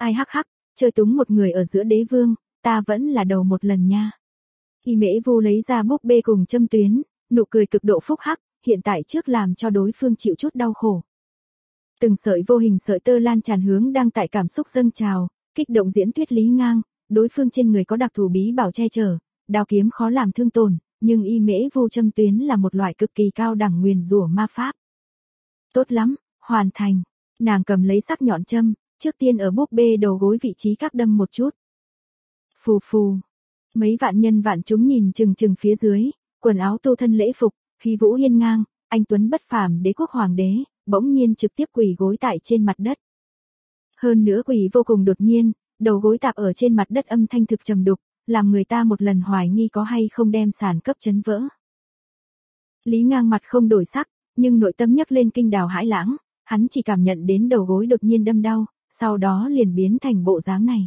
ai hắc hắc, chơi túng một người ở giữa đế vương, ta vẫn là đầu một lần nha. Y Mễ Vu lấy ra búp bê cùng châm tuyến, nụ cười cực độ phúc hắc, hiện tại trước làm cho đối phương chịu chút đau khổ. Từng sợi vô hình sợi tơ lan tràn hướng đang tại cảm xúc dâng trào, kích động diễn thuyết Lý Ngang, đối phương trên người có đặc thù bí bảo che chở, đao kiếm khó làm thương tổn, nhưng Y Mễ Vu châm tuyến là một loại cực kỳ cao đẳng nguyền rủa ma pháp. Tốt lắm, hoàn thành. Nàng cầm lấy sắc nhọn châm, trước tiên ở búp bê đầu gối vị trí các đâm một chút. Phù phù. Mấy vạn nhân vạn chúng nhìn chừng chừng phía dưới, quần áo tu thân lễ phục, khí vũ hiên ngang, anh tuấn bất phàm đế quốc hoàng đế, bỗng nhiên trực tiếp quỳ gối tại trên mặt đất. Hơn nữa quỳ vô cùng đột nhiên, đầu gối tạp ở trên mặt đất âm thanh thực trầm đục, làm người ta một lần hoài nghi có hay không đem sàn cấp chấn vỡ. Lý Ngang mặt không đổi sắc, nhưng nội tâm nhấc lên kinh đào hãi lãng, hắn chỉ cảm nhận đến đầu gối đột nhiên đâm đau, sau đó liền biến thành bộ dáng này.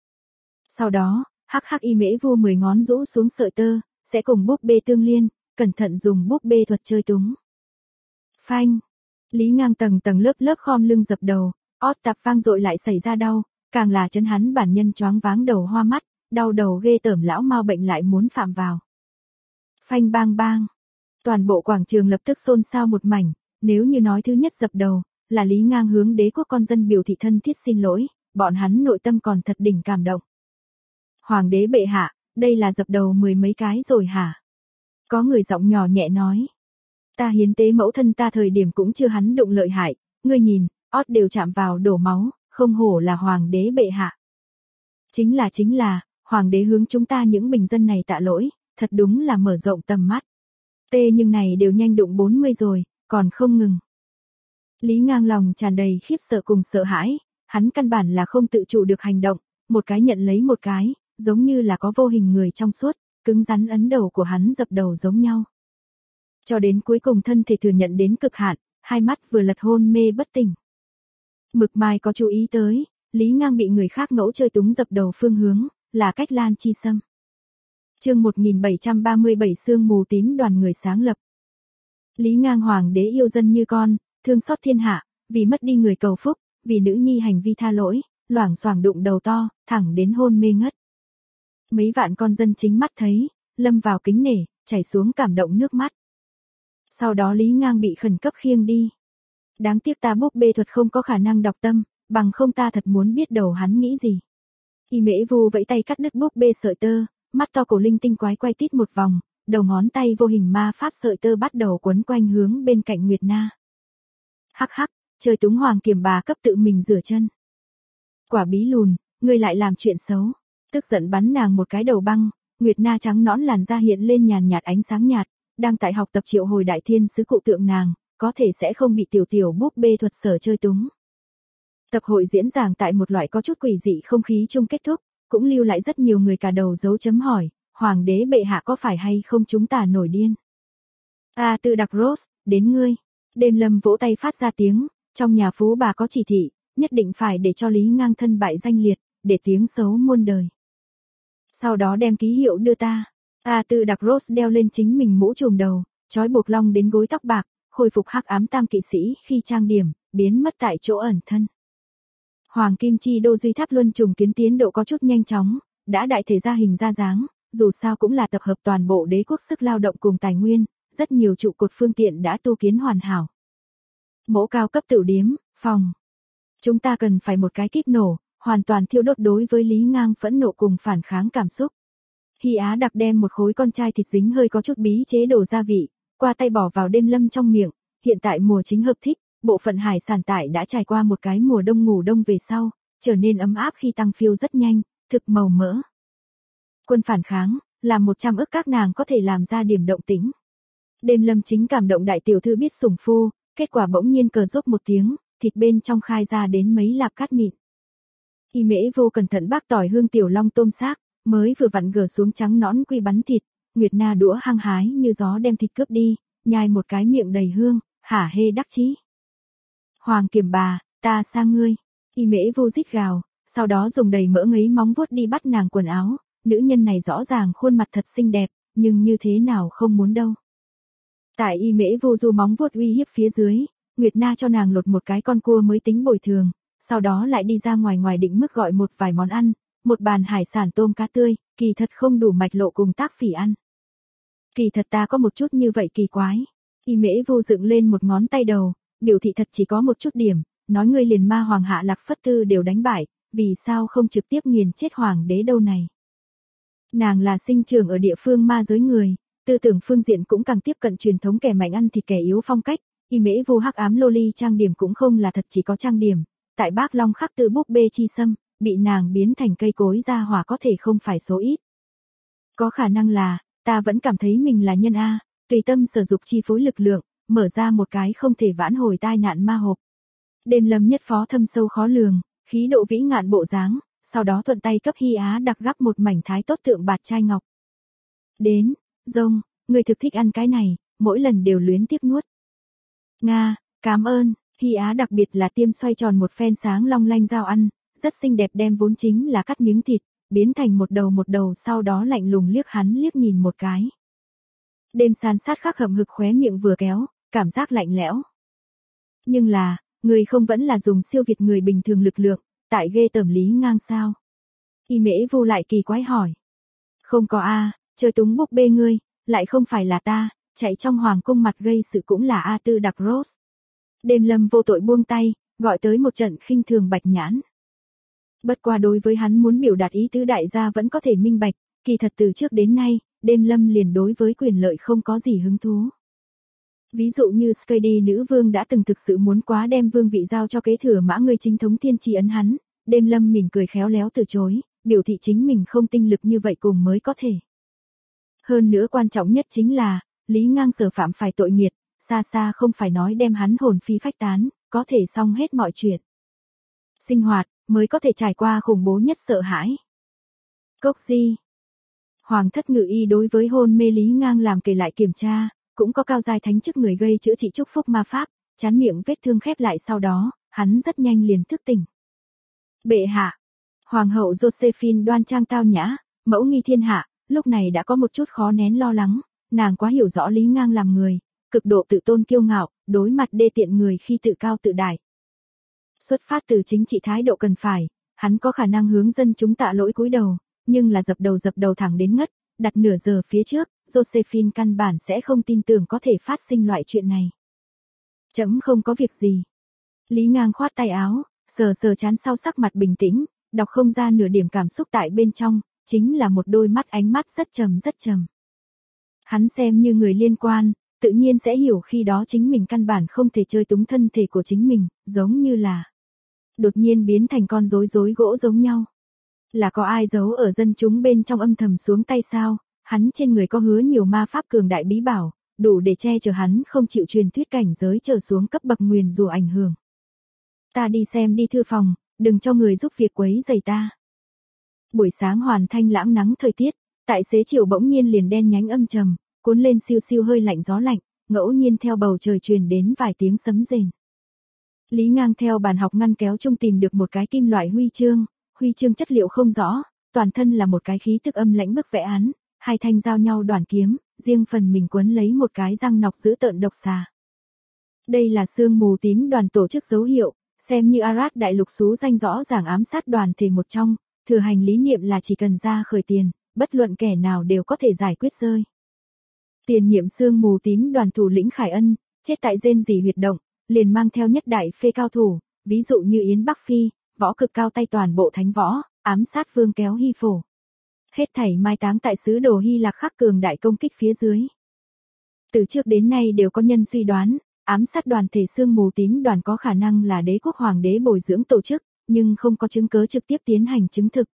Sau đó, hắc hắc Y Mễ Vu 10 ngón rũ xuống sợi tơ, sẽ cùng búp bê tương liên, cẩn thận dùng búp bê thuật chơi túng. Phanh. Lý Ngang tầng tầng lớp lớp khom lưng dập đầu, ót tạp vang dội lại xảy ra đau, càng là chấn hắn bản nhân choáng váng đầu hoa mắt, đau đầu ghê tởm lão mau bệnh lại muốn phạm vào. Phanh bang bang. Toàn bộ quảng trường lập tức xôn xao một mảnh, nếu như nói thứ nhất dập đầu, là Lý Ngang hướng đế quốc con dân biểu thị thân thiết xin lỗi, bọn hắn nội tâm còn thật đỉnh cảm động. Hoàng đế bệ hạ, đây là dập đầu 10 mấy cái rồi hả? Có người giọng nhỏ nhẹ nói. Ta hiến tế mẫu thân ta thời điểm cũng chưa hắn đụng lợi hại, ngươi nhìn, ót đều chạm vào đổ máu, không hổ là hoàng đế bệ hạ. Chính là, hoàng đế hướng chúng ta những bình dân này tạ lỗi, thật đúng là mở rộng tầm mắt. Nhưng này đều nhanh đụng 40 rồi, còn không ngừng. Lý Ngang lòng tràn đầy khiếp sợ cùng sợ hãi, hắn căn bản là không tự chủ được hành động, một cái nhận lấy một cái, giống như là có vô hình người trong suốt, cứng rắn ấn đầu của hắn dập đầu giống nhau. Cho đến cuối cùng thân thể thừa nhận đến cực hạn, hai mắt vừa lật hôn mê bất tỉnh. Mực Mai có chú ý tới, Lý Ngang bị người khác ngẫu chơi túng dập đầu phương hướng, là cách Lan Chi Sâm. Chương 1737 sương mù tím đoàn người sáng lập. Lý Ngang hoàng đế yêu dân như con, thương xót thiên hạ, vì mất đi người cầu phúc, vì nữ nhi hành vi tha lỗi, loảng xoảng đụng đầu to, thẳng đến hôn mê ngất. Mấy vạn con dân chính mắt thấy, lâm vào kính nể, chảy xuống cảm động nước mắt. Sau đó Lý Ngang bị khẩn cấp khiêng đi. Đáng tiếc ta búp bê thuật không có khả năng đọc tâm, bằng không ta thật muốn biết đầu hắn nghĩ gì. Y Mễ Vu vẫy tay cắt đứt búp bê sợi tơ, mắt to cổ linh tinh quái quay tít một vòng, đầu ngón tay vô hình ma pháp sợi tơ bắt đầu quấn quanh hướng bên cạnh Nguyệt Na. Hắc hắc, chơi túng hoàng kiềm bà cấp tự mình rửa chân. Quả bí lùn, ngươi lại làm chuyện xấu. Tức giận bắn nàng một cái đầu băng, Nguyệt Na trắng nõn làn da hiện lên nhàn nhạt ánh sáng nhạt, đang tại học tập triệu hồi đại thiên sứ cụ tượng nàng, có thể sẽ không bị tiểu tiểu búp bê thuật sở chơi túng. Tập hội diễn giảng tại một loại có chút quỷ dị không khí chung kết thúc, cũng lưu lại rất nhiều người cả đầu dấu chấm hỏi, hoàng đế bệ hạ có phải hay không chúng ta nổi điên. Tư đặc Rose, đến ngươi. Đêm Lâm vỗ tay phát ra tiếng, trong nhà phú bà có chỉ thị, nhất định phải để cho Lý Ngang thân bại danh liệt, để tiếng xấu muôn đời. Sau đó đem ký hiệu đưa ta. Tư đặc Rose đeo lên chính mình mũ trùm đầu, trói buộc long đến gối tóc bạc, khôi phục hắc ám tam kỵ sĩ khi trang điểm, biến mất tại chỗ ẩn thân. Hoàng Kim Chi Đô Duy Tháp Luân trùng kiến tiến độ có chút nhanh chóng, đã đại thể ra hình ra dáng, dù sao cũng là tập hợp toàn bộ đế quốc sức lao động cùng tài nguyên, rất nhiều trụ cột phương tiện đã tu kiến hoàn hảo. Mẫu cao cấp tửu điếm, phòng. Chúng ta cần phải một cái kíp nổ, hoàn toàn thiêu đốt đối với Lý Ngang phẫn nộ cùng phản kháng cảm xúc. Hy Á đặc đem một khối con trai thịt dính hơi có chút bí chế đồ gia vị, qua tay bỏ vào Đêm Lâm trong miệng, hiện tại mùa chính hợp thích, bộ phận hải sản tại đã trải qua một cái mùa đông ngủ đông về sau, trở nên ấm áp khi tăng phiêu rất nhanh, thực màu mỡ. Quân phản kháng, làm 100 ức các nàng có thể làm ra điểm động tĩnh. Đêm Lâm chính cảm động đại tiểu thư biết sủng phu, kết quả bỗng nhiên cờ rốt một tiếng, thịt bên trong khai ra đến mấy lạp cát mịn. Y Mễ Vô cẩn thận bác tỏi hương tiểu long tôm xác, mới vừa vặn gỡ xuống trắng nõn quy bắn thịt, Nguyệt Na đũa hăng hái như gió đem thịt cướp đi, nhai một cái miệng đầy hương, hả hê đắc chí. Hoàng Kiềm bà, ta sang ngươi. Y Mễ Vô rít gào, sau đó dùng đầy mỡ ngấy móng vuốt đi bắt nàng quần áo, nữ nhân này rõ ràng khuôn mặt thật xinh đẹp, nhưng như thế nào không muốn đâu. Tại Y Mễ Vô du móng vuốt uy hiếp phía dưới, Nguyệt Na cho nàng lột một cái con cua mới tính bồi thường, sau đó lại đi ra ngoài định mức gọi một vài món ăn, một bàn hải sản tôm cá tươi, kỳ thật không đủ mạch lộ cùng Tác Phỉ ăn. Kỳ thật ta có một chút như vậy kỳ quái. Y Mễ Vô dựng lên một ngón tay đầu, biểu thị thật chỉ có một chút điểm, nói ngươi liền ma hoàng hạ Lạc Phất Tư đều đánh bại, vì sao không trực tiếp nghiền chết hoàng đế đâu này. Nàng là sinh trưởng ở địa phương ma giới người, tư tưởng phương diện cũng càng tiếp cận truyền thống kẻ mạnh ăn thịt kẻ yếu phong cách, Y Mễ Vô hắc ám loli trang điểm cũng không là thật chỉ có trang điểm, tại Bác Long khắc tự búp bê chi sâm, bị nàng biến thành cây cối ra hỏa có thể không phải số ít. Có khả năng là, ta vẫn cảm thấy mình là nhân A, tùy tâm sở dục chi phối lực lượng, mở ra một cái không thể vãn hồi tai nạn ma hộp. Đêm Lâm nhất phó thâm sâu khó lường, khí độ vĩ ngạn bộ dáng, sau đó thuận tay cấp Hy Á đặc gắp một mảnh thái tốt tượng bạt trai ngọc. Đến, Rông, người thực thích ăn cái này, mỗi lần đều luyến tiếc nuốt. Nga, cảm ơn, Hy Á đặc biệt là tiêm xoay tròn một phen sáng long lanh dao ăn, rất xinh đẹp đem vốn chính là cắt miếng thịt, biến thành một đầu sau đó lạnh lùng liếc hắn liếc nhìn một cái. Đêm san sát khắc hậm hực khóe miệng vừa kéo, cảm giác lạnh lẽo. Nhưng là, người không vẫn là dùng siêu việt người bình thường lực lượng, tại ghê tởm Lý Ngang sao? Y Mễ Vô lại kỳ quái hỏi. Không có a, chơi túng búp bê ngươi, lại không phải là ta, chạy trong hoàng cung mặt gây sự cũng là A Tư Đặc Rose. Đêm Lâm vô tội buông tay, gọi tới một trận khinh thường Bạch Nhãn. Bất qua đối với hắn muốn biểu đạt ý tứ đại gia vẫn có thể minh bạch, kỳ thật từ trước đến nay, Đêm Lâm liền đối với quyền lợi không có gì hứng thú. Ví dụ như Skady nữ vương đã từng thực sự muốn quá đem vương vị giao cho kế thừa mã người chính thống thiên tri ấn hắn, Đêm Lâm mỉm cười khéo léo từ chối, biểu thị chính mình không tinh lực như vậy cùng mới có thể. Hơn nữa quan trọng nhất chính là, Lý Ngang sở phạm phải tội nghiệt, xa xa không phải nói đem hắn hồn phi phách tán, có thể xong hết mọi chuyện. Sinh hoạt, mới có thể trải qua khủng bố nhất sợ hãi. Cốc Di. Hoàng thất ngự y đối với hôn mê Lý Ngang làm kể lại kiểm tra, cũng có cao giai thánh chức người gây chữa trị chúc phúc ma pháp, chán miệng vết thương khép lại sau đó, hắn rất nhanh liền thức tỉnh. Bệ hạ. Hoàng hậu Josephine đoan trang tao nhã, mẫu nghi thiên hạ, lúc này đã có một chút khó nén lo lắng, nàng quá hiểu rõ Lý Ngang làm người, cực độ tự tôn kiêu ngạo, đối mặt đê tiện người khi tự cao tự đại. Xuất phát từ chính trị thái độ cần phải, hắn có khả năng hướng dân chúng tạ lỗi cúi đầu, nhưng là dập đầu thẳng đến ngất, đặt nửa giờ phía trước, Josephine căn bản sẽ không tin tưởng có thể phát sinh loại chuyện này. Chấm không có việc gì. Lý Ngang khoát tay áo, sờ chán sau sắc mặt bình tĩnh, đọc không ra nửa điểm cảm xúc tại bên trong, chính là một đôi mắt ánh mắt rất trầm. Hắn xem như người liên quan, tự nhiên sẽ hiểu khi đó chính mình căn bản không thể chơi túng thân thể của chính mình, giống như là đột nhiên biến thành con rối gỗ giống nhau. Là có ai giấu ở dân chúng bên trong âm thầm xuống tay sao, hắn trên người có hứa nhiều ma pháp cường đại bí bảo, đủ để che chở hắn không chịu truyền thuyết cảnh giới trở xuống cấp bậc nguyền rủa ảnh hưởng. Ta đi xem đi thư phòng, đừng cho người giúp việc quấy rầy ta. Buổi sáng hoàn thanh lãng nắng thời tiết, tại xế chiều bỗng nhiên liền đen nhánh âm trầm, cuốn lên siêu hơi lạnh gió lạnh, ngẫu nhiên theo bầu trời truyền đến vài tiếng sấm rền. Lý Ngang theo bàn học ngăn kéo chung tìm được một cái kim loại huy chương chất liệu không rõ, toàn thân là một cái khí tức âm lãnh bức vẽ án, hai thanh giao nhau đoàn kiếm, riêng phần mình quấn lấy một cái răng nọc dữ tợn độc xà. Đây là sương mù tím đoàn tổ chức dấu hiệu, xem như Arad đại lục xú danh rõ ràng ám sát đoàn thể một trong, thừa hành lý niệm là chỉ cần ra khởi tiền, bất luận kẻ nào đều có thể giải quyết rơi. Tiền nhiệm sương mù tím đoàn thủ lĩnh Khải Ân, chết tại rên rỉ huyệt động, liền mang theo nhất đại phê cao thủ, ví dụ như Yến Bắc Phi, võ cực cao tay toàn bộ thánh võ, ám sát vương kéo Hy Phổ. Hết thảy mai táng tại xứ đồ Hy Lạc khắc cường đại công kích phía dưới. Từ trước đến nay đều có nhân suy đoán, ám sát đoàn thể sương mù tím đoàn có khả năng là đế quốc hoàng đế bồi dưỡng tổ chức, nhưng không có chứng cứ trực tiếp tiến hành chứng thực.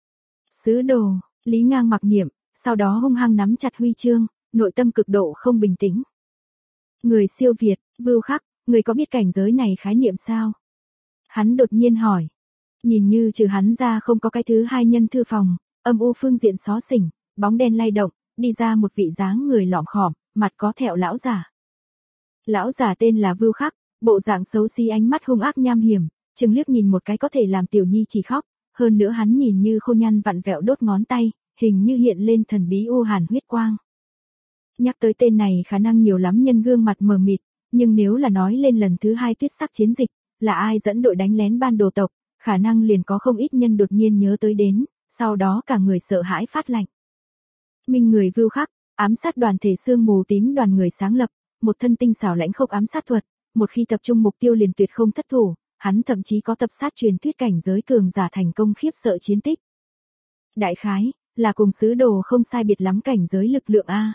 Sứ đồ, Lý Ngang mặc niệm, sau đó hung hăng nắm chặt huy chương, nội tâm cực độ không bình tĩnh. Người siêu việt, Vưu Khắc, người có biết cảnh giới này khái niệm sao? Hắn đột nhiên hỏi. Nhìn như trừ hắn ra không có cái thứ hai nhân thư phòng, âm u phương diện xó xỉnh, bóng đen lay động, đi ra một vị dáng người lọm khòm, mặt có thẹo lão giả. Lão giả tên là Vưu Khắc, bộ dạng xấu xí ánh mắt hung ác nham hiểm, chừng liếc nhìn một cái có thể làm tiểu nhi chỉ khóc, hơn nữa hắn nhìn như khô nhăn vặn vẹo đốt ngón tay, hình như hiện lên thần bí u hàn huyết quang. Nhắc tới tên này khả năng nhiều lắm nhân gương mặt mờ mịt, nhưng nếu là nói lên lần thứ hai tuyết sắc chiến dịch, là ai dẫn đội đánh lén ban đồ tộc, khả năng liền có không ít nhân đột nhiên nhớ tới đến, sau đó cả người sợ hãi phát lạnh. Minh người Vưu Khắc, ám sát đoàn thể xương mù tím đoàn người sáng lập, một thân tinh xảo lãnh khốc ám sát thuật, một khi tập trung mục tiêu liền tuyệt không thất thủ, hắn thậm chí có tập sát truyền thuyết cảnh giới cường giả thành công khiếp sợ chiến tích. Đại khái, là cùng sứ đồ không sai biệt lắm cảnh giới lực lượng A.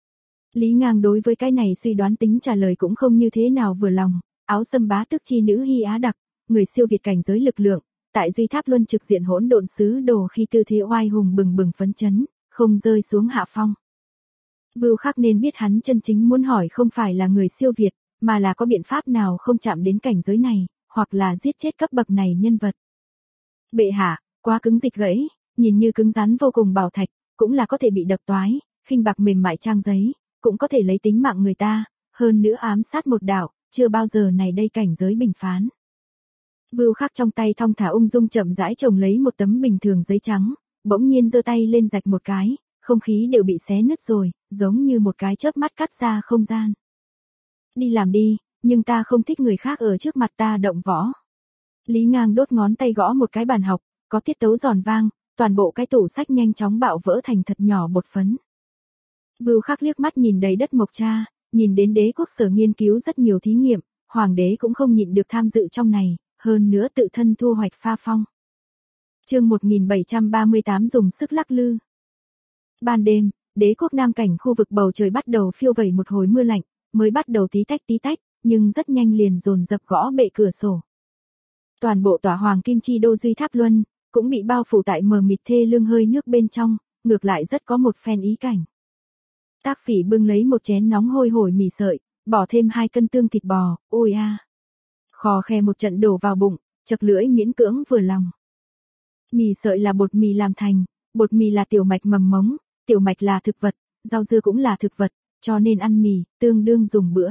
Lý Ngang đối với cái này suy đoán tính trả lời cũng không như thế nào vừa lòng, áo sâm bá tức chi nữ Hy Á Đặc, người siêu việt cảnh giới lực lượng, tại Duy Tháp Luân trực diện hỗn độn sứ đồ khi tư thế oai hùng bừng bừng phấn chấn, không rơi xuống hạ phong. Vưu Khắc nên biết hắn chân chính muốn hỏi không phải là người siêu việt, mà là có biện pháp nào không chạm đến cảnh giới này, hoặc là giết chết cấp bậc này nhân vật. Bệ hạ, quá cứng dịch gãy, nhìn như cứng rắn vô cùng bảo thạch, cũng là có thể bị đập toái, khinh bạc mềm mại trang giấy, cũng có thể lấy tính mạng người ta, hơn nữa ám sát một đạo, chưa bao giờ này đây cảnh giới bình phán. Vưu Khắc trong tay thong thả ung dung chậm rãi chồng lấy một tấm bình thường giấy trắng, bỗng nhiên giơ tay lên rạch một cái, không khí đều bị xé nứt rồi, giống như một cái chớp mắt cắt ra không gian. Đi làm đi, nhưng ta không thích người khác ở trước mặt ta động võ. Lý Ngang đốt ngón tay gõ một cái bàn học, có tiết tấu giòn vang, toàn bộ cái tủ sách nhanh chóng bạo vỡ thành thật nhỏ bột phấn. Vưu Khắc liếc mắt nhìn đầy đất mộc tra, nhìn đến đế quốc sở nghiên cứu rất nhiều thí nghiệm, hoàng đế cũng không nhịn được tham dự trong này, hơn nữa tự thân thu hoạch pha phong. Chương 1738 dùng sức lắc lư. Ban đêm, đế quốc Nam Cảnh khu vực bầu trời bắt đầu phiêu vẩy một hồi mưa lạnh, mới bắt đầu tí tách, nhưng rất nhanh liền dồn dập gõ bệ cửa sổ. Toàn bộ tòa hoàng kim chi đô Duy Tháp Luân cũng bị bao phủ tại mờ mịt thê lương hơi nước bên trong, ngược lại rất có một phen ý cảnh. Tác Phỉ bưng lấy một chén nóng hôi hổi mì sợi, bỏ thêm 2 cân tương thịt bò, ôi a. Khò khe một trận đổ vào bụng, chật lưỡi miễn cưỡng vừa lòng. Mì sợi là bột mì làm thành, bột mì là tiểu mạch mầm mống, tiểu mạch là thực vật, rau dưa cũng là thực vật, cho nên ăn mì, tương đương dùng bữa.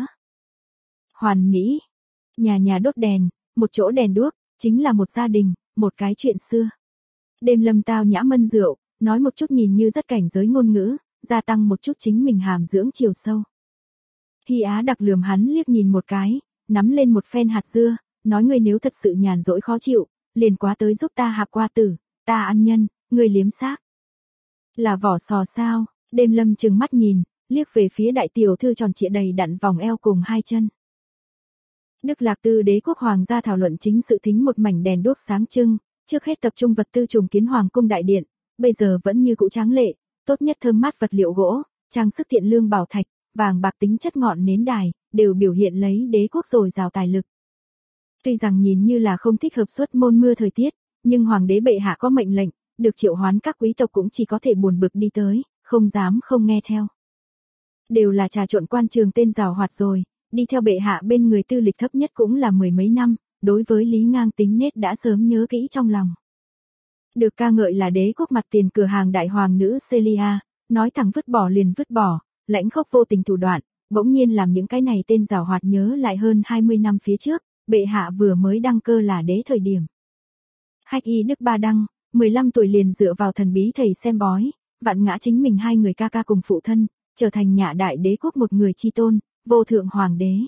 Hoàn mỹ. Nhà nhà đốt đèn, một chỗ đèn đuốc, chính là một gia đình, một cái chuyện xưa. Đêm Lâm tao nhã mân rượu, nói một chút nhìn như rất cảnh giới ngôn ngữ, gia tăng một chút chính mình hàm dưỡng chiều sâu. Hy Á Đặc lườm hắn liếc nhìn một cái, nắm lên một phen hạt dưa, nói ngươi nếu thật sự nhàn rỗi khó chịu, liền quá tới giúp ta hạp qua tử, ta ăn nhân, ngươi liếm xác. Là vỏ sò sao? Đêm Lâm trừng mắt nhìn, liếc về phía đại tiểu thư tròn trịa đầy đặn vòng eo cùng 2 chân. Đức Lạc Tư đế quốc hoàng gia thảo luận chính sự thính một mảnh đèn đuốc sáng trưng, trước hết tập trung vật tư trùng kiến hoàng cung đại điện, bây giờ vẫn như cũ tráng lệ, tốt nhất thơm mát vật liệu gỗ, trang sức tiện lương bảo thạch, vàng bạc tính chất ngọn nến đài, đều biểu hiện lấy đế quốc dồi dào tài lực. Tuy rằng nhìn như là không thích hợp suốt môn mưa thời tiết, nhưng hoàng đế bệ hạ có mệnh lệnh, được triệu hoán các quý tộc cũng chỉ có thể buồn bực đi tới, không dám không nghe theo. Đều là trà trộn quan trường tên giàu hoạt rồi, đi theo bệ hạ bên người tư lịch thấp nhất cũng là 10 mấy năm, đối với Lý Ngang tính nết đã sớm nhớ kỹ trong lòng. Được ca ngợi là đế quốc mặt tiền cửa hàng đại hoàng nữ Celia, nói thẳng vứt bỏ liền vứt bỏ, lãnh khốc vô tình thủ đoạn, bỗng nhiên làm những cái này tên giàu hoạt nhớ lại hơn 20 năm phía trước, bệ hạ vừa mới đăng cơ là đế thời điểm. Hách Y Đức Ba Đăng, 15 tuổi liền dựa vào thần bí thầy xem bói, vạn ngã chính mình 2 người ca ca cùng phụ thân, trở thành nhà đại đế quốc một người chi tôn, vô thượng hoàng đế.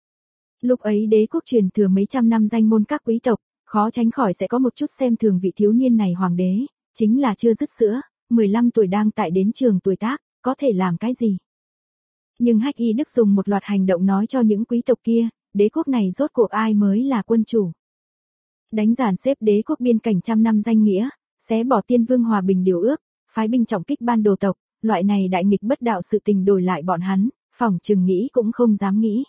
Lúc ấy đế quốc truyền thừa mấy trăm năm danh môn các quý tộc, khó tránh khỏi sẽ có một chút xem thường vị thiếu niên này hoàng đế, chính là chưa dứt sữa, 15 tuổi đang tại đến trường tuổi tác, có thể làm cái gì. Nhưng Hách Y Đức dùng một loạt hành động nói cho những quý tộc kia, đế quốc này rốt cuộc ai mới là quân chủ. Đánh dàn xếp đế quốc biên cảnh trăm năm danh nghĩa, xé bỏ tiên vương hòa bình điều ước, phái binh trọng kích ban đồ tộc, loại này đại nghịch bất đạo sự tình đổi lại bọn hắn, phỏng chừng nghĩ cũng không dám nghĩ.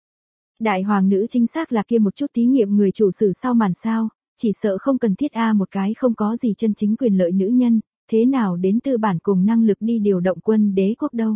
Đại hoàng nữ chính xác là kia một chút thí nghiệm người chủ sử sau màn sao, chỉ sợ không cần thiết một cái không có gì chân chính quyền lợi nữ nhân, thế nào đến tư bản cùng năng lực đi điều động quân đế quốc đâu.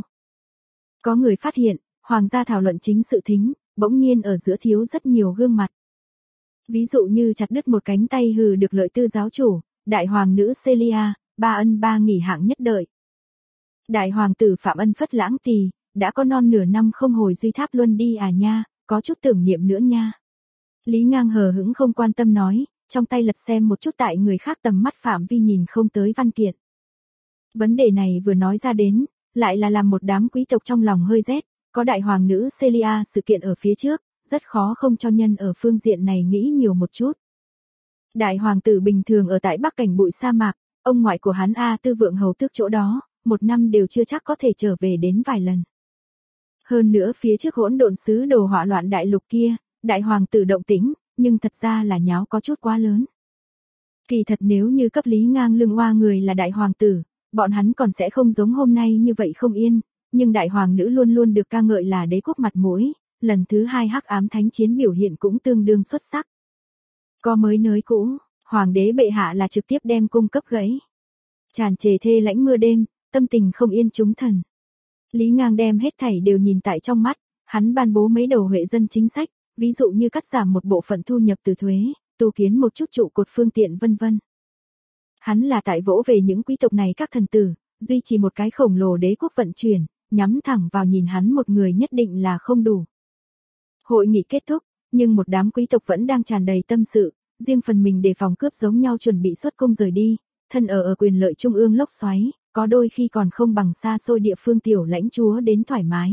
Có người phát hiện, hoàng gia thảo luận chính sự thính, bỗng nhiên ở giữa thiếu rất nhiều gương mặt. Ví dụ như chặt đứt một cánh tay hừ được lợi tư giáo chủ, đại hoàng nữ Celia, 3 ân 3 nghỉ hạng nhất đợi. Đại hoàng tử Phạm Ân Phất lãng tì, đã có non nửa năm không hồi Duy Tháp Luân đi nha, có chút tưởng niệm nữa nha. Lý Ngang hờ hững không quan tâm nói, trong tay lật xem một chút tại người khác tầm mắt phạm vi nhìn không tới văn kiện. Vấn đề này vừa nói ra đến, lại là làm một đám quý tộc trong lòng hơi rét, có đại hoàng nữ Celia sự kiện ở phía trước, rất khó không cho nhân ở phương diện này nghĩ nhiều một chút. Đại hoàng tử bình thường ở tại Bắc Cảnh bụi sa mạc, ông ngoại của hắn A Tư Vượng hầu tước chỗ đó, một năm đều chưa chắc có thể trở về đến vài lần. Hơn nữa phía trước hỗn độn sứ đồ hỏa loạn đại lục kia, đại hoàng tử động tĩnh, nhưng thật ra là nháo có chút quá lớn. Kỳ thật nếu như cấp Lý Ngang lưng oa người là đại hoàng tử, bọn hắn còn sẽ không giống hôm nay như vậy không yên, nhưng đại hoàng nữ luôn luôn được ca ngợi là đế quốc mặt mũi, lần thứ 2 hắc ám thánh chiến biểu hiện cũng tương đương xuất sắc. Có mới nới cũ, hoàng đế bệ hạ là trực tiếp đem cung cấp gãy. Tràn trề thê lãnh mưa đêm, tâm tình không yên chúng thần. Lý Ngang đem hết thảy đều nhìn tại trong mắt, hắn ban bố mấy đầu huệ dân chính sách, ví dụ như cắt giảm một bộ phận thu nhập từ thuế, tu kiến một chút trụ cột phương tiện vân vân. Hắn là tại vỗ về những quý tộc này các thần tử, duy trì một cái khổng lồ đế quốc vận chuyển, nhắm thẳng vào nhìn hắn một người nhất định là không đủ. Hội nghị kết thúc, nhưng một đám quý tộc vẫn đang tràn đầy tâm sự, riêng phần mình đề phòng cướp giống nhau chuẩn bị xuất cung rời đi, thân ở quyền lợi trung ương lốc xoáy, có đôi khi còn không bằng xa xôi địa phương tiểu lãnh chúa đến thoải mái.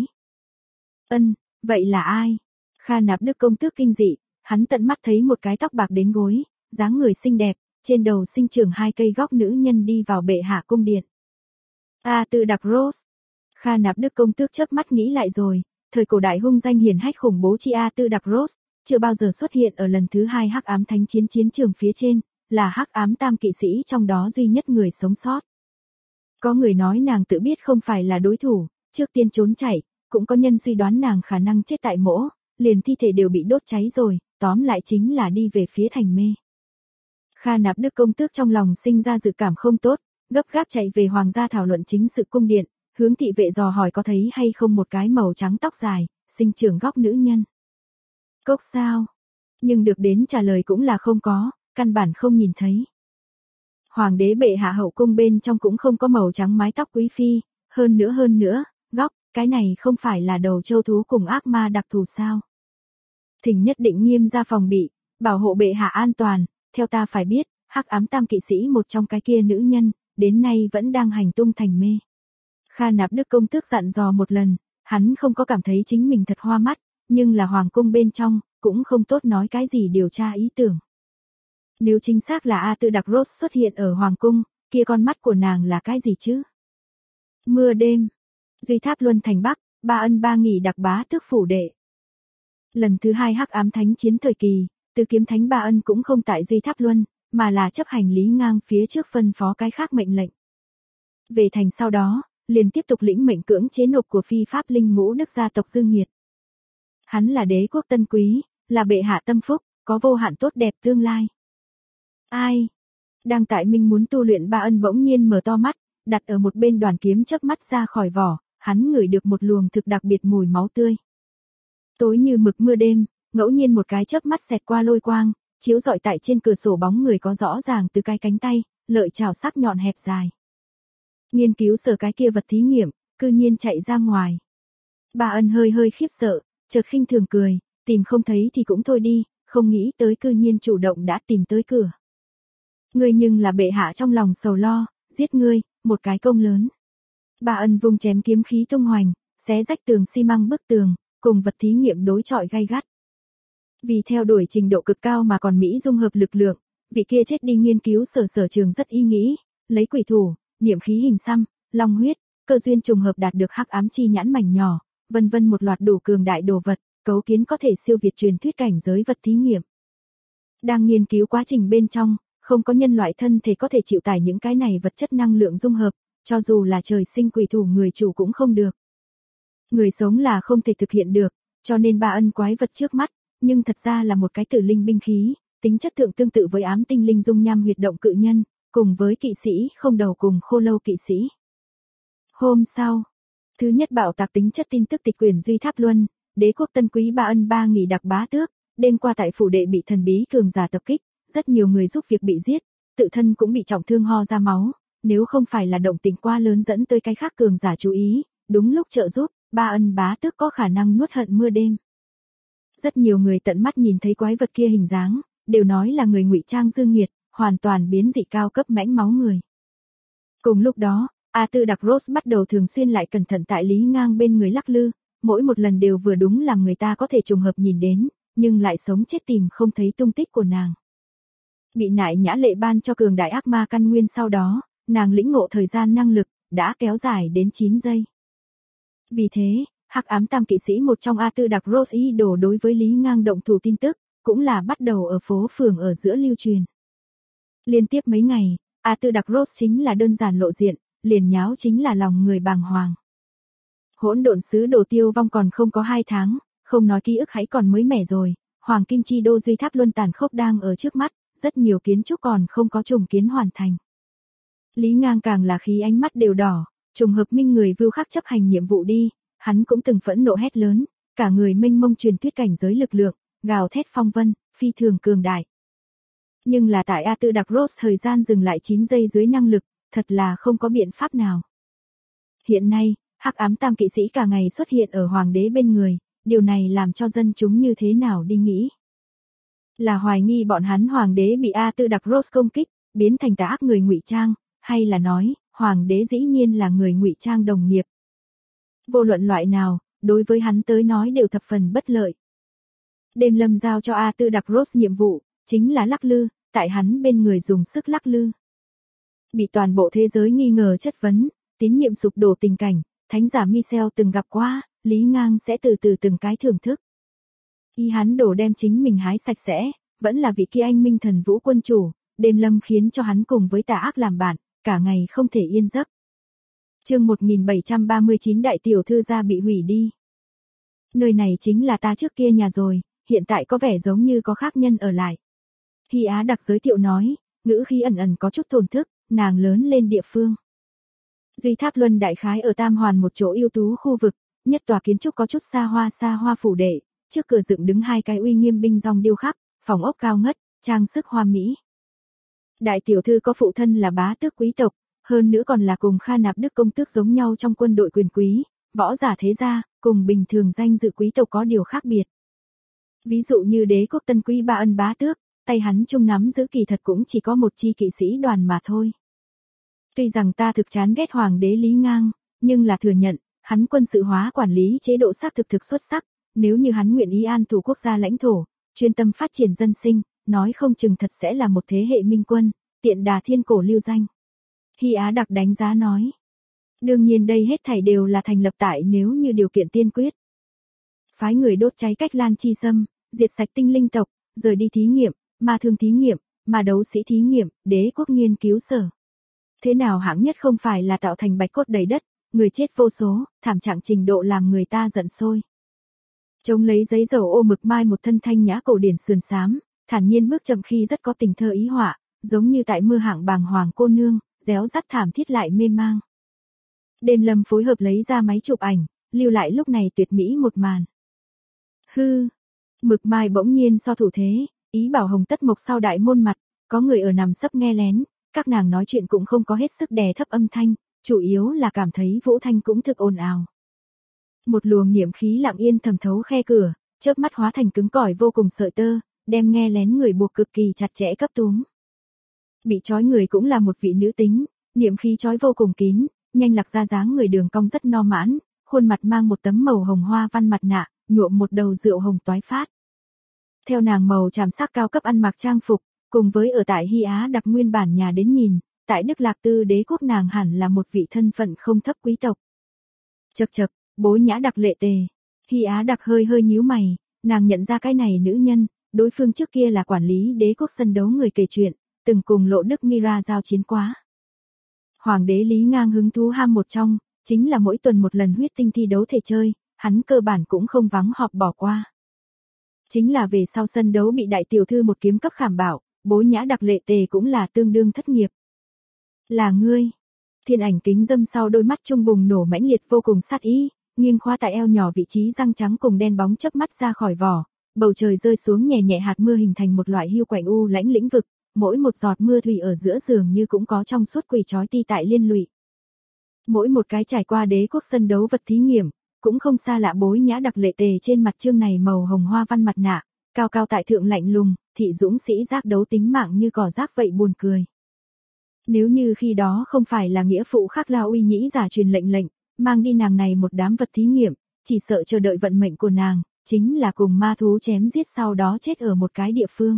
Vậy là ai? Kha Nạp Đức công tước kinh dị, hắn tận mắt thấy một cái tóc bạc đến gối, dáng người xinh đẹp, trên đầu sinh trưởng 2 cây góc nữ nhân đi vào bệ hạ cung điện. A Tư Đặc Rose. Kha Nạp Đức công tước chớp mắt nghĩ lại rồi, thời cổ đại hung danh hiển hách khủng bố chi A Tư Đặc Rose, chưa bao giờ xuất hiện ở lần thứ 2 hắc ám thánh chiến chiến trường phía trên, là hắc ám tam kỵ sĩ trong đó duy nhất người sống sót. Có người nói nàng tự biết không phải là đối thủ, trước tiên trốn chạy, cũng có nhân suy đoán nàng khả năng chết tại mỗ, liền thi thể đều bị đốt cháy rồi, tóm lại chính là đi về phía thành mê. Kha Nạp Đức công tước trong lòng sinh ra dự cảm không tốt, gấp gáp chạy về hoàng gia thảo luận chính sự cung điện, hướng thị vệ dò hỏi có thấy hay không một cái màu trắng tóc dài, sinh trưởng góc nữ nhân. Cốc sao? Nhưng được đến trả lời cũng là không có, căn bản không nhìn thấy. Hoàng đế bệ hạ hậu cung bên trong cũng không có màu trắng mái tóc quý phi, hơn nữa, góc, cái này không phải là đầu châu thú cùng ác ma đặc thù sao? Thỉnh nhất định nghiêm ra phòng bị, bảo hộ bệ hạ an toàn, theo ta phải biết, hắc ám tam kỵ sĩ một trong cái kia nữ nhân, đến nay vẫn đang hành tung thành mê. Kha Nạp Đức công tước dặn dò một lần, hắn không có cảm thấy chính mình thật hoa mắt, nhưng là hoàng cung bên trong, cũng không tốt nói cái gì điều tra ý tưởng. Nếu chính xác là A Tư Đặc Rose xuất hiện ở hoàng cung, kia con mắt của nàng là cái gì chứ? Mưa đêm, Duy Tháp Luân thành Bắc, Ba Ân Ba Nghỉ đặc bá tước phủ đệ. Lần thứ 2 hắc ám thánh chiến thời kỳ, Tứ Kiếm Thánh Ba Ân cũng không tại Duy Tháp Luân, mà là chấp hành Lý Ngang phía trước phân phó cái khác mệnh lệnh. Về thành sau đó, liền tiếp tục lĩnh mệnh cưỡng chế nộp của phi pháp linh ngũ đức gia tộc Dương Nghiệt. Hắn là đế quốc tân quý, là bệ hạ tâm phúc, có vô hạn tốt đẹp tương lai. Ai? Đang tại Minh muốn tu luyện Ba Ân bỗng nhiên mở to mắt, đặt ở một bên đoàn kiếm chớp mắt ra khỏi vỏ, hắn ngửi được một luồng thực đặc biệt mùi máu tươi. Tối như mực mưa đêm, ngẫu nhiên một cái chớp mắt xẹt qua lôi quang, chiếu rọi tại trên cửa sổ bóng người có rõ ràng từ cái cánh tay, lợi chảo sắc nhọn hẹp dài. Nghiên cứu sở cái kia vật thí nghiệm, cư nhiên chạy ra ngoài. Ba Ân hơi khiếp sợ, chợt khinh thường cười, tìm không thấy thì cũng thôi đi, không nghĩ tới cư nhiên chủ động đã tìm tới cửa. Ngươi nhưng là bệ hạ trong lòng sầu lo, giết ngươi, một cái công lớn. Ba Ân vung chém kiếm khí tung hoành, xé rách tường xi măng bức tường, cùng vật thí nghiệm đối chọi gay gắt. Vì theo đuổi trình độ cực cao mà còn Mỹ dung hợp lực lượng, vị kia chết đi nghiên cứu sở trường rất ý nghĩ, lấy quỷ thủ, niệm khí hình xăm, long huyết, cơ duyên trùng hợp đạt được hắc ám chi nhãn mảnh nhỏ, vân vân một loạt đủ cường đại đồ vật, cấu kiến có thể siêu việt truyền thuyết cảnh giới vật thí nghiệm. Đang nghiên cứu quá trình bên trong, không có nhân loại thân thể có thể chịu tải những cái này vật chất năng lượng dung hợp, cho dù là trời sinh quỷ thủ người chủ cũng không được. Người sống là không thể thực hiện được, cho nên Ba Ân quái vật trước mắt, nhưng thật ra là một cái tử linh binh khí, tính chất thượng tương tự với ám tinh linh dung nham huyệt động cự nhân, cùng với kỵ sĩ không đầu cùng khô lâu kỵ sĩ. Hôm sau, thứ nhất bạo tạc tính chất tin tức tịch quyển Duy Tháp Luân, đế quốc tân quý Ba Ân Ba Nghỉ đặc bá tước, đêm qua tại phủ đệ bị thần bí cường giả tập kích, rất nhiều người giúp việc bị giết, tự thân cũng bị trọng thương ho ra máu, nếu không phải là động tĩnh quá lớn dẫn tới cái khác cường giả chú ý, đúng lúc trợ giúp, Ba Ân bá tước có khả năng nuốt hận mưa đêm. Rất nhiều người tận mắt nhìn thấy quái vật kia hình dáng, đều nói là người ngụy trang Dương Nghiệt, hoàn toàn biến dị cao cấp mãnh máu người. Cùng lúc đó, A Tư Đặc Rose bắt đầu thường xuyên lại cẩn thận tại Lý Ngang bên người lắc lư, mỗi một lần đều vừa đúng làm người ta có thể trùng hợp nhìn đến, nhưng lại sống chết tìm không thấy tung tích của nàng. Bị Nại Nhã Lệ ban cho cường đại ác ma căn nguyên sau đó, nàng lĩnh ngộ thời gian năng lực, đã kéo dài đến 9 giây. Vì thế, Hắc Ám Tam Kỵ Sĩ một trong A Tư Đặc Rose ý đồ đối với Lý Ngang động thủ tin tức, cũng là bắt đầu ở phố phường ở giữa lưu truyền. Liên tiếp mấy ngày, A Tư Đặc Rose chính là đơn giản lộ diện, liền nháo chính là lòng người bàng hoàng. Hỗn độn sứ Đồ tiêu vong còn không có 2 tháng, không nói ký ức hãy còn mới mẻ rồi, Hoàng Kim Chi Đô Duy Tháp Luân tàn khốc đang ở trước mắt, rất nhiều kiến trúc còn không có trùng kiến hoàn thành. Lý Ngang càng là khí ánh mắt đều đỏ, trùng hợp minh người vưu khắc chấp hành nhiệm vụ đi, hắn cũng từng phẫn nộ hét lớn, cả người mênh mông truyền thuyết cảnh giới lực lượng, gào thét phong vân, phi thường cường đại. Nhưng là tại A Tư Đặc Rose thời gian dừng lại 9 giây dưới năng lực, thật là không có biện pháp nào. Hiện nay, Hắc Ám Tam Kỵ Sĩ cả ngày xuất hiện ở hoàng đế bên người, điều này làm cho dân chúng như thế nào đi nghĩ. Là hoài nghi bọn hắn hoàng đế bị A Tư Đặc Rose công kích, biến thành tà ác người ngụy trang, hay là nói, hoàng đế dĩ nhiên là người ngụy trang đồng nghiệp. Vô luận loại nào, đối với hắn tới nói đều thập phần bất lợi. Đêm Lâm giao cho A Tư Đặc Rose nhiệm vụ, chính là lắc lư, tại hắn bên người dùng sức lắc lư. Bị toàn bộ thế giới nghi ngờ chất vấn, tín nhiệm sụp đổ tình cảnh, thánh giả Michel từng gặp qua, Lý Ngang sẽ từ từ từng cái thưởng thức. Y hắn đổ đem chính mình hái sạch sẽ, vẫn là vị kia anh minh thần vũ quân chủ, Đêm Lâm khiến cho hắn cùng với tà ác làm bạn, cả ngày không thể yên giấc. Chương 1739 Đại tiểu thư gia bị hủy đi. Nơi này chính là ta trước kia nhà rồi, hiện tại có vẻ giống như có khác nhân ở lại. Hy Á Đặc giới thiệu nói, ngữ khí ẩn ẩn có chút thổn thức, nàng lớn lên địa phương. Duy Tháp Luân đại khái ở Tam Hoàn một chỗ ưu tú khu vực, nhất tòa kiến trúc có chút xa hoa phủ đệ, trước cửa dựng đứng 2 cái uy nghiêm binh dòng điêu khắc, phòng ốc cao ngất, trang sức hoa mỹ. Đại tiểu thư có phụ thân là bá tước quý tộc, hơn nữa còn là cùng Kha Nạp Đức công tước giống nhau trong quân đội quyền quý, võ giả thế gia, cùng bình thường danh dự quý tộc có điều khác biệt. Ví dụ như đế quốc Tân Quý Ba Ân bá tước, tay hắn chung nắm giữ kỳ thật cũng chỉ có một chi kỵ sĩ đoàn mà thôi. Tuy rằng ta thực chán ghét hoàng đế Lý Ngang, nhưng là thừa nhận, hắn quân sự hóa quản lý chế độ xác thực xuất sắc, nếu như hắn nguyện ý an thủ quốc gia lãnh thổ, chuyên tâm phát triển dân sinh, nói không chừng thật sẽ là một thế hệ minh quân, tiện đà thiên cổ lưu danh. Hy Á Đặc đánh giá nói. Đương nhiên đây hết thảy đều là thành lập tại nếu như điều kiện tiên quyết. Phái người đốt cháy Cách Lan Chi Sâm, diệt sạch tinh linh tộc, rời đi thí nghiệm, ma thương thí nghiệm, ma đấu sĩ thí nghiệm, đế quốc nghiên cứu sở. Thế nào hãng nhất không phải là tạo thành bạch cốt đầy đất, người chết vô số, thảm trạng trình độ làm người ta giận sôi. Chống lấy giấy dầu ô mực mai một thân thanh nhã cổ điển sườn xám, thản nhiên bước chậm khi rất có tình thơ ý họa, giống như tại mưa hạng bàng hoàng cô nương, réo rắt thảm thiết lại mê mang. Đêm Lâm phối hợp lấy ra máy chụp ảnh, lưu lại lúc này tuyệt mỹ một màn. Hư, mực mai bỗng nhiên so thủ thế, ý bảo Hồng Tất Mộc sau đại môn mặt, có người ở nằm sấp nghe lén, các nàng nói chuyện cũng không có hết sức đè thấp âm thanh, chủ yếu là cảm thấy Vũ Thanh cũng thực ồn ào. Một luồng niệm khí lặng yên thẩm thấu khe cửa, chớp mắt hóa thành cứng cỏi vô cùng sợi tơ, đem nghe lén người buộc cực kỳ chặt chẽ cấp túm. Bị trói người cũng là một vị nữ tính, niệm khí trói vô cùng kín, nhanh lạc ra dáng người đường cong rất no mãn, khuôn mặt mang một tấm màu hồng hoa văn mặt nạ, nhuộm một đầu rượu hồng toái phát. Theo nàng màu tràm sắc cao cấp ăn mặc trang phục, cùng với ở tại Hy Á Đặc nguyên bản nhà đến nhìn, tại Đức Lạc Tư đế quốc nàng hẳn là một vị thân phận không thấp quý tộc. Chậc, Bối Nhã Đặc lệ tề. Hy Á Đặc hơi nhíu mày, nàng nhận ra cái này nữ nhân, đối phương trước kia là quản lý đế quốc sân đấu người kể chuyện, từng cùng Lộ Đức Mira giao chiến quá. Hoàng đế Lý Ngang hứng thú ham một trong, chính là mỗi tuần một lần huyết tinh thi đấu thể chơi, hắn cơ bản cũng không vắng họp bỏ qua. Chính là về sau sân đấu bị đại tiểu thư một kiếm cấp khảm bảo, Bối Nhã Đặc lệ tề cũng là tương đương thất nghiệp. Là ngươi. Thiên ảnh kính dâm sau đôi mắt trung bùng nổ mãnh liệt vô cùng sát ý, nghiêng khoa tại eo nhỏ vị trí răng trắng cùng đen bóng chớp mắt ra khỏi vỏ, bầu trời rơi xuống nhẹ nhẹ hạt mưa hình thành một loại hưu quạnh u lãnh lĩnh vực, mỗi một giọt mưa thủy ở giữa giường như cũng có trong suốt quỷ chói ti tại liên lụy. Mỗi một cái trải qua đế quốc sân đấu vật thí nghiệm, cũng không xa lạ Bối Nhã Đặc lệ tề trên mặt chương này màu hồng hoa văn mặt nạ, cao cao tại thượng lạnh lùng, thị dũng sĩ giác đấu tính mạng như cỏ rác vậy buồn cười. Nếu như khi đó không phải là nghĩa phụ Khắc Lao Uy Nhĩ giả truyền lệnh, mang đi nàng này một đám vật thí nghiệm, chỉ sợ chờ đợi vận mệnh của nàng, chính là cùng ma thú chém giết sau đó chết ở một cái địa phương.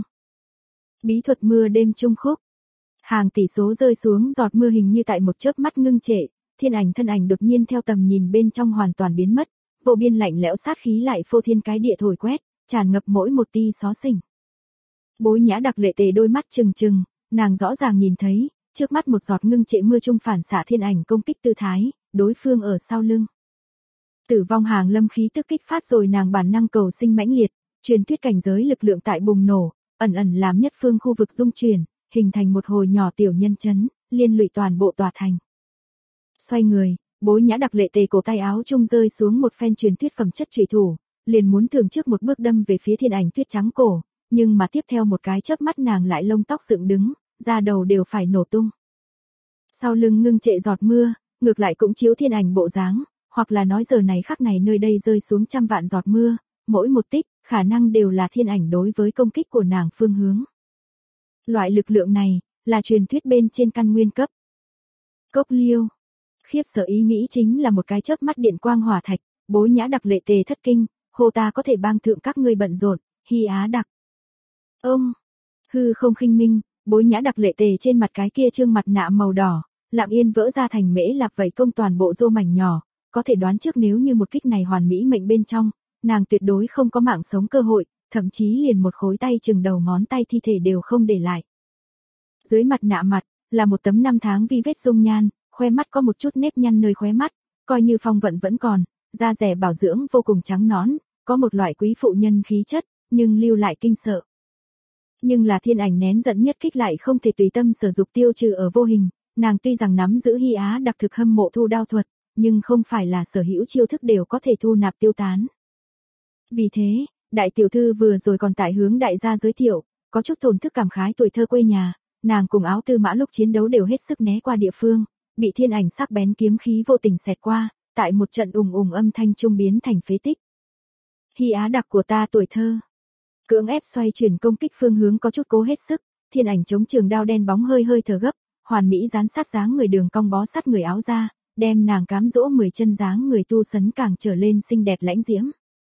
Bí thuật mưa đêm trung khúc. Hàng tỷ số rơi xuống giọt mưa hình như tại một chớp mắt ngưng trệ, thân ảnh đột nhiên theo tầm nhìn bên trong hoàn toàn biến mất, vô biên lạnh lẽo sát khí lại phô thiên cái địa thổi quét, tràn ngập mỗi một tia xó xỉnh. Bối Nhã Đặc Lệ Tề đôi mắt trừng trừng, nàng rõ ràng nhìn thấy, trước mắt một giọt ngưng trệ mưa trung phản xạ thiên ảnh công kích tư thái, đối phương ở sau lưng. Tử vong hàng lâm khí tức kích phát rồi nàng bản năng cầu sinh mãnh liệt, truyền thuyết cảnh giới lực lượng tại bùng nổ, ẩn ẩn làm nhất phương khu vực rung chuyển, hình thành một hồi nhỏ tiểu nhân chấn, liên lụy toàn bộ tòa thành. Xoay người, Bối Nhã Đặc Lệ Tề cổ tay áo trung rơi xuống một phen truyền thuyết phẩm chất chủy thủ, liền muốn thường trước một bước đâm về phía thiên ảnh tuyết trắng cổ, nhưng mà tiếp theo một cái chớp mắt nàng lại lông tóc dựng đứng, da đầu đều phải nổ tung. Sau lưng ngưng trệ giọt mưa, ngược lại cũng chiếu thiên ảnh bộ dáng, hoặc là nói giờ này khắc này nơi đây rơi xuống trăm vạn giọt mưa, mỗi một tích, khả năng đều là thiên ảnh đối với công kích của nàng phương hướng. Loại lực lượng này, là truyền thuyết bên trên căn nguyên cấp. Cốc liêu. Khiếp sợ ý nghĩ chính là một cái chớp mắt điện quang hỏa thạch, Bối Nhã Đặc Lệ Tề thất kinh, hô ta có thể bang thượng các ngươi bận rộn, Hy Á Đặc. Ông. Hư không khinh minh, Bối Nhã Đặc Lệ Tề trên mặt cái kia trương mặt nạ màu đỏ, lặng yên vỡ ra thành mễ lạp vảy công toàn bộ rô mảnh nhỏ, có thể đoán trước nếu như một kích này hoàn mỹ mệnh bên trong, nàng tuyệt đối không có mạng sống cơ hội, thậm chí liền một khối tay chừng đầu ngón tay thi thể đều không để lại. Dưới mặt nạ mặt, là một tấm 5 tháng vi vết dung nhan, khoe mắt có một chút nếp nhăn nơi khóe mắt, coi như phong vận vẫn còn, da rẻ bảo dưỡng vô cùng trắng nõn, có một loại quý phụ nhân khí chất, nhưng lưu lại kinh sợ. Nhưng là thiên ảnh nén giận nhất kích lại không thể tùy tâm sử dụng tiêu trừ ở vô hình, nàng tuy rằng nắm giữ Hy Á Đặc thực hâm mộ thu đao thuật, nhưng không phải là sở hữu chiêu thức đều có thể thu nạp tiêu tán. Vì thế, đại tiểu thư vừa rồi còn tại hướng đại gia giới thiệu, có chút thổn thức cảm khái tuổi thơ quê nhà, nàng cùng Áo Tư Mã lúc chiến đấu đều hết sức né qua địa phương, bị thiên ảnh sắc bén kiếm khí vô tình xẹt qua, tại một trận ùng ùng âm thanh trung biến thành phế tích. Hy Á Đặc của ta tuổi thơ. Cưỡng ép xoay chuyển công kích phương hướng có chút cố hết sức, thiên ảnh chống trường đao đen bóng hơi hơi thở gấp, hoàn mỹ dán sát dáng người đường cong bó sát người áo ra, đem nàng cám dỗ 10 chân dáng người tu sấn càng trở lên xinh đẹp lãnh diễm.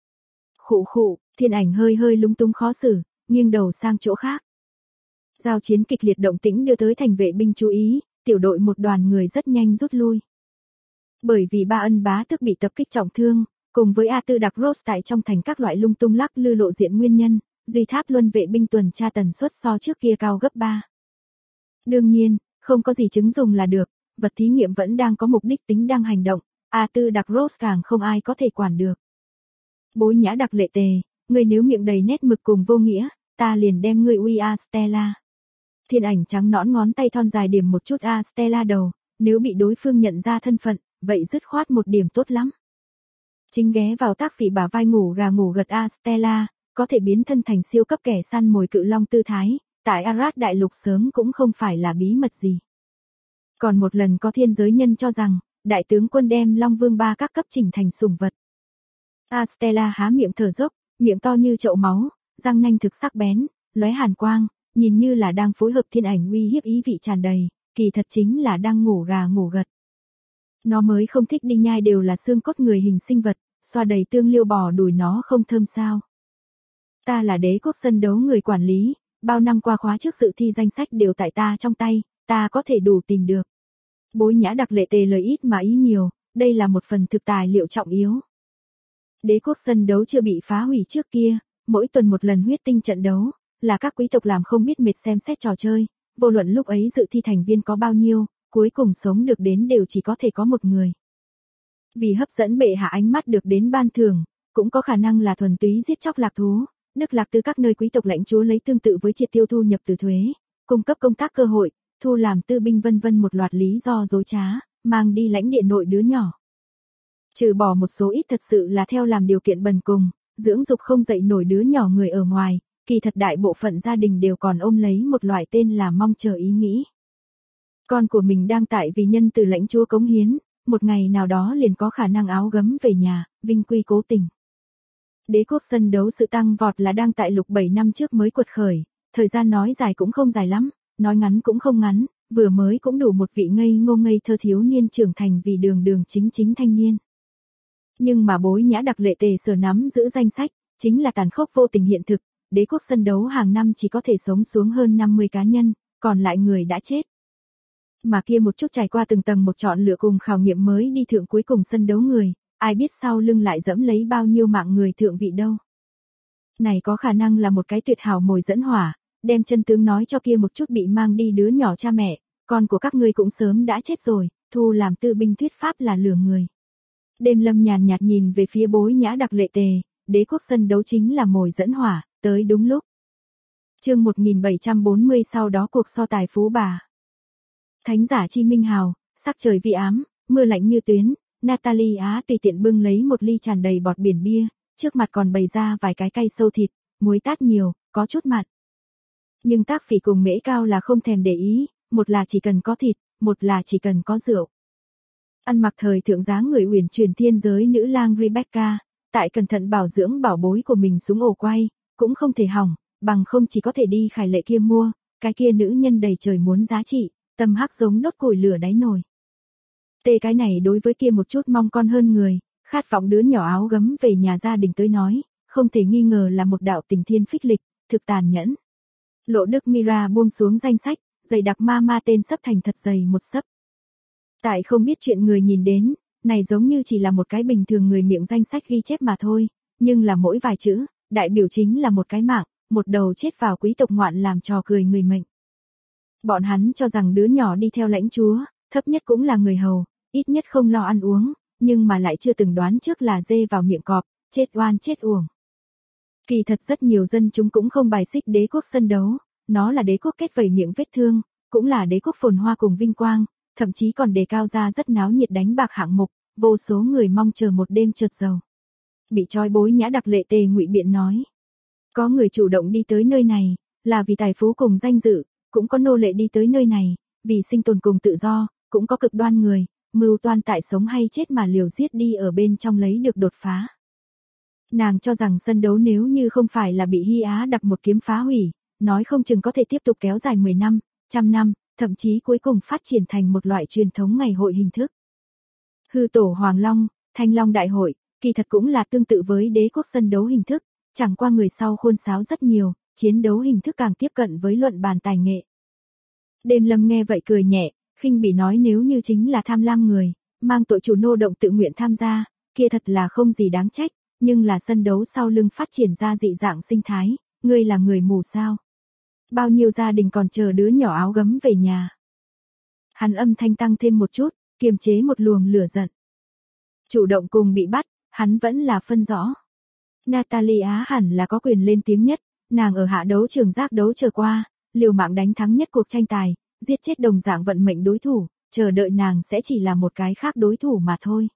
Khụ khụ, thiên ảnh hơi hơi lung tung khó xử, nghiêng đầu sang chỗ khác. Giao chiến kịch liệt động tĩnh đưa tới thành vệ binh chú ý, tiểu đội một đoàn người rất nhanh rút lui. Bởi vì Ba Ân bá tức bị tập kích trọng thương, cùng với A Tư Đặc Rose tại trong thành các loại lung tung lắc lư lộ diện nguyên nhân, Duy Tháp Luân vệ binh tuần tra tần suất so trước kia cao gấp 3. Đương nhiên, không có gì chứng dùng là được, vật thí nghiệm vẫn đang có mục đích tính đang hành động, A Tư Đặc Rose càng không ai có thể quản được. Bối Nhã Đặc Lệ Tề, ngươi nếu miệng đầy nét mực cùng vô nghĩa, ta liền đem ngươi uy A Stella. Thiên ảnh trắng nõn ngón tay thon dài điểm một chút A Stella đầu, nếu bị đối phương nhận ra thân phận, vậy dứt khoát một điểm tốt lắm. Chính ghé vào tác phỉ bả vai ngủ gà ngủ gật A Stella, có thể biến thân thành siêu cấp kẻ săn mồi cự long tư thái, tại Arad đại lục sớm cũng không phải là bí mật gì. Còn một lần có thiên giới nhân cho rằng, đại tướng quân đem Long Vương 3 các cấp chỉnh thành sủng vật. A Stella há miệng thở dốc, miệng to như chậu máu, răng nanh thực sắc bén, lóe hàn quang, nhìn như là đang phối hợp thiên ảnh uy hiếp ý vị tràn đầy, kỳ thật chính là đang ngủ gà ngủ gật. Nó mới không thích đi nhai đều là xương cốt người hình sinh vật, xoa đầy tương liêu bò đùi nó không thơm sao. Ta là đế quốc sân đấu người quản lý, bao năm qua khóa trước dự thi danh sách đều tại ta trong tay, ta có thể đủ tìm được. Bối Nhã Đặc Lệ Tề lời ít mà ý nhiều, đây là một phần thực tài liệu trọng yếu. Đế quốc sân đấu chưa bị phá hủy trước kia, mỗi tuần một lần huyết tinh trận đấu, là các quý tộc làm không biết mệt xem xét trò chơi, vô luận lúc ấy dự thi thành viên có bao nhiêu, cuối cùng sống được đến đều chỉ có thể có một người. Vì hấp dẫn bệ hạ ánh mắt được đến ban thưởng, cũng có khả năng là thuần túy giết chóc lạc thú, Đức Lạc từ các nơi quý tộc lãnh chúa lấy tương tự với triệt tiêu thu nhập từ thuế, cung cấp công tác cơ hội, thu làm tư binh vân vân một loạt lý do dối trá, mang đi lãnh địa nội đứa nhỏ. Trừ bỏ một số ít thật sự là theo làm điều kiện bần cùng, dưỡng dục không dậy nổi đứa nhỏ người ở ngoài, kỳ thật đại bộ phận gia đình đều còn ôm lấy một loại tên là mong chờ ý nghĩ. Con của mình đang tại vì nhân từ lãnh chúa cống hiến, một ngày nào đó liền có khả năng áo gấm về nhà, vinh quy cố tình. Đế quốc sân đấu sự tăng vọt là đang tại lục 7 năm trước mới quật khởi, thời gian nói dài cũng không dài lắm, nói ngắn cũng không ngắn, vừa mới cũng đủ một vị ngây ngô ngây thơ thiếu niên trưởng thành vì đường chính thanh niên. Nhưng mà Bối Nhã Đặc Lệ Tề Sở nắm giữ danh sách, chính là tàn khốc vô tình hiện thực, đế quốc sân đấu hàng năm chỉ có thể sống xuống hơn 50 cá nhân, còn lại người đã chết. Mà kia một chút trải qua từng tầng một chọn lựa cùng khảo nghiệm mới đi thượng cuối cùng sân đấu người, ai biết sau lưng lại dẫm lấy bao nhiêu mạng người thượng vị đâu. Này có khả năng là một cái tuyệt hảo mồi dẫn hỏa, đem chân tướng nói cho kia một chút bị mang đi đứa nhỏ cha mẹ, con của các ngươi cũng sớm đã chết rồi, thu làm tư binh thuyết pháp là lừa người. Đêm Lâm nhàn nhạt nhìn về phía Bối Nhã Đặc Lệ Tề, đế quốc sân đấu chính là mồi dẫn hỏa, tới đúng lúc. Chương 1740 sau đó cuộc so tài phú bà. Thánh giả chi minh hào, sắc trời vi ám, mưa lạnh như tuyến, Natalie Á tùy tiện bưng lấy một ly tràn đầy bọt biển bia, trước mặt còn bày ra vài cái cay sâu thịt, muối tát nhiều, có chút mặn. Nhưng Tác Phỉ cùng Mễ Cao là không thèm để ý, một là chỉ cần có thịt, một là chỉ cần có rượu. Ăn mặc thời thượng dáng người uyển chuyển thiên giới nữ lang Rebecca, tại cẩn thận bảo dưỡng bảo bối của mình xuống ổ quay, cũng không thể hỏng, bằng không chỉ có thể đi Khải Lệ kia mua, cái kia nữ nhân đầy trời muốn giá trị, tâm hắc giống đốt củi lửa đáy nồi. Tê cái này đối với kia một chút mong con hơn người, khát vọng đứa nhỏ áo gấm về nhà gia đình tới nói, không thể nghi ngờ là một đạo tình thiên phích lịch, thực tàn nhẫn. Lộ Đức Mira buông xuống danh sách, dày đặc ma tên sấp thành thật dày một sấp. Tại không biết chuyện người nhìn đến, này giống như chỉ là một cái bình thường người miệng danh sách ghi chép mà thôi, nhưng là mỗi vài chữ, đại biểu chính là một cái mạng, một đầu chết vào quý tộc ngoạn làm trò cười người mệnh. Bọn hắn cho rằng đứa nhỏ đi theo lãnh chúa, thấp nhất cũng là người hầu, ít nhất không lo ăn uống, nhưng mà lại chưa từng đoán trước là dê vào miệng cọp, chết oan chết uổng. Kỳ thật rất nhiều dân chúng cũng không bài xích đế quốc sân đấu, nó là đế quốc kết vẩy miệng vết thương, cũng là đế quốc phồn hoa cùng vinh quang, thậm chí còn đề cao ra rất náo nhiệt đánh bạc hạng mục, vô số người mong chờ một đêm chợt giàu. Bị trói Bối Nhã Đặc Lệ Tề ngụy biện nói, có người chủ động đi tới nơi này, là vì tài phú cùng danh dự, cũng có nô lệ đi tới nơi này, vì sinh tồn cùng tự do, cũng có cực đoan người, mưu toan tại sống hay chết mà liều giết đi ở bên trong lấy được đột phá. Nàng cho rằng sân đấu nếu như không phải là bị Hy Á đặc một kiếm phá hủy, nói không chừng có thể tiếp tục kéo dài 10 năm, trăm năm, thậm chí cuối cùng phát triển thành một loại truyền thống ngày hội hình thức. Hư tổ Hoàng Long, Thanh Long Đại hội, kỳ thật cũng là tương tự với đế quốc sân đấu hình thức, chẳng qua người sau khuôn sáo rất nhiều, chiến đấu hình thức càng tiếp cận với luận bàn tài nghệ. Đêm Lâm nghe vậy cười nhẹ, khinh bỉ nói nếu như chính là tham lam người, mang tội chủ nô động tự nguyện tham gia, kia thật là không gì đáng trách, nhưng là sân đấu sau lưng phát triển ra dị dạng sinh thái, ngươi là người mù sao? Bao nhiêu gia đình còn chờ đứa nhỏ áo gấm về nhà. Hắn âm thanh tăng thêm một chút, kiềm chế một luồng lửa giận. Chủ động cùng bị bắt, hắn vẫn là phân rõ. Natalie Á hẳn là có quyền lên tiếng nhất, nàng ở hạ đấu trường giác đấu chờ qua, liều mạng đánh thắng nhất cuộc tranh tài, giết chết đồng dạng vận mệnh đối thủ, chờ đợi nàng sẽ chỉ là một cái khác đối thủ mà thôi.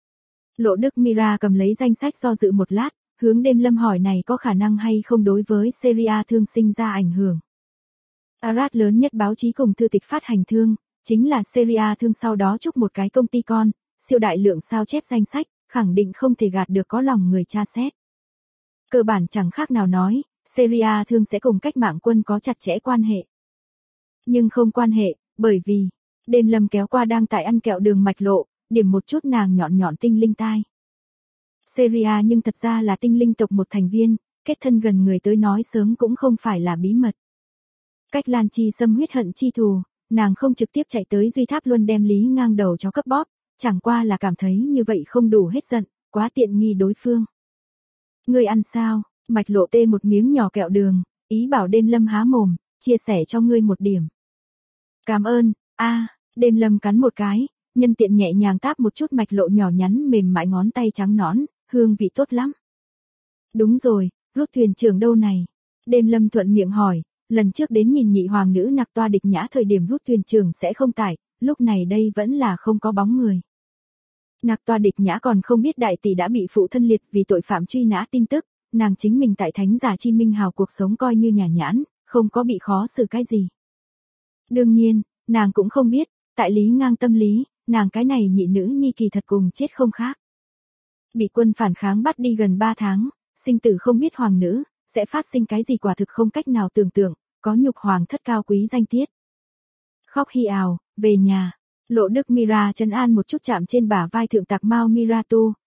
Lộ Đức Mira cầm lấy danh sách do dự một lát, hướng Đêm Lâm hỏi này có khả năng hay không đối với Serie A thương sinh ra ảnh hưởng. Arad lớn nhất báo chí cùng thư tịch phát hành thương, chính là Serie A thương sau đó chúc một cái công ty con, siêu đại lượng sao chép danh sách, khẳng định không thể gạt được có lòng người tra xét. Cơ bản chẳng khác nào nói, Serie A thương sẽ cùng cách mạng quân có chặt chẽ quan hệ. Nhưng không quan hệ, bởi vì, Đêm Lâm kéo qua đang tại ăn kẹo đường mạch lộ, điểm một chút nàng nhọn nhọn tinh linh tai. Serie A nhưng thật ra là tinh linh tộc một thành viên, kết thân gần người tới nói sớm cũng không phải là bí mật. Cách Lan Chi xâm huyết hận chi thù, nàng không trực tiếp chạy tới Duy Tháp Luân đem Lý Ngang đầu cho cấp bóp, chẳng qua là cảm thấy như vậy không đủ hết giận, quá tiện nghi đối phương. Ngươi ăn sao? Mạch lộ tê một miếng nhỏ kẹo đường, ý bảo Đêm Lâm há mồm, chia sẻ cho ngươi một điểm. Cảm ơn, Đêm Lâm cắn một cái, nhân tiện nhẹ nhàng táp một chút mạch lộ nhỏ nhắn mềm mại ngón tay trắng nõn, hương vị tốt lắm. Đúng rồi, rút thuyền trưởng đâu này? Đêm Lâm thuận miệng hỏi, lần trước đến nhìn nhị hoàng nữ Nặc Toa Địch Nhã thời điểm rút thuyền trưởng sẽ không tải, lúc này đây vẫn là không có bóng người. Nặc Toa Địch Nhã còn không biết đại tỷ đã bị phụ thân liệt vì tội phạm truy nã tin tức, nàng chính mình tại thánh giả chi minh hào cuộc sống coi như nhà nhãn, không có bị khó xử cái gì. Đương nhiên, nàng cũng không biết, tại Lý Ngang tâm lý, nàng cái này nhị nữ nhi kỳ thật cùng chết không khác. Bị quân phản kháng bắt đi gần 3 tháng, sinh tử không biết hoàng nữ, sẽ phát sinh cái gì quả thực không cách nào tưởng tượng, có nhục hoàng thất cao quý danh tiết. Khóc hi ào, về nhà, Lộ Đức Mira trấn an một chút chạm trên bả vai thượng tạc Mao Miratu,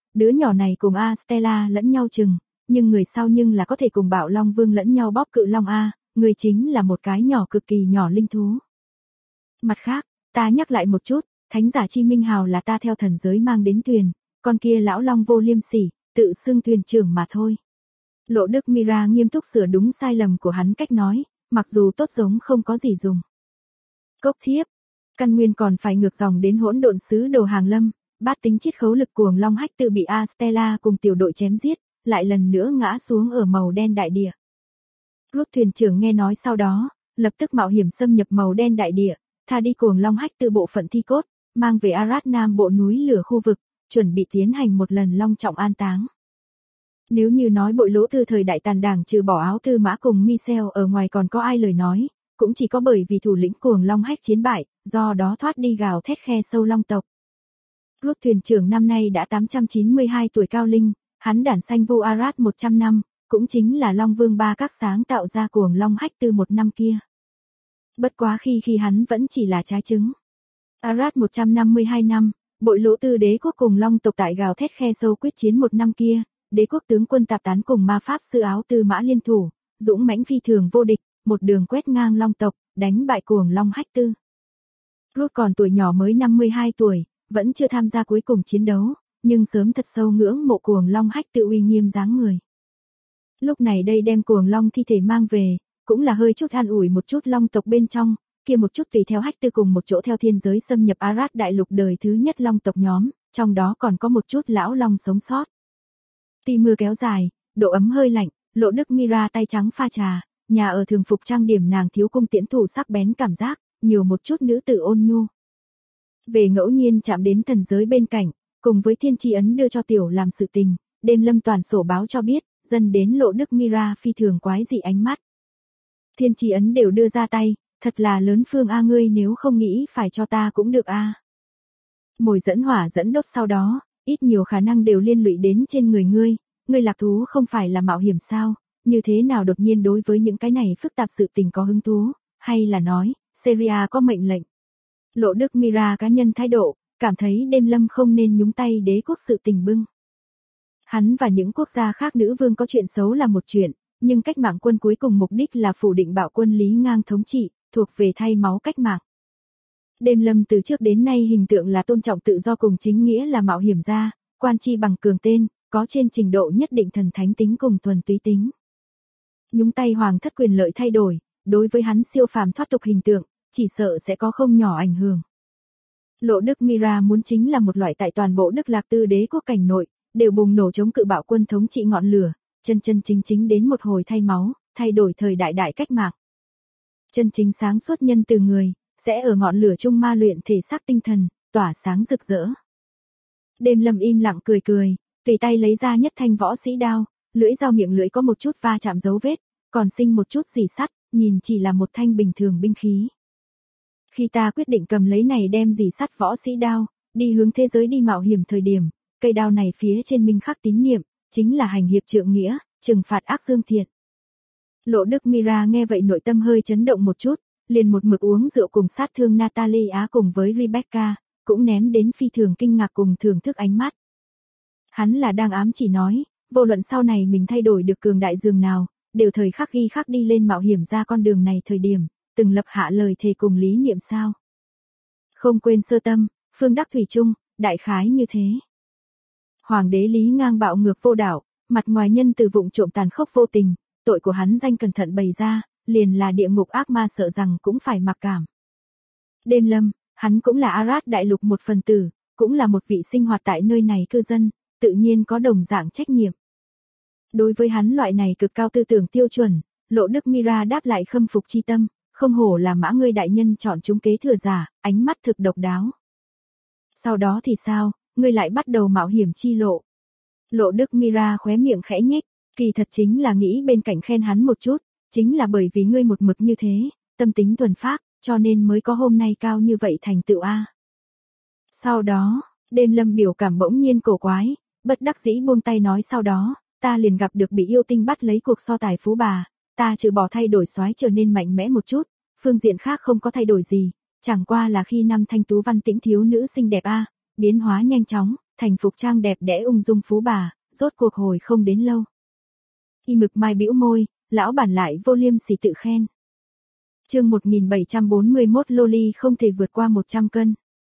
đứa nhỏ này cùng A Stella lẫn nhau chừng, nhưng người sau nhưng là có thể cùng Bạo Long Vương lẫn nhau bóp cự long A, người chính là một cái nhỏ cực kỳ nhỏ linh thú. Mặt khác, ta nhắc lại một chút, thánh giả Chi Minh Hào là ta theo thần giới mang đến thuyền, con kia lão long vô liêm sỉ, tự xưng thuyền trưởng mà thôi. Lộ Đức Mira nghiêm túc sửa đúng sai lầm của hắn cách nói, mặc dù tốt giống không có gì dùng. Cốc thiếp, căn nguyên còn phải ngược dòng đến hỗn độn sứ đồ hàng lâm, bát tính chiết khấu lực cuồng long hách tự bị A Stella cùng tiểu đội chém giết, lại lần nữa ngã xuống ở màu đen đại địa. Lúc thuyền trưởng nghe nói sau đó, lập tức mạo hiểm xâm nhập màu đen đại địa, tha đi cuồng long hách tự bộ phận thi cốt, mang về Arad Nam bộ núi lửa khu vực, chuẩn bị tiến hành một lần long trọng an táng. Nếu như nói bội lỗ từ thời đại tàn đảng trừ bỏ áo tư mã cùng Michel ở ngoài còn có ai lời nói, cũng chỉ có bởi vì thủ lĩnh cuồng long hách chiến bại, do đó thoát đi gào thét khe sâu long tộc. Lúc thuyền trưởng năm nay đã 892 tuổi cao linh, hắn đản sanh vu Arad 100 năm, cũng chính là Long Vương Ba Các sáng tạo ra cuồng long hách từ một năm kia. Bất quá khi hắn vẫn chỉ là trái trứng. Arad 152 năm, bội lỗ tư đế quốc cùng long tộc tại gào thét khe sâu quyết chiến một năm kia, đế quốc tướng quân tạp tán cùng ma pháp sư áo tư mã liên thủ, dũng mãnh phi thường vô địch, một đường quét ngang long tộc, đánh bại cuồng long hách tư. Ruth còn tuổi nhỏ mới 52 tuổi, vẫn chưa tham gia cuối cùng chiến đấu, nhưng sớm thật sâu ngưỡng mộ cuồng long hách tự uy nghiêm dáng người. Lúc này đây đem cuồng long thi thể mang về, cũng là hơi chút an ủi một chút long tộc bên trong, kia một chút tùy theo hách tư cùng một chỗ theo thiên giới xâm nhập Arad đại lục đời thứ nhất long tộc nhóm, trong đó còn có một chút lão long sống sót. Ti mưa kéo dài, độ ấm hơi lạnh, Lộ Đức Mira tay trắng pha trà, nhà ở thường phục trang điểm nàng thiếu cung tiễn thủ sắc bén cảm giác, nhiều một chút nữ tử ôn nhu. Về ngẫu nhiên chạm đến thần giới bên cạnh, cùng với thiên tri ấn đưa cho tiểu làm sự tình, đêm lâm toàn sổ báo cho biết, dần đến Lộ Đức Mira phi thường quái dị ánh mắt. Thiên tri ấn đều đưa ra tay, thật là lớn phương a, ngươi nếu không nghĩ phải cho ta cũng được a. Mồi dẫn hỏa dẫn đốt sau đó, ít nhiều khả năng đều liên lụy đến trên người ngươi lạc thú không phải là mạo hiểm sao, như thế nào đột nhiên đối với những cái này phức tạp sự tình có hứng thú, hay là nói, Syria có mệnh lệnh. Lộ Đức Mira cá nhân thái độ, cảm thấy đêm lâm không nên nhúng tay đế quốc sự tình bưng. Hắn và những quốc gia khác nữ vương có chuyện xấu là một chuyện, nhưng cách mạng quân cuối cùng mục đích là phủ định bạo quân Lý Ngang thống trị, thuộc về thay máu cách mạng. Đêm lâm từ trước đến nay hình tượng là tôn trọng tự do cùng chính nghĩa là mạo hiểm gia, quan chi bằng cường tên, có trên trình độ nhất định thần thánh tính cùng thuần túy tính. Nhúng tay hoàng thất quyền lợi thay đổi, đối với hắn siêu phàm thoát tục hình tượng, chỉ sợ sẽ có không nhỏ ảnh hưởng. Lộ Đức Mira muốn chính là một loại tại toàn bộ Đức Lạc Tư đế quốc cảnh nội, đều bùng nổ chống cự bạo quân thống trị ngọn lửa, chân chính đến một hồi thay máu, thay đổi thời đại cách mạng. Chân chính sáng suốt nhân từ người, sẽ ở ngọn lửa chung ma luyện thể xác tinh thần, tỏa sáng rực rỡ. Đêm lâm im lặng cười, tùy tay lấy ra nhất thanh võ sĩ đao, lưỡi dao miệng lưỡi có một chút va chạm dấu vết, còn sinh một chút rỉ sắt, nhìn chỉ là một thanh bình thường binh khí. Khi ta quyết định cầm lấy này đem rỉ sắt võ sĩ đao, đi hướng thế giới đi mạo hiểm thời điểm, cây đao này phía trên minh khắc tín niệm, chính là hành hiệp trượng nghĩa, trừng phạt ác dương thiện. Lộ Đức Mira nghe vậy nội tâm hơi chấn động một chút, liền một mực uống rượu cùng sát thương Natalia cùng với Rebecca, cũng ném đến phi thường kinh ngạc cùng thưởng thức ánh mắt. Hắn là đang ám chỉ nói, vô luận sau này mình thay đổi được cường đại dường nào, đều thời khắc ghi khắc đi lên mạo hiểm ra con đường này thời điểm, từng lập hạ lời thề cùng lý niệm sao. Không quên sơ tâm, phương đắc thủy chung, đại khái như thế. Hoàng đế Lý Ngang bạo ngược vô đạo, mặt ngoài nhân từ vụng trộm tàn khốc vô tình, tội của hắn danh cẩn thận bày ra, liền là địa ngục ác ma sợ rằng cũng phải mặc cảm. Đêm lâm, hắn cũng là Arad đại lục một phần tử, cũng là một vị sinh hoạt tại nơi này cư dân, tự nhiên có đồng dạng trách nhiệm. Đối với hắn loại này cực cao tư tưởng tiêu chuẩn, Lộ Đức Mira đáp lại khâm phục chi tâm, không hổ là mã ngươi đại nhân chọn chúng kế thừa giả, ánh mắt thực độc đáo. Sau đó thì sao, ngươi lại bắt đầu mạo hiểm chi lộ. Lộ Đức Mira khóe miệng khẽ nhếch, kỳ thật chính là nghĩ bên cạnh khen hắn một chút, chính là bởi vì ngươi một mực như thế, tâm tính thuần phác, cho nên mới có hôm nay cao như vậy thành tựu a. Sau đó, đêm lâm biểu cảm bỗng nhiên cổ quái, bất đắc dĩ buông tay nói sau đó, ta liền gặp được bị yêu tinh bắt lấy cuộc so tài phú bà, ta trừ bỏ thay đổi soái trở nên mạnh mẽ một chút, phương diện khác không có thay đổi gì, chẳng qua là khi năm thanh tú văn tĩnh thiếu nữ xinh đẹp a, biến hóa nhanh chóng, thành phục trang đẹp đẽ ung dung phú bà, rốt cuộc hồi không đến lâu. Y Mực Mai bĩu môi, lão bản lại vô liêm sỉ tự khen. Chương 1741 Loli không thể vượt qua 100 cân.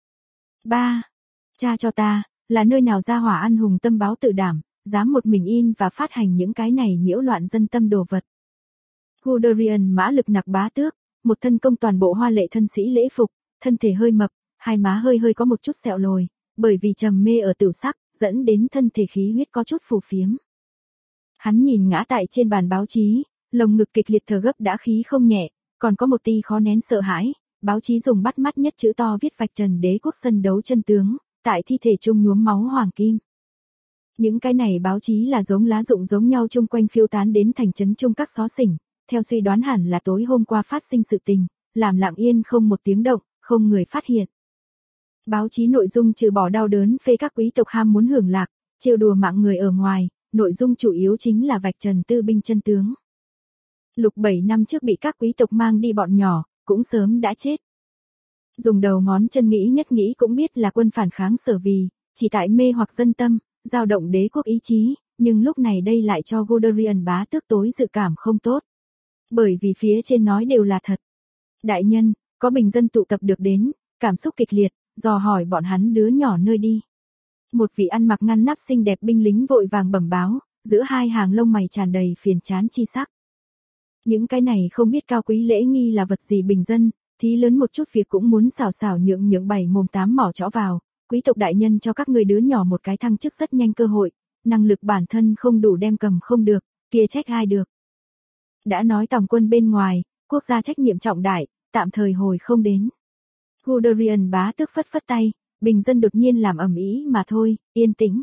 3. Cha cho ta, là nơi nào ra hỏa ăn hùng tâm báo tự đảm, dám một mình in và phát hành những cái này nhiễu loạn dân tâm đồ vật. Guderian mã lực nặc bá tước, một thân công toàn bộ hoa lệ thân sĩ lễ phục, thân thể hơi mập, hai má hơi hơi có một chút sẹo lồi, bởi vì trầm mê ở tửu sắc, dẫn đến thân thể khí huyết có chút phù phiếm. Hắn nhìn ngã tại trên bàn báo chí, lồng ngực kịch liệt thở gấp đã khí không nhẹ, còn có một tia khó nén sợ hãi, báo chí dùng bắt mắt nhất chữ to viết vạch trần đế quốc sân đấu chân tướng, tại thi thể chung nhuốm máu hoàng kim. Những cái này báo chí là giống lá rụng giống nhau chung quanh phiêu tán đến thành trấn chung các xó xỉnh, theo suy đoán hẳn là tối hôm qua phát sinh sự tình, làm lặng yên không một tiếng động, không người phát hiện. Báo chí nội dung trừ bỏ đau đớn phê các quý tộc ham muốn hưởng lạc, trêu đùa mạng người ở ngoài, nội dung chủ yếu chính là vạch trần tư binh chân tướng. Lục 7 năm trước bị các quý tộc mang đi bọn nhỏ, cũng sớm đã chết. Dùng đầu ngón chân nghĩ nhất nghĩ cũng biết là quân phản kháng sở vì, chỉ tại mê hoặc dân tâm, dao động đế quốc ý chí, nhưng lúc này đây lại cho Guderian bá tước tối dự cảm không tốt. Bởi vì phía trên nói đều là thật. Đại nhân, có bình dân tụ tập được đến, cảm xúc kịch liệt, dò hỏi bọn hắn đứa nhỏ nơi đi. Một vị ăn mặc ngăn nắp xinh đẹp binh lính vội vàng bẩm báo, giữa hai hàng lông mày tràn đầy phiền chán chi sắc. Những cái này không biết cao quý lễ nghi là vật gì bình dân, thí lớn một chút việc cũng muốn xào xào nhượng bày mồm tám mỏ chõ vào, quý tộc đại nhân cho các người đứa nhỏ một cái thăng chức rất nhanh cơ hội, năng lực bản thân không đủ đem cầm không được, kia trách ai được. Đã nói tòng quân bên ngoài, quốc gia trách nhiệm trọng đại, tạm thời hồi không đến. Guderian bá tước phất phất tay, bình dân đột nhiên làm ầm ĩ mà thôi, yên tĩnh.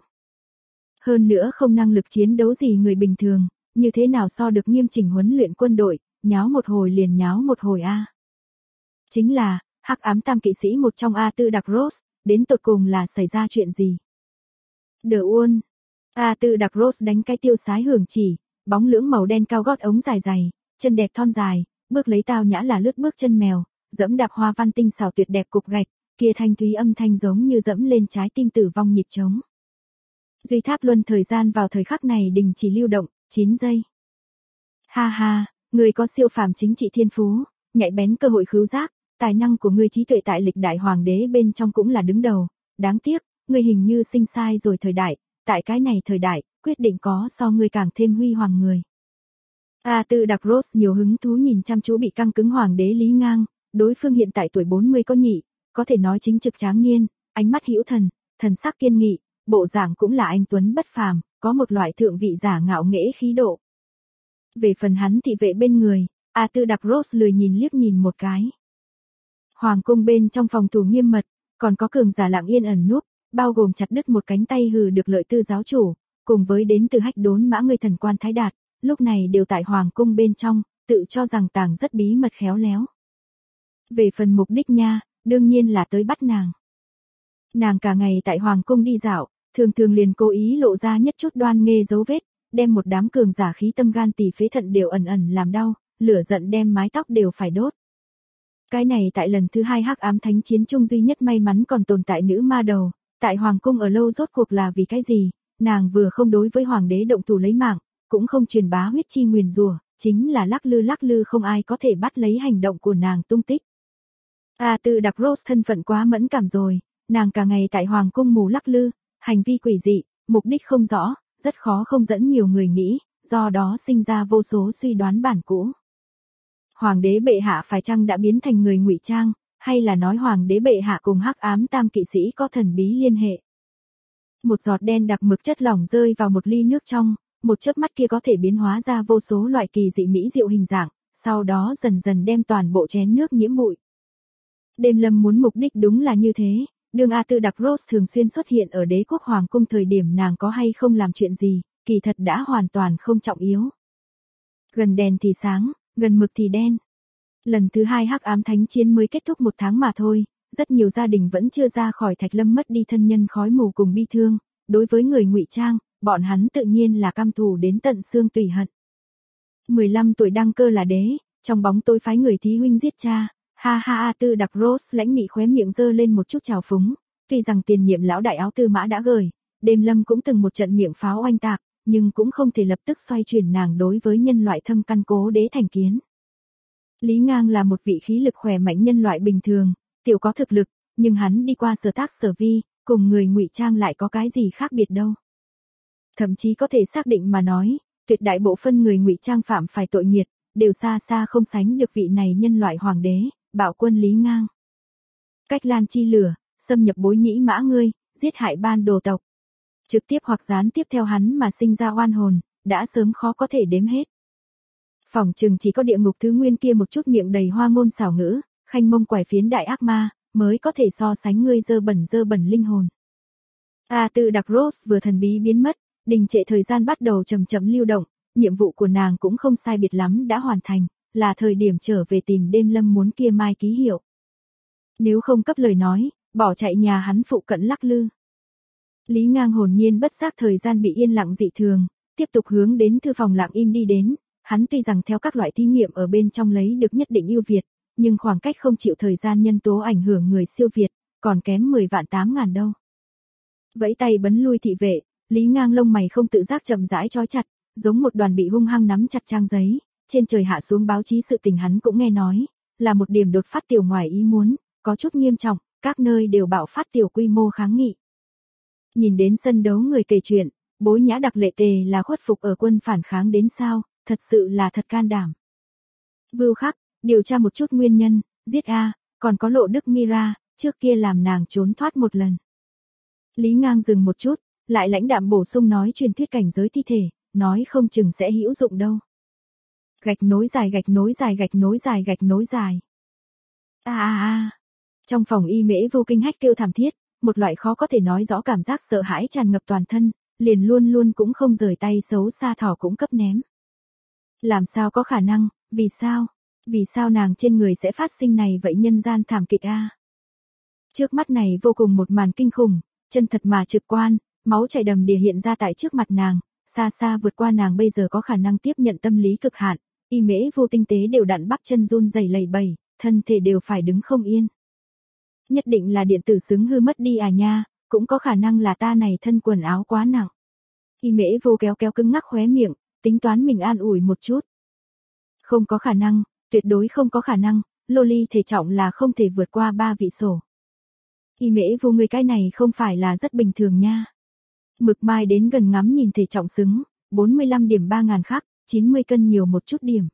Hơn nữa không năng lực chiến đấu gì người bình thường, như thế nào so được nghiêm chỉnh huấn luyện quân đội, nháo một hồi liền nháo một hồi a. Chính là, hắc ám tam kỵ sĩ một trong Arthur Darkross, đến tột cùng là xảy ra chuyện gì? The Wall. Arthur Darkross đánh cái tiêu sái hưởng chỉ, bóng lưỡng màu đen cao gót ống dài dày, chân đẹp thon dài, bước lấy tao nhã là lướt bước chân mèo, dẫm đạp hoa văn tinh xảo tuyệt đẹp cục gạch, kia thanh thúy âm thanh giống như dẫm lên trái tim tử vong nhịp trống. Duy tháp luân thời gian vào thời khắc này đình chỉ lưu động, 9 giây. Ha ha, người có siêu phàm chính trị thiên phú, nhạy bén cơ hội khứu giác, tài năng của ngươi trí tuệ tại lịch đại hoàng đế bên trong cũng là đứng đầu, đáng tiếc, ngươi hình như sinh sai rồi thời đại, tại cái này thời đại, quyết định có so ngươi càng thêm huy hoàng người. Arthur Darkross nhiều hứng thú nhìn chăm chú bị căng cứng hoàng đế Lý Ngang, đối phương hiện tại tuổi 40 có nhị, có thể nói chính trực tráng niên, ánh mắt hữu thần, thần sắc kiên nghị, bộ dạng cũng là anh tuấn bất phàm, có một loại thượng vị giả ngạo nghễ khí độ. Về phần hắn thị vệ bên người, Arthur Darkross lười nhìn liếc nhìn một cái. Hoàng cung bên trong phòng thủ nghiêm mật, còn có cường giả lặng yên ẩn núp, bao gồm chặt đứt một cánh tay hừ được lợi tư giáo chủ, cùng với đến từ Hách Đốn Mã người thần quan Thái Đạt, lúc này đều tại hoàng cung bên trong, tự cho rằng tàng rất bí mật khéo léo. Về phần mục đích nha, đương nhiên là tới bắt nàng. Nàng cả ngày tại hoàng cung đi dạo, thường thường liền cố ý lộ ra nhất chút đoan nghê dấu vết, đem một đám cường giả khí tâm gan tỳ phế thận đều ẩn ẩn làm đau, lửa giận đem mái tóc đều phải đốt. Cái này tại lần thứ 2 hắc ám thánh chiến chung duy nhất may mắn còn tồn tại nữ ma đầu, tại hoàng cung ở lâu rốt cuộc là vì cái gì, nàng vừa không đối với hoàng đế động thủ lấy mạng, cũng không truyền bá huyết chi nguyền rủa, chính là lắc lư không ai có thể bắt lấy hành động của nàng tung tích. Arthur Darkross thân phận quá mẫn cảm rồi, nàng cả ngày tại hoàng cung mù lắc lư, hành vi quỷ dị, mục đích không rõ, rất khó không dẫn nhiều người nghĩ, do đó sinh ra vô số suy đoán bản cũ. Hoàng đế bệ hạ phải chăng đã biến thành người ngụy trang, hay là nói hoàng đế bệ hạ cùng hắc ám tam kỵ sĩ có thần bí liên hệ? Một giọt đen đặc mực chất lỏng rơi vào một ly nước trong, một chớp mắt kia có thể biến hóa ra vô số loại kỳ dị mỹ diệu hình dạng, sau đó dần dần đem toàn bộ chén nước nhiễm bụi. Đêm Lâm muốn mục đích đúng là như thế, đương Arthur Darkross thường xuyên xuất hiện ở đế quốc hoàng cung thời điểm nàng có hay không làm chuyện gì, kỳ thật đã hoàn toàn không trọng yếu. Gần đèn thì sáng, gần mực thì đen. Lần thứ 2 hắc ám thánh chiến mới kết thúc 1 tháng mà thôi, rất nhiều gia đình vẫn chưa ra khỏi Thạch Lâm mất đi thân nhân khói mù cùng bi thương, đối với người ngụy trang, bọn hắn tự nhiên là căm thù đến tận xương tùy hận. 15 tuổi đăng cơ là đế, trong bóng tối phái người thí huynh giết cha, ha ha Arthur Darkross lãnh mị khóe miệng giơ lên một chút trào phúng, Tuy rằng tiền nhiệm lão đại áo tư mã đã gởi, đêm lâm cũng từng một trận miệng pháo oanh tạc, nhưng cũng không thể lập tức xoay chuyển nàng đối với nhân loại thâm căn cố đế thành kiến. Lý Ngang là một vị khí lực khỏe mạnh nhân loại bình thường, tiểu có thực lực, nhưng hắn đi qua sở tác sở vi, cùng người ngụy trang lại có cái gì khác biệt đâu. Thậm chí có thể xác định mà nói, tuyệt đại bộ phân người ngụy trang phạm phải tội nghiệt, đều xa xa không sánh được vị này nhân loại hoàng đế, bạo quân Lý Ngang. Cách lan chi lửa, xâm nhập bối nhĩ mã ngươi, giết hại ban đồ tộc. Trực tiếp hoặc gián tiếp theo hắn mà sinh ra oan hồn, đã sớm khó có thể đếm hết. Phỏng chừng chỉ có địa ngục thứ nguyên kia một chút miệng đầy hoa ngôn xảo ngữ, khanh mông quải phiến đại ác ma, mới có thể so sánh ngươi dơ bẩn linh hồn. Tự đặc Rose vừa thần bí biến mất, đình trệ thời gian bắt đầu chậm chậm lưu động, nhiệm vụ của nàng cũng không sai biệt lắm đã hoàn thành, là thời điểm trở về tìm đêm lâm muốn kia mai ký hiệu. Nếu không cấp lời nói, bỏ chạy nhà hắn phụ cận lắc lư. Lý Ngang hồn nhiên bất giác thời gian bị yên lặng dị thường, tiếp tục hướng đến thư phòng lặng im đi đến, hắn tuy rằng theo các loại thí nghiệm ở bên trong lấy được nhất định ưu việt, nhưng khoảng cách không chịu thời gian nhân tố ảnh hưởng người siêu việt, còn kém 10 vạn 8 ngàn đâu. Vẫy tay bấn lui thị vệ, Lý Ngang lông mày không tự giác chậm rãi trói chặt, giống một đoàn bị hung hăng nắm chặt trang giấy, trên trời hạ xuống báo chí sự tình hắn cũng nghe nói, là một điểm đột phát tiểu ngoài ý muốn, có chút nghiêm trọng, các nơi đều bạo phát tiểu quy mô kháng nghị. Nhìn đến sân đấu người kể chuyện, Bối Nhã đặc lệ tề là khuất phục ở quân phản kháng đến sao, thật sự là thật can đảm. Vưu Khắc, điều tra một chút nguyên nhân, giết còn có Lộ Đức Mira, trước kia làm nàng trốn thoát một lần. Lý Ngang dừng một chút, lại lãnh đạm bổ sung nói truyền thuyết cảnh giới thi thể, nói không chừng sẽ hữu dụng đâu. Gạch nối dài gạch nối dài gạch nối dài gạch nối dài. Trong phòng Y Mễ Vô kinh hách kêu thảm thiết, một loại khó có thể nói rõ cảm giác sợ hãi tràn ngập toàn thân, liền luôn luôn cũng không rời tay xấu xa thỏ cũng cấp ném. Làm sao có khả năng, vì sao? Vì sao nàng trên người sẽ phát sinh này vậy nhân gian thảm kịch Trước mắt này vô cùng một màn kinh khủng, chân thật mà trực quan, máu chảy đầm đìa hiện ra tại trước mặt nàng, xa xa vượt qua nàng bây giờ có khả năng tiếp nhận tâm lý cực hạn, Y Mễ Vô tinh tế đều đặn bắp chân run rẩy lẩy bẩy, thân thể đều phải đứng không yên. Nhất định là điện tử xứng hư mất đi nha, cũng có khả năng là ta này thân quần áo quá nặng. Y Mễ Vô kéo cứng ngắc khóe miệng, tính toán mình an ủi một chút. Không có khả năng, tuyệt đối không có khả năng, loli thể trọng là không thể vượt qua 3 vị sổ. Y Mễ Vô người cái này không phải là rất bình thường nha. Mực Mai đến gần ngắm nhìn thể trọng xứng, 45 điểm 3.000 khắc, 90 cân nhiều một chút điểm.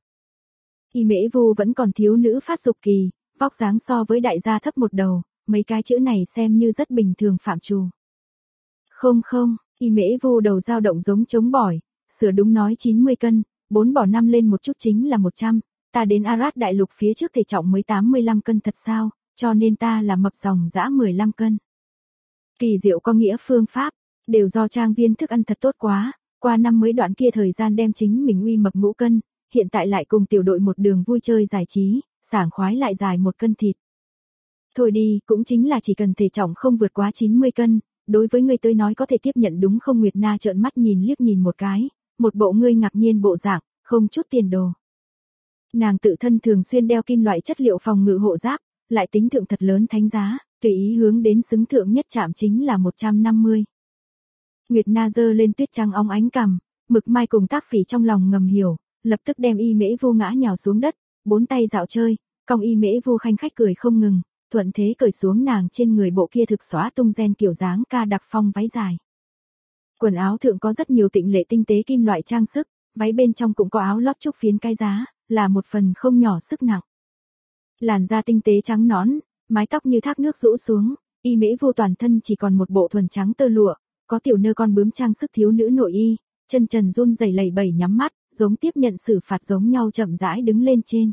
Y Mễ Vô vẫn còn thiếu nữ phát dục kỳ, vóc dáng so với đại gia thấp một đầu, mấy cái chữ này xem như rất bình thường phạm trù. Không, Y Mễ Vô đầu dao động giống chống bỏi, sửa đúng nói 90 cân, 4 bỏ 5 lên một chút chính là 100, ta đến Arad đại lục phía trước thể trọng mới 85 cân thật sao, cho nên ta là mập dòng dã 15 cân. Kỳ diệu có nghĩa phương pháp, đều do trang viên thức ăn thật tốt quá, qua năm mới đoạn kia thời gian đem chính mình uy mập ngũ cân, hiện tại lại cùng tiểu đội một đường vui chơi giải trí, sảng khoái lại dài 1 cân thịt. Thôi đi, cũng chính là chỉ cần thể trọng không vượt quá 90 cân, đối với người tới nói có thể tiếp nhận đúng không? Nguyệt Na trợn mắt nhìn liếc nhìn một cái, một bộ ngươi ngạc nhiên bộ dạng, không chút tiền đồ. Nàng tự thân thường xuyên đeo kim loại chất liệu phòng ngự hộ giáp, lại tính thượng thật lớn thánh giá, tùy ý hướng đến xứng thượng nhất chạm chính là 150. Nguyệt Na giơ lên tuyết trắng óng ánh cằm, Mực Mai cùng Tác Phỉ trong lòng ngầm hiểu, lập tức đem Y Mễ Vô ngã nhào xuống đất, 4 tay dạo chơi, cong Y Mễ Vô khanh khách cười không ngừng, thuận thế cởi xuống nàng trên người bộ kia thực xóa tung gen kiểu dáng ca đặc phong váy dài. Quần áo thượng có rất nhiều tịnh lệ tinh tế kim loại trang sức, váy bên trong cũng có áo lót trúc phiến cái giá, là một phần không nhỏ sức nặng. Làn da tinh tế trắng nõn, mái tóc như thác nước rũ xuống, Y Mễ Vô toàn thân chỉ còn một bộ thuần trắng tơ lụa, có tiểu nơ con bướm trang sức thiếu nữ nội y, chân trần run rẩy lẩy bẩy nhắm mắt, giống tiếp nhận xử phạt giống nhau chậm rãi đứng lên trên.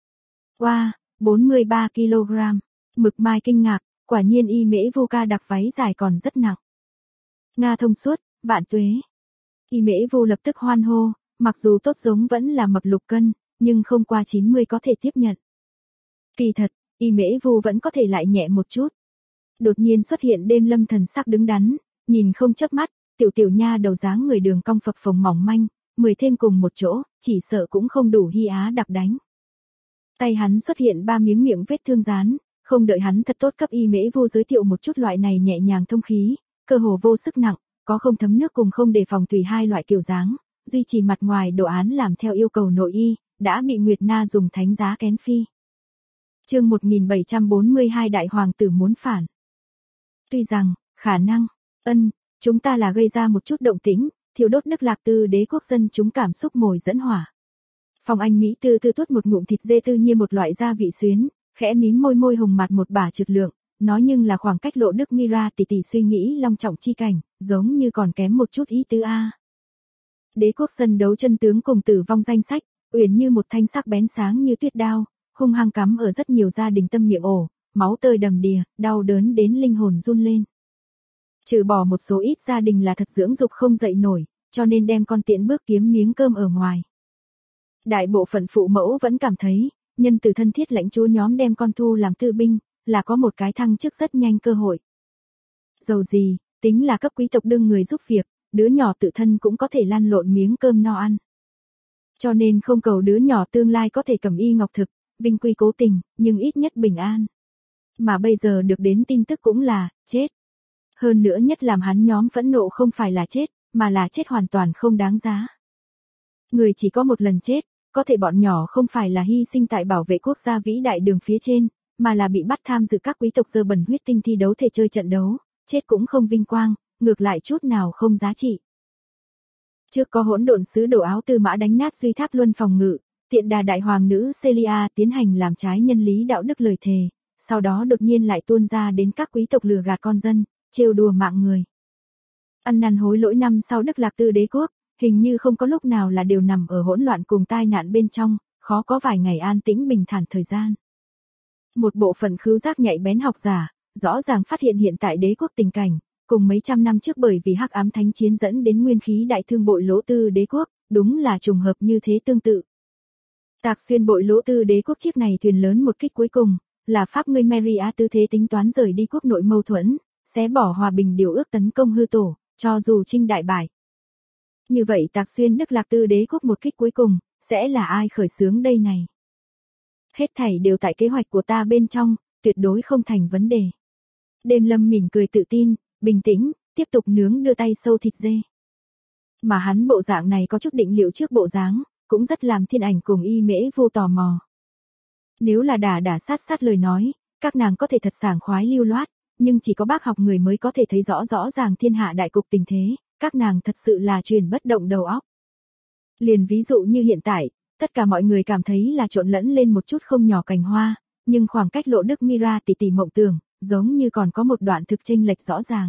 43 kg. Mực Mai kinh ngạc, quả nhiên Y Mễ Vô ca đặc váy dài còn rất nặng. Nga thông suốt, vạn tuế. Y Mễ Vô lập tức hoan hô, mặc dù tốt giống vẫn là mập lục cân, nhưng không qua 90 có thể tiếp nhận. Kỳ thật, Y Mễ Vô vẫn có thể lại nhẹ một chút. Đột nhiên xuất hiện đêm lâm thần sắc đứng đắn, nhìn không chớp mắt, tiểu nha đầu dáng người đường cong phập phồng mỏng manh, 10 thêm cùng một chỗ, chỉ sợ cũng không đủ Hy Á đặc đánh. Tay hắn xuất hiện 3 miếng miệng vết thương dán, Không đợi hắn thật tốt cấp Y Mễ Vu giới thiệu một chút loại này nhẹ nhàng thông khí, cơ hồ vô sức nặng, có không thấm nước cùng không đề phòng tùy hai loại kiểu dáng, duy trì mặt ngoài đồ án làm theo yêu cầu nội y, đã bị Nguyệt Na dùng thánh giá kén phi. Chương 1742 Đại Hoàng tử muốn phản. Tuy rằng, khả năng, chúng ta là gây ra một chút động tĩnh, thiêu đốt Đức Lạc Tư đế quốc dân chúng cảm xúc mồi dẫn hỏa. Phong Anh Mỹ tư tuốt một ngụm thịt dê tư như một loại gia vị xuyến, khẽ mím môi hồng mặt một bả trượt lượng, nói nhưng là khoảng cách Lộ Đức Mira tỷ suy nghĩ long trọng chi cảnh, giống như còn kém một chút ý tứ a. Đế quốc sân đấu chân tướng cùng tử vong danh sách, uyển như một thanh sắc bén sáng như tuyết đao, hung hăng cắm ở rất nhiều gia đình tâm miệng ổ, máu tơi đầm đìa, đau đớn đến linh hồn run lên. Trừ bỏ một số ít gia đình là thật dưỡng dục không dậy nổi, cho nên đem con tiễn bước kiếm miếng cơm ở ngoài. Đại bộ phận phụ mẫu vẫn cảm thấy, nhân từ thân thiết lãnh chúa nhóm đem con thu làm tư binh, là có một cái thăng chức rất nhanh cơ hội. Dầu gì, tính là cấp quý tộc đương người giúp việc, đứa nhỏ tự thân cũng có thể lăn lộn miếng cơm no ăn. Cho nên không cầu đứa nhỏ tương lai có thể cầm y ngọc thực, vinh quy cố tình, nhưng ít nhất bình an. Mà bây giờ được đến tin tức cũng là, chết. Hơn nữa nhất làm hắn nhóm phẫn nộ không phải là chết, mà là chết hoàn toàn không đáng giá. Người chỉ có một lần chết, có thể bọn nhỏ không phải là hy sinh tại bảo vệ quốc gia vĩ đại đường phía trên, mà là bị bắt tham dự các quý tộc dơ bẩn huyết tinh thi đấu thể chơi trận đấu, chết cũng không vinh quang, ngược lại chút nào không giá trị. Trước có hỗn độn sứ đồ áo tư mã đánh nát duy tháp luân phòng ngự, tiện đà đại hoàng nữ Celia tiến hành làm trái nhân lý đạo đức lời thề, sau đó đột nhiên lại tuôn ra đến các quý tộc lừa gạt con dân, trêu đùa mạng người. Ăn năn hối lỗi năm sau Đức Lạc Tư đế quốc, hình như không có lúc nào là đều nằm ở hỗn loạn cùng tai nạn bên trong, khó có vài ngày an tĩnh bình thản thời gian. Một bộ phận khứu giác nhạy bén học giả, rõ ràng phát hiện hiện tại đế quốc tình cảnh, cùng mấy trăm năm trước bởi vì hắc ám thánh chiến dẫn đến nguyên khí đại thương bội lỗ tư đế quốc, đúng là trùng hợp như thế tương tự. Tạc xuyên bội lỗ tư đế quốc chiếc này thuyền lớn một kích cuối cùng, là Pháp người Maria tư thế tính toán rời đi quốc nội mâu thuẫn, xé bỏ hòa bình điều ước tấn công hư tổ, cho dù Trinh đại bại. Như vậy Tạc xuyên Đức Lạc Tư đế quốc một kích cuối cùng, sẽ là ai khởi xướng đây này? Hết thảy đều tại kế hoạch của ta bên trong, tuyệt đối không thành vấn đề. Đêm Lâm mỉm cười tự tin, bình tĩnh, tiếp tục nướng đưa tay sâu thịt dê. Mà hắn bộ dạng này có chút định liệu trước bộ dáng, cũng rất làm Thiên Ảnh cùng Y Mễ Vô tò mò. Nếu là đả sát lời nói, các nàng có thể thật sảng khoái lưu loát, nhưng chỉ có bác học người mới có thể thấy rõ ràng thiên hạ đại cục tình thế, các nàng thật sự là chuyển bất động đầu óc. Liền ví dụ như hiện tại, tất cả mọi người cảm thấy là trộn lẫn lên một chút không nhỏ cành hoa, nhưng khoảng cách Lộ Đức Mira tỷ mộng tưởng, giống như còn có một đoạn thực chênh lệch rõ ràng.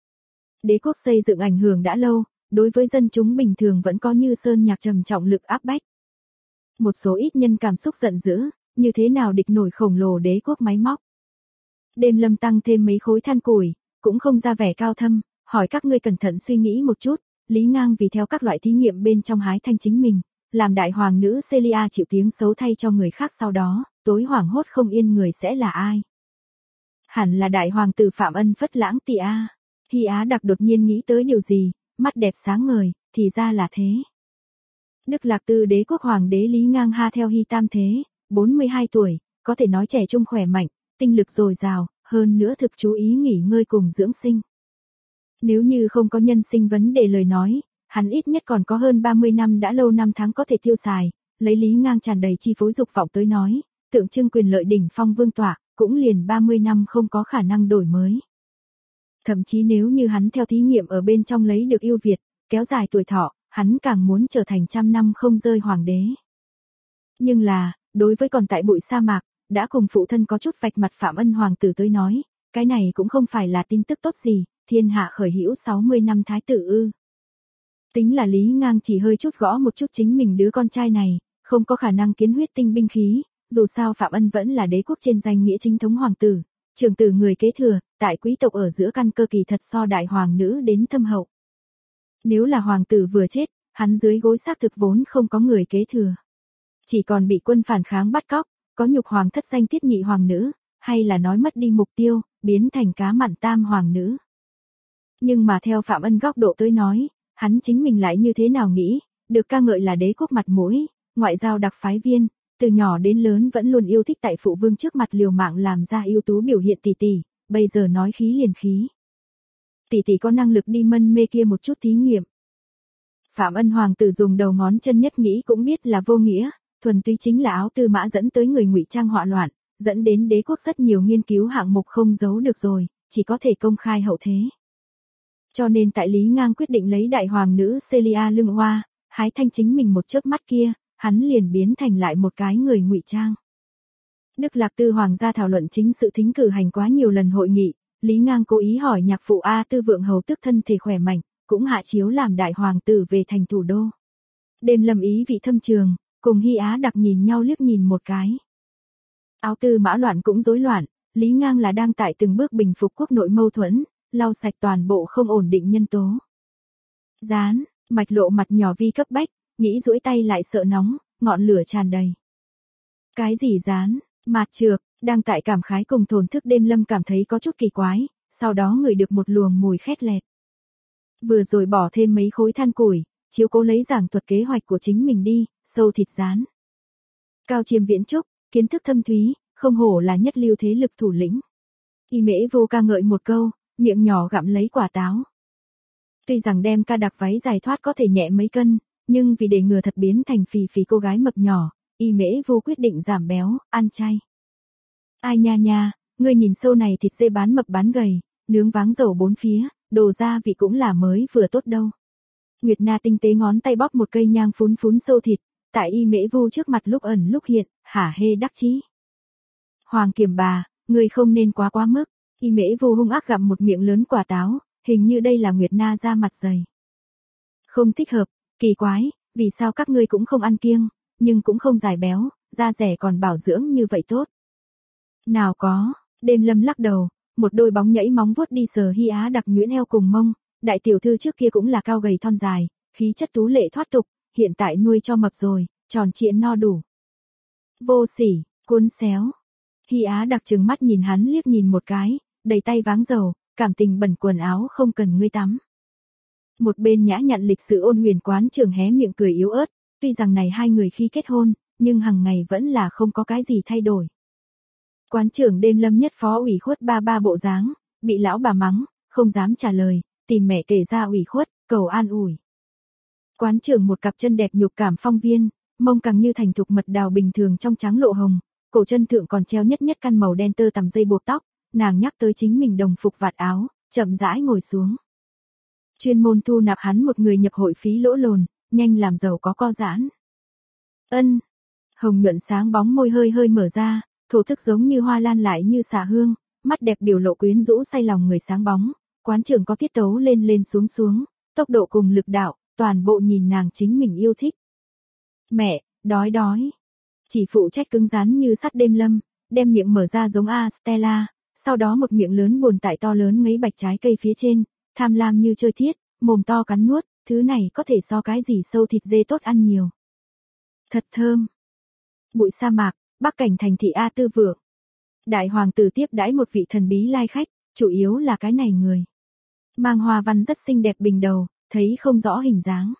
Đế quốc xây dựng ảnh hưởng đã lâu, đối với dân chúng bình thường vẫn có như sơn nhạc trầm trọng lực áp bách. Một số ít nhân cảm xúc giận dữ, như thế nào địch nổi khổng lồ đế quốc máy móc. Đêm Lâm tăng thêm mấy khối than củi, cũng không ra vẻ cao thâm, hỏi các ngươi cẩn thận suy nghĩ một chút, Lý Ngang vì theo các loại thí nghiệm bên trong hái thanh chính mình, làm đại hoàng nữ Celia chịu tiếng xấu thay cho người khác sau đó, tối hoảng hốt không yên người sẽ là ai? Hẳn là đại hoàng tử Phạm Ân Phất Lãng tỷ a. Hy Á Đặc đột nhiên nghĩ tới điều gì, mắt đẹp sáng ngời, thì ra là thế. Đức Lạc Tư đế quốc hoàng đế Lý Ngang ha theo Hy tam thế, 42 tuổi, có thể nói trẻ trung khỏe mạnh, tinh lực dồi dào, hơn nữa thực chú ý nghỉ ngơi cùng dưỡng sinh. Nếu như không có nhân sinh vấn đề lời nói, hắn ít nhất còn có hơn 30 năm đã lâu năm tháng có thể tiêu xài, lấy Lý Ngang tràn đầy chi phối dục vọng tới nói, tượng trưng quyền lợi đỉnh phong vương tọa, cũng liền 30 năm không có khả năng đổi mới. Thậm chí nếu như hắn theo thí nghiệm ở bên trong lấy được ưu việt, kéo dài tuổi thọ, hắn càng muốn trở thành trăm năm không rơi hoàng đế. Nhưng là, đối với còn tại bụi sa mạc, đã cùng phụ thân có chút vạch mặt Phạm Ân hoàng tử tới nói, cái này cũng không phải là tin tức tốt gì, thiên hạ khởi hữu 60 năm thái tử ư. Tính là Lý Ngang chỉ hơi chút gõ một chút chính mình đứa con trai này, không có khả năng kiến huyết tinh binh khí, dù sao Phạm Ân vẫn là đế quốc trên danh nghĩa chính thống hoàng tử, trưởng tử người kế thừa, tại quý tộc ở giữa căn cơ kỳ thật so đại hoàng nữ đến thâm hậu. Nếu là hoàng tử vừa chết, hắn dưới gối xác thực vốn không có người kế thừa. Chỉ còn bị quân phản kháng bắt cóc, có nhục hoàng thất danh tiết nhị hoàng nữ, hay là nói mất đi mục tiêu, biến thành cá mặn tam hoàng nữ. Nhưng mà theo Phạm Ân góc độ tới nói, hắn chính mình lại như thế nào nghĩ, được ca ngợi là đế quốc mặt mũi, ngoại giao đặc phái viên, từ nhỏ đến lớn vẫn luôn yêu thích tại phụ vương trước mặt liều mạng làm ra ưu tú biểu hiện tỷ tỷ, bây giờ nói khí liền khí. Tỷ tỷ có năng lực đi mân mê kia một chút thí nghiệm. Phạm Ân hoàng tử dùng đầu ngón chân nhất nghĩ cũng biết là vô nghĩa, thuần túy chính là áo tư mã dẫn tới người ngụy trang họa loạn, dẫn đến đế quốc rất nhiều nghiên cứu hạng mục không giấu được rồi, chỉ có thể công khai hậu thế. Cho nên tại Lý Ngang quyết định lấy đại hoàng nữ Celia lưng hoa, hái thanh chính mình một chớp mắt kia, hắn liền biến thành lại một cái người ngụy trang. Đức Lạc Tư hoàng gia thảo luận chính sự thính cử hành quá nhiều lần hội nghị, Lý Ngang cố ý hỏi nhạc phụ A Tư Vượng hầu tức thân thể khỏe mạnh, cũng hạ chiếu làm đại hoàng tử về thành thủ đô. Đêm Lâm ý vị thâm trường, cùng Hy Á Đặc nhìn nhau liếc nhìn một cái. Áo Tư Mã loạn cũng rối loạn, Lý Ngang là đang tại từng bước bình phục quốc nội mâu thuẫn, lau sạch toàn bộ không ổn định nhân tố. Gián, Mạch Lộ mặt nhỏ vi cấp bách, nghĩ duỗi tay lại sợ nóng, ngọn lửa tràn đầy. Cái gì Gián? Mạt Trược, đang tại cảm khái cùng thổn thức Đêm Lâm cảm thấy có chút kỳ quái, sau đó ngửi được một luồng mùi khét lẹt. Vừa rồi bỏ thêm mấy khối than củi, chiếu cố lấy giảng thuật kế hoạch của chính mình đi, sâu thịt Gián. Cao Chiêm Viễn Trúc, kiến thức thâm thúy, không hổ là nhất lưu thế lực thủ lĩnh. Y Mễ Vô ca ngợi một câu, miệng nhỏ gặm lấy quả táo. Tuy rằng đem ca đặc váy dài thoát có thể nhẹ mấy cân, nhưng vì để ngừa thật biến thành phì phì cô gái mập nhỏ, Y Mễ Vô quyết định giảm béo, ăn chay. Ai nha nha, ngươi nhìn sâu này thịt dê bán mập bán gầy, nướng váng dầu bốn phía, đồ gia vị cũng là mới vừa tốt đâu. Nguyệt Na tinh tế ngón tay bóp một cây nhang phún phún sâu thịt, tại Y Mễ Vô trước mặt lúc ẩn lúc hiện, hả hê đắc chí. Hoàng Kiểm bà, ngươi không nên quá mức. Y Mễ Vô hung ác gặm một miệng lớn quả táo, hình như đây là Nguyệt Na da mặt dày. Không thích hợp, kỳ quái, vì sao các ngươi cũng không ăn kiêng, nhưng cũng không giải béo, da rẻ còn bảo dưỡng như vậy tốt. Nào có, Đêm Lâm lắc đầu, một đôi bóng nhảy móng vuốt đi sờ Hy Á Đặc nhuyễn eo cùng mông, đại tiểu thư trước kia cũng là cao gầy thon dài, khí chất tú lệ thoát tục, hiện tại nuôi cho mập rồi, tròn trịa no đủ. Vô sỉ, cuốn xéo. Hy Á Đặc trừng mắt nhìn hắn liếc nhìn một cái, đầy tay váng dầu, cảm tình bẩn quần áo không cần ngươi tắm. Một bên nhã nhặn lịch sự Ôn Huyền quán trưởng hé miệng cười yếu ớt, tuy rằng này hai người khi kết hôn, nhưng hằng ngày vẫn là không có cái gì thay đổi. Quán trưởng Đêm Lâm nhất phó ủy khuất ba bộ dáng, bị lão bà mắng, không dám trả lời, tìm mẹ kể ra ủy khuất, cầu an ủi. Quán trưởng một cặp chân đẹp nhục cảm phong viên, mông càng như thành thục mật đào bình thường trong trắng lộ hồng, cổ chân thượng còn treo nhất căn màu đen tơ tằm dây buộc tóc, nàng nhắc tới chính mình đồng phục vạt áo, chậm rãi ngồi xuống. Chuyên môn thu nạp hắn một người nhập hội phí lỗ lồn, nhanh làm giàu có co giãn. Ân, hồng nhuận sáng bóng môi hơi hơi mở ra, thổ thức giống như hoa lan lại như xà hương, mắt đẹp biểu lộ quyến rũ say lòng người sáng bóng, quán trưởng có tiết tấu lên xuống, tốc độ cùng lực đạo, toàn bộ nhìn nàng chính mình yêu thích. Mẹ, đói. Chỉ phụ trách cứng rắn như sắt Đêm Lâm, đem miệng mở ra giống A Stella, sau đó một miệng lớn buồn tại to lớn ngấy bạch trái cây phía trên, tham lam như chơi thiết, mồm to cắn nuốt, thứ này có thể so cái gì sâu thịt dê tốt ăn nhiều. Thật thơm. Bụi sa mạc, Bắc cảnh thành thị A Tư Vượng. Đại hoàng tử tiếp đãi một vị thần bí lai khách, chủ yếu là cái này người. Mang hoa văn rất xinh đẹp bình đầu, thấy không rõ hình dáng.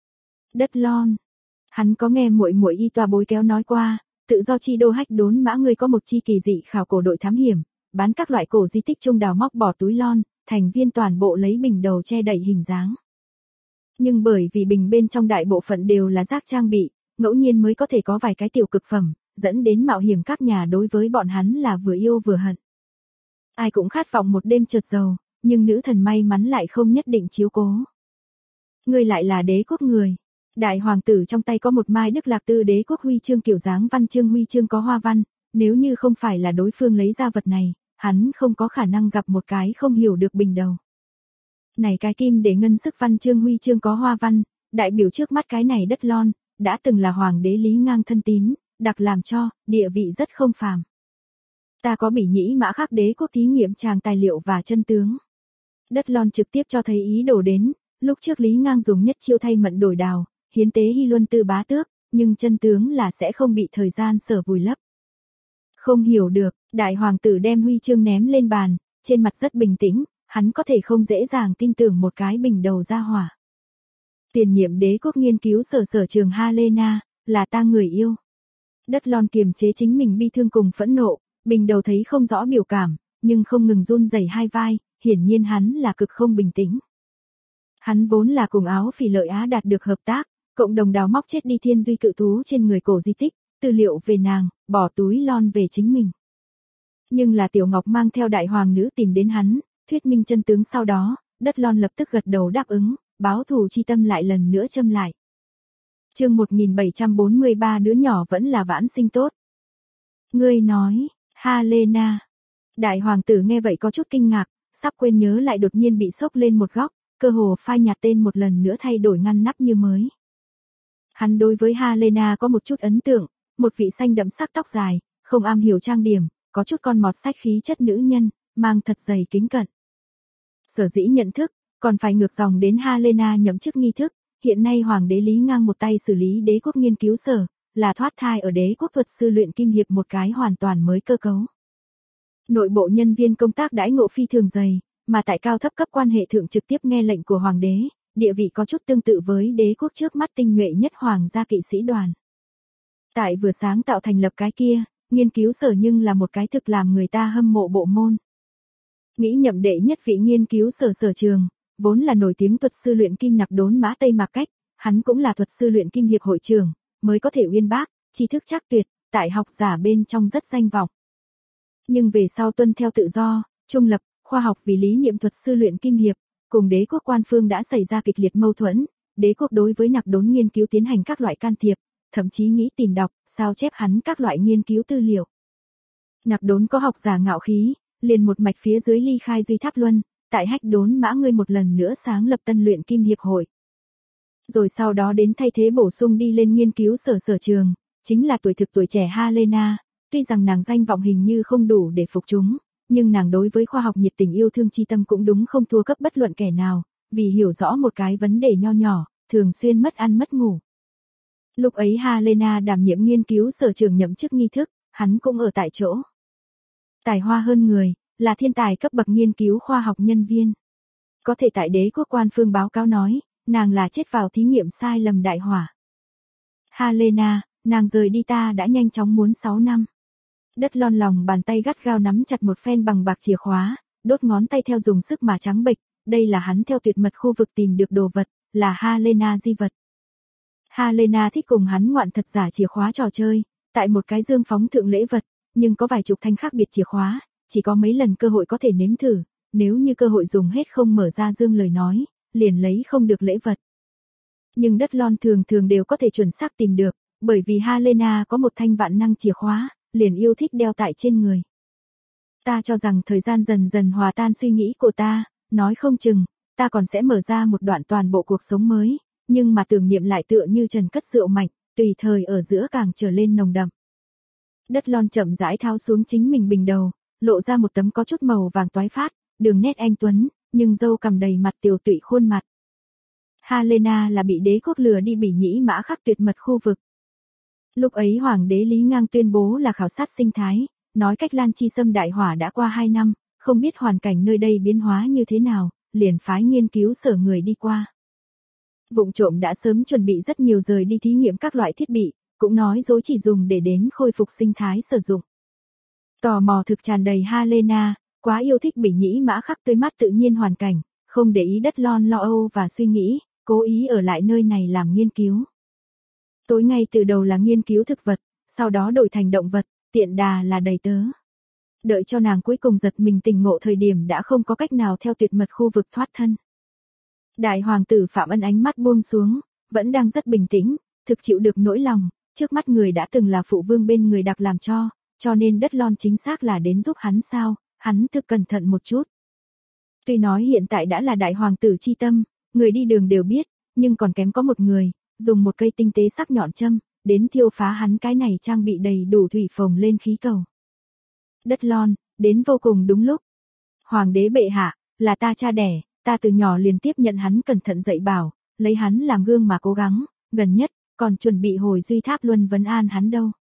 Đất lon. Hắn có nghe muội y toa bối kéo nói qua, tự do chi đô hách đốn mã người có một chi kỳ dị khảo cổ đội thám hiểm, bán các loại cổ di tích trung đào móc bỏ túi lon, thành viên toàn bộ lấy bình đầu che đậy hình dáng. Nhưng bởi vì bình bên trong đại bộ phận đều là rác trang bị, ngẫu nhiên mới có thể có vài cái tiểu cực phẩm, dẫn đến mạo hiểm các nhà đối với bọn hắn là vừa yêu vừa hận. Ai cũng khát vọng một đêm chợt giàu, nhưng nữ thần may mắn lại không nhất định chiếu cố. Ngươi lại là đế quốc người. Đại hoàng tử trong tay có một mai Đức Lạc Tư đế quốc huy chương kiểu dáng văn chương huy chương có hoa văn, nếu như không phải là đối phương lấy ra vật này, hắn không có khả năng gặp một cái không hiểu được bình đầu. Này cái kim để ngân sức văn chương huy chương có hoa văn, đại biểu trước mắt cái này đất lon, đã từng là hoàng đế Lý Ngang thân tín, đặc làm cho, địa vị rất không phàm. Ta có Bỉ Nhĩ Mã Khắc đế quốc thí nghiệm tràng tài liệu và chân tướng. Đất lon trực tiếp cho thấy ý đồ đến, lúc trước Lý Ngang dùng nhất chiêu thay mận đổi đào, hiến tế Hy Luân Tư bá tước, nhưng chân tướng là sẽ không bị thời gian sở vùi lấp. Không hiểu được, đại hoàng tử đem huy chương ném lên bàn, trên mặt rất bình tĩnh, hắn có thể không dễ dàng tin tưởng một cái bình đầu ra hỏa. Tiền nhiệm đế quốc nghiên cứu sở trường Helena, là ta người yêu. Đất Lon kiềm chế chính mình bi thương cùng phẫn nộ, bình đầu thấy không rõ biểu cảm, nhưng không ngừng run rẩy hai vai, hiển nhiên hắn là cực không bình tĩnh. Hắn vốn là cùng Áo Phỉ Lợi Á đạt được hợp tác, cộng đồng đào móc chết đi thiên duy cự thú trên người cổ di tích, tư liệu về nàng, bỏ túi lon về chính mình. Nhưng là Tiểu Ngọc mang theo đại hoàng nữ tìm đến hắn, thuyết minh chân tướng sau đó, Đất Lon lập tức gật đầu đáp ứng, báo thù chi tâm lại lần nữa châm lại. Chương 1743 đứa nhỏ vẫn là vãn sinh tốt. Ngươi nói, Helena. Đại hoàng tử nghe vậy có chút kinh ngạc, sắp quên nhớ lại đột nhiên bị sốc lên một góc, cơ hồ phai nhạt tên một lần nữa thay đổi ngăn nắp như mới. Hắn đối với Helena có một chút ấn tượng, một vị xanh đậm sắc tóc dài, không am hiểu trang điểm, có chút con mọt sách khí chất nữ nhân, mang thật dày kính cận. Sở dĩ nhận thức, còn phải ngược dòng đến Helena nhậm chức nghi thức, hiện nay Hoàng đế Lý Ngang một tay xử lý đế quốc nghiên cứu sở, là thoát thai ở đế quốc thuật sư luyện kim hiệp một cái hoàn toàn mới cơ cấu. Nội bộ nhân viên công tác đãi ngộ phi thường dày, mà tại cao thấp cấp quan hệ thượng trực tiếp nghe lệnh của Hoàng đế, địa vị có chút tương tự với đế quốc trước mắt tinh nhuệ nhất Hoàng gia kỵ sĩ đoàn. Tại vừa sáng tạo thành lập cái kia, nghiên cứu sở nhưng là một cái thực làm người ta hâm mộ bộ môn. Nghĩ nhậm đệ nhất vị nghiên cứu sở sở trường, vốn là nổi tiếng thuật sư luyện kim Nặc Đốn Mã Tây Mạc Cách, hắn cũng là thuật sư luyện kim hiệp hội trưởng, mới có thể uyên bác, tri thức chắc tuyệt, tại học giả bên trong rất danh vọng. Nhưng về sau tuân theo tự do, trung lập, khoa học vì lý niệm thuật sư luyện kim hiệp, cùng đế quốc quan phương đã xảy ra kịch liệt mâu thuẫn, đế quốc đối với Nặc Đốn nghiên cứu tiến hành các loại can thiệp, thậm chí nghĩ tìm đọc, sao chép hắn các loại nghiên cứu tư liệu. Nặc Đốn có học giả ngạo khí, liền một mạch phía dưới ly khai Duy Tháp Luân, tại Hách Đốn Mã ngươi một lần nữa sáng lập Tân Luyện Kim Hiệp hội. Rồi sau đó đến thay thế bổ sung đi lên nghiên cứu sở sở trường, chính là tuổi thực tuổi trẻ Helena, tuy rằng nàng danh vọng hình như không đủ để phục chúng, nhưng nàng đối với khoa học nhiệt tình yêu thương chi tâm cũng đúng không thua cấp bất luận kẻ nào, vì hiểu rõ một cái vấn đề nho nhỏ, thường xuyên mất ăn mất ngủ. Lúc ấy Helena đảm nhiệm nghiên cứu sở trường nhậm chức nghi thức, hắn cũng ở tại chỗ. Tài hoa hơn người, là thiên tài cấp bậc nghiên cứu khoa học nhân viên. Có thể tại đế quốc quan phương báo cáo nói, nàng là chết vào thí nghiệm sai lầm đại hỏa. Helena, nàng rời đi ta đã nhanh chóng muốn 6 năm. Đất Lon lòng bàn tay gắt gao nắm chặt một phen bằng bạc chìa khóa, đốt ngón tay theo dùng sức mà trắng bệch, đây là hắn theo tuyệt mật khu vực tìm được đồ vật, là Helena di vật. Helena thích cùng hắn ngoạn thật giả chìa khóa trò chơi, tại một cái dương phóng thượng lễ vật, nhưng có vài chục thanh khác biệt chìa khóa, chỉ có mấy lần cơ hội có thể nếm thử, nếu như cơ hội dùng hết không mở ra dương lời nói, liền lấy không được lễ vật. Nhưng Đất Lon thường thường đều có thể chuẩn xác tìm được, bởi vì Helena có một thanh vạn năng chìa khóa, liền yêu thích đeo tại trên người. Ta cho rằng thời gian dần dần hòa tan suy nghĩ của ta, nói không chừng, ta còn sẽ mở ra một đoạn toàn bộ cuộc sống mới, nhưng mà tưởng niệm lại tựa như trần cất rượu mạnh, tùy thời ở giữa càng trở lên nồng đậm. Đất Lon chậm rãi tháo xuống chính mình bình đầu, lộ ra một tấm có chút màu vàng toái phát, đường nét anh tuấn, nhưng râu cằm đầy mặt tiều tụy khuôn mặt. Helena là bị đế quốc lừa đi Bỉ Nhĩ Mã Khắc tuyệt mật khu vực. Lúc ấy Hoàng đế Lý Ngang tuyên bố là khảo sát sinh thái, nói cách Lan Chi Sâm đại hỏa đã qua 2 năm, không biết hoàn cảnh nơi đây biến hóa như thế nào, liền phái nghiên cứu sở người đi qua. Vụng trộm đã sớm chuẩn bị rất nhiều rời đi thí nghiệm các loại thiết bị, cũng nói dối chỉ dùng để đến khôi phục sinh thái sử dụng. Tò mò thực tràn đầy Helena, quá yêu thích Bỉ Nhĩ Mã Khắc tươi mát tự nhiên hoàn cảnh, không để ý Đất Lon lo âu và suy nghĩ, cố ý ở lại nơi này làm nghiên cứu. Tối ngay từ đầu là nghiên cứu thực vật, sau đó đổi thành động vật, tiện đà là đầy tớ. Đợi cho nàng cuối cùng giật mình tỉnh ngộ thời điểm đã không có cách nào theo tuyệt mật khu vực thoát thân. Đại hoàng tử Phạm Ân ánh mắt buông xuống, vẫn đang rất bình tĩnh, thực chịu được nỗi lòng, trước mắt người đã từng là phụ vương bên người đặc làm cho nên Đất Lon chính xác là đến giúp hắn sao, hắn thực cẩn thận một chút. Tuy nói hiện tại đã là đại hoàng tử chi tâm, người đi đường đều biết, nhưng còn kém có một người, dùng một cây tinh tế sắc nhọn châm, đến thiêu phá hắn cái này trang bị đầy đủ thủy phồng lên khí cầu. Đất Lon, đến vô cùng đúng lúc. Hoàng đế bệ hạ, là ta cha đẻ, ta từ nhỏ liền tiếp nhận hắn cẩn thận dạy bảo, lấy hắn làm gương mà cố gắng, gần nhất, còn chuẩn bị hồi Duy Tháp Luân vấn an hắn đâu.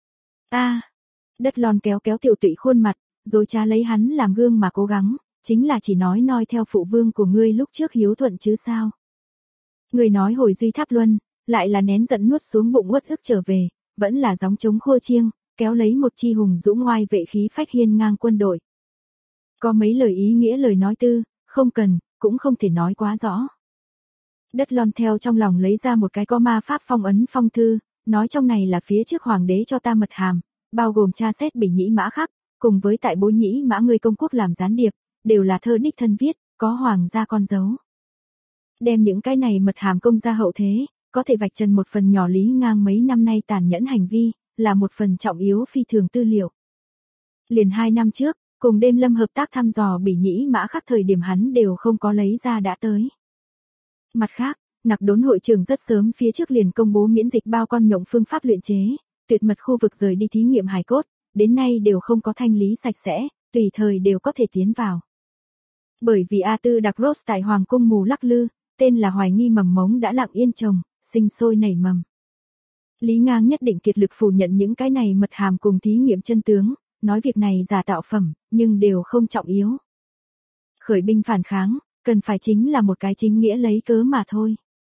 Đất Lon kéo kéo tiểu tụy khuôn mặt, rồi cha lấy hắn làm gương mà cố gắng, chính là chỉ nói theo phụ vương của ngươi lúc trước hiếu thuận chứ sao. Ngươi nói hồi Duy Tháp Luân, lại là nén giận nuốt xuống bụng uất ức trở về, vẫn là gióng trống khua chiêng, kéo lấy một chi hùng dũng oai vệ khí phách hiên ngang quân đội. Có mấy lời ý nghĩa lời nói tư, không cần, cũng không thể nói quá rõ. Đất Lon theo trong lòng lấy ra một cái có ma pháp phong ấn phong thư, nói trong này là phía trước hoàng đế cho ta mật hàm, bao gồm tra xét Bỉ Nhĩ Mã Khắc, cùng với tại Bối Nhĩ Mã ngươi công quốc làm gián điệp, đều là thơ đích thân viết, có hoàng gia con dấu. Đem những cái này mật hàm công ra hậu thế, có thể vạch trần một phần nhỏ Lý Ngang mấy năm nay tàn nhẫn hành vi, là một phần trọng yếu phi thường tư liệu. Liền 2 năm trước, cùng Đêm Lâm hợp tác thăm dò Bỉ Nhĩ Mã Khắc thời điểm hắn đều không có lấy ra đã tới. Mặt khác, Nặc Đốn hội trưởng rất sớm phía trước liền công bố miễn dịch bao con nhộng phương pháp luyện chế, tuyệt mật khu vực rời đi thí nghiệm hài cốt, đến nay đều không có thanh lý sạch sẽ, tùy thời đều có thể tiến vào. Bởi vì A Tư Đặc Rose tại Hoàng cung mù lắc lư, tên là hoài nghi mầm mống đã lặng yên trồng, sinh sôi nảy mầm. Lý Ngang nhất định kiệt lực phủ nhận những cái này mật hàm cùng thí nghiệm chân tướng, nói việc này giả tạo phẩm, nhưng đều không trọng yếu. Khởi binh phản kháng, cần phải chính là một cái chính nghĩa lấy cớ mà thôi.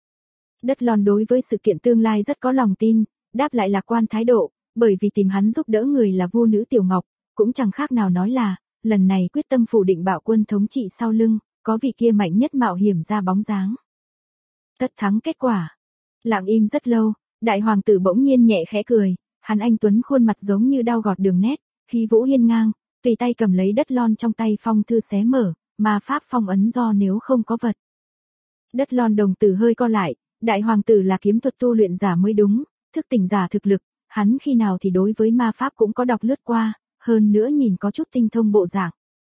Đất Lon đối với sự kiện tương lai rất có lòng tin, đáp lại lạc quan thái độ, bởi vì tìm hắn giúp đỡ người là vua nữ Tiểu Ngọc, cũng chẳng khác nào nói là, lần này quyết tâm phủ định bạo quân thống trị sau lưng, có vị kia mạnh nhất mạo hiểm ra bóng dáng. Tất thắng kết quả. Lặng im rất lâu, đại hoàng tử bỗng nhiên nhẹ khẽ cười, hắn anh tuấn khuôn mặt giống như đao gọt đường nét, khí vũ hiên ngang, tùy tay cầm lấy Đất Lon trong tay phong thư xé mở, mà pháp phong ấn do nếu không có vật. Đất Lon đồng tử hơi co lại, đại hoàng tử là kiếm thuật tu luyện giả mới đúng, thức tỉnh giả thực lực, hắn khi nào thì đối với ma pháp cũng có đọc lướt qua, hơn nữa nhìn có chút tinh thông bộ dạng.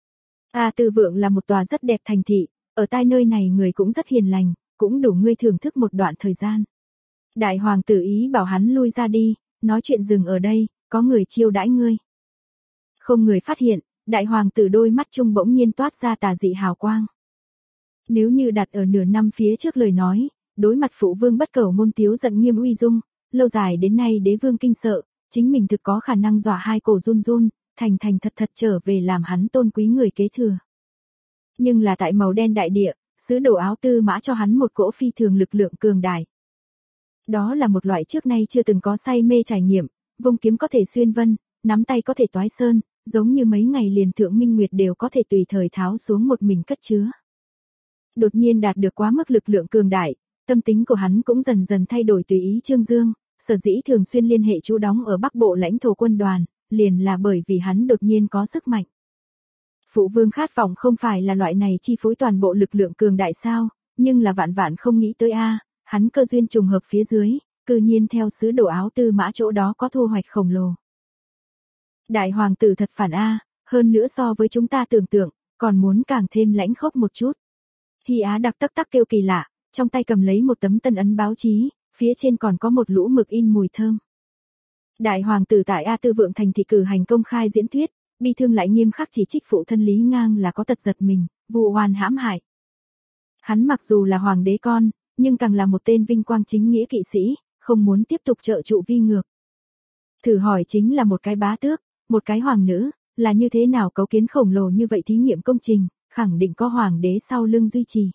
A Tư Vượng là một tòa rất đẹp thành thị, ở tai nơi này người cũng rất hiền lành, cũng đủ ngươi thưởng thức một đoạn thời gian. Đại hoàng tử ý bảo hắn lui ra đi, nói chuyện dừng ở đây, có người chiêu đãi ngươi. Không người phát hiện, đại hoàng tử đôi mắt trung bỗng nhiên toát ra tà dị hào quang. Nếu như đặt ở nửa năm phía trước lời nói, đối mặt phụ vương bất cẩu môn tiếu giận nghiêm uy dung, lâu dài đến nay đế vương kinh sợ, chính mình thực có khả năng dọa hai cổ run run, thành thành thật thật trở về làm hắn tôn quý người kế thừa. Nhưng là tại màu đen đại địa, sứ đồ áo tư mã cho hắn một cỗ phi thường lực lượng cường đại. Đó là một loại trước nay chưa từng có say mê trải nghiệm, vung kiếm có thể xuyên vân, nắm tay có thể toái sơn, giống như mấy ngày liền thượng minh nguyệt đều có thể tùy thời tháo xuống một mình cất chứa. Đột nhiên đạt được quá mức lực lượng cường đại, tâm tính của hắn cũng dần dần thay đổi tùy ý Trương Dương, sở dĩ thường xuyên liên hệ trú đóng ở Bắc Bộ lãnh thổ quân đoàn, liền là bởi vì hắn đột nhiên có sức mạnh. Phụ vương khát vọng không phải là loại này chi phối toàn bộ lực lượng cường đại sao, nhưng là vạn vạn không nghĩ tới a, hắn cơ duyên trùng hợp phía dưới, cư nhiên theo sứ đồ áo tư mã chỗ đó có thu hoạch khổng lồ. Đại hoàng tử thật phản a, hơn nữa so với chúng ta tưởng tượng, còn muốn càng thêm lãnh khốc một chút. Hy Á đặc tắc tắc kêu kỳ lạ, trong tay cầm lấy một tấm tân ấn báo chí, phía trên còn có một lũ mực in mùi thơm. Đại hoàng tử tại A Tư Vượng thành thị cử hành công khai diễn thuyết, bi thương lại nghiêm khắc chỉ trích phụ thân Lý Ngang là có tật giật mình, vu oan hãm hại. Hắn mặc dù là hoàng đế con, nhưng càng là một tên vinh quang chính nghĩa kỵ sĩ, không muốn tiếp tục trợ trụ vi ngược. Thử hỏi chính là một cái bá tước, một cái hoàng nữ, là như thế nào cấu kiến khổng lồ như vậy thí nghiệm công trình, khẳng định có hoàng đế sau lưng duy trì.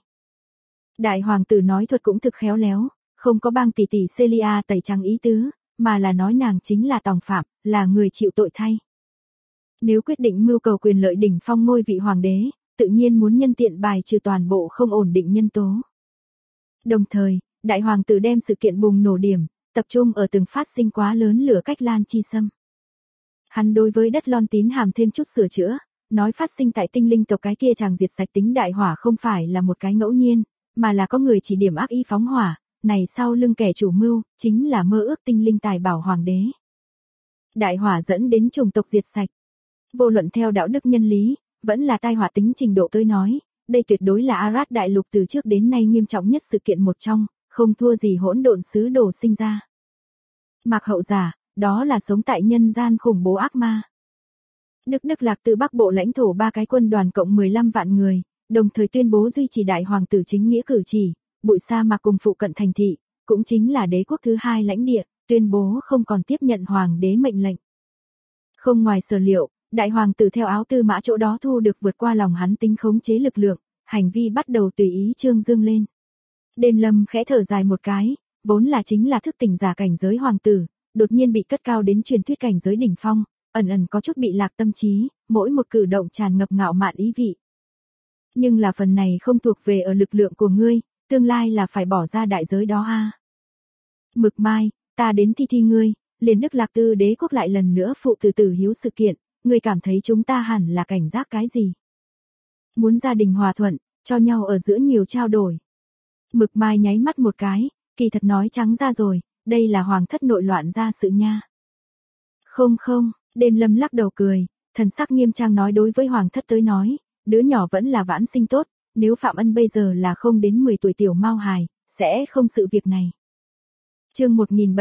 Đại hoàng tử nói thuật cũng thực khéo léo, không có bang tỷ tỷ Celia tẩy trắng ý tứ, mà là nói nàng chính là tòng phạm, là người chịu tội thay. Nếu quyết định mưu cầu quyền lợi đỉnh phong ngôi vị hoàng đế, tự nhiên muốn nhân tiện bài trừ toàn bộ không ổn định nhân tố. Đồng thời, đại hoàng tử đem sự kiện bùng nổ điểm, tập trung ở từng phát sinh quá lớn lửa cách lan chi xâm. Hắn đối với Đất Lon tín hàm thêm chút sửa chữa, nói phát sinh tại tinh linh tộc cái kia chàng diệt sạch tính đại hỏa không phải là một cái ngẫu nhiên, mà là có người chỉ điểm ác ý phóng hỏa, này sau lưng kẻ chủ mưu, chính là mơ ước tinh linh tài bảo hoàng đế. Đại hỏa dẫn đến chủng tộc diệt sạch. Vô luận theo đạo đức nhân lý, vẫn là tai họa tính trình độ tôi nói, đây tuyệt đối là Arad đại lục từ trước đến nay nghiêm trọng nhất sự kiện một trong, không thua gì hỗn độn sứ đồ sinh ra. Mạc hậu giả, đó là sống tại nhân gian khủng bố ác ma. Đức Lạc từ Bắc Bộ lãnh thổ 3 cái quân đoàn cộng 15 vạn người, đồng thời tuyên bố duy trì đại hoàng tử chính nghĩa cử chỉ, bụi sa mạc cùng phụ cận thành thị, cũng chính là đế quốc thứ 2 lãnh địa, tuyên bố không còn tiếp nhận hoàng đế mệnh lệnh. Không ngoài sở liệu, đại hoàng tử theo áo tư mã chỗ đó thu được vượt qua lòng hắn tính khống chế lực lượng, hành vi bắt đầu tùy ý trương dương lên. Đêm Lâm khẽ thở dài một cái, vốn là chính là thức tỉnh giả cảnh giới hoàng tử, đột nhiên bị cất cao đến truyền thuyết cảnh giới đỉnh phong, ẩn ẩn có chút bị lạc tâm trí, mỗi một cử động tràn ngập ngạo mạn ý vị. Nhưng là phần này không thuộc về ở lực lượng của ngươi, tương lai là phải bỏ ra đại giới đó a. Mực Mai, ta đến thi ngươi, liền Đức Lạc Tư đế quốc lại lần nữa phụ từ tử hiếu sự kiện, ngươi cảm thấy chúng ta hẳn là cảnh giác cái gì? Muốn gia đình hòa thuận, cho nhau ở giữa nhiều trao đổi. Mực Mai nháy mắt một cái, kỳ thật nói trắng ra rồi, đây là hoàng thất nội loạn ra sự nha. Không không, Đêm Lâm lắc đầu cười, thần sắc nghiêm trang nói đối với hoàng thất tới nói, đứa nhỏ vẫn là vãn sinh tốt, nếu Phạm Ân bây giờ là không đến 10 tuổi tiểu mao hài, sẽ không sự việc này. Chương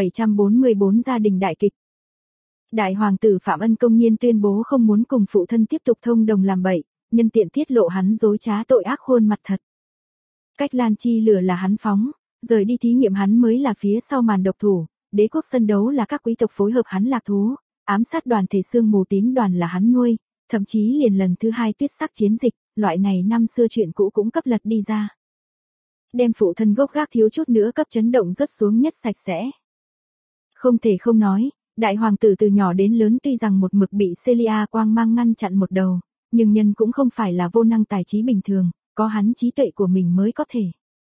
1744 gia đình đại kịch. Đại hoàng tử Phạm Ân công nhiên tuyên bố không muốn cùng phụ thân tiếp tục thông đồng làm bậy, nhân tiện tiết lộ hắn dối trá tội ác khuôn mặt thật. Cách Lan Chi lửa là hắn phóng, rời đi thí nghiệm hắn mới là phía sau màn độc thủ, đế quốc sân đấu là các quý tộc phối hợp hắn lạc thú, ám sát đoàn thể xương mù tím đoàn là hắn nuôi, thậm chí liền lần thứ 2 tuyết sắc chiến dịch, loại này năm xưa chuyện cũ cũng cấp lật đi ra. Đem phụ thân gốc gác thiếu chút nữa cấp chấn động rớt xuống nhất sạch sẽ. Không thể không nói, đại hoàng tử từ nhỏ đến lớn tuy rằng một mực bị Celia quang mang ngăn chặn một đầu, nhưng nhân cũng không phải là vô năng tài trí bình thường, có hắn trí tuệ của mình mới có thể.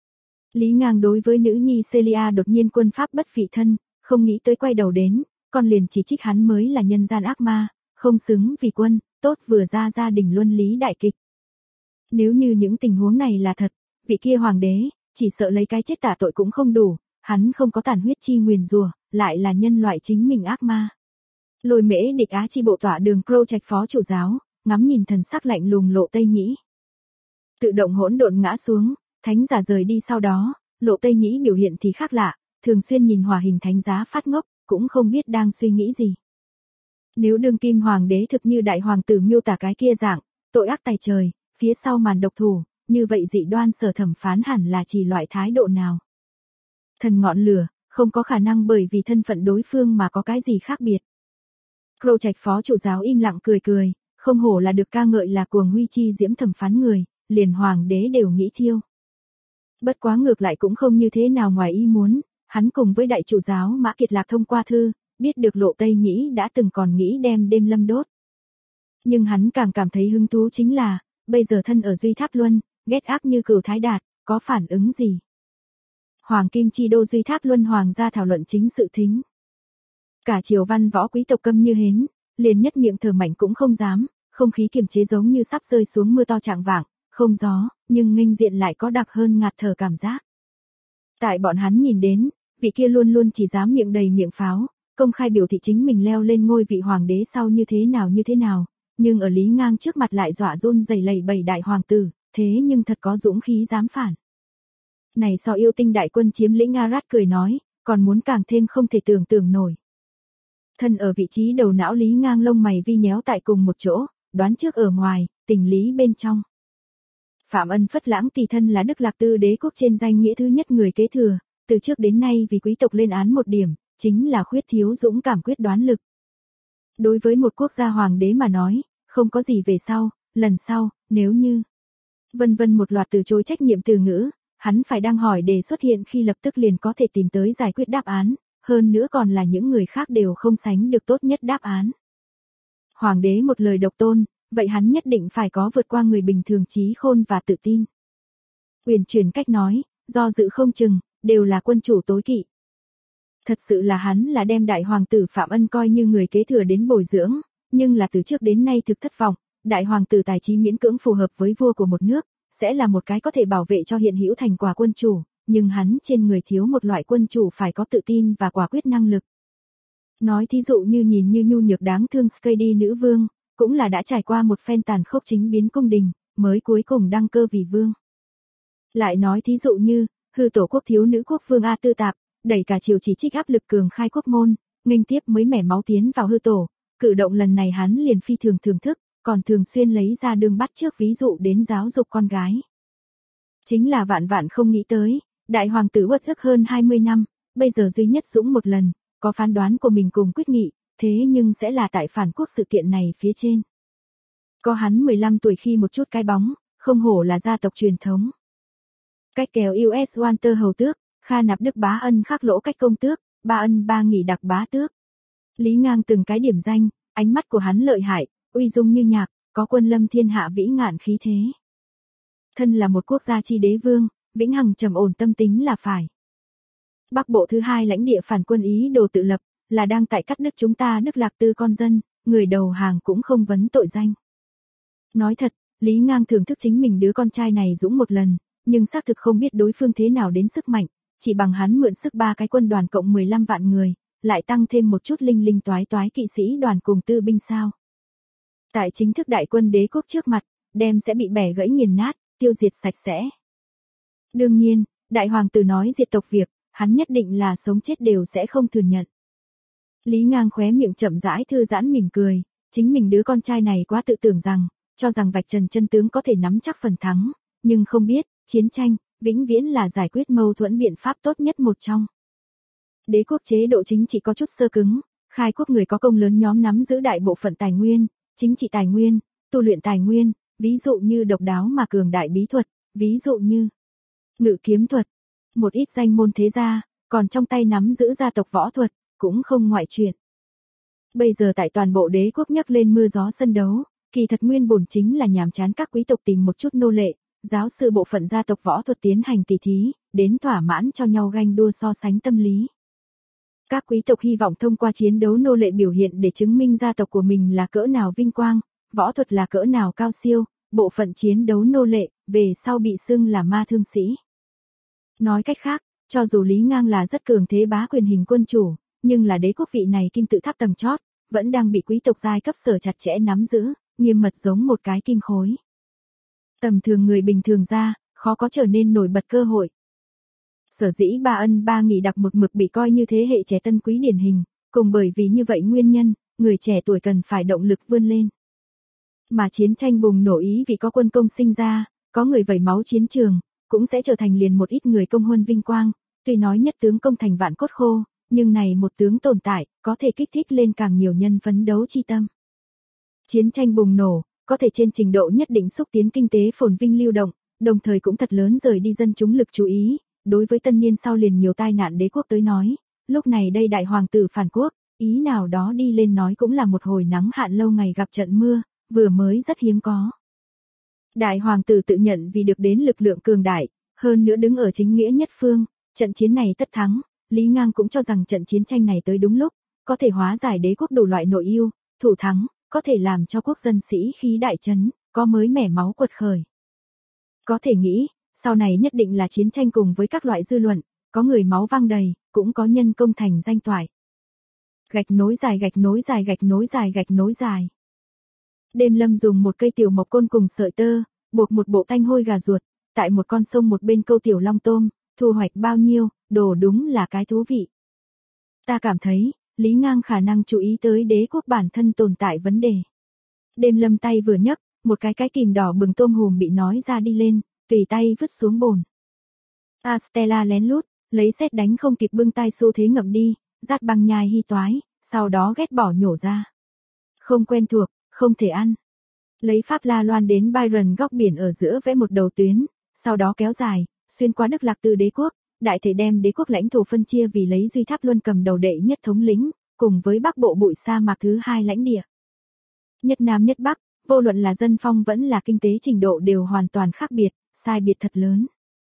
Lý Ngang đối với nữ nhi Celia đột nhiên quân pháp bất vị thân, không nghĩ tới quay đầu đến, con liền chỉ trích hắn mới là nhân gian ác ma, không xứng vì quân, tốt vừa ra gia đình luân lý đại kịch. Nếu như những tình huống này là thật, vị kia hoàng đế, chỉ sợ lấy cái chết tả tội cũng không đủ, hắn không có tàn huyết chi nguyền rủa, lại là nhân loại chính mình ác ma. Lôi Mễ Địch Á chi bộ tọa Đường Crow Trạch phó chủ giáo, ngắm nhìn thần sắc lạnh lùng Lộ Tây Nhĩ. Tự động hỗn độn ngã xuống, thánh giả rời đi sau đó, Lộ Tây Nhĩ biểu hiện thì khác lạ, thường xuyên nhìn hòa hình thánh giá phát ngốc, cũng không biết đang suy nghĩ gì. Nếu đương kim hoàng đế thực như đại hoàng tử miêu tả cái kia dạng, tội ác tày trời, phía sau màn độc thủ, như vậy dị đoan sở thẩm phán hẳn là chỉ loại thái độ nào? Thần ngọn lửa, không có khả năng bởi vì thân phận đối phương mà có cái gì khác biệt. Crow Trạch phó chủ giáo im lặng cười cười, không hổ là được ca ngợi là cuồng huy chi diễm thẩm phán người, liền hoàng đế đều nghĩ thiêu. Bất quá ngược lại cũng không như thế nào ngoài ý muốn, hắn cùng với đại chủ giáo Mã Kiệt Lạc thông qua thư, biết được Lộ Tây Nhĩ đã từng còn nghĩ đem Đêm Lâm đốt. Nhưng hắn càng cảm thấy hứng thú chính là, bây giờ thân ở Duy Tháp Luân, ghét ác như Cửu Thái Đạt, có phản ứng gì? Hoàng Kim Chi đô Duy Tháp Luân hoàng gia thảo luận chính sự thính. Cả triều văn võ quý tộc câm như hến, liền nhất miệng thở mạnh cũng không dám, không khí kiềm chế giống như sắp rơi xuống mưa to trạng vạng, không gió, nhưng nghênh diện lại có đặc hơn ngạt thở cảm giác. Tại bọn hắn nhìn đến, vị kia luôn luôn chỉ dám miệng đầy miệng pháo, công khai biểu thị chính mình leo lên ngôi vị hoàng đế sau như thế nào, nhưng ở Lý Ngang trước mặt lại dọa run rẩy lẩy bẩy đại hoàng tử, thế nhưng thật có dũng khí dám phản. Này so yêu tinh đại quân chiếm lĩnh Arad cười nói, còn muốn càng thêm không thể tưởng tượng nổi. Thân ở vị trí đầu não Lý Ngang lông mày vi nhéo tại cùng một chỗ, đoán trước ở ngoài, tình lý bên trong. Phạm Ân Phất Lãng tỷ thân là Đức Lạc Tư đế quốc trên danh nghĩa thứ nhất người kế thừa, từ trước đến nay vì quý tộc lên án một điểm, chính là khuyết thiếu dũng cảm quyết đoán lực. Đối với một quốc gia hoàng đế mà nói, không có gì về sau, lần sau, nếu như. Vân vân một loạt từ chối trách nhiệm từ ngữ, hắn phải đang hỏi đề xuất hiện khi lập tức liền có thể tìm tới giải quyết đáp án, hơn nữa còn là những người khác đều không sánh được tốt nhất đáp án. Hoàng đế một lời độc tôn, vậy hắn nhất định phải có vượt qua người bình thường trí khôn và tự tin. Uyển chuyển cách nói, do dự không chừng, đều là quân chủ tối kỵ. Thật sự là hắn là đem đại hoàng tử Phạm Ân coi như người kế thừa đến bồi dưỡng, nhưng là từ trước đến nay thực thất vọng, đại hoàng tử tài trí miễn cưỡng phù hợp với vua của một nước, sẽ là một cái có thể bảo vệ cho hiện hữu thành quả quân chủ, nhưng hắn trên người thiếu một loại quân chủ phải có tự tin và quả quyết năng lực. Nói thí dụ như nhìn như nhu nhược đáng thương Skady nữ vương, cũng là đã trải qua một phen tàn khốc chính biến cung đình, mới cuối cùng đăng cơ vì vương. Lại nói thí dụ như, hư tổ quốc thiếu nữ quốc vương A Tư Tạp, đẩy cả triều chỉ trích áp lực cường khai quốc môn, nghênh tiếp mới mẻ máu tiến vào hư tổ, cử động lần này hắn liền phi thường thưởng thức, còn thường xuyên lấy ra đường bắt trước ví dụ đến giáo dục con gái. Chính là vạn vạn không nghĩ tới, đại hoàng tử uất ức hơn 20 năm, bây giờ duy nhất dũng một lần, có phán đoán của mình cùng quyết nghị, thế nhưng sẽ là tại phản quốc sự kiện này phía trên. Có hắn 15 tuổi khi một chút cái bóng, không hổ là gia tộc truyền thống. Cách kéo US Walter hầu tước, Kha Nạp Đức Bá Ân khắc lỗ cách công tước, Ba Ân Ba Nghị đặc bá tước. Lý Ngang từng cái điểm danh, ánh mắt của hắn lợi hại, uy dung như nhạc, có quân lâm thiên hạ vĩ ngạn khí thế. Thân là một quốc gia chi đế vương, vĩnh hằng trầm ổn tâm tính là phải. Bắc bộ thứ hai lãnh địa phản quân ý đồ tự lập, là đang tại cắt đứt chúng ta Đức Lạc Tư con dân, người đầu hàng cũng không vấn tội danh. Nói thật, Lý Ngang thưởng thức chính mình đứa con trai này dũng một lần, nhưng xác thực không biết đối phương thế nào đến sức mạnh, chỉ bằng hắn mượn sức 3 cái quân đoàn cộng 15 vạn người, lại tăng thêm một chút linh linh toái toái kỵ sĩ đoàn cùng tư binh sao. Tại chính thức đại quân đế quốc trước mặt, đem sẽ bị bẻ gãy nghiền nát, tiêu diệt sạch sẽ. Đương nhiên, đại hoàng tử nói diệt tộc việc, hắn nhất định là sống chết đều sẽ không thừa nhận. Lý Ngang khóe miệng chậm rãi thư giãn mỉm cười, chính mình đứa con trai này quá tự tưởng rằng, cho rằng vạch trần chân tướng có thể nắm chắc phần thắng, nhưng không biết, chiến tranh, vĩnh viễn là giải quyết mâu thuẫn biện pháp tốt nhất một trong. Đế quốc chế độ chính trị có chút sơ cứng, khai quốc người có công lớn nhóm nắm giữ đại bộ phận tài nguyên, chính trị tài nguyên, tu luyện tài nguyên, ví dụ như độc đáo mà cường đại bí thuật, ví dụ như ngự kiếm thuật, một ít danh môn thế gia, còn trong tay nắm giữ gia tộc võ thuật, cũng không ngoại chuyện. Bây giờ tại toàn bộ đế quốc nhấc lên mưa gió sân đấu, kỳ thật nguyên bổn chính là nhàm chán các quý tộc tìm một chút nô lệ, giáo sư bộ phận gia tộc võ thuật tiến hành tỉ thí, đến thỏa mãn cho nhau ganh đua so sánh tâm lý. Các quý tộc hy vọng thông qua chiến đấu nô lệ biểu hiện để chứng minh gia tộc của mình là cỡ nào vinh quang, võ thuật là cỡ nào cao siêu, bộ phận chiến đấu nô lệ, về sau bị xưng là ma thương sĩ. Nói cách khác, cho dù Lý Ngang là rất cường thế bá quyền hình quân chủ, nhưng là đế quốc vị này kim tự tháp tầng chót, vẫn đang bị quý tộc giai cấp sở chặt chẽ nắm giữ, nghiêm mật giống một cái kim khối. Tầm thường người bình thường ra, khó có trở nên nổi bật cơ hội. Sở dĩ Ba Ân Ba Nghị đặc một mực bị coi như thế hệ trẻ tân quý điển hình, cùng bởi vì như vậy nguyên nhân, người trẻ tuổi cần phải động lực vươn lên. Mà chiến tranh bùng nổ ý vì có quân công sinh ra, có người vẩy máu chiến trường, cũng sẽ trở thành liền một ít người công huân vinh quang, tuy nói nhất tướng công thành vạn cốt khô, nhưng này một tướng tồn tại, có thể kích thích lên càng nhiều nhân phấn đấu chi tâm. Chiến tranh bùng nổ, có thể trên trình độ nhất định xúc tiến kinh tế phồn vinh lưu động, đồng thời cũng thật lớn rời đi dân chúng lực chú ý, đối với tân niên sau liền nhiều tai nạn đế quốc tới nói, lúc này đây đại hoàng tử phản quốc, ý nào đó đi lên nói cũng là một hồi nắng hạn lâu ngày gặp trận mưa, vừa mới rất hiếm có. Đại hoàng tử tự nhận vì được đến lực lượng cường đại, hơn nữa đứng ở chính nghĩa nhất phương, trận chiến này tất thắng, Lý Ngang cũng cho rằng trận chiến tranh này tới đúng lúc, có thể hóa giải đế quốc đủ loại nội ưu, thủ thắng, có thể làm cho quốc dân sĩ khí đại chấn, có mới mẻ máu quật khởi. Có thể nghĩ, sau này nhất định là chiến tranh cùng với các loại dư luận, có người máu văng đầy, cũng có nhân công thành danh toại. Gạch nối dài gạch nối dài gạch nối dài gạch nối dài. Đêm Lâm dùng một cây tiểu mộc côn cùng sợi tơ, buộc một bộ tanh hôi gà ruột, tại một con sông một bên câu tiểu long tôm, thu hoạch bao nhiêu, đồ đúng là cái thú vị. Ta cảm thấy, Lý Ngang khả năng chú ý tới đế quốc bản thân tồn tại vấn đề. Đêm Lâm tay vừa nhấc, một cái kìm đỏ bừng tôm hùm bị nói ra đi lên, tùy tay vứt xuống bồn. Stella lén lút, lấy sét đánh không kịp bưng tay xu thế ngậm đi, rát băng nhai hy toái, sau đó ghét bỏ nhổ ra. Không quen thuộc, không thể ăn. Lấy pháp la loan đến Byron góc biển ở giữa vẽ một đầu tuyến, sau đó kéo dài, xuyên qua Đức Lạc Tư đế quốc, đại thể đem đế quốc lãnh thổ phân chia vì lấy Duy Tháp Luân cầm đầu đệ nhất thống lĩnh, cùng với Bắc Bộ bụi sa mạc thứ hai lãnh địa. Nhất Nam nhất Bắc, vô luận là dân phong vẫn là kinh tế trình độ đều hoàn toàn khác biệt, sai biệt thật lớn.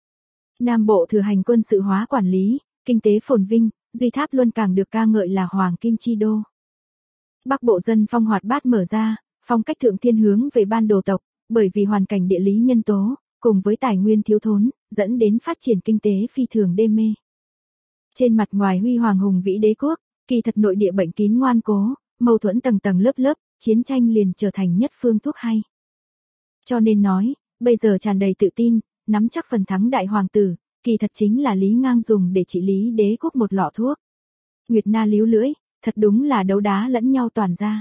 Nam Bộ thừa hành quân sự hóa quản lý, kinh tế phồn vinh, Duy Tháp Luân càng được ca ngợi là Hoàng Kim Chi Đô. Bắc Bộ dân phong hoạt bát mở ra, phong cách thượng thiên hướng về ban đồ tộc, bởi vì hoàn cảnh địa lý nhân tố, cùng với tài nguyên thiếu thốn, dẫn đến phát triển kinh tế phi thường đê mê. Trên mặt ngoài huy hoàng hùng vĩ đế quốc, kỳ thật nội địa bệnh kín ngoan cố, mâu thuẫn tầng tầng lớp lớp, chiến tranh liền trở thành nhất phương thuốc hay. Cho nên nói, bây giờ tràn đầy tự tin, nắm chắc phần thắng đại hoàng tử, kỳ thật chính là Lý Ngang dùng để trị lý đế quốc một lọ thuốc. Nguyệt Na líu lưỡi, thật đúng là đấu đá lẫn nhau toàn ra.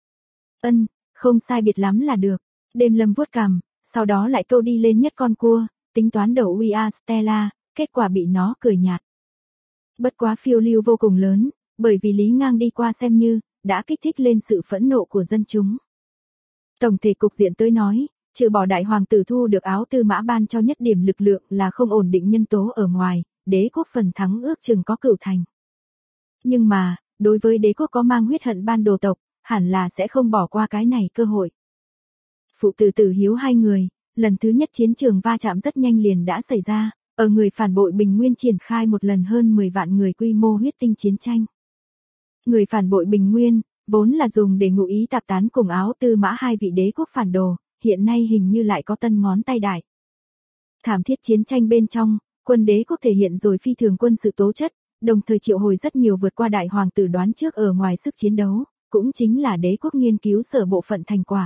Không sai biệt lắm là được. Đêm Lâm vuốt cằm, sau đó lại câu đi lên nhất con cua, tính toán đầu We Are Stella, kết quả bị nó cười nhạt. Bất quá phiêu lưu vô cùng lớn, bởi vì Lý Ngang đi qua xem như, đã kích thích lên sự phẫn nộ của dân chúng. Tổng thể cục diện tới nói, trừ bỏ đại hoàng tử thu được áo tư mã ban cho nhất điểm lực lượng là không ổn định nhân tố ở ngoài, đế quốc phần thắng ước chừng có cửu thành. Nhưng mà, đối với đế quốc có mang huyết hận ban đồ tộc, hẳn là sẽ không bỏ qua cái này cơ hội. Phụ tử Tử Hiếu hai người, lần thứ nhất chiến trường va chạm rất nhanh liền đã xảy ra, ở người phản bội Bình Nguyên triển khai một lần hơn 10 vạn người quy mô huyết tinh chiến tranh. Người phản bội Bình Nguyên, vốn là dùng để ngụ ý tạp tán cùng Áo Tư Mã hai vị đế quốc phản đồ, hiện nay hình như lại có tân ngón tay đại. Thảm thiết chiến tranh bên trong, quân đế quốc thể hiện rồi phi thường quân sự tố chất, đồng thời triệu hồi rất nhiều vượt qua đại hoàng tử đoán trước ở ngoài sức chiến đấu, cũng chính là đế quốc nghiên cứu sở bộ phận thành quả.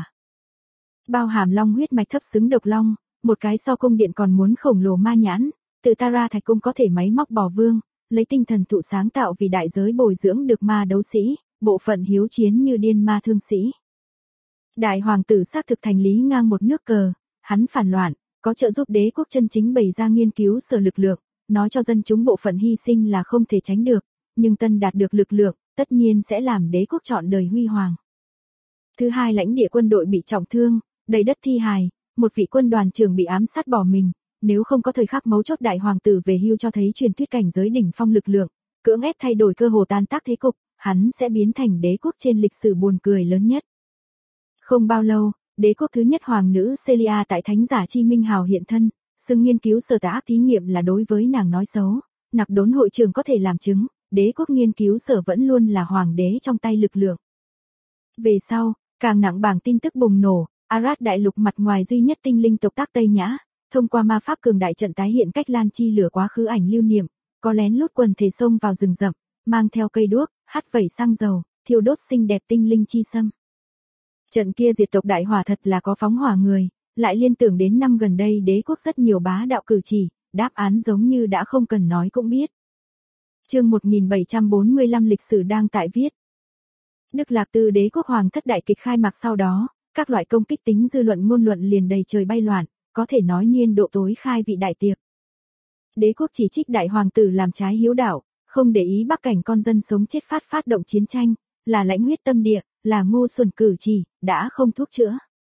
Bao hàm long huyết mạch thấp xứng độc long, một cái so cung điện còn muốn khổng lồ ma nhãn, tự Tara Thạch Cung có thể máy móc bò vương, lấy tinh thần thụ sáng tạo vì đại giới bồi dưỡng được ma đấu sĩ, bộ phận hiếu chiến như điên ma thương sĩ. Đại hoàng tử xác thực thành lý ngang một nước cờ, hắn phản loạn, có trợ giúp đế quốc chân chính bày ra nghiên cứu sở lực lượng, nói cho dân chúng bộ phận hy sinh là không thể tránh được, nhưng tân đạt được lực lượng, tất nhiên sẽ làm đế quốc trọn đời huy hoàng. Thứ hai, lãnh địa quân đội bị trọng thương, đầy đất thi hài, một vị quân đoàn trưởng bị ám sát bỏ mình, nếu không có thời khắc mấu chốt đại hoàng tử về hưu cho thấy truyền thuyết cảnh giới đỉnh phong lực lượng, cưỡng ép thay đổi cơ hồ tan tác thế cục, hắn sẽ biến thành đế quốc trên lịch sử buồn cười lớn nhất. Không bao lâu, đế quốc thứ nhất hoàng nữ Celia tại Thánh giả Chi Minh Hào hiện thân, xưng nghiên cứu sở tà ác thí nghiệm là đối với nàng nói xấu, nặc đốn hội trường có thể làm chứng, đế quốc nghiên cứu sở vẫn luôn là hoàng đế trong tay lực lượng. Về sau, càng nặng bảng tin tức bùng nổ, Arad đại lục mặt ngoài duy nhất tinh linh tộc Tác Tây Nhã, thông qua ma pháp cường đại trận tái hiện cách lan chi lửa quá khứ ảnh lưu niệm, có lén lút quần thể xông vào rừng rậm, mang theo cây đuốc, hắt vẩy xăng dầu, thiêu đốt xinh đẹp tinh linh chi sâm. Trận kia diệt tộc đại hỏa thật là có phóng hỏa người, lại liên tưởng đến năm gần đây đế quốc rất nhiều bá đạo cử chỉ, đáp án giống như đã không cần nói cũng biết. Chương 1745 lịch sử đang tại viết. Đức Lạc Tư đế quốc hoàng thất đại kịch khai mạc sau đó, các loại công kích tính dư luận ngôn luận liền đầy trời bay loạn, có thể nói niên độ tối khai vị đại tiệc. Đế quốc chỉ trích đại hoàng tử làm trái hiếu đạo, không để ý bắc cảnh con dân sống chết phát động chiến tranh, là lãnh huyết tâm địa, là ngu xuẩn cử chỉ, đã không thuốc chữa.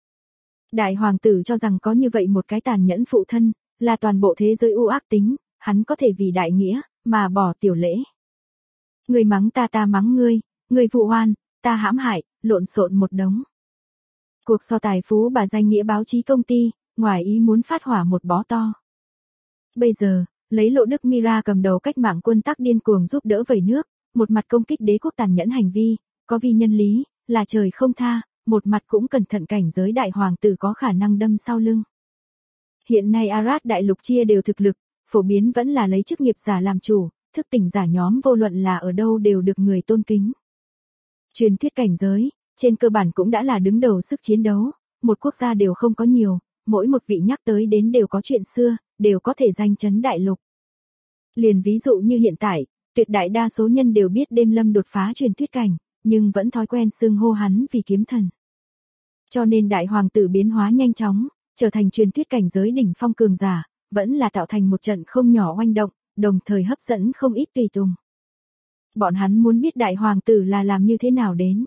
Đại hoàng tử cho rằng có như vậy một cái tàn nhẫn phụ thân, là toàn bộ thế giới u ác tính, hắn có thể vì đại nghĩa, mà bỏ tiểu lễ. Người mắng ta mắng ngươi, người vụ oan, ta hãm hại, lộn xộn một đống. Cuộc so tài phú bà danh nghĩa báo chí công ty, ngoài ý muốn phát hỏa một bó to. Bây giờ, lấy Lộ Đức Mira cầm đầu cách mạng quân tắc điên cuồng giúp đỡ vẩy nước, một mặt công kích đế quốc tàn nhẫn hành vi, có vi nhân lý, là trời không tha, một mặt cũng cẩn thận cảnh giới đại hoàng tử có khả năng đâm sau lưng. Hiện nay Arad đại lục chia đều thực lực, phổ biến vẫn là lấy chức nghiệp giả làm chủ, thức tỉnh giả nhóm vô luận là ở đâu đều được người tôn kính. Truyền thuyết cảnh giới, trên cơ bản cũng đã là đứng đầu sức chiến đấu, một quốc gia đều không có nhiều, mỗi một vị nhắc tới đến đều có chuyện xưa, đều có thể danh chấn đại lục. Liền ví dụ như hiện tại, tuyệt đại đa số nhân đều biết Đêm Lâm đột phá truyền thuyết cảnh, nhưng vẫn thói quen xưng hô hắn vì kiếm thần. Cho nên đại hoàng tử biến hóa nhanh chóng, trở thành truyền thuyết cảnh giới đỉnh phong cường giả, vẫn là tạo thành một trận không nhỏ oanh động, đồng thời hấp dẫn không ít tùy tùng. Bọn hắn muốn biết đại hoàng tử là làm như thế nào đến.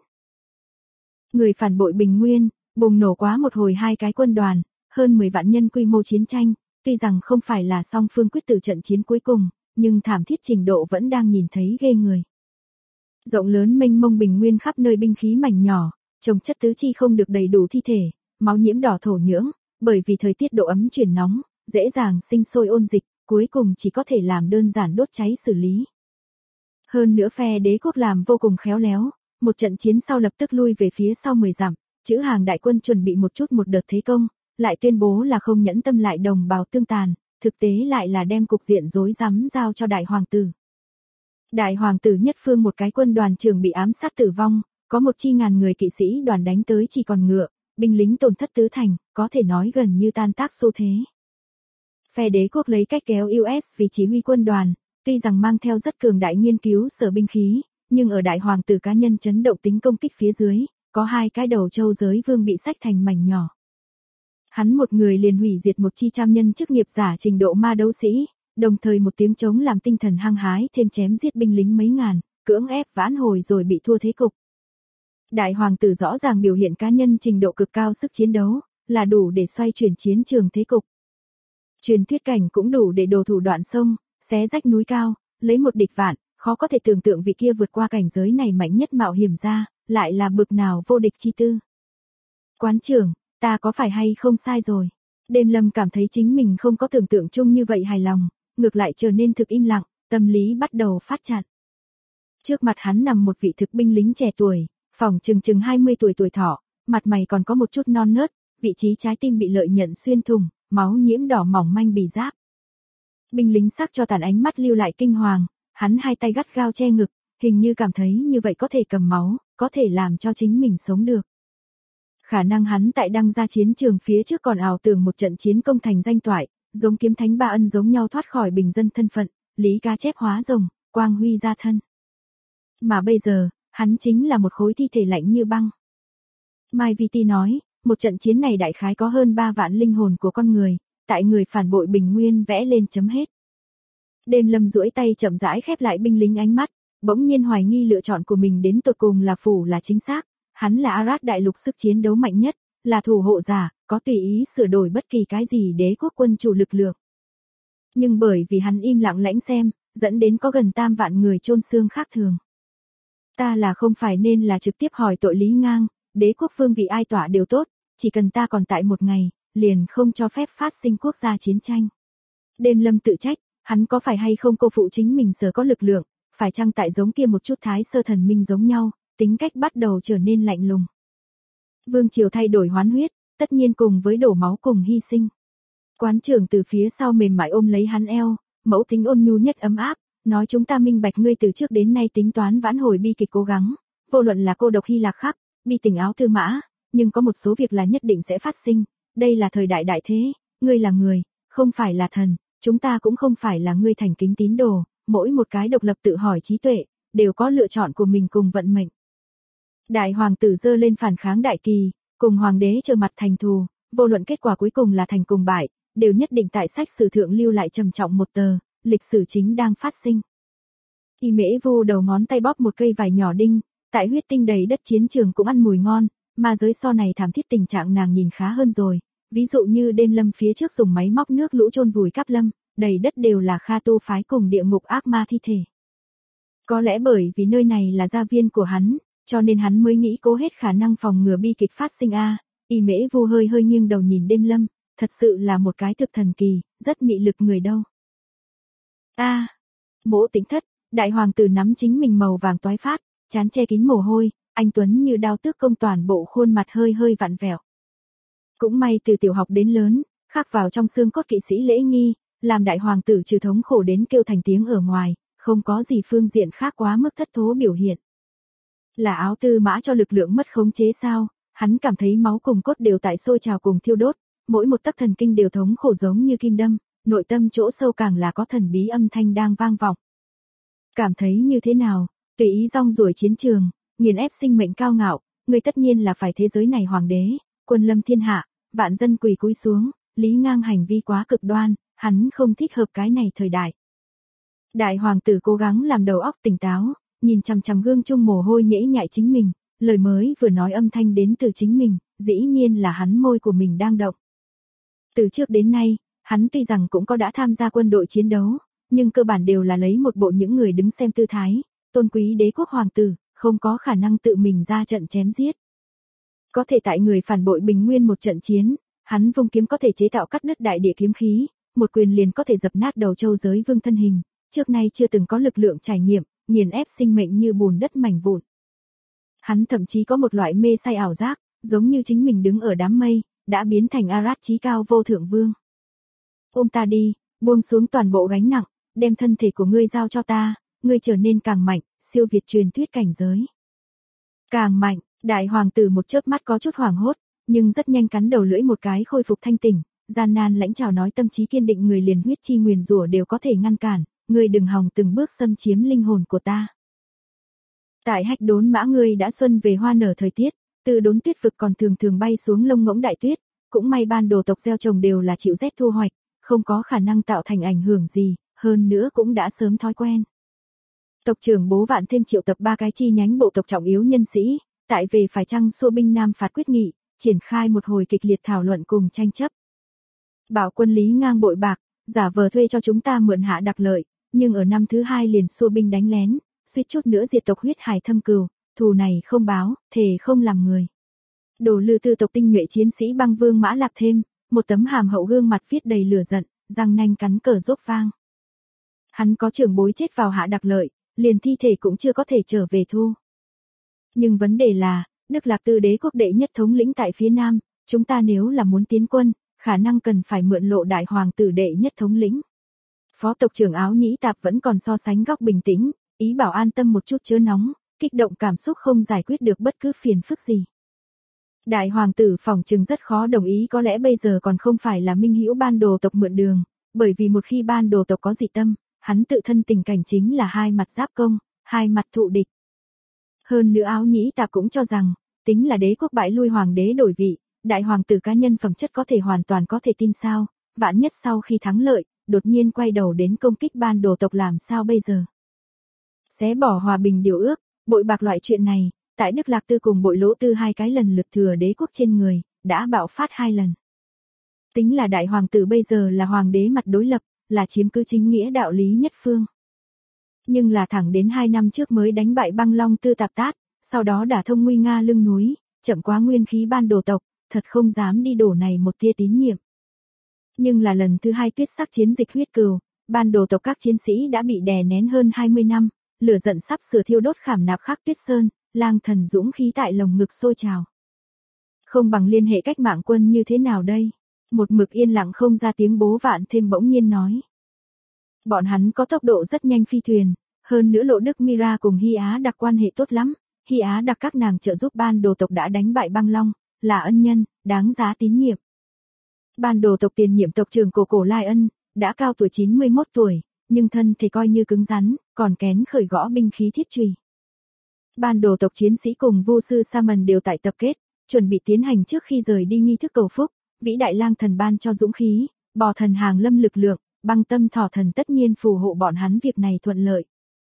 Người phản bội Bình Nguyên, bùng nổ quá một hồi hai cái quân đoàn, hơn 10 vạn nhân quy mô chiến tranh, tuy rằng không phải là song phương quyết tử trận chiến cuối cùng, nhưng thảm thiết trình độ vẫn đang nhìn thấy ghê người. Rộng lớn mênh mông Bình Nguyên khắp nơi binh khí mảnh nhỏ, trồng chất tứ chi không được đầy đủ thi thể, máu nhiễm đỏ thổ nhưỡng, bởi vì thời tiết độ ấm chuyển nóng, dễ dàng sinh sôi ôn dịch, cuối cùng chỉ có thể làm đơn giản đốt cháy xử lý. Hơn nữa phe đế quốc làm vô cùng khéo léo, một trận chiến sau lập tức lui về phía sau 10 dặm, chữ hàng đại quân chuẩn bị một đợt thế công, lại tuyên bố là không nhẫn tâm lại đồng bào tương tàn, thực tế lại là đem cục diện rối rắm giao cho đại hoàng tử. Đại hoàng tử nhất phương một cái quân đoàn trưởng bị ám sát tử vong, có một chi ngàn người kỵ sĩ đoàn đánh tới chỉ còn ngựa, binh lính tổn thất tứ thành, có thể nói gần như tan tác xu thế. Phe đế quốc lấy cách kéo US vì chỉ huy quân đoàn, tuy rằng mang theo rất cường đại nghiên cứu sở binh khí, nhưng ở đại hoàng tử cá nhân chấn động tính công kích phía dưới, có hai cái đầu châu giới vương bị xách thành mảnh nhỏ. Hắn một người liền hủy diệt một chi trăm nhân chức nghiệp giả trình độ ma đấu sĩ, đồng thời một tiếng trống làm tinh thần hăng hái thêm chém giết binh lính mấy ngàn, cưỡng ép vãn hồi rồi bị thua thế cục. Đại hoàng tử rõ ràng biểu hiện cá nhân trình độ cực cao sức chiến đấu, là đủ để xoay chuyển chiến trường thế cục. Truyền thuyết cảnh cũng đủ để đồ thủ đoạn sông, xé rách núi cao, lấy một địch vạn, khó có thể tưởng tượng vị kia vượt qua cảnh giới này mạnh nhất mạo hiểm ra, lại là bực nào vô địch chi tư. Quán trưởng, ta có phải hay không sai rồi? Đêm Lâm cảm thấy chính mình không có tưởng tượng chung như vậy hài lòng, ngược lại trở nên thực im lặng, tâm lý bắt đầu phát chặn. Trước mặt hắn nằm một vị thực binh lính trẻ tuổi, phỏng chừng 20 tuổi thọ, mặt mày còn có một chút non nớt, vị trí trái tim bị lợi nhận xuyên thủng, máu nhiễm đỏ mỏng manh bì giáp. Binh lính sắc cho tàn ánh mắt lưu lại kinh hoàng, hắn hai tay gắt gao che ngực, hình như cảm thấy như vậy có thể cầm máu, có thể làm cho chính mình sống được. Khả năng hắn tại đăng ra chiến trường phía trước còn ảo tưởng một trận chiến công thành danh toại, giống kiếm thánh ba ân giống nhau thoát khỏi bình dân thân phận, lý cá chép hóa rồng, quang huy ra thân. Mà bây giờ, hắn chính là một khối thi thể lạnh như băng. Mai VT nói, một trận chiến này đại khái có hơn 3 vạn linh hồn của con người, tại người phản bội bình nguyên vẽ lên chấm hết. Đêm Lâm duỗi tay chậm rãi khép lại binh lính ánh mắt, bỗng nhiên hoài nghi lựa chọn của mình đến tột cùng là phủ là chính xác, hắn là Arad đại lục sức chiến đấu mạnh nhất, là thủ hộ giả, có tùy ý sửa đổi bất kỳ cái gì đế quốc quân chủ lực lượng. Nhưng bởi vì hắn im lặng lãnh xem, dẫn đến có gần 3 vạn người chôn xương khác thường. Ta là không phải nên là trực tiếp hỏi tội Lý Ngang, đế quốc phương vị ai tỏa đều tốt, chỉ cần ta còn tại một ngày, liền không cho phép phát sinh quốc gia chiến tranh. Đêm Lâm tự trách, hắn có phải hay không cô phụ chính mình sở có lực lượng, phải chăng tại giống kia một chút thái sơ thần minh giống nhau, tính cách bắt đầu trở nên lạnh lùng. Vương triều thay đổi hoán huyết, tất nhiên cùng với đổ máu cùng hy sinh. Quán trưởng từ phía sau mềm mại ôm lấy hắn eo, mẫu tính ôn nhu nhất ấm áp, nói chúng ta minh bạch ngươi từ trước đến nay tính toán vãn hồi bi kịch cố gắng, vô luận là cô độc Hy Lạc khắc, bi tình áo tư mã, nhưng có một số việc là nhất định sẽ phát sinh, đây là thời đại đại thế, ngươi là người, không phải là thần, chúng ta cũng không phải là ngươi thành kính tín đồ, mỗi một cái độc lập tự hỏi trí tuệ, đều có lựa chọn của mình cùng vận mệnh. Đại hoàng tử giơ lên phản kháng đại kỳ, cùng hoàng đế trở mặt thành thù, vô luận kết quả cuối cùng là thành cùng bại, đều nhất định tại sách sử thượng lưu lại trầm trọng một tờ, lịch sử chính đang phát sinh. Y Mễ Vu đầu ngón tay bóp một cây vải nhỏ đinh, tại huyết tinh đầy đất chiến trường cũng ăn mùi ngon, mà giới so này thảm thiết tình trạng nàng nhìn khá hơn rồi, ví dụ như Đêm Lâm phía trước dùng máy móc nước lũ chôn vùi Cáp Lâm, đầy đất đều là Kha tu phái cùng địa ngục ác ma thi thể. Có lẽ bởi vì nơi này là gia viên của hắn, cho nên hắn mới nghĩ cố hết khả năng phòng ngừa bi kịch phát sinh a. Y Mễ Vu hơi nghiêng đầu nhìn Đêm Lâm, thật sự là một cái thực thần kỳ, rất mị lực người đâu. Mỗ Tĩnh thất, đại hoàng tử nắm chính mình màu vàng toái phát, trán che kín mồ hôi, anh tuấn như đao tước công toàn bộ khuôn mặt hơi vặn vẹo. Cũng may từ tiểu học đến lớn, khắc vào trong xương cốt kỵ sĩ lễ nghi, làm đại hoàng tử trừ thống khổ đến kêu thành tiếng ở ngoài, không có gì phương diện khác quá mức thất thố biểu hiện. Là áo tư mã cho lực lượng mất khống chế sao, hắn cảm thấy máu cùng cốt đều tại sôi trào cùng thiêu đốt, mỗi một tấc thần kinh đều thống khổ giống như kim đâm, nội tâm chỗ sâu càng là có thần bí âm thanh đang vang vọng. Cảm thấy như thế nào, tùy ý rong ruổi chiến trường, nghiền ép sinh mệnh cao ngạo, người tất nhiên là phải thế giới này hoàng đế, quân lâm thiên hạ, vạn dân quỳ cúi xuống, Lý Ngang hành vi quá cực đoan, hắn không thích hợp cái này thời đại. Đại hoàng tử cố gắng làm đầu óc tỉnh táo, nhìn chằm chằm gương chung mồ hôi nhễ nhại chính mình, lời mới vừa nói âm thanh đến từ chính mình, dĩ nhiên là hắn môi của mình đang động. Từ trước đến nay, hắn tuy rằng cũng có đã tham gia quân đội chiến đấu, nhưng cơ bản đều là lấy một bộ những người đứng xem tư thái, tôn quý đế quốc hoàng tử, không có khả năng tự mình ra trận chém giết. Có thể tại người phản bội bình nguyên một trận chiến, hắn vung kiếm có thể chế tạo cắt đứt đại địa kiếm khí, một quyền liền có thể dập nát đầu châu giới vương thân hình, trước nay chưa từng có lực lượng trải nghiệm, nghiền ép sinh mệnh như bùn đất mảnh vụn. Hắn thậm chí có một loại mê say ảo giác, giống như chính mình đứng ở đám mây, đã biến thành Arad chí cao vô thượng vương. Ôm ta đi, buông xuống toàn bộ gánh nặng, đem thân thể của ngươi giao cho ta, ngươi trở nên càng mạnh, siêu việt truyền thuyết cảnh giới. Càng mạnh, đại hoàng tử một chớp mắt có chút hoảng hốt, nhưng rất nhanh cắn đầu lưỡi một cái khôi phục thanh tỉnh, gian nan lãnh chào nói tâm trí kiên định người liền huyết chi nguyền rủa đều có thể ngăn cản, ngươi đừng hòng từng bước xâm chiếm linh hồn của ta. Tại Hách Đốn Mã ngươi đã xuân về hoa nở thời tiết, từ đốn tuyết vực còn thường bay xuống lông ngỗng đại tuyết, cũng may ban đồ tộc gieo trồng đều là chịu rét thu hoạch, không có khả năng tạo thành ảnh hưởng gì, hơn nữa cũng đã sớm thói quen. Tộc trưởng Bố Vạn thêm triệu tập 3 cái chi nhánh bộ tộc trọng yếu nhân sĩ, tại về phải chăng xua binh Nam phạt quyết nghị, triển khai một hồi kịch liệt thảo luận cùng tranh chấp. Bảo quân Lý Ngang bội bạc, giả vờ thuê cho chúng ta mượn hạ đặc lợi, nhưng ở năm thứ hai liền xua binh đánh lén, suýt chút nữa diệt tộc huyết hải thâm cừu, thù này không báo, thề không làm người. Đồ Lư Tư tộc tinh nhuệ chiến sĩ Băng Vương Mã Lạp thêm, một tấm hàm hậu gương mặt viết đầy lửa giận, răng nanh cắn cờ rốp vang. Hắn có trưởng bối chết vào Hạ Đặc Lợi, liền thi thể cũng chưa có thể trở về thu. Nhưng vấn đề là, Đức Lạc Tư đế quốc đệ nhất thống lĩnh tại phía Nam, chúng ta nếu là muốn tiến quân, khả năng cần phải mượn lộ đại hoàng tử đệ nhất thống lĩnh. Phó tộc trưởng Áo Nhĩ Tạp vẫn còn so sánh góc bình tĩnh, ý bảo an tâm một chút chớ nóng, kích động cảm xúc không giải quyết được bất cứ phiền phức gì. Đại hoàng tử phỏng chừng rất khó đồng ý, có lẽ bây giờ còn không phải là minh hữu Ban Đồ tộc mượn đường, bởi vì một khi Ban Đồ tộc có dị tâm, hắn tự thân tình cảnh chính là hai mặt giáp công, hai mặt thụ địch. Hơn nữa Áo Nhĩ Tạp cũng cho rằng, tính là đế quốc bại lui hoàng đế đổi vị, đại hoàng tử cá nhân phẩm chất có thể hoàn toàn có thể tin sao, vạn nhất sau khi thắng lợi, đột nhiên quay đầu đến công kích Ban Đồ tộc làm sao bây giờ. Xé bỏ hòa bình điều ước, bội bạc loại chuyện này, tại Đức Lạc Tư cùng Bội Lỗ Tư hai cái lần lượt thừa đế quốc trên người, đã bạo phát 2 lần. Tính là đại hoàng tử bây giờ là hoàng đế mặt đối lập, là chiếm cứ chính nghĩa đạo lý nhất phương. Nhưng là thẳng đến 2 năm trước mới đánh bại Băng Long Tư Tạp Tát, sau đó đả thông nguy nga lưng núi, chậm quá nguyên khí Ban Đồ tộc, thật không dám đi đổ này một tia tín nhiệm. Nhưng là lần thứ 2 tuyết sắc chiến dịch huyết cừu, Ban Đồ tộc các chiến sĩ đã bị đè nén hơn 20 năm, lửa giận sắp sửa thiêu đốt khảm nạp khắc Tuyết Sơn, lang thần dũng khí tại lồng ngực sôi trào. Không bằng liên hệ cách mạng quân như thế nào đây? Một mực yên lặng không ra tiếng Bố Vạn Thêm bỗng nhiên nói. Bọn hắn có tốc độ rất nhanh phi thuyền, hơn nữa Lộ Đức Mira cùng Hy Á Đặc quan hệ tốt lắm, Hy Á Đặc các nàng trợ giúp Ban Đồ tộc đã đánh bại Băng Long, là ân nhân, đáng giá tín nhiệm. Ban Đồ tộc tiền nhiệm tộc trưởng Cổ Lai Ân, đã cao tuổi 91 tuổi, nhưng thân thể coi như cứng rắn, còn kén khởi gõ binh khí thiết chùy. Ban Đồ tộc chiến sĩ cùng Vu sư Saman đều tại tập kết, chuẩn bị tiến hành trước khi rời đi nghi thức cầu phúc, vĩ đại lang thần ban cho dũng khí, bò thần hàng lâm lực lượng, băng tâm thỏ thần tất nhiên phù hộ bọn hắn việc này thuận lợi.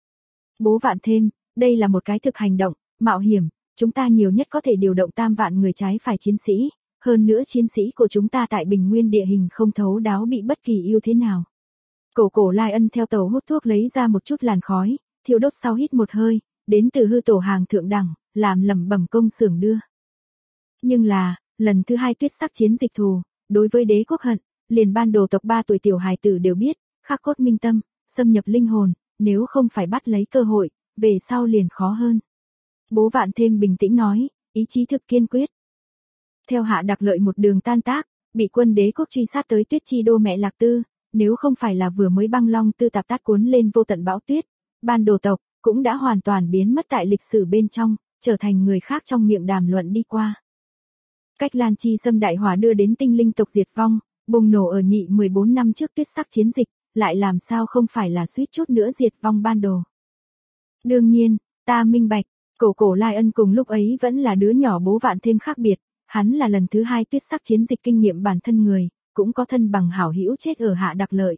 Bố Vạn Thêm, đây là một cái thực hành động, mạo hiểm, chúng ta nhiều nhất có thể điều động 3 vạn người trái phải chiến sĩ, hơn nữa chiến sĩ của chúng ta tại bình nguyên địa hình không thấu đáo bị bất kỳ ưu thế nào. Cổ Lai Ân theo tàu hút thuốc lấy ra một chút làn khói, thiêu đốt sau hít một hơi, đến từ hư tổ hàng thượng đẳng, làm lẩm bẩm công xưởng đưa. Nhưng là, lần thứ 2 tuyết sắc chiến dịch thù, đối với đế quốc hận, liền Ban Đồ tộc 3 tuổi tiểu hài tử đều biết, khắc cốt minh tâm, xâm nhập linh hồn, nếu không phải bắt lấy cơ hội, về sau liền khó hơn. Bố Vạn Thêm bình tĩnh nói, ý chí thực kiên quyết. Theo Hạ Đặc Lợi một đường tan tác, bị quân đế quốc truy sát tới Tuyết Chi đô mẹ Lạc Tư, nếu không phải là vừa mới Băng Long Tư Tạp Tát cuốn lên vô tận bão tuyết, Ban Đồ tộc cũng đã hoàn toàn biến mất tại lịch sử bên trong, trở thành người khác trong miệng đàm luận đi qua. Cách Lan Chi xâm đại hỏa đưa đến tinh linh tộc diệt vong, bùng nổ ở nhị 14 năm trước tuyết sắc chiến dịch, lại làm sao không phải là suýt chút nữa diệt vong Ban Đồ. Đương nhiên, ta minh bạch, Cổ Lai Ân cùng lúc ấy vẫn là đứa nhỏ Bố Vạn Thêm khác biệt, hắn là lần thứ 2 tuyết sắc chiến dịch kinh nghiệm bản thân người, cũng có thân bằng hảo hữu chết ở Hạ Đặc Lợi.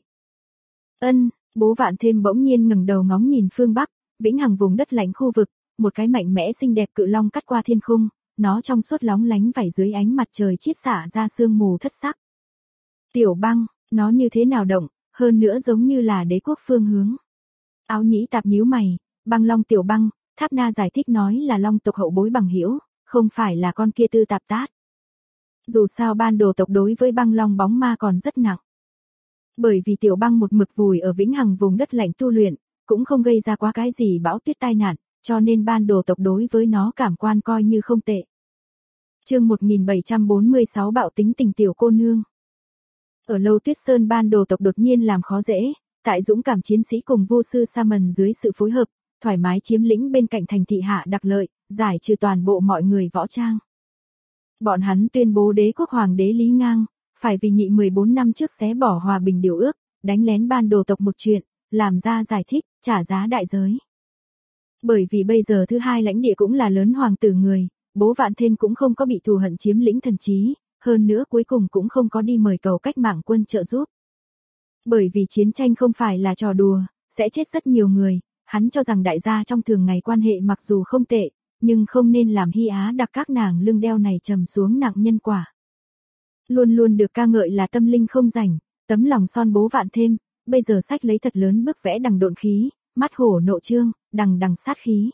Bố Vạn Thêm bỗng nhiên ngẩng đầu ngóng nhìn phương Bắc, vĩnh hằng vùng đất lạnh khu vực, một cái mạnh mẽ xinh đẹp cự long cắt qua thiên khung, nó trong suốt lóng lánh vảy dưới ánh mặt trời chiết xạ ra sương mù thất sắc. Tiểu Băng, nó như thế nào động, hơn nữa giống như là đế quốc phương hướng. Áo Nhĩ Tạp nhíu mày, Băng Long Tiểu Băng, Tháp Na giải thích nói là long tộc hậu bối bằng hữu, không phải là con kia Tư Tạp Tát. Dù sao Ban Đồ tộc đối với Băng Long bóng ma còn rất nặng. Bởi vì Tiểu Băng một mực vùi ở vĩnh hằng vùng đất lạnh tu luyện, cũng không gây ra quá cái gì bão tuyết tai nạn, cho nên Ban Đồ tộc đối với nó cảm quan coi như không tệ. Chương 1746 bạo tính tình tiểu cô nương. Ở Lâu Tuyết Sơn Ban Đồ tộc đột nhiên làm khó dễ, tại dũng cảm chiến sĩ cùng Vu sư Saman dưới sự phối hợp, thoải mái chiếm lĩnh bên cạnh thành thị Hạ Đặc Lợi, giải trừ toàn bộ mọi người võ trang. Bọn hắn tuyên bố đế quốc hoàng đế Lý Ngang, phải vì nhị 14 năm trước xé bỏ hòa bình điều ước, đánh lén Ban Đồ tộc một chuyện, làm ra giải thích, trả giá đại giới. Bởi vì bây giờ thứ 2 lãnh địa cũng là lớn hoàng tử người, Bố Vạn Thêm cũng không có bị thù hận chiếm lĩnh thần trí, hơn nữa cuối cùng cũng không có đi mời cầu cách mạng quân trợ giúp. Bởi vì chiến tranh không phải là trò đùa, sẽ chết rất nhiều người, hắn cho rằng đại gia trong thường ngày quan hệ mặc dù không tệ, nhưng không nên làm Hy Á Đặc các nàng lưng đeo này trầm xuống nặng nhân quả. Luôn luôn được ca ngợi là tâm linh không rảnh, tấm lòng son Bố Vạn Thêm, bây giờ sách lấy thật lớn bức vẽ đằng độn khí, mắt hổ nộ trương, đằng đằng sát khí.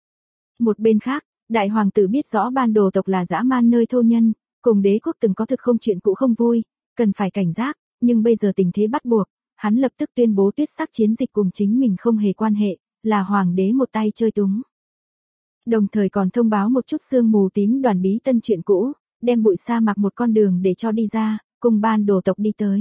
Một bên khác, đại hoàng tử biết rõ Ban Đồ tộc là dã man nơi thô nhân, cùng đế quốc từng có thực không chuyện cũ không vui, cần phải cảnh giác, nhưng bây giờ tình thế bắt buộc, hắn lập tức tuyên bố tuyết sắc chiến dịch cùng chính mình không hề quan hệ, là hoàng đế một tay chơi túng. Đồng thời còn thông báo một chút sương mù tím đoàn bí tân chuyện cũ, đem bụi sa mạc một con đường để cho đi ra, cùng Ban Đồ tộc đi tới.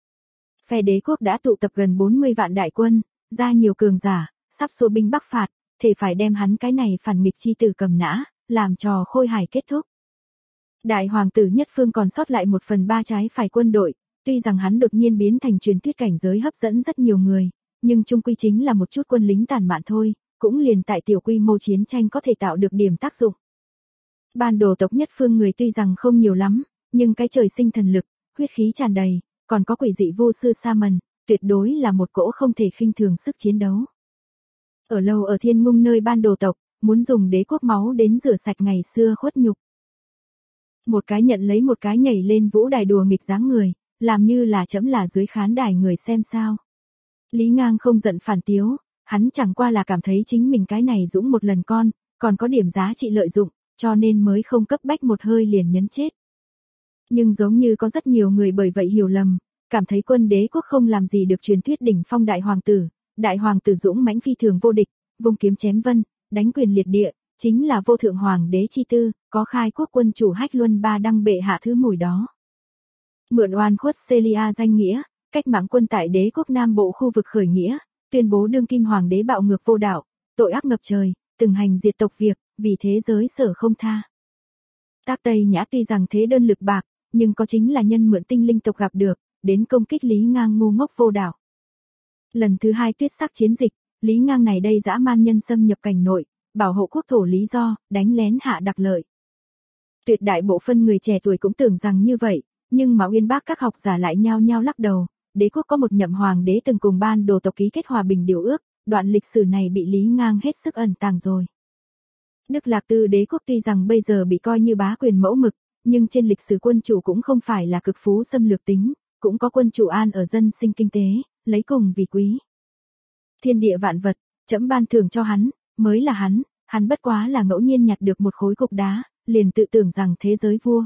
Phe đế quốc đã tụ tập gần 40 vạn đại quân, ra nhiều cường giả, sắp xua binh bắc phạt, thể phải đem hắn cái này phản nghịch chi tử cầm nã, làm trò khôi hài kết thúc. Đại hoàng tử nhất phương còn sót lại 1/3 trái phải quân đội, tuy rằng hắn đột nhiên biến thành truyền thuyết cảnh giới hấp dẫn rất nhiều người, nhưng chung quy chính là một chút quân lính tàn mạn thôi, cũng liền tại tiểu quy mô chiến tranh có thể tạo được điểm tác dụng. Ban Đồ tộc nhất phương người tuy rằng không nhiều lắm, nhưng cái trời sinh thần lực, huyết khí tràn đầy, còn có quỷ dị vô sư sa mần, tuyệt đối là một cỗ không thể khinh thường sức chiến đấu. Ở lâu ở Thiên Ngung nơi Ban Đồ tộc, muốn dùng đế quốc máu đến rửa sạch ngày xưa khuất nhục. Một cái nhận lấy một cái nhảy lên vũ đài đùa nghịch dáng người, làm như là trẫm là dưới khán đài người xem sao. Lý Ngang không giận phản tiếu, hắn chẳng qua là cảm thấy chính mình cái này dũng một lần con, còn có điểm giá trị lợi dụng, cho nên mới không cấp bách một hơi liền nhấn chết. Nhưng giống như có rất nhiều người bởi vậy hiểu lầm, cảm thấy quân đế quốc không làm gì được truyền thuyết đỉnh phong đại hoàng tử dũng mãnh phi thường vô địch, vung kiếm chém vân, đánh quyền liệt địa, chính là vô thượng hoàng đế chi tư, có khai quốc quân chủ Hách Luân Ba Đăng bệ hạ thứ mùi đó. Mượn oan khuất Celia danh nghĩa, cách mạng quân tại đế quốc Nam Bộ khu vực khởi nghĩa, tuyên bố đương kim hoàng đế bạo ngược vô đạo, tội ác ngập trời, từng hành diệt tộc việc, vì thế giới sở không tha. Tác Tây Nhã tuy rằng thế đơn lực bạc, nhưng có chính là nhân mượn tinh linh tộc gặp được, đến công kích Lý Ngang ngu ngốc vô đạo. Lần thứ 2 tuyết sắc chiến dịch, Lý Ngang này đây dã man nhân xâm nhập cảnh nội, bảo hộ quốc thổ lý do, đánh lén hạ đặc lợi. Tuyệt đại bộ phân người trẻ tuổi cũng tưởng rằng như vậy, nhưng mà uyên bác các học giả lại nhao nhao lắc đầu, đế quốc có một nhậm hoàng đế từng cùng Ban Đồ tộc ký kết hòa bình điều ước, đoạn lịch sử này bị Lý Ngang hết sức ẩn tàng rồi. Đức Lạc Tư đế quốc tuy rằng bây giờ bị coi như bá quyền mẫu mực, nhưng trên lịch sử quân chủ cũng không phải là cực phú xâm lược tính, cũng có quân chủ an ở dân sinh kinh tế, lấy cùng vì quý. Thiên địa vạn vật, trẫm ban thưởng cho hắn, mới là hắn bất quá là ngẫu nhiên nhặt được một khối cục đá, liền tự tưởng rằng thế giới vua.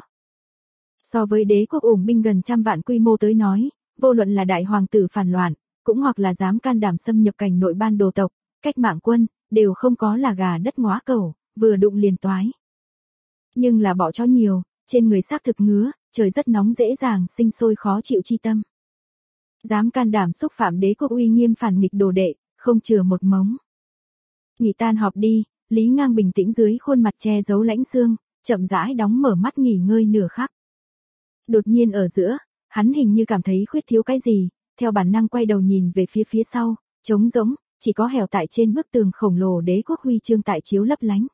So với đế quốc ủng binh gần 100 vạn quy mô tới nói, vô luận là đại hoàng tử phản loạn, cũng hoặc là dám can đảm xâm nhập cảnh nội Ban Đồ tộc, cách mạng quân, đều không có là gà đất ngóa cẩu, vừa đụng liền toái. Nhưng là bỏ cho nhiều, trên người xác thực ngứa, trời rất nóng dễ dàng sinh sôi khó chịu chi tâm. Dám can đảm xúc phạm đế quốc uy nghiêm phản nghịch đồ đệ, không chừa một mống. Nghỉ tan họp đi, Lý Ngang bình tĩnh dưới khuôn mặt che giấu lãnh xương, chậm rãi đóng mở mắt nghỉ ngơi nửa khắc. Đột nhiên ở giữa, hắn hình như cảm thấy khuyết thiếu cái gì, theo bản năng quay đầu nhìn về phía sau, trống rỗng, chỉ có hẻo tại trên bức tường khổng lồ đế quốc huy chương tại chiếu lấp lánh.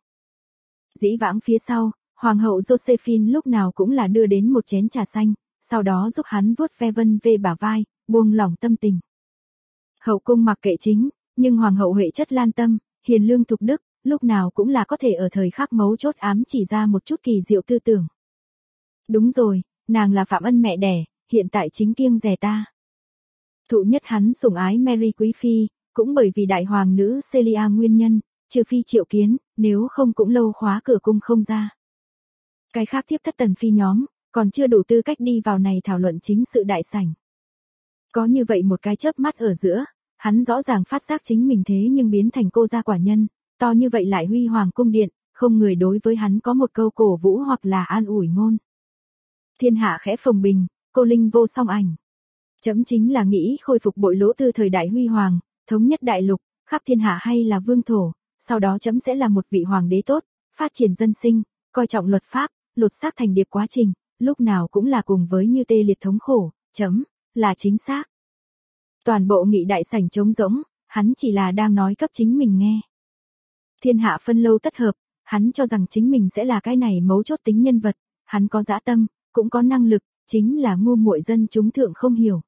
Dĩ vãng phía sau, Hoàng hậu Josephine lúc nào cũng là đưa đến một chén trà xanh, sau đó giúp hắn vuốt ve vân về bả vai, buông lỏng tâm tình. Hậu cung mặc kệ chính, nhưng Hoàng hậu Huệ chất lan tâm, hiền lương thục đức, lúc nào cũng là có thể ở thời khắc mấu chốt ám chỉ ra một chút kỳ diệu tư tưởng. Đúng rồi, nàng là Phạm Ân mẹ đẻ, hiện tại chính kiêng rẻ ta. Thụ nhất hắn sủng ái Mary Quý Phi, cũng bởi vì đại hoàng nữ Celia nguyên nhân, trừ phi triệu kiến, nếu không cũng lâu khóa cửa cung không ra. Cái khác thiếp thất tần phi nhóm, còn chưa đủ tư cách đi vào này thảo luận chính sự đại sảnh. Có như vậy một cái chớp mắt ở giữa, hắn rõ ràng phát giác chính mình thế nhưng biến thành cô gia quả nhân, to như vậy lại huy hoàng cung điện, không người đối với hắn có một câu cổ vũ hoặc là an ủi ngôn. Thiên hạ khẽ phồng bình, cô linh vô song ảnh. Chấm chính là nghĩ khôi phục bội lỗ từ thời đại huy hoàng, thống nhất đại lục, khắp thiên hạ hay là vương thổ, sau đó chấm sẽ là một vị hoàng đế tốt, phát triển dân sinh, coi trọng luật pháp, lột xác thành điệp quá trình, lúc nào cũng là cùng với như tê liệt thống khổ, chấm, là chính xác. Toàn bộ nghị đại sảnh trống rỗng, hắn chỉ là đang nói cấp chính mình nghe. Thiên hạ phân lâu tất hợp, hắn cho rằng chính mình sẽ là cái này mấu chốt tính nhân vật, hắn có dã tâm, cũng có năng lực, chính là ngu muội dân chúng thượng không hiểu.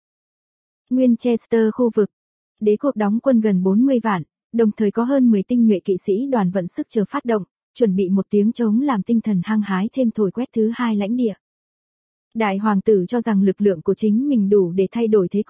Winchester khu vực, đế quốc đóng quân gần 40 vạn, đồng thời có hơn 10 tinh nhuệ kỵ sĩ đoàn vận sức chờ phát động, chuẩn bị một tiếng trống làm tinh thần hăng hái thêm thổi quét thứ 2 lãnh địa. Đại hoàng tử cho rằng lực lượng của chính mình đủ để thay đổi thế cục,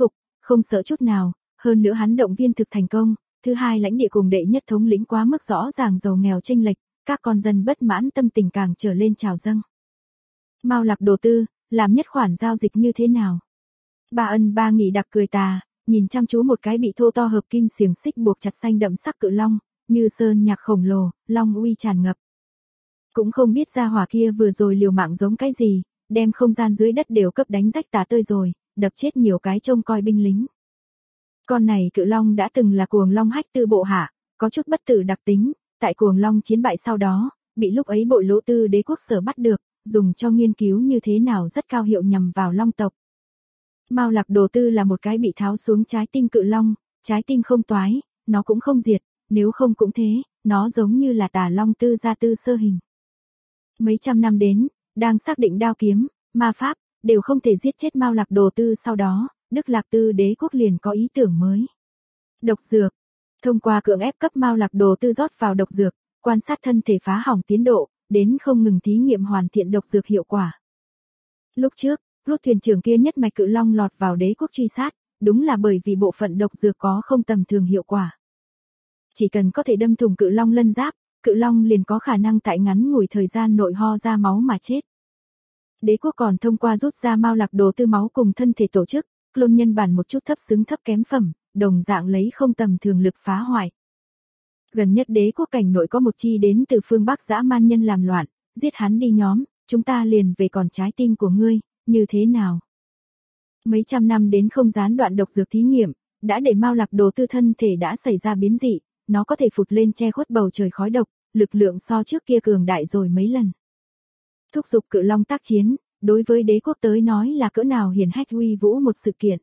không sợ chút nào, hơn nữa hắn động viên thực thành công, thứ hai lãnh địa cùng đệ nhất thống lĩnh quá mức rõ ràng giàu nghèo chênh lệch, các con dân bất mãn tâm tình càng trở lên trào dâng. Mao Lạc Đồ Tư, làm nhất khoản giao dịch như thế nào? Ba Ân Ba Nghị đặc cười tà, nhìn chăm chú một cái bị thô to hợp kim xiềng xích buộc chặt xanh đậm sắc cự long, như sơn nhạc khổng lồ, long uy tràn ngập. Cũng không biết gia hỏa kia vừa rồi liều mạng giống cái gì, đem không gian dưới đất đều cấp đánh rách tả tơi rồi, đập chết nhiều cái trông coi binh lính. Con này cự long đã từng là cuồng long hách tư bộ hạ, có chút bất tử đặc tính, tại cuồng long chiến bại sau đó, bị lúc ấy bội lỗ tư đế quốc sở bắt được, dùng cho nghiên cứu như thế nào rất cao hiệu nhằm vào long tộc. Mao Lạc Đồ Tư là một cái bị tháo xuống trái tim cự long, trái tim không toái, nó cũng không diệt, nếu không cũng thế, nó giống như là tà long tư gia tư sơ hình. Mấy trăm năm đến, đang xác định đao kiếm, ma pháp, đều không thể giết chết Mao Lạc Đồ Tư sau đó, Đức Lạc Tư đế quốc liền có ý tưởng mới. Độc dược. Thông qua cưỡng ép cấp Mao Lạc Đồ Tư rót vào độc dược, quan sát thân thể phá hỏng tiến độ, đến không ngừng thí nghiệm hoàn thiện độc dược hiệu quả. Lúc trước, lúc thuyền trưởng kia nhất mạch cự long lọt vào đế quốc truy sát, đúng là bởi vì bộ phận độc dược có không tầm thường hiệu quả. Chỉ cần có thể đâm thủng cự long lân giáp, cự long liền có khả năng tại ngắn ngủi thời gian nội ho ra máu mà chết. Đế quốc còn thông qua rút ra Mao Lạc Đồ Tư máu cùng thân thể tổ chức, clone nhân bản một chút thấp xứng thấp kém phẩm, đồng dạng lấy không tầm thường lực phá hoại. Gần nhất đế quốc cảnh nội có một chi đến từ phương Bắc dã man nhân làm loạn, giết hắn đi nhóm, chúng ta liền về còn trái tim của ngươi, như thế nào? Mấy trăm năm đến không gián đoạn độc dược thí nghiệm, đã để Mao Lạc Đồ Tư thân thể đã xảy ra biến dị, nó có thể phụt lên che khuất bầu trời khói độc, lực lượng so trước kia cường đại rồi mấy lần. Thúc giục cự long tác chiến, đối với đế quốc tới nói là cỡ nào hiển hách uy vũ một sự kiện.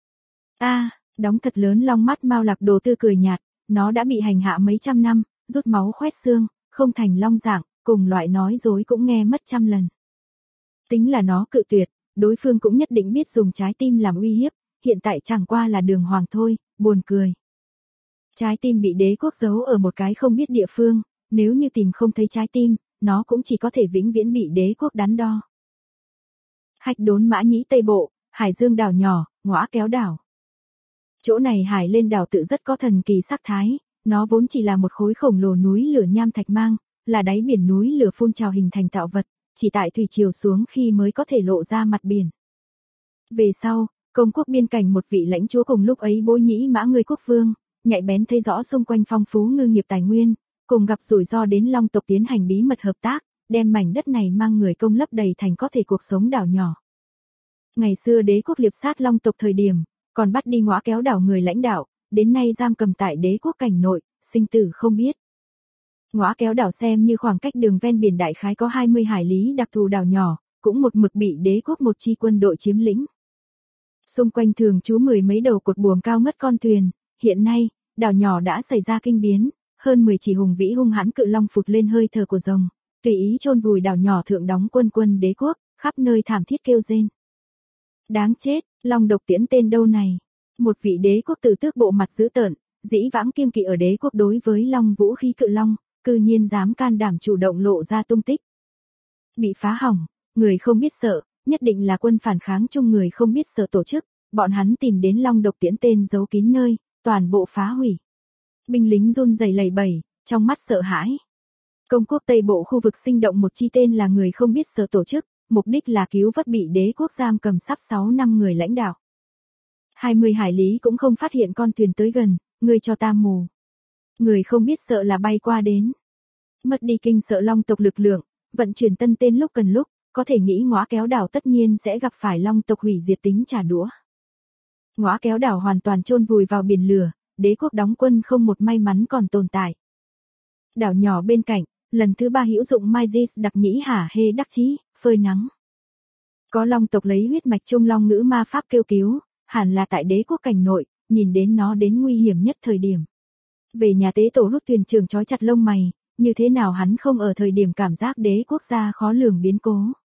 Đóng thật lớn long mắt Mao Lạc Đồ Tư cười nhạt, nó đã bị hành hạ mấy trăm năm, rút máu khoét xương, không thành long dạng, cùng loại nói dối cũng nghe mất trăm lần. Tính là nó cự tuyệt, đối phương cũng nhất định biết dùng trái tim làm uy hiếp, hiện tại chẳng qua là đường hoàng thôi, buồn cười. Trái tim bị đế quốc giấu ở một cái không biết địa phương, nếu như tìm không thấy trái tim, nó cũng chỉ có thể vĩnh viễn bị đế quốc đắn đo. Hạch Đốn Mã Nhĩ Tây Bộ, Hải Dương đảo nhỏ, Ngõa Kéo đảo. Chỗ này hải lên đảo tự rất có thần kỳ sắc thái, nó vốn chỉ là một khối khổng lồ núi lửa nham thạch mang, là đáy biển núi lửa phun trào hình thành tạo vật, chỉ tại thủy triều xuống khi mới có thể lộ ra mặt biển. Về sau, công quốc biên cảnh một vị lãnh chúa cùng lúc ấy Bối Nhĩ Mã người quốc vương, nhạy bén thấy rõ xung quanh phong phú ngư nghiệp tài nguyên, cùng gặp rủi ro đến long tộc tiến hành bí mật hợp tác, đem mảnh đất này mang người công lấp đầy thành có thể cuộc sống đảo nhỏ. Ngày xưa đế quốc liệp sát long tộc thời điểm, còn bắt đi Ngõa Kéo đảo người lãnh đạo, đến nay giam cầm tại đế quốc cảnh nội, sinh tử không biết. Ngõa Kéo đảo xem như khoảng cách đường ven biển đại khái có 20 hải lý đặc thù đảo nhỏ, cũng một mực bị đế quốc một chi quân đội chiếm lĩnh. Xung quanh thường trú mười mấy đầu cột buồm cao ngất con thuyền, hiện nay, đảo nhỏ đã xảy ra kinh biến, hơn 10 chỉ hùng vĩ hung hãn cự long phụt lên hơi thở của rồng, tùy ý chôn vùi đảo nhỏ thượng đóng quân đế quốc, khắp nơi thảm thiết kêu rên. Đáng chết, long độc tiễn tên đâu này? Một vị đế quốc tử tước bộ mặt dữ tợn, dĩ vãng kiêng kỵ ở đế quốc đối với long vũ khí cự long, cư nhiên dám can đảm chủ động lộ ra tung tích. Bị phá hỏng, người không biết sợ, nhất định là quân phản kháng chung người không biết sợ tổ chức, bọn hắn tìm đến long độc tiễn tên giấu kín nơi, toàn bộ phá hủy. Binh lính run rẩy lẩy bẩy, trong mắt sợ hãi. Công quốc Tây Bộ khu vực sinh động một chi tên là người không biết sợ tổ chức, mục đích là cứu vớt bị đế quốc giam cầm sắp 6 năm người lãnh đạo. 20 hải lý cũng không phát hiện con thuyền tới gần, người cho ta mù. Người không biết sợ là bay qua đến. Mất đi kinh sợ long tộc lực lượng, vận chuyển tân tên lúc cần lúc, có thể nghĩ Ngõa Kéo đảo tất nhiên sẽ gặp phải long tộc hủy diệt tính trả đũa. Ngõa Kéo đảo hoàn toàn chôn vùi vào biển lửa, đế quốc đóng quân không một may mắn còn tồn tại. Đảo nhỏ bên cạnh, lần thứ 3 hữu dụng Magis đặc nhĩ hả hê đắc chí, phơi nắng. Có long tộc lấy huyết mạch trung long ngữ ma pháp kêu cứu, hẳn là tại đế quốc cảnh nội, nhìn đến nó đến nguy hiểm nhất thời điểm. Về nhà tế tổ lúc thuyền trưởng trói chặt lông mày, như thế nào hắn không ở thời điểm cảm giác đế quốc gia khó lường biến cố.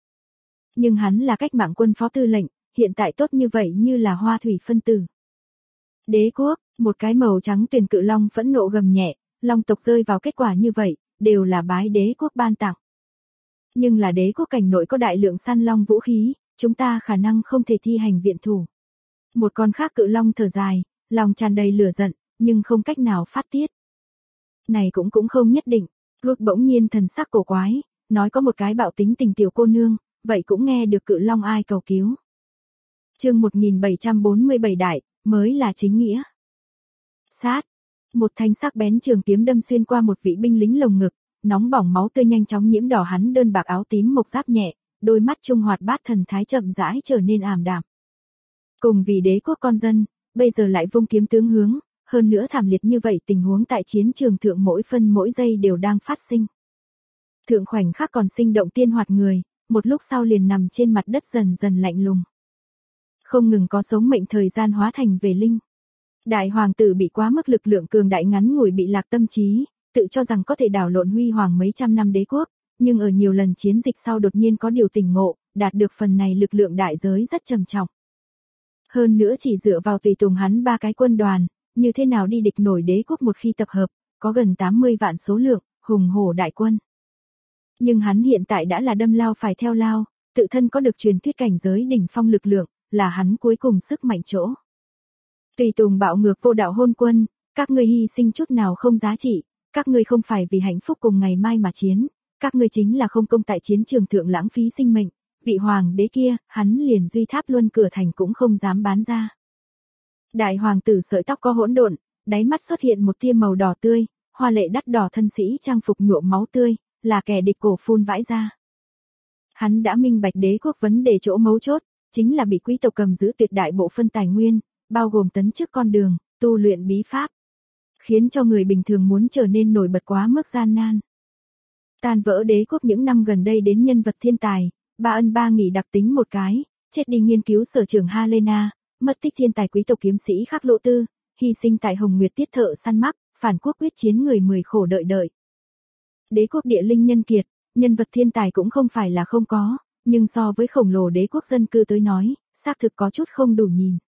Nhưng hắn là cách mạng quân phó tư lệnh, hiện tại tốt như vậy như là hoa thủy phân tử. Đế quốc, một cái màu trắng tuyền cự long phẫn nộ gầm nhẹ, long tộc rơi vào kết quả như vậy, đều là bái đế quốc ban tặng. Nhưng là đế quốc cảnh nội có đại lượng săn long vũ khí, chúng ta khả năng không thể thi hành viện thủ. Một con khác cự long thở dài, lòng tràn đầy lửa giận, nhưng không cách nào phát tiết. Này cũng không nhất định, Ruth bỗng nhiên thần sắc cổ quái, nói có một cái bạo tính tình tiểu cô nương, vậy cũng nghe được cự long ai cầu cứu. Chương 1747 đại, mới là chính nghĩa. Sát. Một thanh sắc bén trường kiếm đâm xuyên qua một vị binh lính lồng ngực, nóng bỏng máu tươi nhanh chóng nhiễm đỏ hắn đơn bạc áo tím mộc giáp nhẹ, đôi mắt trung hoạt bát thần thái chậm rãi trở nên ảm đạm. Cùng vì đế quốc con dân, bây giờ lại vung kiếm tướng hướng, hơn nữa thảm liệt như vậy tình huống tại chiến trường thượng mỗi phân mỗi giây đều đang phát sinh. Thượng khoảnh khắc còn sinh động tiên hoạt người, một lúc sau liền nằm trên mặt đất dần dần lạnh lùng. Không ngừng có sống mệnh thời gian hóa thành về linh. Đại hoàng tử bị quá mức lực lượng cường đại ngắn ngủi bị lạc tâm trí, tự cho rằng có thể đảo lộn huy hoàng mấy trăm năm đế quốc, nhưng ở nhiều lần chiến dịch sau đột nhiên có điều tỉnh ngộ, đạt được phần này lực lượng đại giới rất trầm trọng. Hơn nữa chỉ dựa vào tùy tùng hắn 3 cái quân đoàn, như thế nào đi địch nổi đế quốc một khi tập hợp, có gần 80 vạn số lượng, hùng hổ đại quân. Nhưng hắn hiện tại đã là đâm lao phải theo lao, tự thân có được truyền thuyết cảnh giới đỉnh phong lực lượng, là hắn cuối cùng sức mạnh chỗ. Tùy tùng bạo ngược vô đạo hôn quân, các ngươi hy sinh chút nào không giá trị, các ngươi không phải vì hạnh phúc cùng ngày mai mà chiến, các ngươi chính là không công tại chiến trường thượng lãng phí sinh mệnh, vị hoàng đế kia, hắn liền duy tháp luân cửa thành cũng không dám bán ra. Đại hoàng tử sợi tóc có hỗn độn, đáy mắt xuất hiện một tia màu đỏ tươi, hoa lệ đắt đỏ thân sĩ trang phục nhuộm máu tươi, là kẻ địch cổ phun vãi ra. Hắn đã minh bạch đế quốc vấn đề chỗ mấu chốt, chính là bị quý tộc cầm giữ tuyệt đại bộ phân tài nguyên, bao gồm tấn chức con đường, tu luyện bí pháp, khiến cho người bình thường muốn trở nên nổi bật quá mức gian nan. Tan vỡ đế quốc những năm gần đây đến nhân vật thiên tài, ba ân ba nghỉ đặc tính một cái, chết đi nghiên cứu sở trường Helena, mất tích thiên tài quý tộc kiếm sĩ Khắc Lỗ Tư, hy sinh tại Hồng Nguyệt Tiết thợ săn mắc, phản quốc quyết chiến người 10 khổ đợi đợi. Đế quốc địa linh nhân kiệt, nhân vật thiên tài cũng không phải là không có, nhưng so với khổng lồ đế quốc dân cư tới nói, xác thực có chút không đủ nhìn.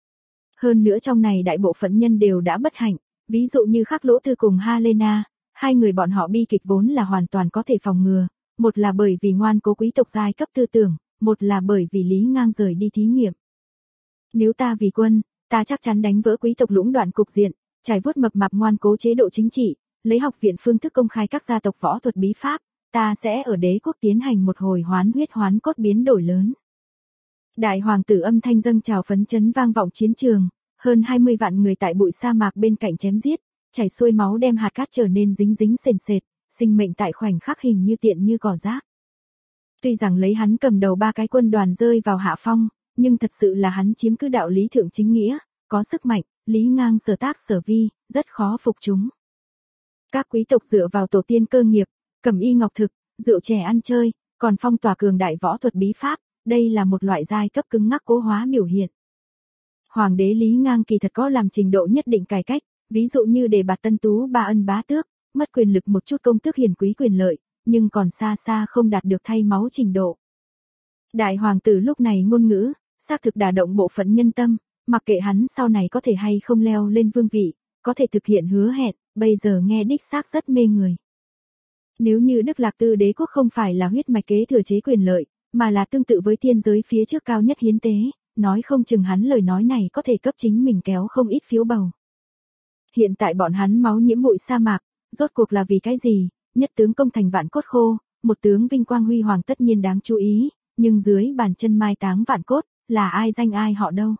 Hơn nữa trong này đại bộ phận nhân đều đã bất hạnh, ví dụ như Khắc Lỗ Tư cùng Helena, hai người bọn họ bi kịch vốn là hoàn toàn có thể phòng ngừa, một là bởi vì ngoan cố quý tộc giai cấp tư tưởng, một là bởi vì Lý Ngang rời đi thí nghiệm. Nếu ta vì quân, ta chắc chắn đánh vỡ quý tộc lũng đoạn cục diện, trải vuốt mập mạp ngoan cố chế độ chính trị, lấy học viện phương thức công khai các gia tộc võ thuật bí pháp, ta sẽ ở đế quốc tiến hành một hồi hoán huyết hoán cốt biến đổi lớn. Đại hoàng tử âm thanh dâng trào phấn chấn vang vọng chiến trường, hơn 20 vạn người tại bụi sa mạc bên cạnh chém giết, chảy xuôi máu đem hạt cát trở nên dính dính sền sệt, sinh mệnh tại khoảnh khắc hình như tiện như cỏ rác. Tuy rằng lấy hắn cầm đầu 3 cái quân đoàn rơi vào hạ phong, nhưng thật sự là hắn chiếm cứ đạo lý thượng chính nghĩa, có sức mạnh, Lý Ngang sở tác sở vi, rất khó phục chúng. Các quý tộc dựa vào tổ tiên cơ nghiệp, cẩm y ngọc thực, rượu chè ăn chơi, còn phong tỏa cường đại võ thuật bí pháp, đây là một loại giai cấp cứng ngắc cố hóa biểu hiện. Hoàng đế Lý Ngang kỳ thật có làm trình độ nhất định cải cách, ví dụ như đề bạt tân tú ba ân bá tước, mất quyền lực một chút công tước hiền quý quyền lợi, nhưng còn xa xa không đạt được thay máu trình độ. Đại hoàng tử lúc này ngôn ngữ, xác thực đả động bộ phận nhân tâm, mặc kệ hắn sau này có thể hay không leo lên vương vị, có thể thực hiện hứa hẹn, bây giờ nghe đích xác rất mê người. Nếu như Đức Lạc Tư đế quốc không phải là huyết mạch kế thừa chế quyền lợi, mà là tương tự với thiên giới phía trước cao nhất hiến tế, nói không chừng hắn lời nói này có thể cấp chính mình kéo không ít phiếu bầu. Hiện tại bọn hắn máu nhiễm bụi sa mạc, rốt cuộc là vì cái gì? Nhất tướng công thành vạn cốt khô, một tướng vinh quang huy hoàng tất nhiên đáng chú ý, nhưng dưới bàn chân mai táng vạn cốt, là ai danh ai họ đâu.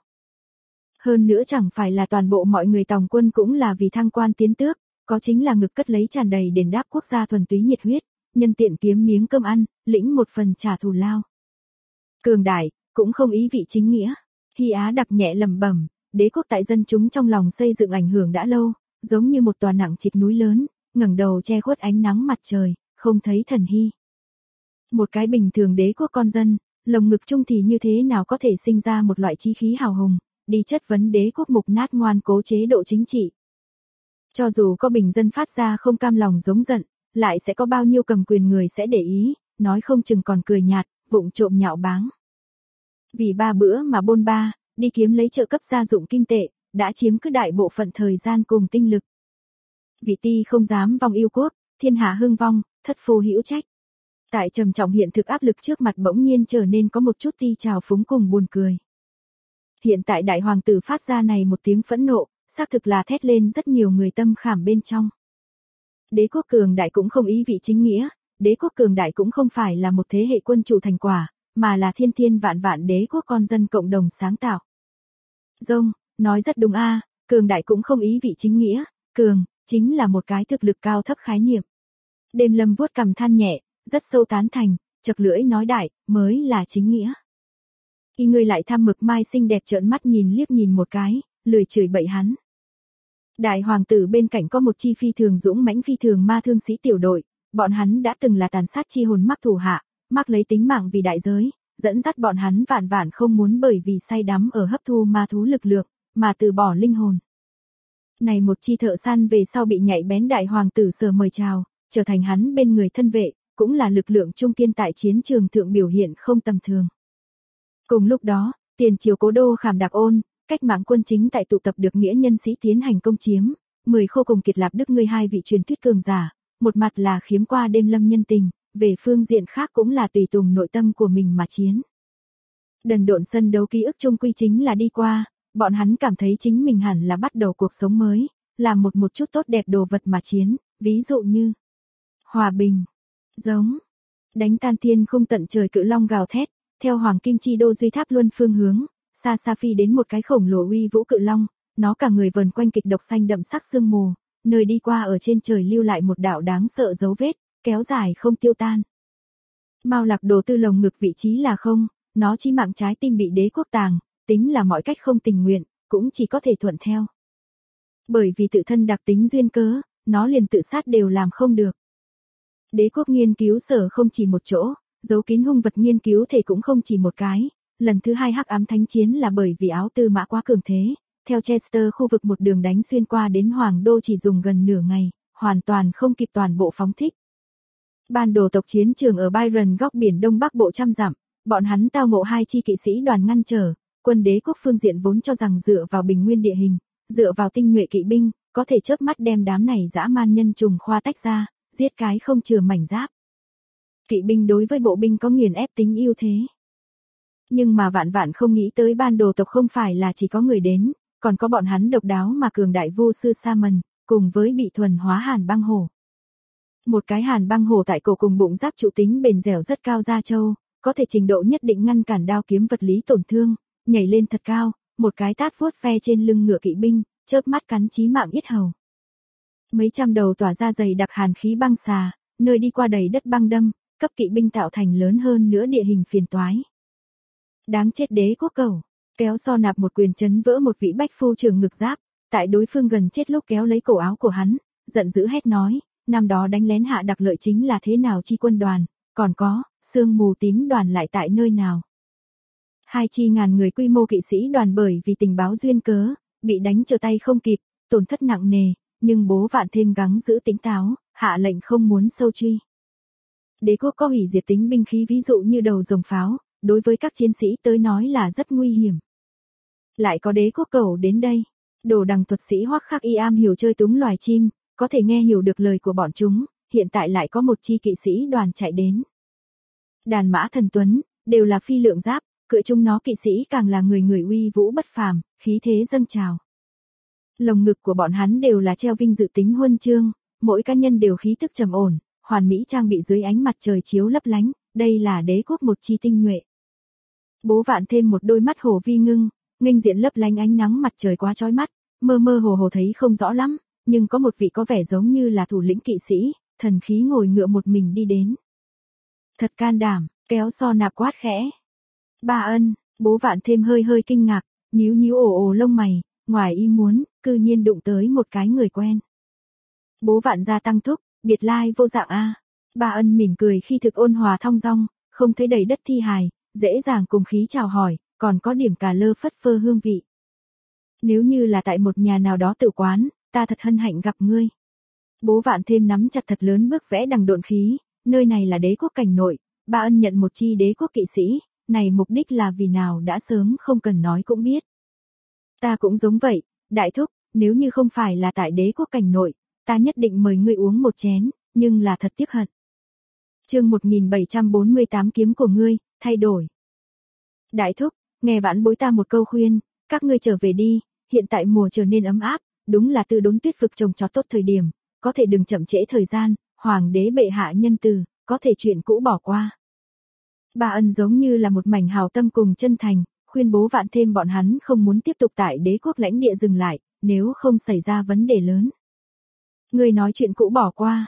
Hơn nữa chẳng phải là toàn bộ mọi người tòng quân cũng là vì thăng quan tiến tước, có chính là ngực cất lấy tràn đầy đền đáp quốc gia thuần túy nhiệt huyết, nhân tiện kiếm miếng cơm ăn, lĩnh một phần trả thù lao. Cường đại, cũng không ý vị chính nghĩa. Hy Á đặc nhẹ lẩm bẩm, đế quốc tại dân chúng trong lòng xây dựng ảnh hưởng đã lâu, giống như một tòa nặng trịch núi lớn, ngẩng đầu che khuất ánh nắng mặt trời, không thấy thần hy. Một cái bình thường đế quốc con dân, lồng ngực trung thì như thế nào có thể sinh ra một loại chí khí hào hùng, đi chất vấn đế quốc mục nát ngoan cố chế độ chính trị. Cho dù có bình dân phát ra không cam lòng giống giận, lại sẽ có bao nhiêu cầm quyền người sẽ để ý, nói không chừng còn cười nhạt, vụng trộm nhạo báng. Vì 3 bữa mà bôn ba, đi kiếm lấy trợ cấp gia dụng kim tệ, đã chiếm cứ đại bộ phận thời gian cùng tinh lực. Vị ti không dám vong yêu quốc, thiên hạ hưng vong, thất phu hữu trách. Tại trầm trọng hiện thực áp lực trước mặt bỗng nhiên trở nên có một chút ti trào phúng cùng buồn cười. Hiện tại đại hoàng tử phát ra này một tiếng phẫn nộ, xác thực là thét lên rất nhiều người tâm khảm bên trong. Đế quốc cường đại cũng không ý vị chính nghĩa, đế quốc cường đại cũng không phải là một thế hệ quân chủ thành quả, mà là thiên thiên vạn vạn đế quốc con dân cộng đồng sáng tạo. Dông, nói rất đúng a, cường đại cũng không ý vị chính nghĩa, cường, chính là một cái thực lực cao thấp khái niệm. Đêm Lâm vuốt cằm than nhẹ, rất sâu tán thành, chật lưỡi nói đại, mới là chính nghĩa. Khi người lại thăm Mực Mai xinh đẹp trợn mắt nhìn liếc nhìn một cái, lười chửi bậy hắn. Đại hoàng tử bên cạnh có một chi phi thường dũng mãnh phi thường ma thương sĩ tiểu đội, bọn hắn đã từng là tàn sát chi hồn mắc thủ hạ, mắc lấy tính mạng vì đại giới, dẫn dắt bọn hắn vạn vạn không muốn bởi vì say đắm ở hấp thu ma thú lực lượng, mà từ bỏ linh hồn. Này một chi thợ săn về sau bị nhạy bén đại hoàng tử sở mời chào, trở thành hắn bên người thân vệ, cũng là lực lượng trung kiên tại chiến trường thượng biểu hiện không tầm thường. Cùng lúc đó, tiền triều cố đô Khảm Đạc Ôn, cách mạng quân chính tại tụ tập được nghĩa nhân sĩ tiến hành công chiếm, 10 khô cùng Kiệt Lạp Đức ngươi hai vị truyền thuyết cường giả, một mặt là khiếm qua Đêm Lâm nhân tình, về phương diện khác cũng là tùy tùng nội tâm của mình mà chiến. Đần độn sân đấu ký ức chung quy chính là đi qua, bọn hắn cảm thấy chính mình hẳn là bắt đầu cuộc sống mới, làm một chút tốt đẹp đồ vật mà chiến, ví dụ như hòa bình, giống, đánh tan thiên khung tận trời cự long gào thét, theo hoàng kim chi đô duy tháp luân phương hướng, xa xa phi đến một cái khổng lồ uy vũ cự long, nó cả người vần quanh kịch độc xanh đậm sắc sương mù, nơi đi qua ở trên trời lưu lại một đạo đáng sợ dấu vết, kéo dài không tiêu tan. Mao Lạc Đồ tư lồng ngực vị trí là không, nó chí mạng trái tim bị đế quốc tàng, tính là mọi cách không tình nguyện, cũng chỉ có thể thuận theo. Bởi vì tự thân đặc tính duyên cớ, nó liền tự sát đều làm không được. Đế quốc nghiên cứu sở không chỉ một chỗ, giấu kín hung vật nghiên cứu thể cũng không chỉ một cái. Lần thứ 2 hắc ám thánh chiến là bởi vì áo tư mã quá cường thế, theo Chester khu vực một đường đánh xuyên qua đến Hoàng Đô chỉ dùng gần nửa ngày, hoàn toàn không kịp toàn bộ phóng thích. Ban đồ tộc chiến trường ở Byron góc biển đông bắc bộ trăm dặm, bọn hắn tao ngộ 2 chi kỵ sĩ đoàn ngăn trở, quân đế quốc phương diện vốn cho rằng dựa vào bình nguyên địa hình, dựa vào tinh nhuệ kỵ binh, có thể chớp mắt đem đám này dã man nhân trùng khoa tách ra, giết cái không chừa mảnh giáp. Kỵ binh đối với bộ binh có nghiền ép tính ưu thế. Nhưng mà vạn vạn không nghĩ tới ban đồ tộc không phải là chỉ có người đến, còn có bọn hắn độc đáo mà cường đại vu sư sa mần, cùng với bị thuần hóa hàn băng hổ. Một cái hàn băng hổ tại cổ cùng bụng giáp trụ tính bền dẻo rất cao da trâu, có thể trình độ nhất định ngăn cản đao kiếm vật lý tổn thương, nhảy lên thật cao, một cái tát vuốt ve trên lưng ngựa kỵ binh, chớp mắt cắn chí mạng yết hầu. Mấy trăm đầu tỏa ra dày đặc hàn khí băng xà, nơi đi qua đầy đất băng đâm, cấp kỵ binh tạo thành lớn hơn nữa địa hình phiền toái. Đáng chết đế quốc cẩu, kéo so nạp một quyền chấn vỡ một vị bách phu trường ngực giáp, tại đối phương gần chết lúc kéo lấy cổ áo của hắn, giận dữ hét nói, năm đó đánh lén hạ đặc lợi chính là thế nào chi quân đoàn, còn có, sương mù tím đoàn lại tại nơi nào. 2 chi ngàn người quy mô kỵ sĩ đoàn bởi vì tình báo duyên cớ, bị đánh trở tay không kịp, tổn thất nặng nề, nhưng bố vạn thêm gắng giữ tỉnh táo, hạ lệnh không muốn sâu truy. Đế quốc có hủy diệt tính binh khí ví dụ như đầu rồng pháo, đối với các chiến sĩ tới nói là rất nguy hiểm. Lại có đế quốc cẩu đến đây, đồ đằng thuật sĩ Hoắc Khắc Y am hiểu chơi túng loài chim, có thể nghe hiểu được lời của bọn chúng, hiện tại lại có một chi kỵ sĩ đoàn chạy đến. Đàn mã thần tuấn, đều là phi lượng giáp, cưỡi chúng nó kỵ sĩ càng là người người uy vũ bất phàm, khí thế dâng trào. Lồng ngực của bọn hắn đều là treo vinh dự tính huân chương, mỗi cá nhân đều khí tức trầm ổn, hoàn mỹ trang bị dưới ánh mặt trời chiếu lấp lánh, đây là đế quốc một chi tinh nhuệ. Bố vạn thêm một đôi mắt hồ vi ngưng, nghênh diện lấp lánh ánh nắng mặt trời quá chói mắt, mơ mơ hồ hồ thấy không rõ lắm, nhưng có một vị có vẻ giống như là thủ lĩnh kỵ sĩ, thần khí ngồi ngựa một mình đi đến. Thật can đảm, kéo so nạp quát khẽ. Ba Ân, bố vạn thêm hơi hơi kinh ngạc, nhíu nhíu ồ ồ lông mày, ngoài ý muốn, cư nhiên đụng tới một cái người quen. Bố vạn gia tăng thúc, biệt lai vô dạng a. Ba Ân mỉm cười khi thực ôn hòa thong dong, không thấy đầy đất thi hài, dễ dàng cùng khí chào hỏi, còn có điểm cà lơ phất phơ hương vị. Nếu như là tại một nhà nào đó tự quán, ta thật hân hạnh gặp ngươi. Bố vạn thêm nắm chặt thật lớn bước vẽ đằng độn khí, nơi này là đế quốc cảnh nội, Ba Ân nhận một chi đế quốc kỵ sĩ, này mục đích là vì nào đã sớm không cần nói cũng biết. Ta cũng giống vậy, đại thúc, nếu như không phải là tại đế quốc cảnh nội, ta nhất định mời ngươi uống một chén, nhưng là thật tiếc hận. Chương 1748 kiếm của ngươi, thay đổi. Đại thúc, nghe vãn bối ta một câu khuyên, các ngươi trở về đi, hiện tại mùa trở nên ấm áp, đúng là Tư Đốn Tuyết vực trồng trọt tốt thời điểm, có thể đừng chậm trễ thời gian, hoàng đế bệ hạ nhân từ, có thể chuyện cũ bỏ qua. Ba Ân giống như là một mảnh hào tâm cùng chân thành, khuyên bố Vạn Thêm bọn hắn không muốn tiếp tục tại đế quốc lãnh địa dừng lại, nếu không xảy ra vấn đề lớn. Người nói chuyện cũ bỏ qua.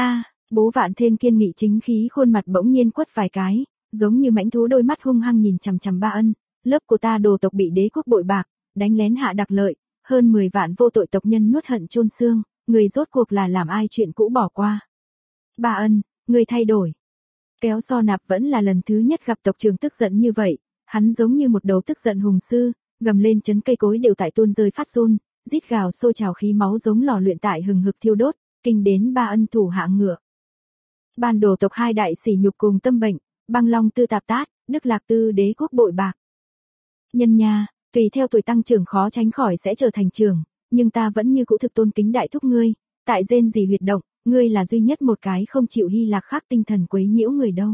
Bố Vạn Thêm kiên nghị chính khí khuôn mặt bỗng nhiên quất vài cái, giống như mãnh thú đôi mắt hung hăng nhìn chằm chằm Ba Ân, lớp của ta đồ tộc bị đế quốc bội bạc, đánh lén hạ đặc lợi, hơn 10 vạn vô tội tộc nhân nuốt hận chôn xương, người rốt cuộc là làm ai chuyện cũ bỏ qua. Ba Ân, người thay đổi. Kéo So Nạp vẫn là lần thứ nhất gặp tộc trưởng tức giận như vậy, hắn giống như một đầu tức giận hùng sư, gầm lên chấn cây cối đều tại tuôn rơi phát run, rít gào sôi trào khí máu giống lò luyện tại hừng hực thiêu đốt, kinh đến Ba Ân thủ hạ ngựa. Ban đồ tộc hai đại sỉ nhục cùng tâm bệnh, Băng Long Tư Tạp Tát, Đức Lạc Tư đế quốc bội bạc. Nhân nha, tùy theo tuổi tăng trưởng khó tránh khỏi sẽ trở thành trưởng, nhưng ta vẫn như cũ thực tôn kính đại thúc ngươi, tại rên gì huyệt động, ngươi là duy nhất một cái không chịu hy lạc khác tinh thần quấy nhiễu người đâu.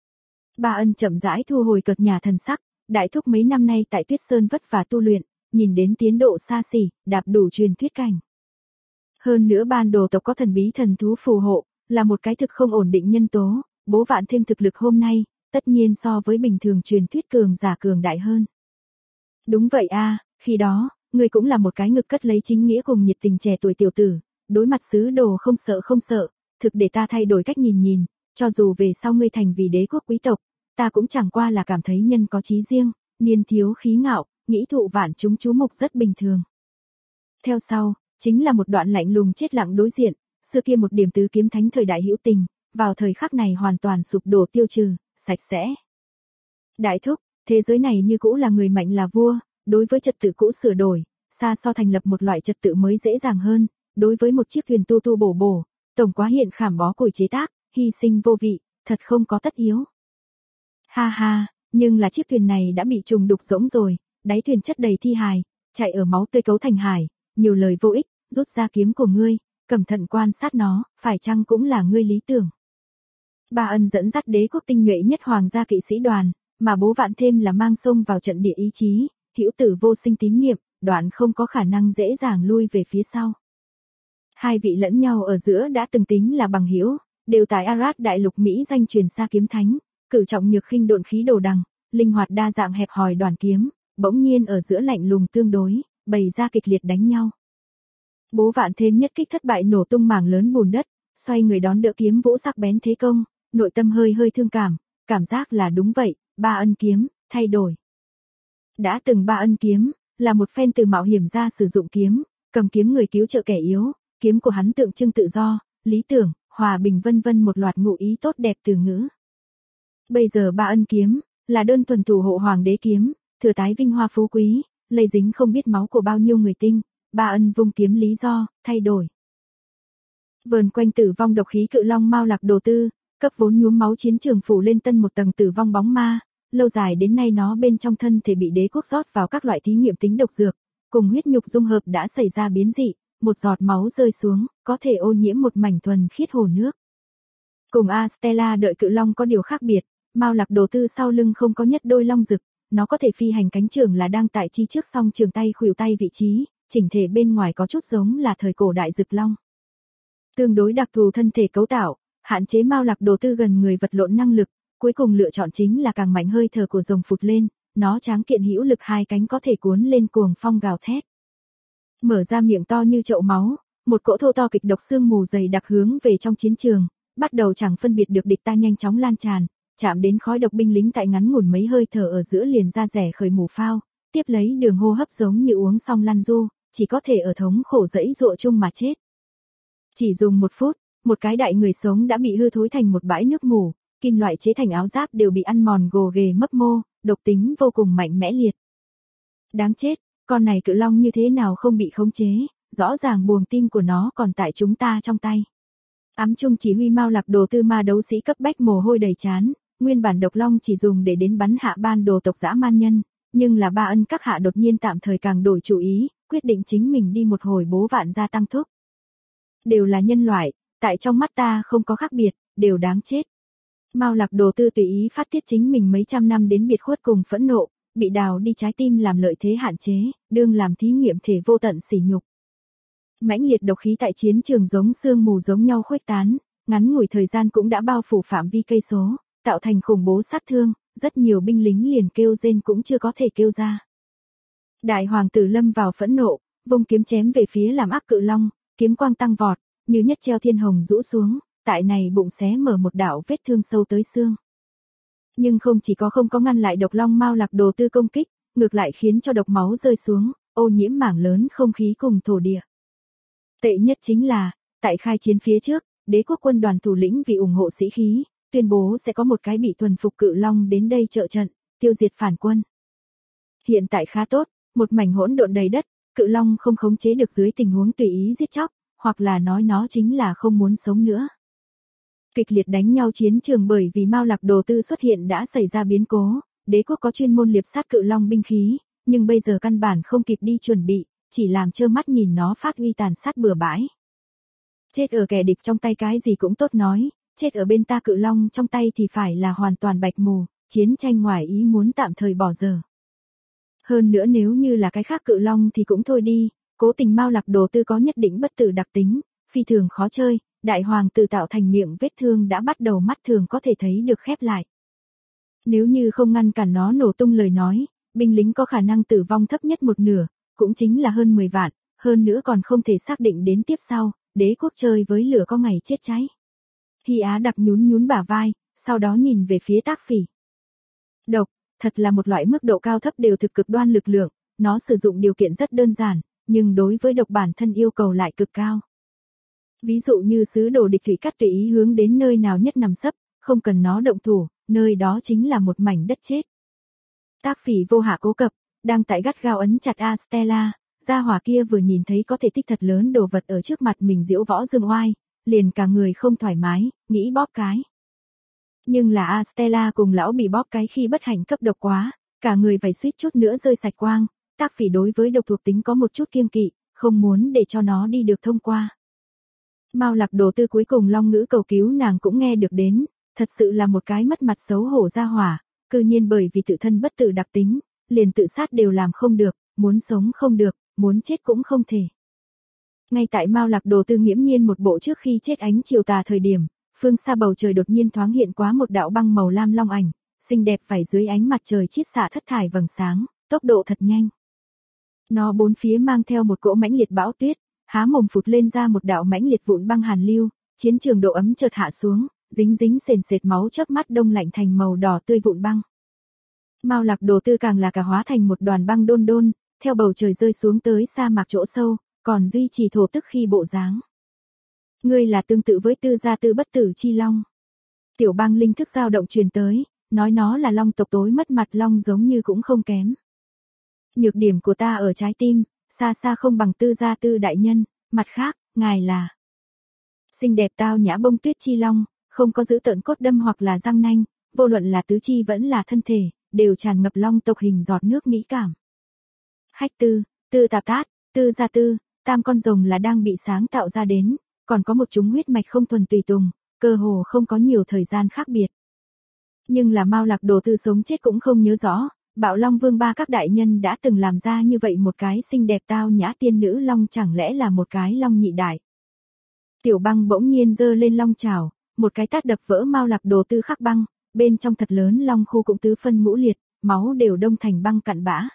Ba Ân chậm rãi thu hồi cợt nhà thần sắc, đại thúc mấy năm nay tại Tuyết Sơn vất vả tu luyện, nhìn đến tiến độ xa xỉ, đạp đủ truyền thuyết cảnh. Hơn nữa ban đồ tộc có thần bí thần thú phù hộ, là một cái thực không ổn định nhân tố, bố Vạn Thêm thực lực hôm nay, tất nhiên so với bình thường truyền thuyết cường giả cường đại hơn. Đúng vậy khi đó, ngươi cũng là một cái ngực cất lấy chính nghĩa cùng nhiệt tình trẻ tuổi tiểu tử, đối mặt sứ đồ không sợ, thực để ta thay đổi cách nhìn, cho dù về sau ngươi thành vì đế quốc quý tộc, ta cũng chẳng qua là cảm thấy nhân có chí riêng, niên thiếu khí ngạo, nghĩ thụ vạn chúng chú mục rất bình thường. Theo sau, chính là một đoạn lạnh lùng chết lặng đối diện, xưa kia một điểm tứ kiếm thánh thời đại hữu tình, vào thời khắc này hoàn toàn sụp đổ tiêu trừ, sạch sẽ. Đại thúc, thế giới này như cũ là người mạnh là vua, đối với trật tự cũ sửa đổi, xa so thành lập một loại trật tự mới dễ dàng hơn, đối với một chiếc thuyền tu bổ, tổng quá hiện khảm bó củi chế tác, hy sinh vô vị, thật không có tất yếu. Ha, nhưng là chiếc thuyền này đã bị trùng đục rỗng rồi, đáy thuyền chất đầy thi hài, chạy ở máu tươi cấu thành hải, nhiều lời vô ích, rút ra kiếm của ngươi, cẩn thận quan sát nó, phải chăng cũng là ngươi lý tưởng. Ba Ân dẫn dắt đế quốc tinh nhuệ nhất hoàng gia kỵ sĩ đoàn, mà bố Vạn Thêm là mang sông vào trận địa ý chí, hữu tử vô sinh tín niệm, đoạn không có khả năng dễ dàng lui về phía sau. Hai vị lẫn nhau ở giữa đã từng tính là bằng hữu, đều tại Arad đại lục Mỹ danh truyền xa kiếm thánh, cử trọng nhược khinh độn khí đồ đằng, linh hoạt đa dạng hẹp hòi đoàn kiếm, bỗng nhiên ở giữa lạnh lùng tương đối, bày ra kịch liệt đánh nhau. Bố Vạn Thêm nhất kích thất bại nổ tung mảng lớn bùn đất, xoay người đón đỡ kiếm vũ sắc bén thế công, nội tâm hơi thương cảm giác là đúng vậy, Ba Ân kiếm, thay đổi. Đã từng Ba Ân kiếm, là một phen từ mạo hiểm ra sử dụng kiếm, cầm kiếm người cứu trợ kẻ yếu, kiếm của hắn tượng trưng tự do, lý tưởng, hòa bình vân vân một loạt ngụ ý tốt đẹp từ ngữ. Bây giờ Ba Ân kiếm, là đơn thuần thủ hộ hoàng đế kiếm, thừa tái vinh hoa phú quý, lây dính không biết máu của bao nhiêu người tinh, Ba Ân vung kiếm lý do, thay đổi. Vờn quanh tử vong độc khí cự long Mao Lạc Đồ Tư, cấp vốn nhuốm máu chiến trường phủ lên tân một tầng tử vong bóng ma, lâu dài đến nay nó bên trong thân thể bị đế quốc rót vào các loại thí nghiệm tính độc dược, cùng huyết nhục dung hợp đã xảy ra biến dị, một giọt máu rơi xuống, có thể ô nhiễm một mảnh thuần khiết hồ nước. Cùng Astella đợi cự long có điều khác biệt, Mao Lạc Đồ Tư sau lưng không có nhất đôi long rực, nó có thể phi hành cánh trường là đang tại chi trước song trường tay khuỷu tay vị trí, chỉnh thể bên ngoài có chút giống là thời cổ đại rực long. Tương đối đặc thù thân thể cấu tạo, hạn chế Mao Lạc Đồ Tư gần người vật lộn năng lực, cuối cùng lựa chọn chính là càng mạnh hơi thở của rồng phụt lên, nó tráng kiện hữu lực hai cánh có thể cuốn lên cuồng phong gào thét. Mở ra miệng to như chậu máu, một cỗ thô to kịch độc xương mù dày đặc hướng về trong chiến trường, bắt đầu chẳng phân biệt được địch ta nhanh chóng lan tràn, chạm đến khói độc binh lính tại ngắn ngủn mấy hơi thở ở giữa liền ra rẻ khởi mù phao, tiếp lấy đường hô hấp giống như uống xong lăn du, chỉ có thể ở thống khổ dẫy dụa chung mà chết. Chỉ dùng 1 phút, một cái đại người sống đã bị hư thối thành một bãi nước mù, kim loại chế thành áo giáp đều bị ăn mòn gồ ghề mấp mô, độc tính vô cùng mạnh mẽ liệt. Đáng chết, con này cự long như thế nào không bị khống chế, rõ ràng buồng tim của nó còn tại chúng ta trong tay. Ám trung chỉ huy Mao Lạc Đồ Tư ma đấu sĩ cấp bách mồ hôi đầy trán, nguyên bản độc long chỉ dùng để đến bắn hạ ban đồ tộc dã man nhân, nhưng là Ba Ân các hạ đột nhiên tạm thời càng đổi chủ ý, quyết định chính mình đi một hồi bố vạn gia tăng thúc. Đều là nhân loại, tại trong mắt ta không có khác biệt, đều đáng chết. Mao Lạc Đồ Tư tùy ý phát tiết chính mình mấy trăm năm đến biệt khuất cùng phẫn nộ, bị đào đi trái tim làm lợi thế hạn chế, đương làm thí nghiệm thể vô tận sỉ nhục. Mãnh liệt độc khí tại chiến trường giống sương mù giống nhau khuếch tán, ngắn ngủi thời gian cũng đã bao phủ phạm vi cây số, tạo thành khủng bố sát thương, rất nhiều binh lính liền kêu rên cũng chưa có thể kêu ra. Đại hoàng tử lâm vào phẫn nộ, vung kiếm chém về phía làm ác cự long, kiếm quang tăng vọt, như nhất treo thiên hồng rũ xuống, tại này bụng xé mở một đạo vết thương sâu tới xương. Nhưng không chỉ có không có ngăn lại độc long Mao Lạc Đồ Tư công kích, ngược lại khiến cho độc máu rơi xuống, ô nhiễm mảng lớn không khí cùng thổ địa. Tệ nhất chính là, tại khai chiến phía trước, đế quốc quân đoàn thủ lĩnh vì ủng hộ sĩ khí, tuyên bố sẽ có một cái bị thuần phục cự long đến đây trợ trận, tiêu diệt phản quân. Hiện tại khá tốt, một mảnh hỗn độn đầy đất, cự long không khống chế được dưới tình huống tùy ý giết chóc, hoặc là nói nó chính là không muốn sống nữa. Kịch liệt đánh nhau chiến trường bởi vì Mao Lạc Đồ Tư xuất hiện đã xảy ra biến cố, đế quốc có chuyên môn liệp sát cự long binh khí, nhưng bây giờ căn bản không kịp đi chuẩn bị, chỉ làm trơ mắt nhìn nó phát uy tàn sát bừa bãi. Chết ở kẻ địch trong tay cái gì cũng tốt nói, chết ở bên ta cự long trong tay thì phải là hoàn toàn bạch mù, chiến tranh ngoài ý muốn tạm thời bỏ dở. Hơn nữa nếu như là cái khác cự long thì cũng thôi đi, cố tình Mao Lạc Đồ Tư có nhất định bất tử đặc tính, phi thường khó chơi, đại hoàng tử tạo thành miệng vết thương đã bắt đầu mắt thường có thể thấy được khép lại. Nếu như không ngăn cản nó nổ tung lời nói, binh lính có khả năng tử vong thấp nhất một nửa, cũng chính là hơn 10 vạn, hơn nữa còn không thể xác định đến tiếp sau, đế quốc chơi với lửa có ngày chết cháy. Hy Á Đặc nhún nhún bả vai, sau đó nhìn về phía Tác Phỉ. Độc, thật là một loại mức độ cao thấp đều thực cực đoan lực lượng, nó sử dụng điều kiện rất đơn giản, nhưng đối với độc bản thân yêu cầu lại cực cao. Ví dụ như sứ đồ địch thủy cắt tùy ý hướng đến nơi nào nhất nằm sấp, không cần nó động thủ, nơi đó chính là một mảnh đất chết. Tác Phỉ vô hạ cố cập, đang tại gắt gao ấn chặt Astella, gia hỏa kia vừa nhìn thấy có thể tích thật lớn đồ vật ở trước mặt mình diễu võ dương oai, liền cả người không thoải mái, nghĩ bóp cái. Nhưng là Astella cùng lão bị bóp cái khi bất hạnh cấp độc quá, cả người phải suýt chút nữa rơi sạch quang, Tác Phỉ đối với độc thuộc tính có một chút kiêng kỵ, không muốn để cho nó đi được thông qua. Mao Lạc Đồ Tư cuối cùng long ngữ cầu cứu nàng cũng nghe được đến, thật sự là một cái mất mặt xấu hổ gia hỏa, cư nhiên bởi vì tự thân bất tử đặc tính, liền tự sát đều làm không được, muốn sống không được, muốn chết cũng không thể. Ngay tại Mao Lạc Đồ Tư nghiễm nhiên một bộ trước khi chết ánh chiều tà thời điểm, phương xa bầu trời đột nhiên thoáng hiện quá một đạo băng màu lam long ảnh, xinh đẹp phải dưới ánh mặt trời chiết xạ thất thải vầng sáng, tốc độ thật nhanh. Nó bốn phía mang theo một cỗ mãnh liệt bão tuyết, há mồm phụt lên ra một đạo mãnh liệt vụn băng hàn lưu, chiến trường độ ấm chợt hạ xuống, dính dính sền sệt máu chớp mắt đông lạnh thành màu đỏ tươi vụn băng. Mao Lạc Đồ Tư càng là cả hóa thành một đoàn băng đôn đôn, theo bầu trời rơi xuống tới sa mạc chỗ sâu, còn duy trì thổ tức khi bộ dáng. Ngươi là tương tự với Tư gia Tư bất tử chi long. Tiểu băng linh thức dao động truyền tới, nói nó là long tộc tối mất mặt long giống như cũng không kém. Nhược điểm của ta ở trái tim, xa xa không bằng Tư gia Tư đại nhân, mặt khác, ngài là xinh đẹp tao nhã bông tuyết chi long, không có giữ tợn cốt đâm hoặc là răng nanh, vô luận là tứ chi vẫn là thân thể, đều tràn ngập long tộc hình giọt nước mỹ cảm. Hách Tư, Tư Tạp Tát, Tư gia Tư, tam con rồng là đang bị sáng tạo ra đến, còn có một chúng huyết mạch không thuần tùy tùng, cơ hồ không có nhiều thời gian khác biệt. Nhưng là Mao Lạc Đồ Tư sống chết cũng không nhớ rõ, Bạo Long Vương ba các đại nhân đã từng làm ra như vậy một cái xinh đẹp tao nhã tiên nữ long chẳng lẽ là một cái long nhị đại. Tiểu băng bỗng nhiên giơ lên long chảo, một cái tát đập vỡ Mao Lạc Đồ Tư khắc băng, bên trong thật lớn long khu cũng tứ phân ngũ liệt, máu đều đông thành băng cặn bã.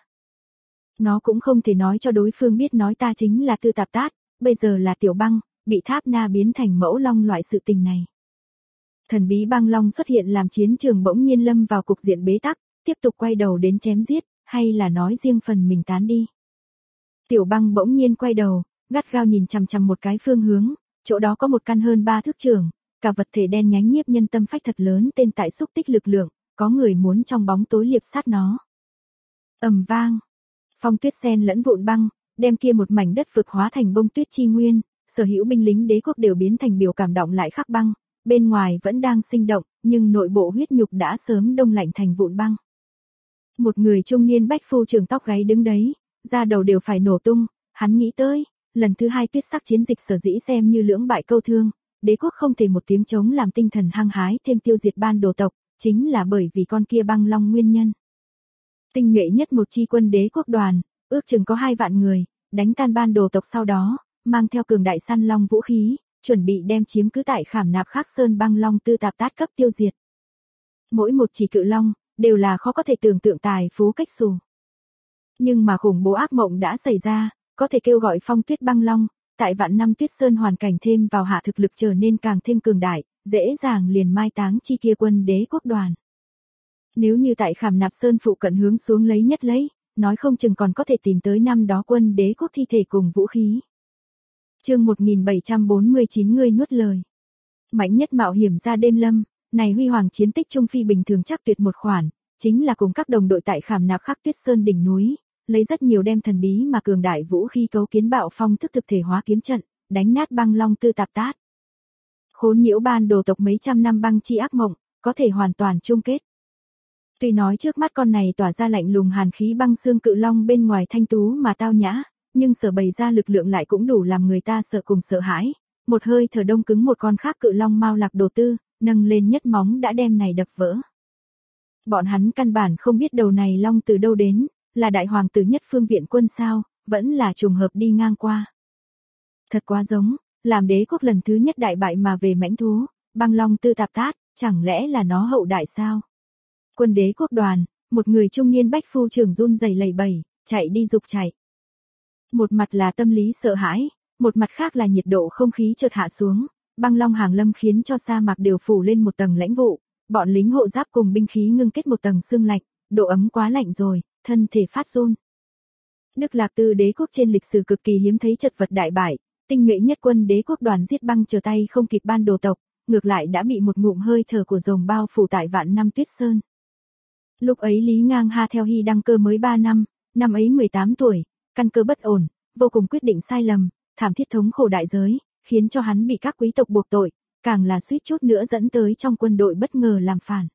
Nó cũng không thể nói cho đối phương biết nói ta chính là Tư Tạp Tát, bây giờ là tiểu băng, bị Tháp Na biến thành mẫu long loại sự tình này. Thần bí băng long xuất hiện làm chiến trường bỗng nhiên lâm vào cục diện bế tắc, tiếp tục quay đầu đến chém giết, hay là nói riêng phần mình tán đi. Tiểu băng bỗng nhiên quay đầu, gắt gao nhìn chằm chằm một cái phương hướng, chỗ đó có một căn hơn 3 thước trường, cả vật thể đen nhánh nhiếp nhân tâm phách thật lớn tên tại xúc tích lực lượng, có người muốn trong bóng tối liệp sát nó. Ầm vang, phong tuyết sen lẫn vụn băng, đem kia một mảnh đất vực hóa thành bông tuyết chi nguyên, sở hữu binh lính đế quốc đều biến thành biểu cảm động lại khắc băng, bên ngoài vẫn đang sinh động, nhưng nội bộ huyết nhục đã sớm đông lạnh thành vụn băng. Một người trung niên bách phu trường tóc gáy đứng đấy, da đầu đều phải nổ tung, hắn nghĩ tới, lần thứ 2 tuyết sắc chiến dịch sở dĩ xem như lưỡng bại câu thương, đế quốc không thể một tiếng chống làm tinh thần hăng hái thêm tiêu diệt ban đồ tộc, chính là bởi vì con kia băng long nguyên nhân. Tinh nhuệ nhất một chi quân đế quốc đoàn, ước chừng có 2 vạn người, đánh tan ban đồ tộc sau đó, mang theo cường đại săn long vũ khí, chuẩn bị đem chiếm cứ tại Khảm Nạp Khắc Sơn băng long tư tạp tát cấp tiêu diệt. Mỗi một chỉ cự long, đều là khó có thể tưởng tượng tài phú cách xù. Nhưng mà khủng bố ác mộng đã xảy ra, có thể kêu gọi phong tuyết băng long, tại vạn năm tuyết sơn hoàn cảnh thêm vào hạ thực lực trở nên càng thêm cường đại, dễ dàng liền mai táng chi kia quân đế quốc đoàn. Nếu như tại Khảm Nạp Sơn phụ cận hướng xuống lấy nhất lấy, nói không chừng còn có thể tìm tới năm đó quân đế quốc thi thể cùng vũ khí. Chương 1749 người nuốt lời. Mạnh nhất mạo hiểm ra đêm lâm, này huy hoàng chiến tích trung phi bình thường chắc tuyệt một khoản, chính là cùng các đồng đội tại Khảm Nạp Khắc Tuyết Sơn đỉnh núi, lấy rất nhiều đem thần bí mà cường đại vũ khí cấu kiến bạo phong thức thực thể hóa kiếm trận, đánh nát băng long tư tạp tát. Khốn nhiễu ban đồ tộc mấy trăm năm băng chi ác mộng, có thể hoàn toàn chung kết. Tuy nói trước mắt con này tỏa ra lạnh lùng hàn khí băng xương cự long bên ngoài thanh tú mà tao nhã, nhưng sở bày ra lực lượng lại cũng đủ làm người ta sợ cùng sợ hãi. Một hơi thở đông cứng một con khác cự long Mao Lạc Đồ Tư, nâng lên nhất móng đã đem này đập vỡ. Bọn hắn căn bản không biết đầu này long từ đâu đến, là đại hoàng tử nhất phương viện quân sao, vẫn là trùng hợp đi ngang qua. Thật quá giống, làm đế quốc lần thứ nhất đại bại mà về mãnh thú, băng long tư tạp tát, chẳng lẽ là nó hậu đại sao? Quân đế quốc đoàn, một người trung niên bách phu trưởng run rẩy lẩy bẩy, chạy đi dục chạy. Một mặt là tâm lý sợ hãi, một mặt khác là nhiệt độ không khí chợt hạ xuống, băng long hàng lâm khiến cho sa mạc đều phủ lên một tầng lãnh vụ, bọn lính hộ giáp cùng binh khí ngưng kết một tầng sương lạnh, độ ấm quá lạnh rồi, thân thể phát run. Đức Lạc Tư đế quốc trên lịch sử cực kỳ hiếm thấy chật vật đại bại, tinh nhuệ nhất quân đế quốc đoàn giết băng trở tay không kịp ban đồ tộc, ngược lại đã bị một ngụm hơi thở của rồng bao phủ tại vạn năm tuyết sơn. Lúc ấy Lý Ngang Ha theo Hy đăng cơ mới 3 năm, năm ấy 18 tuổi, căn cơ bất ổn, vô cùng quyết định sai lầm, thảm thiết thống khổ đại giới, khiến cho hắn bị các quý tộc buộc tội, càng là suýt chút nữa dẫn tới trong quân đội bất ngờ làm phản.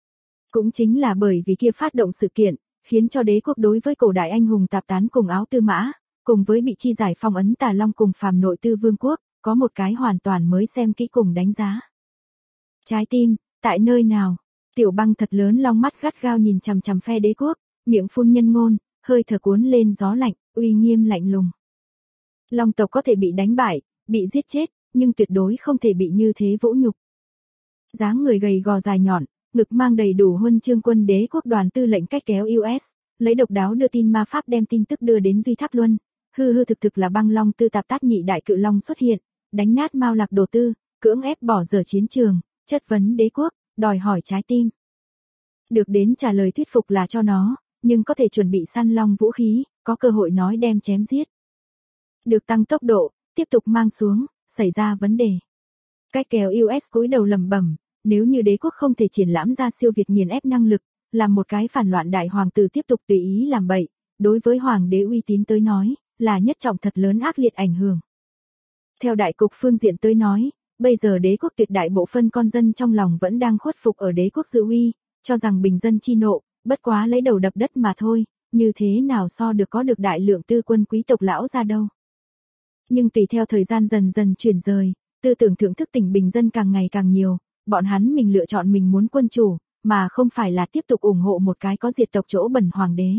Cũng chính là bởi vì kia phát động sự kiện, khiến cho đế quốc đối với cổ đại anh hùng tạp tán cùng áo tư mã, cùng với bị chi giải phong ấn Tà Long cùng phàm nội tư vương quốc, có một cái hoàn toàn mới xem kỹ cùng đánh giá. Trái tim, tại nơi nào? Tiểu Băng thật lớn long mắt gắt gao nhìn chằm chằm phe đế quốc, miệng phun nhân ngôn, hơi thở cuốn lên gió lạnh, uy nghiêm lạnh lùng. Long tộc có thể bị đánh bại, bị giết chết, nhưng tuyệt đối không thể bị như thế vũ nhục. Dáng người gầy gò dài nhọn, ngực mang đầy đủ huân chương quân đế quốc đoàn tư lệnh cách kéo US, lấy độc đáo đưa tin ma pháp đem tin tức đưa đến Duy Tháp Luân, hư thực là băng long tư tạp tát nhị đại cự long xuất hiện, đánh nát Mao Lạc Đồ Tư, cưỡng ép bỏ dở chiến trường, chất vấn đế quốc, đòi hỏi trái tim. Được đến trả lời thuyết phục là cho nó, nhưng có thể chuẩn bị săn long vũ khí, có cơ hội nói đem chém giết. Được tăng tốc độ, tiếp tục mang xuống, xảy ra vấn đề. Cách kéo US cúi đầu lẩm bẩm, nếu như đế quốc không thể triển lãm ra siêu việt nghiền ép năng lực, làm một cái phản loạn đại hoàng tử tiếp tục tùy ý làm bậy, đối với hoàng đế uy tín tới nói, là nhất trọng thật lớn ác liệt ảnh hưởng. Theo đại cục phương diện tới nói, bây giờ đế quốc tuyệt đại bộ phân con dân trong lòng vẫn đang khuất phục ở đế quốc dự uy, cho rằng bình dân chi nộ, bất quá lấy đầu đập đất mà thôi, như thế nào so được có được đại lượng tư quân quý tộc lão ra đâu. Nhưng tùy theo thời gian dần dần chuyển rời, tư tưởng thưởng thức tình bình dân càng ngày càng nhiều, bọn hắn mình lựa chọn mình muốn quân chủ, mà không phải là tiếp tục ủng hộ một cái có diệt tộc chỗ bẩn hoàng đế.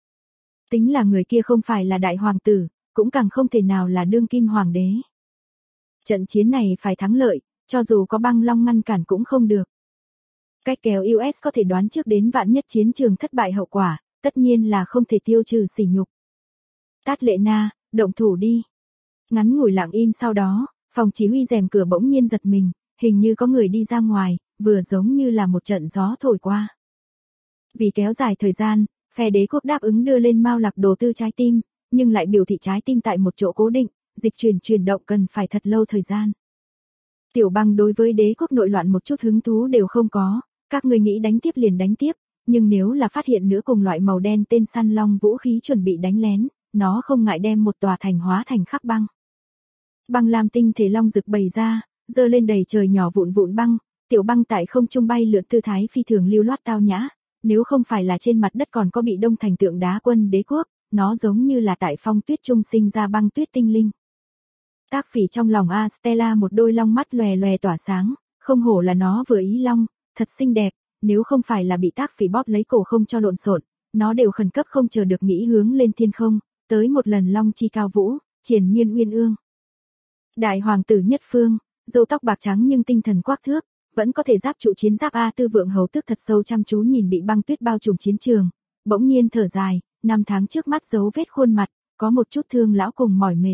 Tính là người kia không phải là đại hoàng tử, cũng càng không thể nào là đương kim hoàng đế. Trận chiến này phải thắng lợi, cho dù có băng long ngăn cản cũng không được. Cách kéo US có thể đoán trước đến vạn nhất chiến trường thất bại hậu quả, tất nhiên là không thể tiêu trừ sỉ nhục. Tát Lệ Na, động thủ đi. Ngắn ngủi lặng im sau đó, phòng chỉ huy rèm cửa bỗng nhiên giật mình, hình như có người đi ra ngoài, vừa giống như là một trận gió thổi qua. Vì kéo dài thời gian, phe đế quốc đáp ứng đưa lên Mao Lạc Đồ Tư trái tim, nhưng lại biểu thị trái tim tại một chỗ cố định, dịch chuyển động cần phải thật lâu thời gian. Tiểu Băng đối với đế quốc nội loạn một chút hứng thú đều không có, các người nghĩ đánh tiếp liền đánh tiếp, nhưng nếu là phát hiện nữa cùng loại màu đen tên săn long vũ khí chuẩn bị đánh lén, nó không ngại đem một tòa thành hóa thành khắc băng. Băng lam tinh thể long rực bày ra, dơ lên đầy trời nhỏ vụn băng, Tiểu Băng tại không trung bay lượn tư thái phi thường lưu loát tao nhã, nếu không phải là trên mặt đất còn có bị đông thành tượng đá quân đế quốc, nó giống như là tại phong tuyết trung sinh ra băng tuyết tinh linh. Tác Phỉ trong lòng Stella một đôi long mắt lòe lòe tỏa sáng, không hổ là nó vừa ý long, thật xinh đẹp, nếu không phải là bị Tác Phỉ bóp lấy cổ không cho lộn xộn, nó đều khẩn cấp không chờ được nghĩ hướng lên thiên không, tới một lần long chi cao vũ, triền miên uyên ương. Đại hoàng tử Nhất Phương, râu tóc bạc trắng nhưng tinh thần quắc thước, vẫn có thể giáp trụ chiến giáp A Tư Vượng Hầu Tước thật sâu chăm chú nhìn bị băng tuyết bao trùm chiến trường, bỗng nhiên thở dài, 5 tháng trước mắt dấu vết khuôn mặt, có một chút thương lão cùng mỏi mệt.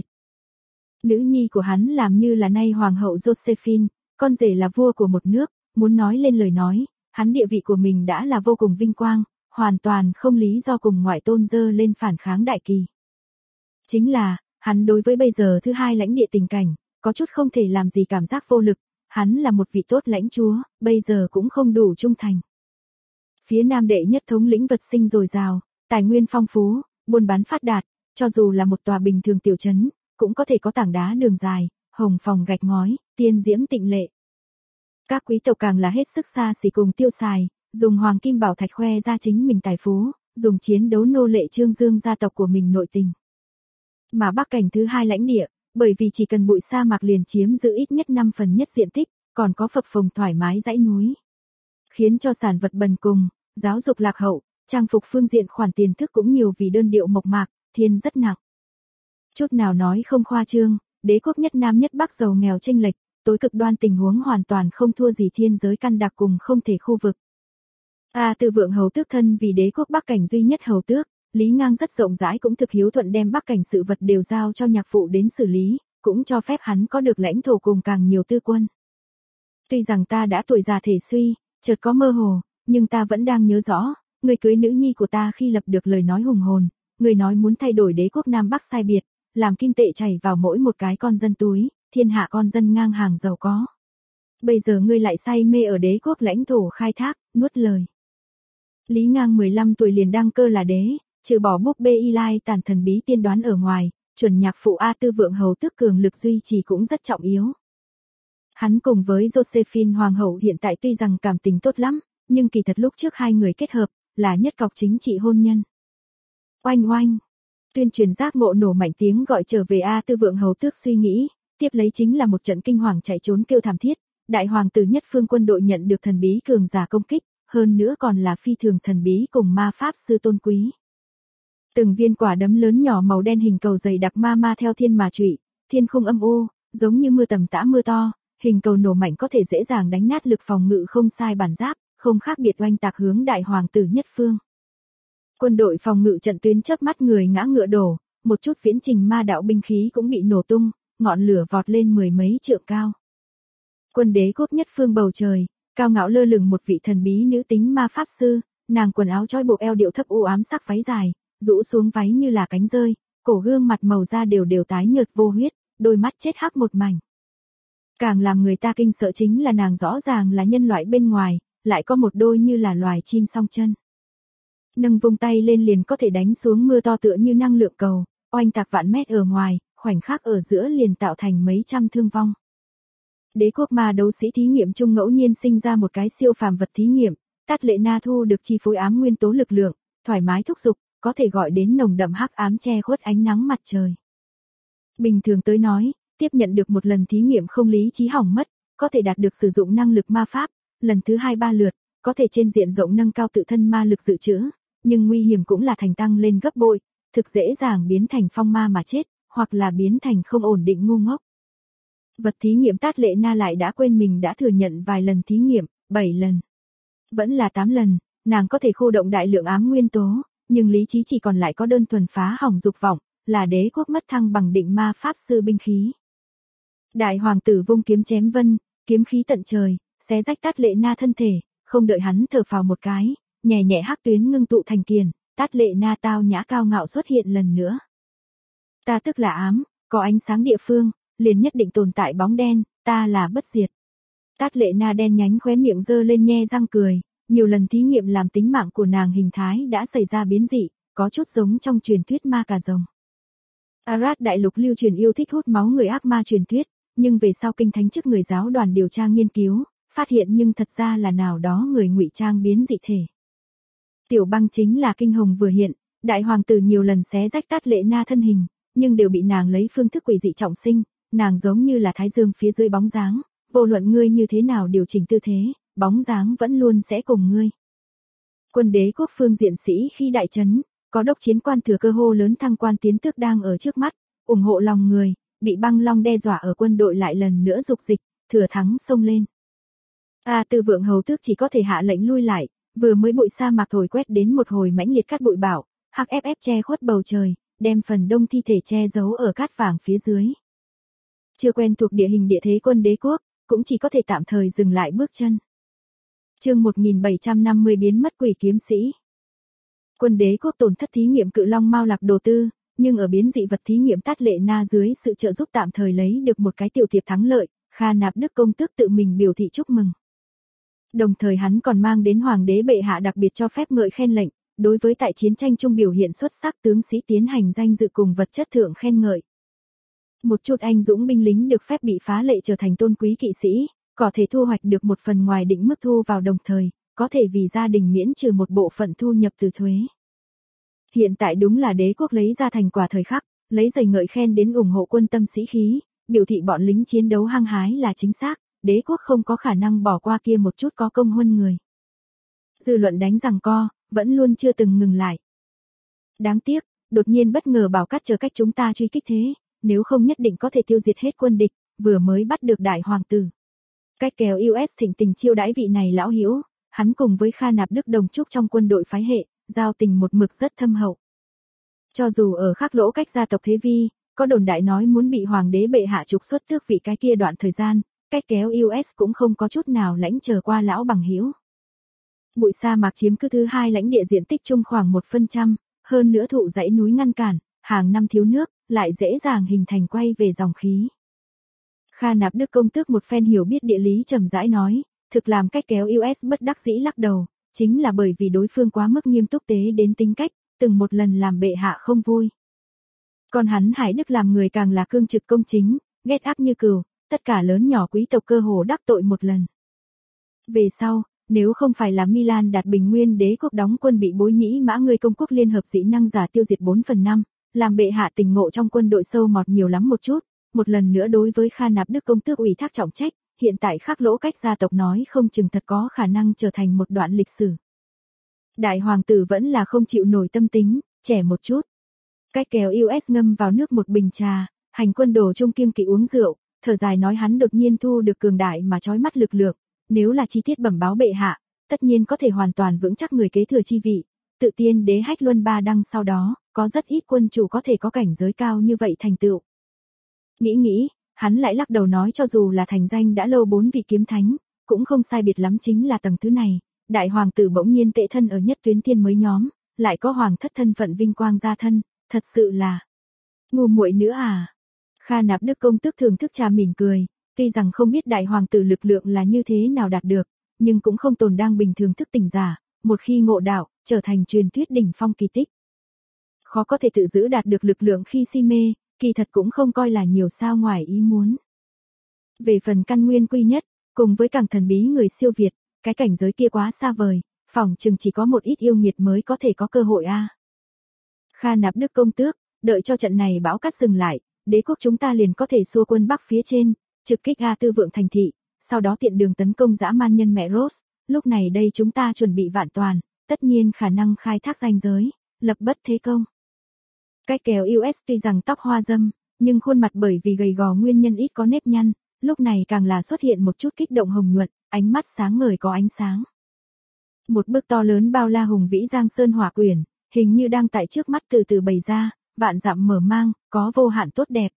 Nữ nhi của hắn làm như là nay hoàng hậu Josephine, con rể là vua của một nước, muốn nói lên lời nói, hắn địa vị của mình đã là vô cùng vinh quang, hoàn toàn không lý do cùng ngoại tôn dơ lên phản kháng đại kỳ. Chính là, hắn đối với bây giờ thứ hai lãnh địa tình cảnh, có chút không thể làm gì cảm giác vô lực, hắn là một vị tốt lãnh chúa, bây giờ cũng không đủ trung thành. Phía Nam đệ nhất thống lĩnh vật sinh dồi dào, tài nguyên phong phú, buôn bán phát đạt, cho dù là một tòa bình thường tiểu trấn, cũng có thể có tảng đá đường dài, hồng phòng gạch ngói, tiên diễm tịnh lệ. Các quý tộc càng là hết sức xa xỉ cùng tiêu xài, dùng hoàng kim bảo thạch khoe ra chính mình tài phú, dùng chiến đấu nô lệ trương dương gia tộc của mình nội tình. Mà Bắc Cảnh thứ hai lãnh địa, bởi vì chỉ cần bụi sa mạc liền chiếm giữ ít nhất 5 phần nhất diện tích, còn có phập phồng thoải mái dãy núi. Khiến cho sản vật bần cùng, giáo dục lạc hậu, trang phục phương diện khoản tiền thức cũng nhiều vì đơn điệu mộc mạc, thiên rất nặng. Chút nào nói không khoa trương, đế quốc nhất Nam nhất Bắc giàu nghèo chênh lệch, tối cực đoan tình huống hoàn toàn không thua gì thiên giới căn đặc cùng không thể khu vực. A Tư Vượng Hầu Tước thân vì đế quốc Bắc Cảnh duy nhất hầu tước, Lý Ngang rất rộng rãi cũng thực hiếu thuận đem Bắc Cảnh sự vật đều giao cho nhạc phụ đến xử lý, cũng cho phép hắn có được lãnh thổ cùng càng nhiều tư quân. Tuy rằng ta đã tuổi già thể suy, chợt có mơ hồ, nhưng ta vẫn đang nhớ rõ, người cưới nữ nhi của ta khi lập được lời nói hùng hồn, người nói muốn thay đổi đế quốc Nam Bắc sai biệt, làm kim tệ chảy vào mỗi một cái con dân túi, thiên hạ con dân ngang hàng giàu có. Bây giờ ngươi lại say mê ở đế quốc lãnh thổ khai thác, nuốt lời. Lý Ngang 15 tuổi liền đăng cơ là đế, trừ bỏ búp bê y lai tàn thần bí tiên đoán ở ngoài, chuẩn nhạc phụ A Tư Vượng Hầu Tước cường lực duy trì cũng rất trọng yếu. Hắn cùng với Josephine Hoàng hậu hiện tại tuy rằng cảm tình tốt lắm, nhưng kỳ thật lúc trước hai người kết hợp, là nhất cọc chính trị hôn nhân. Oanh oanh, tuyên truyền giác ngộ nổ mạnh tiếng gọi trở về A Tư Vượng Hầu Tước suy nghĩ, tiếp lấy chính là một trận kinh hoàng chạy trốn kêu thảm thiết, đại hoàng tử Nhất Phương quân đội nhận được thần bí cường giả công kích, hơn nữa còn là phi thường thần bí cùng ma pháp sư tôn quý. Từng viên quả đấm lớn nhỏ màu đen hình cầu dày đặc ma theo thiên mà trụy, thiên khung âm u, giống như mưa tầm tã mưa to, hình cầu nổ mạnh có thể dễ dàng đánh nát lực phòng ngự không sai bản giáp, không khác biệt oanh tạc hướng đại hoàng tử Nhất Phương. Quân đội phòng ngự trận tuyến chớp mắt người ngã ngựa đổ, một chút viễn trình ma đạo binh khí cũng bị nổ tung, ngọn lửa vọt lên mười mấy trượng cao. Quân đế quốc Nhất Phương bầu trời, cao ngạo lơ lửng một vị thần bí nữ tính ma pháp sư, nàng quần áo trói buộc eo điệu thấp u ám sắc váy dài, rũ xuống váy như là cánh rơi, cổ gương mặt màu da đều tái nhợt vô huyết, đôi mắt chết hắc một mảnh. Càng làm người ta kinh sợ chính là nàng rõ ràng là nhân loại bên ngoài, lại có một đôi như là loài chim song chân. Nâng vung tay lên liền có thể đánh xuống mưa to tựa như năng lượng cầu, oanh tạc vạn mét ở ngoài, khoảnh khắc ở giữa liền tạo thành mấy trăm thương vong. Đế quốc ma đấu sĩ thí nghiệm chung ngẫu nhiên sinh ra một cái siêu phàm vật thí nghiệm, Tát Lệ Na thu được chi phối ám nguyên tố lực lượng, thoải mái thúc giục, có thể gọi đến nồng đậm hắc ám che khuất ánh nắng mặt trời. Bình thường tới nói, tiếp nhận được một lần thí nghiệm không lý trí hỏng mất, có thể đạt được sử dụng năng lực ma pháp, lần thứ 2-3 lượt, có thể trên diện rộng nâng cao tự thân ma lực dự trữ, nhưng nguy hiểm cũng là thành tăng lên gấp bội, thực dễ dàng biến thành phong ma mà chết, hoặc là biến thành không ổn định ngu ngốc. Vật thí nghiệm Tát Lệ Na lại đã quên mình đã thừa nhận vài lần thí nghiệm, 7 lần. Vẫn là 8 lần, nàng có thể khu động đại lượng ám nguyên tố, nhưng lý trí chỉ còn lại có đơn thuần phá hỏng dục vọng, là đế quốc mất thăng bằng định ma pháp sư binh khí. Đại hoàng tử vung kiếm chém vân, kiếm khí tận trời, xé rách Tát Lệ Na thân thể, không đợi hắn thở phào một cái, nhẹ nhẹ hắc tuyến ngưng tụ thành kiền, Tát Lệ Na tao nhã cao ngạo xuất hiện lần nữa. Ta tức là ám, có ánh sáng địa phương, liền nhất định tồn tại bóng đen, ta là bất diệt. Tát Lệ Na đen nhánh khóe miệng giơ lên nhe răng cười, nhiều lần thí nghiệm làm tính mạng của nàng hình thái đã xảy ra biến dị, có chút giống trong truyền thuyết ma cà rồng. Arad đại lục lưu truyền yêu thích hút máu người ác ma truyền thuyết, nhưng về sau kinh thánh chức người giáo đoàn điều tra nghiên cứu, phát hiện nhưng thật ra là nào đó người ngụy trang biến dị thể. Tiểu Băng chính là kinh hồng vừa hiện, đại hoàng tử nhiều lần xé rách Tát Lệ Na thân hình, nhưng đều bị nàng lấy phương thức quỷ dị trọng sinh, nàng giống như là thái dương phía dưới bóng dáng, vô luận ngươi như thế nào điều chỉnh tư thế, bóng dáng vẫn luôn sẽ cùng ngươi. Quân đế quốc phương diện sĩ khi đại trấn, có đốc chiến quan thừa cơ hô lớn thăng quan tiến tước đang ở trước mắt, ủng hộ lòng người, bị Băng Long đe dọa ở quân đội lại lần nữa dục dịch, thừa thắng xông lên. Tư vượng hầu tước chỉ có thể hạ lệnh lui lại, vừa mới bụi sa mạc thổi quét đến một hồi mãnh liệt cát bụi bão, HFF che khuất bầu trời, đem phần đông thi thể che giấu ở cát vàng phía dưới. Chưa quen thuộc địa hình địa thế quân đế quốc, cũng chỉ có thể tạm thời dừng lại bước chân. Chương 1750 biến mất quỷ kiếm sĩ. Quân đế quốc tổn thất thí nghiệm cự long Mao Lạc Đồ Tư, nhưng ở biến dị vật thí nghiệm Tát Lệ Na dưới sự trợ giúp tạm thời lấy được một cái tiểu thiệp thắng lợi, Kha Nạp Đức công tước tự mình biểu thị chúc mừng. Đồng thời hắn còn mang đến hoàng đế bệ hạ đặc biệt cho phép ngợi khen lệnh, đối với tại chiến tranh chung biểu hiện xuất sắc tướng sĩ tiến hành danh dự cùng vật chất thượng khen ngợi. Một chút anh dũng binh lính được phép bị phá lệ trở thành tôn quý kỵ sĩ, có thể thu hoạch được một phần ngoài định mức thu vào đồng thời, có thể vì gia đình miễn trừ một bộ phận thu nhập từ thuế. Hiện tại đúng là đế quốc lấy ra thành quả thời khắc, lấy giày ngợi khen đến ủng hộ quân tâm sĩ khí, biểu thị bọn lính chiến đấu hăng hái là chính xác, đế quốc không có khả năng bỏ qua kia một chút có công hơn người. Dư luận đánh giằng co, vẫn luôn chưa từng ngừng lại. Đáng tiếc, đột nhiên bất ngờ bảo cát chờ cách chúng ta truy kích thế, nếu không nhất định có thể tiêu diệt hết quân địch, vừa mới bắt được đại hoàng tử. Cách kéo US thịnh tình chiêu đãi vị này lão hữu, hắn cùng với Kha Nạp Đức đồng trúc trong quân đội phái hệ, giao tình một mực rất thâm hậu. Cho dù ở khắc lỗ cách gia tộc Thế Vi, có đồn đại nói muốn bị hoàng đế bệ hạ trục xuất tước vị cái kia đoạn thời gian, cách kéo US cũng không có chút nào lãnh chờ qua lão bằng hữu. Bụi sa mạc chiếm cứ thứ hai lãnh địa diện tích chung khoảng 1%, hơn nữa thụ dãy núi ngăn cản, hàng năm thiếu nước, lại dễ dàng hình thành quay về dòng khí. Kha Nạp Đức công tước một phen hiểu biết địa lý trầm rãi nói, thực làm cách kéo US bất đắc dĩ lắc đầu, chính là bởi vì đối phương quá mức nghiêm túc tế đến tính cách, từng một lần làm bệ hạ không vui. Còn hắn Hải Đức làm người càng là cương trực công chính, ghét ác như cừu, tất cả lớn nhỏ quý tộc cơ hồ đắc tội một lần. Về sau, nếu không phải là Milan đạt bình nguyên đế quốc đóng quân bị bối nhĩ mã người công quốc liên hợp dĩ năng giả tiêu diệt 4/5, làm bệ hạ tình ngộ trong quân đội sâu mọt nhiều lắm một chút, một lần nữa đối với Kha Nạp Đức công tước ủy thác trọng trách, hiện tại khắc lỗ cách gia tộc nói không chừng thật có khả năng trở thành một đoạn lịch sử. Đại hoàng tử vẫn là không chịu nổi tâm tính, trẻ một chút. Cách kéo US ngâm vào nước một bình trà, hành quân đồ trung kiêng kỵ uống rượu, thở dài nói hắn đột nhiên thu được cường đại mà chói mắt lực lượng, nếu là chi tiết bẩm báo bệ hạ, tất nhiên có thể hoàn toàn vững chắc người kế thừa chi vị, tự tiên đế Hách Luân Ba Đăng sau đó, có rất ít quân chủ có thể có cảnh giới cao như vậy thành tựu. Nghĩ, hắn lại lắc đầu nói cho dù là thành danh đã lâu 4 vị kiếm thánh, cũng không sai biệt lắm chính là tầng thứ này, đại hoàng tử bỗng nhiên tệ thân ở nhất tuyến thiên mới nhóm, lại có hoàng thất thân phận vinh quang gia thân, thật sự là ngu muội nữa à. Kha Nạp Đức công tước thưởng thức trà mỉm cười, tuy rằng không biết đại hoàng tử lực lượng là như thế nào đạt được, nhưng cũng không tồn đang bình thường thức tỉnh giả, một khi ngộ đạo, trở thành truyền thuyết đỉnh phong kỳ tích. Khó có thể tự giữ đạt được lực lượng khi si mê, kỳ thật cũng không coi là nhiều sao ngoài ý muốn. Về phần căn nguyên quy nhất, cùng với càng thần bí người siêu việt, cái cảnh giới kia quá xa vời, phỏng chừng chỉ có một ít yêu nghiệt mới có thể có cơ hội a. Kha Nạp Đức công tước, đợi cho trận này bão cát dừng lại, đế quốc chúng ta liền có thể xua quân Bắc phía trên, trực kích Tư vượng thành thị, sau đó tiện đường tấn công dã man nhân mẹ Rose, lúc này đây chúng ta chuẩn bị vạn toàn, tất nhiên khả năng khai thác ranh giới, lập bất thế công. Cách kéo US tuy rằng tóc hoa râm, nhưng khuôn mặt bởi vì gầy gò nguyên nhân ít có nếp nhăn, lúc này càng là xuất hiện một chút kích động hồng nhuận, ánh mắt sáng ngời có ánh sáng. Một bức to lớn bao la hùng vĩ giang sơn hỏa quyển, hình như đang tại trước mắt từ từ bày ra, vạn dặm mở mang, có vô hạn tốt đẹp.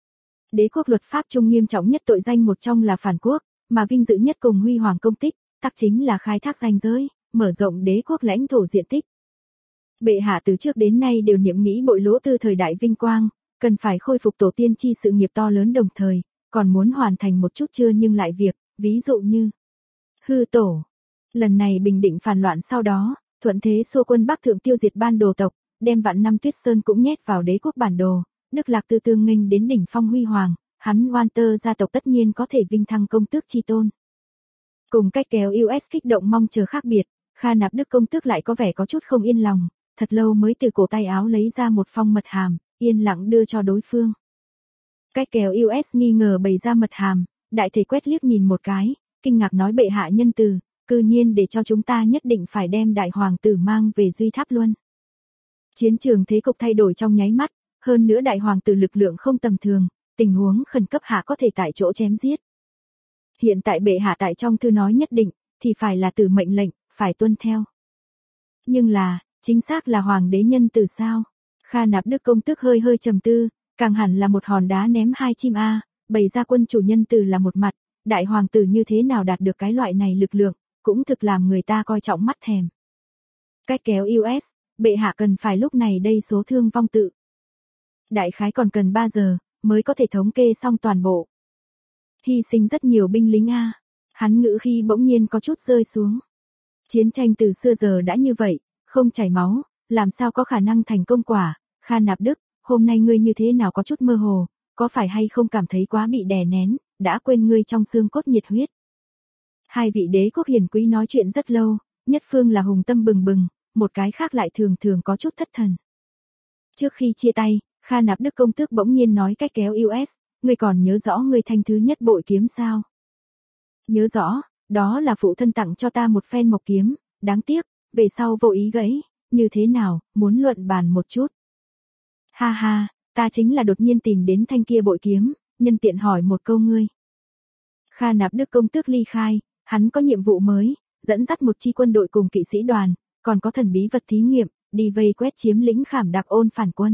Đế quốc luật pháp trung nghiêm trọng nhất tội danh một trong là phản quốc, mà vinh dự nhất cùng huy hoàng công tích, tắc chính là khai thác ranh giới, mở rộng đế quốc lãnh thổ diện tích. Bệ hạ từ trước đến nay đều niệm nghĩ bội lỗ từ thời đại vinh quang, cần phải khôi phục tổ tiên chi sự nghiệp to lớn đồng thời, còn muốn hoàn thành một chút chưa nhưng lại việc, ví dụ như hư tổ. Lần này bình định phản loạn sau đó, thuận thế xua quân Bắc thượng tiêu diệt ban đồ tộc, đem vạn năm Tuyết Sơn cũng nhét vào đế quốc bản đồ, Đức Lạc Tư tương nghênh đến đỉnh phong huy hoàng, hắn Walter gia tộc tất nhiên có thể vinh thăng công tước chi tôn. Cùng cách kéo US kích động mong chờ khác biệt, Kha Nạp Đức công tước lại có vẻ có chút không yên lòng, thật lâu mới từ cổ tay áo lấy ra một phong mật hàm, yên lặng đưa cho đối phương. Cách kéo US nghi ngờ bày ra mật hàm, đại thể quét liếc nhìn một cái, kinh ngạc nói bệ hạ nhân từ, cư nhiên để cho chúng ta nhất định phải đem đại hoàng tử mang về Duy Tháp Luân. Chiến trường thế cục thay đổi trong nháy mắt, hơn nữa đại hoàng tử lực lượng không tầm thường, tình huống khẩn cấp hạ có thể tại chỗ chém giết. Hiện tại bệ hạ tại trong thư nói nhất định, thì phải là tử mệnh lệnh, phải tuân theo. Nhưng là, chính xác là hoàng đế nhân từ sao? Kha Nạp Đức công tước hơi hơi trầm tư, càng hẳn là một hòn đá ném hai chim a, bày ra quân chủ nhân từ là một mặt, đại hoàng tử như thế nào đạt được cái loại này lực lượng, cũng thực làm người ta coi trọng mắt thèm. Cách kéo US, bệ hạ cần phải lúc này đây số thương vong tự. Đại khái còn cần 3 giờ, mới có thể thống kê xong toàn bộ. Hy sinh rất nhiều binh lính a. Hắn ngữ khi bỗng nhiên có chút rơi xuống. Chiến tranh từ xưa giờ đã như vậy, không chảy máu, làm sao có khả năng thành công quả. Kha Nạp Đức, hôm nay ngươi như thế nào có chút mơ hồ, có phải hay không cảm thấy quá bị đè nén, đã quên ngươi trong xương cốt nhiệt huyết. Hai vị đế quốc hiền quý nói chuyện rất lâu, nhất phương là hùng tâm bừng bừng, một cái khác lại thường thường có chút thất thần. Trước khi chia tay, Kha Nạp Đức công tước bỗng nhiên nói cách kéo US, ngươi còn nhớ rõ ngươi thanh thứ nhất bội kiếm sao? Nhớ rõ, đó là phụ thân tặng cho ta một phen mộc kiếm, đáng tiếc, về sau vô ý gãy, như thế nào, muốn luận bàn một chút. Ha ha, ta chính là đột nhiên tìm đến thanh kia bội kiếm, nhân tiện hỏi một câu ngươi. Kha Nạp Đức công tước ly khai, hắn có nhiệm vụ mới, dẫn dắt một chi quân đội cùng kỵ sĩ đoàn, còn có thần bí vật thí nghiệm, đi vây quét chiếm lĩnh Khảm Đặc Ôn phản quân.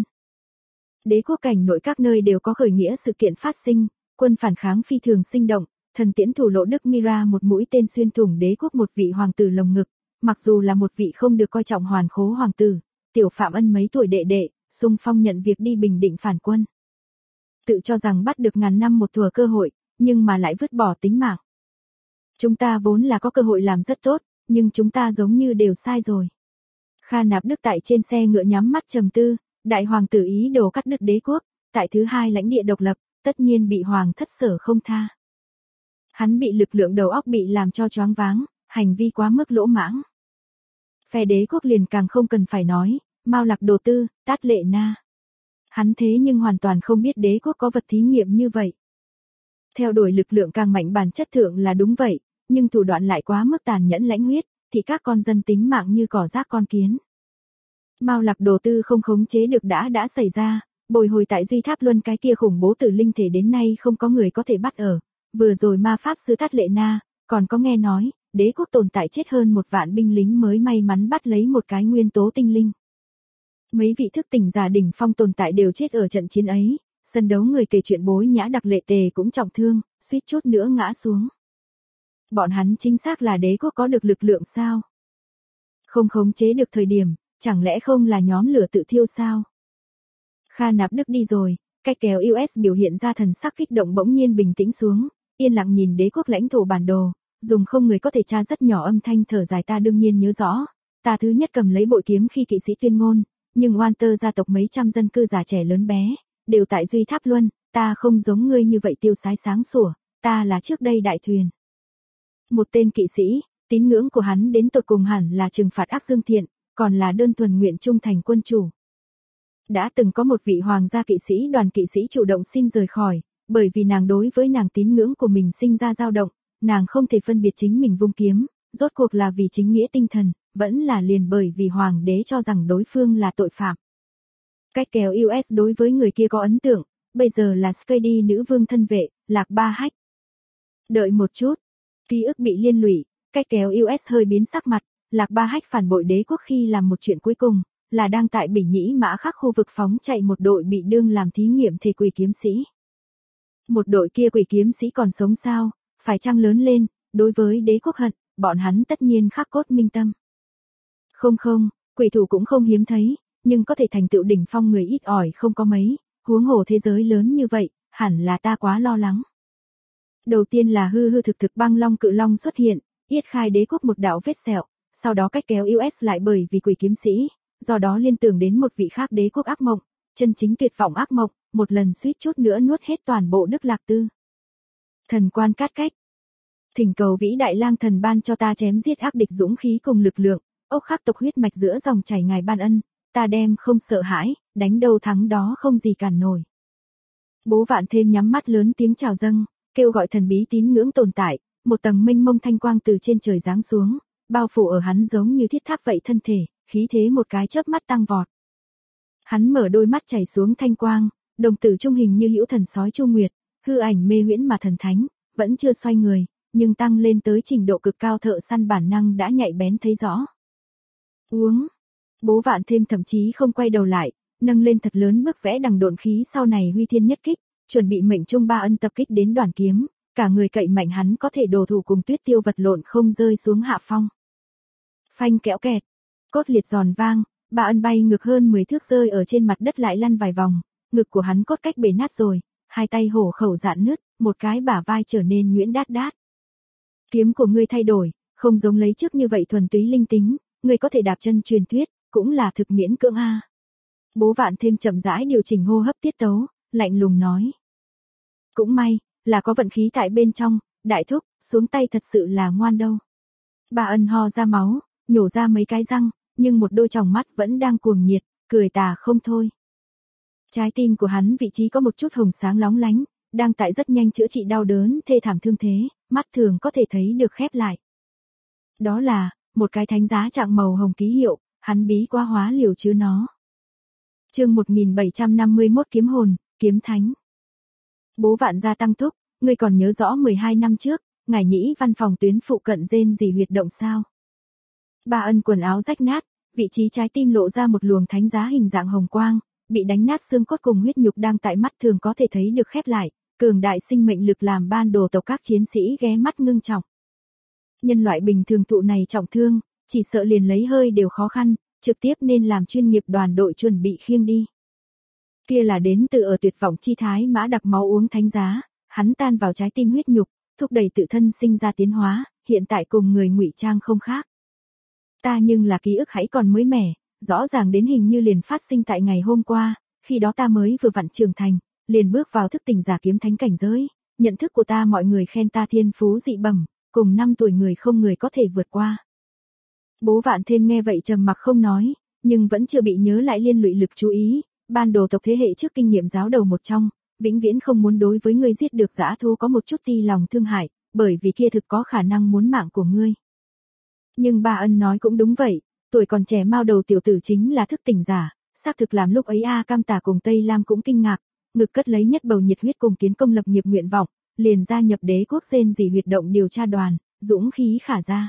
Đế quốc cảnh nội các nơi đều có khởi nghĩa sự kiện phát sinh, quân phản kháng phi thường sinh động, thần tiễn thủ Lỗ Đức Mira một mũi tên xuyên thủng đế quốc một vị hoàng tử lồng ngực, mặc dù là một vị không được coi trọng hoàn khố hoàng tử, tiểu Phạm Ân mấy tuổi đệ đệ, xung phong nhận việc đi bình định phản quân. Tự cho rằng bắt được ngàn năm một thùa cơ hội, nhưng mà lại vứt bỏ tính mạng. Chúng ta vốn là có cơ hội làm rất tốt, nhưng chúng ta giống như đều sai rồi. Kha Nạp Đức tại trên xe ngựa nhắm mắt trầm tư, đại hoàng tử ý đồ cắt đứt đế quốc, tại thứ hai lãnh địa độc lập, tất nhiên bị hoàng thất sở không tha. Hắn bị lực lượng đầu óc bị làm cho choáng váng, hành vi quá mức lỗ mãng. Phe đế quốc liền càng không cần phải nói, Mao Lạc Đồ Tư, Tát Lệ Na. Hắn thế nhưng hoàn toàn không biết đế quốc có vật thí nghiệm như vậy. Theo đuổi lực lượng càng mạnh bản chất thượng là đúng vậy, nhưng thủ đoạn lại quá mức tàn nhẫn lãnh huyết, thì các con dân tính mạng như cỏ rác con kiến. Mao Lạc Đồ Tư không khống chế được đã xảy ra, bồi hồi tại Duy Tháp Luân cái kia khủng bố tử linh thể đến nay không có người có thể bắt ở. Vừa rồi ma pháp sư Tát Lệ Na, còn có nghe nói, đế quốc tồn tại chết hơn 1 vạn binh lính mới may mắn bắt lấy một cái nguyên tố tinh linh. Mấy vị thức tỉnh giả đỉnh phong tồn tại đều chết ở trận chiến ấy, sân đấu người kể chuyện Bối Nhã Đặc Lệ Tề cũng trọng thương, suýt chút nữa ngã xuống. Bọn hắn chính xác là đế quốc có được lực lượng sao? Không khống chế được thời điểm, chẳng lẽ không là nhóm lửa tự thiêu sao? Kha Nạp Đức đi rồi, cách kéo US biểu hiện ra thần sắc kích động bỗng nhiên bình tĩnh xuống, yên lặng nhìn đế quốc lãnh thổ bản đồ, dùng không người có thể tra rất nhỏ âm thanh thở dài ta đương nhiên nhớ rõ, ta thứ nhất cầm lấy bội kiếm khi kỵ sĩ tuyên ngôn, nhưng Walter gia tộc mấy trăm dân cư già trẻ lớn bé, đều tại Duy Tháp Luân, ta không giống ngươi như vậy tiêu sái sáng sủa, ta là trước đây đại thuyền. Một tên kỵ sĩ, tín ngưỡng của hắn đến tột cùng hẳn là trừng phạt ác dương thiện, còn là đơn thuần nguyện trung thành quân chủ. Đã từng có một vị hoàng gia kỵ sĩ đoàn kỵ sĩ chủ động xin rời khỏi, bởi vì nàng đối với nàng tín ngưỡng của mình sinh ra dao động, nàng không thể phân biệt chính mình vung kiếm, rốt cuộc là vì chính nghĩa tinh thần, vẫn là liền bởi vì hoàng đế cho rằng đối phương là tội phạm. Cách kéo US đối với người kia có ấn tượng, bây giờ là Skady nữ vương thân vệ, Lạc Ba Hách. Đợi một chút, ký ức bị liên lụy, cách kéo US hơi biến sắc mặt, Lạc Ba Hách phản bội đế quốc khi làm một chuyện cuối cùng, là đang tại Bỉ Nhĩ Mã Khắc khu vực phóng chạy một đội bị đương làm thí nghiệm thể quỷ kiếm sĩ. Một đội kia quỷ kiếm sĩ còn sống sao, phải chăng lớn lên, đối với đế quốc hận, bọn hắn tất nhiên khắc cốt minh tâm. Không, quỷ thủ cũng không hiếm thấy, nhưng có thể thành tựu đỉnh phong người ít ỏi không có mấy, huống hồ thế giới lớn như vậy, hẳn là ta quá lo lắng. Đầu tiên là hư thực băng long cự long xuất hiện, yết khai đế quốc một đạo vết sẹo, sau đó cách kéo US lại bởi vì quỷ kiếm sĩ, do đó liên tưởng đến một vị khác đế quốc ác mộng, chân chính tuyệt vọng ác mộng, một lần suýt chút nữa nuốt hết toàn bộ Đức Lạc Tư. Thần quan cát cách. Thỉnh cầu vĩ đại lang thần ban cho ta chém giết ác địch dũng khí cùng lực lượng, ốc khắc tộc huyết mạch giữa dòng chảy ngài ban ân, ta đem không sợ hãi, đánh đâu thắng đó không gì cản nổi. Bố Vạn Thêm nhắm mắt lớn tiếng chào dâng, kêu gọi thần bí tín ngưỡng tồn tại, một tầng mênh mông thanh quang từ trên trời giáng xuống, bao phủ ở hắn giống như thiết tháp vậy thân thể, khí thế một cái chớp mắt tăng vọt. Hắn mở đôi mắt chảy xuống thanh quang, đồng tử trung hình như hữu thần sói Chu Nguyệt, hư ảnh mê huyễn mà thần thánh, vẫn chưa xoay người, nhưng tăng lên tới trình độ cực cao thợ săn bản năng đã nhạy bén thấy rõ. Uống. Bố Vạn Thêm thậm chí không quay đầu lại, nâng lên thật lớn bức vẽ đằng độn khí sau này huy thiên nhất kích, chuẩn bị mệnh trung Ba Ân tập kích đến đoàn kiếm, cả người cậy mạnh hắn có thể đồ thủ cùng Tuyết Tiêu vật lộn không rơi xuống hạ phong. Phanh kéo kẹt, cốt liệt giòn vang, Ba Ân bay ngược hơn 10 thước rơi ở trên mặt đất lại lăn vài vòng, ngực của hắn cốt cách bể nát rồi, hai tay hổ khẩu dạn nứt, một cái bả vai trở nên nhuyễn đát đát. Kiếm của ngươi thay đổi, không giống lấy trước như vậy thuần túy linh tính, ngươi có thể đạp chân truyền thuyết, cũng là thực miễn cưỡng a. Bố Vạn Thêm chậm rãi điều chỉnh hô hấp tiết tấu, lạnh lùng nói. Cũng may, là có vận khí tại bên trong, đại thúc, xuống tay thật sự là ngoan đâu. Ba Ân ho ra máu, nhổ ra mấy cái răng, nhưng một đôi tròng mắt vẫn đang cuồng nhiệt, cười tà không thôi. Trái tim của hắn vị trí có một chút hồng sáng lóng lánh, đang tại rất nhanh chữa trị đau đớn thê thảm thương thế, mắt thường có thể thấy được khép lại. Đó là, một cái thánh giá trạng màu hồng ký hiệu, hắn bí quá hóa liều chứa nó. Chương 1751 kiếm hồn, kiếm thánh. Bố Vạn gia tăng thúc, ngươi còn nhớ rõ 12 năm trước, ngài nhĩ văn phòng tuyến phụ cận rên gì huyệt động sao? Ba Ân quần áo rách nát, vị trí trái tim lộ ra một luồng thánh giá hình dạng hồng quang, bị đánh nát xương cốt cùng huyết nhục đang tại mắt thường có thể thấy được khép lại, cường đại sinh mệnh lực làm ban đồ tộc các chiến sĩ ghé mắt ngưng trọng. Nhân loại bình thường thụ này trọng thương, chỉ sợ liền lấy hơi đều khó khăn, trực tiếp nên làm chuyên nghiệp đoàn đội chuẩn bị khiêng đi. Kia là đến từ ở tuyệt vọng chi thái mã đặc máu uống thánh giá, hắn tan vào trái tim huyết nhục, thúc đẩy tự thân sinh ra tiến hóa, hiện tại cùng người ngụy trang không khác. Ta nhưng là ký ức hãy còn mới mẻ, rõ ràng đến hình như liền phát sinh tại ngày hôm qua, khi đó ta mới vừa vặn trưởng thành, liền bước vào thức tỉnh giả kiếm thánh cảnh giới, nhận thức của ta mọi người khen ta thiên phú dị bẩm, cùng 5 tuổi người không người có thể vượt qua. Bố Vạn Thêm nghe vậy trầm mặc không nói, nhưng vẫn chưa bị nhớ lại liên lụy lực chú ý, ban đồ tộc thế hệ trước kinh nghiệm giáo đầu một trong, vĩnh viễn không muốn đối với ngươi giết được dã thú có một chút ti lòng thương hại, bởi vì kia thực có khả năng muốn mạng của ngươi. Nhưng Ba Ân nói cũng đúng vậy, tuổi còn trẻ mao đầu tiểu tử chính là thức tỉnh giả, xác thực làm lúc ấy Cam Tả cùng Tây Lam cũng kinh ngạc, ngực cất lấy nhất bầu nhiệt huyết cùng kiến công lập nghiệp nguyện vọng, liền gia nhập Đế quốc rên rỉ huyệt động điều tra đoàn, dũng khí khả ra.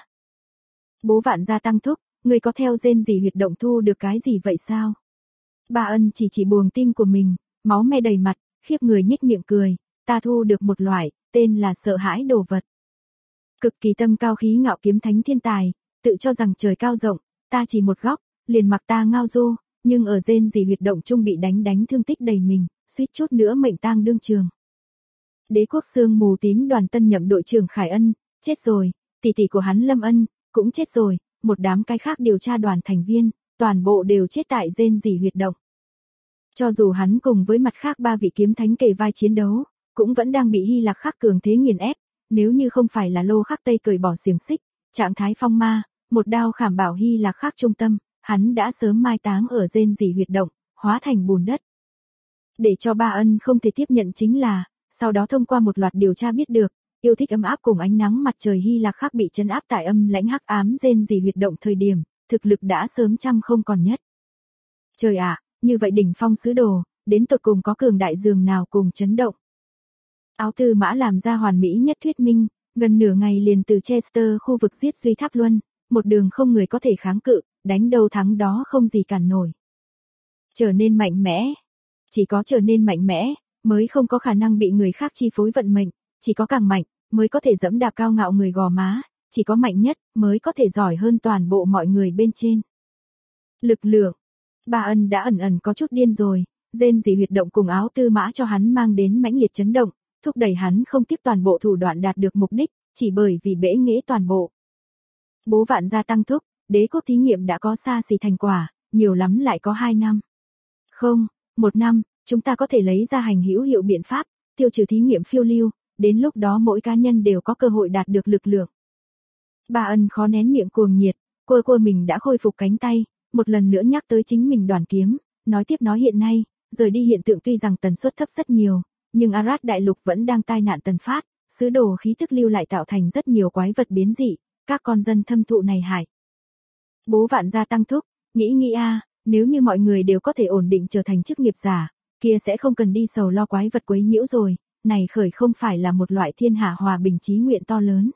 Bố Vạn gia tăng thúc, ngươi có theo rên rỉ huyệt động thu được cái gì vậy sao? Ba Ân chỉ buồng tim của mình, máu me đầy mặt, khiếp người nhếch miệng cười, ta thu được một loại, tên là sợ hãi đồ vật. Cực kỳ tâm cao khí ngạo kiếm thánh thiên tài, tự cho rằng trời cao rộng, ta chỉ một góc, liền mặc ta ngao du, nhưng ở rên rỉ huyệt động trung bị đánh thương tích đầy mình, suýt chút nữa mệnh tang đương trường. Đế quốc sương mù tím đoàn tân nhậm đội trưởng Khải Ân, chết rồi, tỷ tỷ của hắn Lâm Ân, cũng chết rồi, một đám cái khác điều tra đoàn thành viên, toàn bộ đều chết tại rên rỉ huyệt động. Cho dù hắn cùng với mặt khác 3 vị kiếm thánh kề vai chiến đấu, cũng vẫn đang bị Hy Lạc Khắc cường thế nghiền ép, nếu như không phải là Lô Khắc Tây cởi bỏ xiềng xích, trạng thái phong ma, một đao khảm bảo Hy Lạc Khắc trung tâm, hắn đã sớm mai táng ở rên rỉ huyệt động, hóa thành bùn đất. Để cho Ba Ân không thể tiếp nhận chính là, sau đó thông qua một loạt điều tra biết được, yêu thích ấm áp cùng ánh nắng mặt trời Hy Lạc Khắc bị trấn áp tại âm lãnh hắc ám rên rỉ huyệt động thời điểm, thực lực đã sớm trăm không còn nhất. Trời ạ, như vậy đỉnh phong sứ đồ, đến tột cùng có cường đại dường nào cùng chấn động. Áo Tư Mã làm ra hoàn mỹ nhất thuyết minh, gần nửa ngày liền từ Chester khu vực giết Duy Tháp Luân, một đường không người có thể kháng cự, đánh đâu thắng đó không gì cản nổi. Trở nên mạnh mẽ, chỉ có trở nên mạnh mẽ, mới không có khả năng bị người khác chi phối vận mệnh, chỉ có càng mạnh, mới có thể dẫm đạp cao ngạo người gò má, chỉ có mạnh nhất, mới có thể giỏi hơn toàn bộ mọi người bên trên. Lực lượng, Ba Ân đã ẩn có chút điên rồi, rên rỉ huyệt động cùng Áo Tư Mã cho hắn mang đến mãnh liệt chấn động, thúc đẩy hắn không tiếp toàn bộ thủ đoạn đạt được mục đích, chỉ bởi vì bẽ nghễ toàn bộ. Bố Vạn gia tăng thúc, đế quốc thí nghiệm đã có xa xỉ thành quả, nhiều lắm lại có 2 năm. Không, 1 năm, chúng ta có thể lấy ra hành hữu hiệu biện pháp, tiêu trừ thí nghiệm phiêu lưu, đến lúc đó mỗi cá nhân đều có cơ hội đạt được lực lượng. Ba Ân khó nén miệng cuồng nhiệt, cô mình đã khôi phục cánh tay, một lần nữa nhắc tới chính mình đoàn kiếm, nói tiếp nói hiện nay, rời đi hiện tượng tuy rằng tần suất thấp rất nhiều, nhưng Arad đại lục vẫn đang tai nạn tần phát, sứ đồ khí tức lưu lại tạo thành rất nhiều quái vật biến dị, các con dân thâm thụ này hại. Bố Vạn gia tăng thúc, nghĩ nếu như mọi người đều có thể ổn định trở thành chức nghiệp giả, kia sẽ không cần đi sầu lo quái vật quấy nhiễu rồi, này khởi không phải là một loại thiên hạ hòa bình chí nguyện to lớn.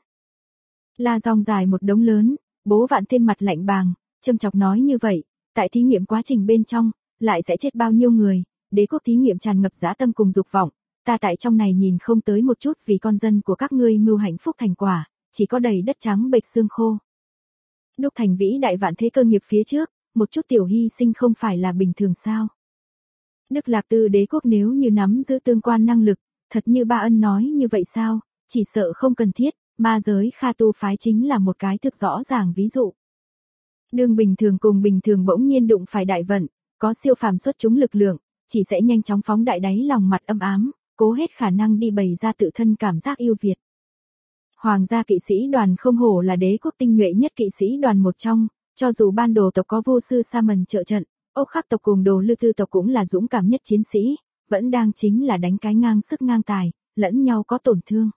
La rong dài một đống lớn, bố Vạn thêm mặt lạnh bàng, châm chọc nói như vậy, tại thí nghiệm quá trình bên trong, lại sẽ chết bao nhiêu người, đế quốc thí nghiệm tràn ngập dã tâm cùng dục vọng, ta tại trong này nhìn không tới một chút vì con dân của các ngươi mưu hạnh phúc thành quả, chỉ có đầy đất trắng bệch xương khô. Đúc thành vĩ đại vạn thế cơ nghiệp phía trước, một chút tiểu hy sinh không phải là bình thường sao? Đức Lạc Tư đế quốc nếu như nắm giữ tương quan năng lực, thật như Ba Ân nói như vậy sao, chỉ sợ không cần thiết, ma giới Kha Tu phái chính là một cái thực rõ ràng ví dụ. Đường bình thường cùng bình thường bỗng nhiên đụng phải đại vận, có siêu phàm xuất chúng lực lượng, chỉ sẽ nhanh chóng phóng đại đáy lòng mặt âm ám, cố hết khả năng đi bày ra tự thân cảm giác yêu Việt. Hoàng gia kỵ sĩ đoàn không hổ là đế quốc tinh nhuệ nhất kỵ sĩ đoàn một trong, cho dù ban đồ tộc có vô sư Sa Mần trợ trận, Ốc Khắc tộc cùng Đồ Lư Tư tộc cũng là dũng cảm nhất chiến sĩ, vẫn đang chính là đánh cái ngang sức ngang tài, lẫn nhau có tổn thương.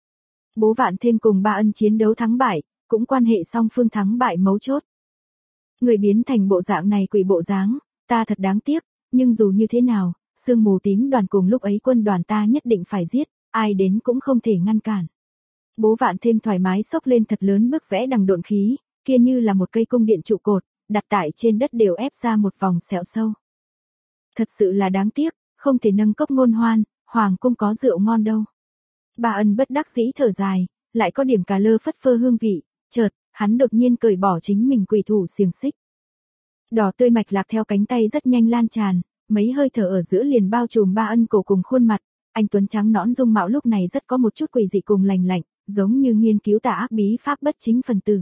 Bố Vạn thêm cùng Ba Ân chiến đấu thắng bại, cũng quan hệ song phương thắng bại mấu chốt. Người biến thành bộ dạng này quỷ bộ dáng, ta thật đáng tiếc, nhưng dù như thế nào, sương mù tím đoàn cùng lúc ấy quân đoàn ta nhất định phải giết, ai đến cũng không thể ngăn cản. Bố Vạn thêm thoải mái xốc lên thật lớn bức vẽ đằng độn khí, kia như là một cây cung điện trụ cột, đặt tại trên đất đều ép ra một vòng sẹo sâu. Thật sự là đáng tiếc, không thể nâng cốc ngôn hoan, hoàng cung có rượu ngon đâu. Ba Ân bất đắc dĩ thở dài, lại có điểm cà lơ phất phơ hương vị, chợt, hắn đột nhiên cởi bỏ chính mình quỷ thủ xiềng xích. Đỏ tươi mạch lạc theo cánh tay rất nhanh lan tràn, mấy hơi thở ở giữa liền bao trùm Ba Ân cổ cùng khuôn mặt, anh tuấn trắng nõn dung mạo lúc này rất có một chút quỷ dị cùng lành lạnh, giống như nghiên cứu tà ác bí pháp bất chính phần tử.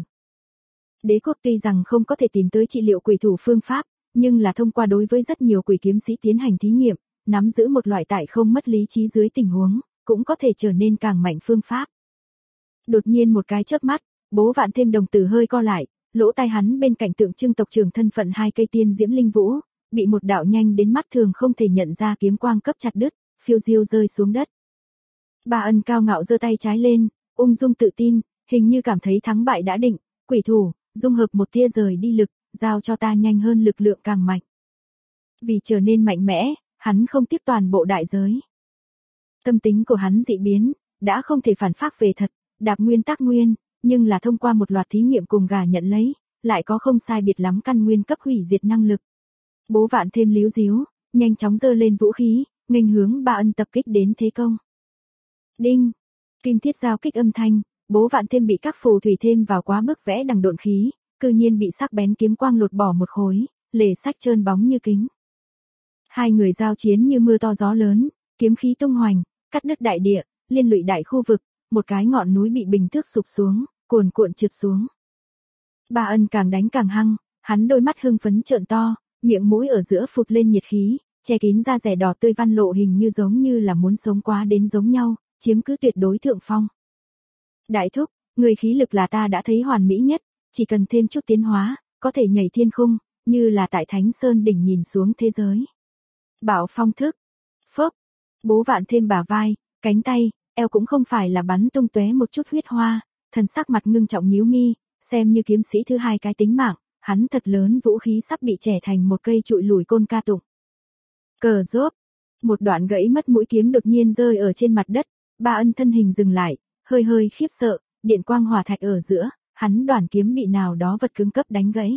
Đế quốc tuy rằng không có thể tìm tới trị liệu quỷ thủ phương pháp, nhưng là thông qua đối với rất nhiều quỷ kiếm sĩ tiến hành thí nghiệm, nắm giữ một loại tại không mất lý trí dưới tình huống, cũng có thể trở nên càng mạnh phương pháp. Đột nhiên một cái chớp mắt, bố Vạn thêm đồng tử hơi co lại, lỗ tai hắn bên cạnh tượng trưng tộc trưởng thân phận hai cây tiên diễm linh vũ, bị một đạo nhanh đến mắt thường không thể nhận ra kiếm quang cấp chặt đứt, phiêu diêu rơi xuống đất. Ba Ân cao ngạo giơ tay trái lên, ung dung tự tin, hình như cảm thấy thắng bại đã định, quỷ thủ, dung hợp một tia rời đi lực, giao cho ta nhanh hơn lực lượng càng mạnh. Vì trở nên mạnh mẽ, hắn không tiếp toàn bộ đại giới. Tâm tính của hắn dị biến, đã không thể phản phác về thật, đạp nguyên tắc nguyên, nhưng là thông qua một loạt thí nghiệm cùng gà nhận lấy, lại có không sai biệt lắm căn nguyên cấp hủy diệt năng lực. Bố Vạn thêm líu díu, nhanh chóng giơ lên vũ khí, nghênh hướng Ba Ân tập kích đến thế công. Đinh, kim thiết giao kích âm thanh, bố Vạn thêm bị các phù thủy thêm vào quá bức vẽ đằng độn khí, cư nhiên bị sắc bén kiếm quang lột bỏ một khối, lề sách trơn bóng như kính. Hai người giao chiến như mưa to gió lớn, kiếm khí tung hoành, cắt đứt đại địa, liên lụy đại khu vực, một cái ngọn núi bị bình thước sụp xuống, cuồn cuộn trượt xuống. Ba Ân càng đánh càng hăng, hắn đôi mắt hưng phấn trợn to, miệng mũi ở giữa phụt lên nhiệt khí, che kín da rẻ đỏ tươi văn lộ hình như giống như là muốn sống quá đến giống nhau, chiếm cứ tuyệt đối thượng phong. Đại thúc, người khí lực là ta đã thấy hoàn mỹ nhất, chỉ cần thêm chút tiến hóa, có thể nhảy thiên khung, như là tại Thánh Sơn đỉnh nhìn xuống thế giới. Bảo phong thức, phốc, bố Vạn thêm bả vai, cánh tay, eo cũng không phải là bắn tung tóe một chút huyết hoa, thần sắc mặt ngưng trọng nhíu mi, xem như kiếm sĩ thứ hai cái tính mạng, hắn thật lớn vũ khí sắp bị trẻ thành một cây trụi lủi côn ca tụng. Cờ rốp, một đoạn gãy mất mũi kiếm đột nhiên rơi ở trên mặt đất, Ba Ân thân hình dừng lại, hơi hơi khiếp sợ, điện quang hỏa thạch ở giữa, hắn đoàn kiếm bị nào đó vật cứng cấp đánh gãy.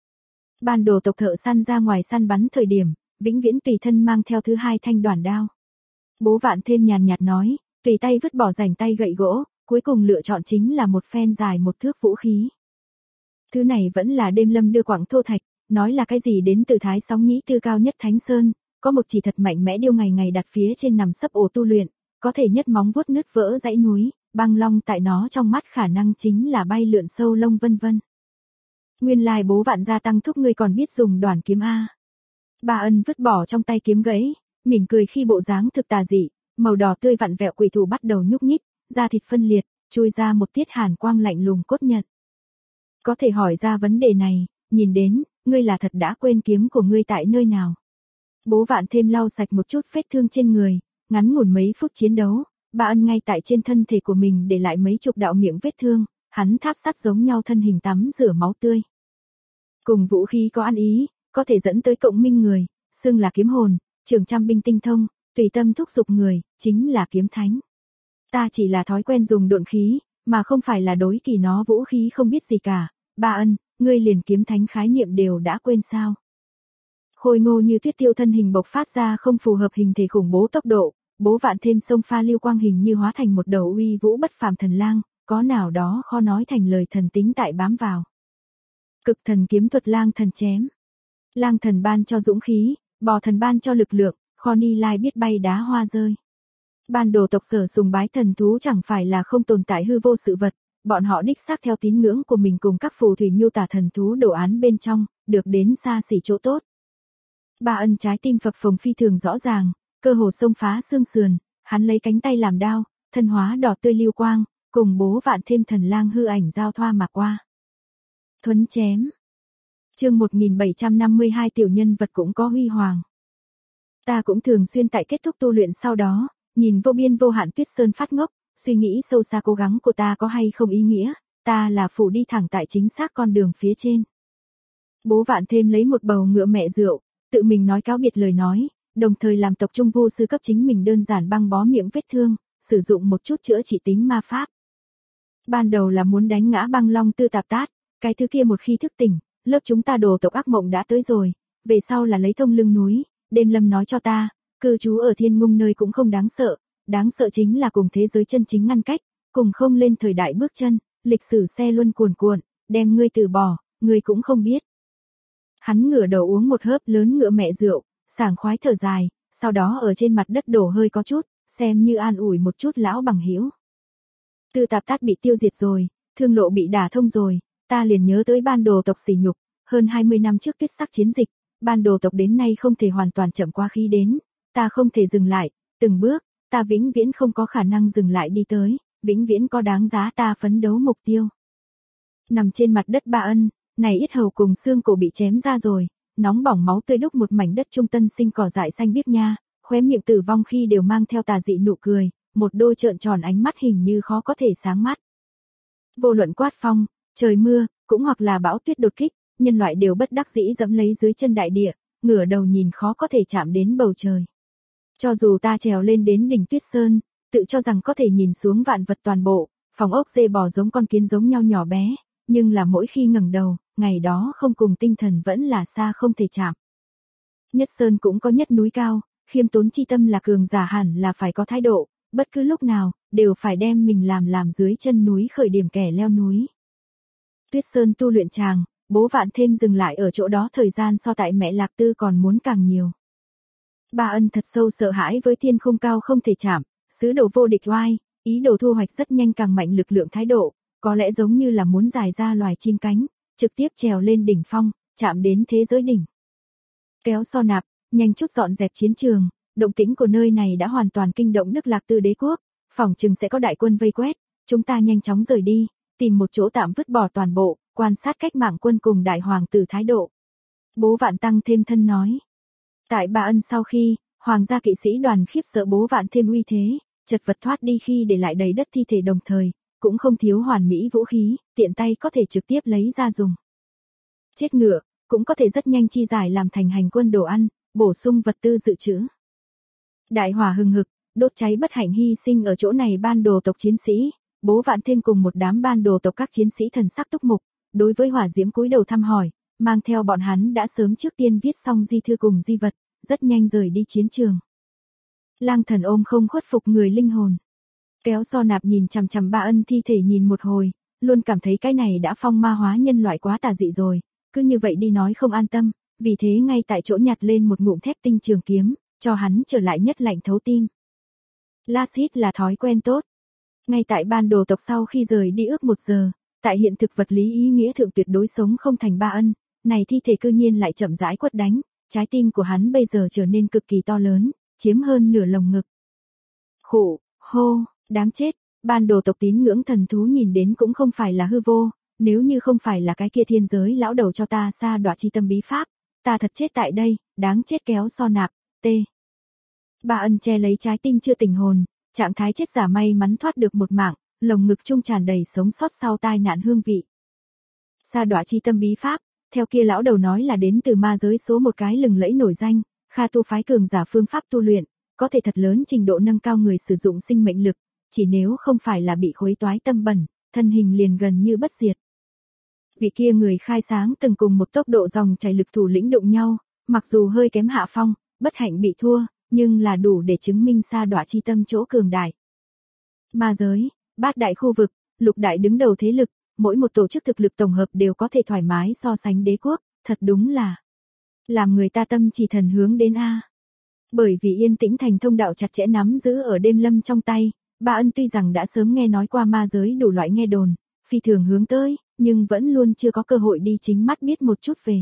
Ban đồ tộc thợ săn ra ngoài săn bắn thời điểm, vĩnh viễn tùy thân mang theo thứ hai thanh đoàn đao. Bố Vạn thêm nhàn nhạt nói, tùy tay vứt bỏ rảnh tay gậy gỗ, cuối cùng lựa chọn chính là một phen dài một thước vũ khí. Thứ này vẫn là đêm lâm đưa quặng thô thạch, nói là cái gì đến từ Thái Sóng Nhĩ Tư cao nhất Thánh Sơn, có một chỉ thật mạnh mẽ điêu ngày ngày đặt phía trên nằm sấp ổ tu luyện, có thể nhất móng vuốt nứt vỡ dãy núi, băng long tại nó trong mắt khả năng chính là bay lượn sâu lông vân vân. Nguyên lai bố Vạn gia tăng thúc ngươi còn biết dùng đoàn kiếm a. Ba Ân vứt bỏ trong tay kiếm gãy, mỉm cười khi bộ dáng thực tà dị, màu đỏ tươi vặn vẹo quỷ thủ bắt đầu nhúc nhích, da thịt phân liệt, chui ra một tiết hàn quang lạnh lùng cốt nhận. Có thể hỏi ra vấn đề này, nhìn đến, ngươi là thật đã quên kiếm của ngươi tại nơi nào. Bố Vạn thêm lau sạch một chút vết thương trên người, ngắn ngủn mấy phút chiến đấu, Ba Ân ngay tại trên thân thể của mình để lại mấy chục đạo miệng vết thương, hắn tháp sắt giống nhau thân hình tắm rửa máu tươi. Cùng vũ khí có ăn ý, có thể dẫn tới cộng minh người, xưng là kiếm hồn, trường trăm binh tinh thông, tùy tâm thúc giục người, chính là kiếm thánh. Ta chỉ là thói quen dùng độn khí, mà không phải là đối kỳ nó vũ khí không biết gì cả. Ba Ân, ngươi liền kiếm thánh khái niệm đều đã quên sao? Khôi ngô như tuyết tiêu thân hình bộc phát ra không phù hợp hình thể khủng bố tốc độ, bố vạn thêm sông pha lưu quang hình như hóa thành một đầu uy vũ bất phàm thần lang, có nào đó khó nói thành lời thần tính tại bám vào. Cực thần kiếm thuật lang thần chém. Lang thần ban cho dũng khí, bò thần ban cho lực lượng, kho ni lai biết bay đá hoa rơi. Ban đồ tộc Sở sùng bái thần thú chẳng phải là không tồn tại hư vô sự vật, bọn họ đích xác theo tín ngưỡng của mình cùng các phù thủy miêu tả thần thú đồ án bên trong, được đến xa xỉ chỗ tốt. Ba Ân trái tim phập phồng phi thường rõ ràng, cơ hồ xông phá xương sườn, hắn lấy cánh tay làm đao, thân hóa đỏ tươi lưu quang, cùng bố vạn thêm thần lang hư ảnh giao thoa mà qua. Thuấn chém. Chương 1752 tiểu nhân vật cũng có huy hoàng. Ta cũng thường xuyên tại kết thúc tu luyện sau đó, nhìn vô biên vô hạn tuyết sơn phát ngốc, suy nghĩ sâu xa cố gắng của ta có hay không ý nghĩa, ta là phủ đi thẳng tại chính xác con đường phía trên. Bố vạn thêm lấy một bầu ngựa mẹ rượu, tự mình nói cáo biệt lời nói, đồng thời làm tộc trung vu sư cấp chính mình đơn giản băng bó miệng vết thương, sử dụng một chút chữa trị tính ma pháp. Ban đầu là muốn đánh ngã băng long tư tạp tát, cái thứ kia một khi thức tỉnh, lớp chúng ta đồ tộc ác mộng đã tới rồi, về sau là lấy thông lưng núi, đêm lâm nói cho ta, cư trú ở thiên ngung nơi cũng không đáng sợ chính là cùng thế giới chân chính ngăn cách, cùng không lên thời đại bước chân, lịch sử xe luân cuồn cuộn, đem ngươi từ bỏ, ngươi cũng không biết. Hắn ngửa đầu uống một hớp lớn ngựa mẹ rượu, sảng khoái thở dài, sau đó ở trên mặt đất đổ hơi có chút, xem như an ủi một chút lão bằng hữu. Tư tạp tát bị tiêu diệt rồi, thương lộ bị đả thông rồi, ta liền nhớ tới ban đồ tộc sỉ nhục, hơn 20 năm trước tuyết sắc chiến dịch, ban đồ tộc đến nay không thể hoàn toàn chậm qua khí đến, ta không thể dừng lại, từng bước, ta vĩnh viễn không có khả năng dừng lại đi tới, vĩnh viễn có đáng giá ta phấn đấu mục tiêu. Nằm trên mặt đất Ba Ân, này yết hầu cùng xương cổ bị chém ra rồi, nóng bỏng máu tươi đúc một mảnh đất trung tân sinh cỏ dại xanh biếc nha, khóe miệng tử vong khi đều mang theo tà dị nụ cười, một đôi trợn tròn ánh mắt hình như khó có thể sáng mắt. Vô luận quát phong, trời mưa, cũng hoặc là bão tuyết đột kích, nhân loại đều bất đắc dĩ dẫm lấy dưới chân đại địa, ngửa đầu nhìn khó có thể chạm đến bầu trời. Cho dù ta trèo lên đến đỉnh Tuyết Sơn, tự cho rằng có thể nhìn xuống vạn vật toàn bộ, phòng ốc dê bò giống con kiến giống nhau nhỏ bé, nhưng là mỗi khi ngẩng đầu, ngày đó không cùng tinh thần vẫn là xa không thể chạm. Nhất sơn cũng có nhất núi cao, khiêm tốn chi tâm là cường giả hẳn là phải có thái độ, bất cứ lúc nào, đều phải đem mình làm dưới chân núi khởi điểm kẻ leo núi. Tuyết Sơn tu luyện tràng, bố vạn thêm dừng lại ở chỗ đó thời gian so tại mẹ Lạc Tư còn muốn càng nhiều. Ba Ân thật sâu sợ hãi với thiên không cao không thể chạm, sứ đồ vô địch oai, ý đồ thu hoạch rất nhanh càng mạnh lực lượng thái độ, có lẽ giống như là muốn giải ra loài chim cánh, trực tiếp trèo lên đỉnh phong, chạm đến thế giới đỉnh. Kéo so nạp, nhanh chút dọn dẹp chiến trường, động tĩnh của nơi này đã hoàn toàn kinh động Đức Lạc Tư đế quốc, phỏng chừng sẽ có đại quân vây quét, chúng ta nhanh chóng rời đi, tìm một chỗ tạm vứt bỏ toàn bộ, quan sát cách mạng quân cùng đại hoàng tử thái độ. Bố vạn tăng thêm thân nói. Tại Ba Ân sau khi, hoàng gia kỵ sĩ đoàn khiếp sợ bố vạn thêm uy thế, chật vật thoát đi khi để lại đầy đất thi thể đồng thời, cũng không thiếu hoàn mỹ vũ khí, tiện tay có thể trực tiếp lấy ra dùng. Chết ngựa, cũng có thể rất nhanh chi giải làm thành hành quân đồ ăn, bổ sung vật tư dự trữ. Đại hỏa hừng hực, đốt cháy bất hạnh hy sinh ở chỗ này ban đồ tộc chiến sĩ, bố vạn thêm cùng một đám ban đồ tộc các chiến sĩ thần sắc túc mục, đối với hỏa diễm cúi đầu thăm hỏi, mang theo bọn hắn đã sớm trước tiên viết xong di thư cùng di vật, rất nhanh rời đi chiến trường. Lang thần ôm không khuất phục người linh hồn. Kéo so nạp nhìn chằm chằm Ba Ân thi thể nhìn một hồi, luôn cảm thấy cái này đã phong ma hóa nhân loại quá tà dị rồi, cứ như vậy đi nói không an tâm, vì thế ngay tại chỗ nhặt lên một ngụm thép tinh trường kiếm, cho hắn trở lại nhất lạnh thấu tim. Last hit là thói quen tốt. Ngay tại ban đồ tộc sau khi rời đi ước 1 giờ, tại hiện thực vật lý ý nghĩa thượng tuyệt đối sống không thành Ba Ân, này thi thể cư nhiên lại chậm rãi quất đánh, trái tim của hắn bây giờ trở nên cực kỳ to lớn, chiếm hơn nửa lồng ngực. Khụ, hô, đáng chết, ban đồ tộc tín ngưỡng thần thú nhìn đến cũng không phải là hư vô, nếu như không phải là cái kia thiên giới lão đầu cho ta sa đọa chi tâm bí pháp, ta thật chết tại đây, đáng chết kéo so nạp, t. Ba Ân che lấy trái tim chưa tỉnh hồn, Trạng thái chết giả may mắn thoát được một mạng, lồng ngực trung tràn đầy sống sót sau tai nạn hương vị. Sa Đọa Chi Tâm bí pháp, theo kia lão đầu nói là đến từ ma giới số một cái lừng lẫy nổi danh, Kha tu phái cường giả phương pháp tu luyện, có thể thật lớn trình độ nâng cao người sử dụng sinh mệnh lực, chỉ nếu không phải là bị khối toái tâm bẩn, thân hình liền gần như bất diệt. Vị kia người khai sáng từng cùng một tốc độ dòng chảy lực thủ lĩnh đụng nhau, mặc dù hơi kém hạ phong, bất hạnh bị thua, nhưng là đủ để chứng minh Sa Đọa Chi Tâm chỗ cường đại. Ma giới, bát đại khu vực, lục đại đứng đầu thế lực, mỗi một tổ chức thực lực tổng hợp đều có thể thoải mái so sánh đế quốc, thật đúng là làm người ta tâm chỉ thần hướng đến a. Bởi vì Yên Tĩnh Thành thông đạo chặt chẽ nắm giữ ở Đêm Lâm trong tay, Ba Ân tuy rằng đã sớm nghe nói qua ma giới đủ loại nghe đồn, phi thường hướng tới, nhưng vẫn luôn chưa có cơ hội đi chính mắt biết một chút về.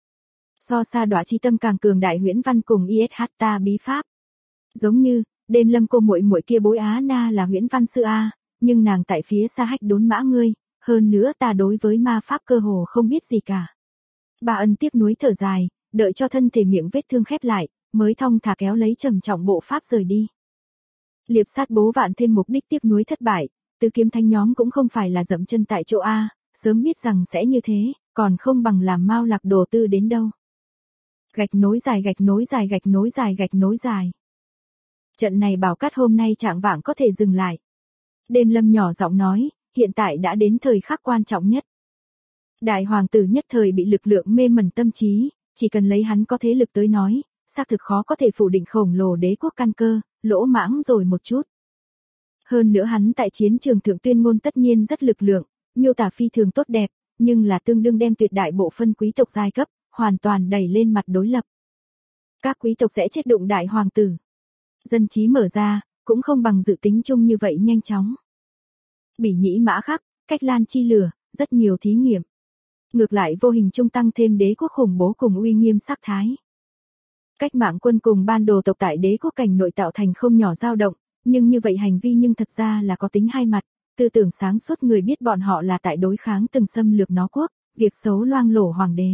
So Sa Đọa Chi Tâm càng cường đại huyễn văn cùng ISH bí pháp. Giống như, Đêm Lâm cô muội muội kia bối Á Na là huyễn văn sư a, nhưng nàng tại phía xa hách đốn mã ngươi, hơn nữa ta đối với ma pháp cơ hồ không biết gì cả. Ba Ân tiếc nuối thở dài, đợi cho thân thể miệng vết thương khép lại, mới thong thả kéo lấy trầm trọng bộ pháp rời đi. Liệp sát bố vạn thêm mục đích tiếc nuối thất bại, tứ kiếm thanh nhóm cũng không phải là dậm chân tại chỗ a, sớm biết rằng sẽ như thế, còn không bằng làm Mao Lạc đồ tư đến đâu. Gạch nối dài gạch nối dài gạch nối dài gạch nối dài. Trận này bảo cát hôm nay trạng vạng có thể dừng lại. Đêm Lâm nhỏ giọng nói, hiện tại đã đến thời khắc quan trọng nhất. Đại hoàng tử nhất thời bị lực lượng mê mẩn tâm trí, chỉ cần lấy hắn có thế lực tới nói, xác thực khó có thể phủ định khổng lồ đế quốc căn cơ, lỗ mãng rồi một chút. Hơn nữa hắn tại chiến trường thượng tuyên ngôn tất nhiên rất lực lượng, miêu tả phi thường tốt đẹp, nhưng là tương đương đem tuyệt đại bộ phân quý tộc giai cấp, hoàn toàn đẩy lên mặt đối lập. Các quý tộc sẽ chết đụng đại hoàng tử. Dân trí mở ra, cũng không bằng dự tính chung như vậy nhanh chóng. Bỉ nhĩ mã khắc, cách lan chi lửa, rất nhiều thí nghiệm. Ngược lại vô hình trung tăng thêm đế quốc khủng bố cùng uy nghiêm sắc thái. Cách mạng quân cùng ban đồ tộc tại đế quốc cảnh nội tạo thành không nhỏ dao động, nhưng như vậy hành vi nhưng thật ra là có tính hai mặt, tư tưởng sáng suốt người biết bọn họ là tại đối kháng từng xâm lược nó quốc, việc xấu loang lổ hoàng đế.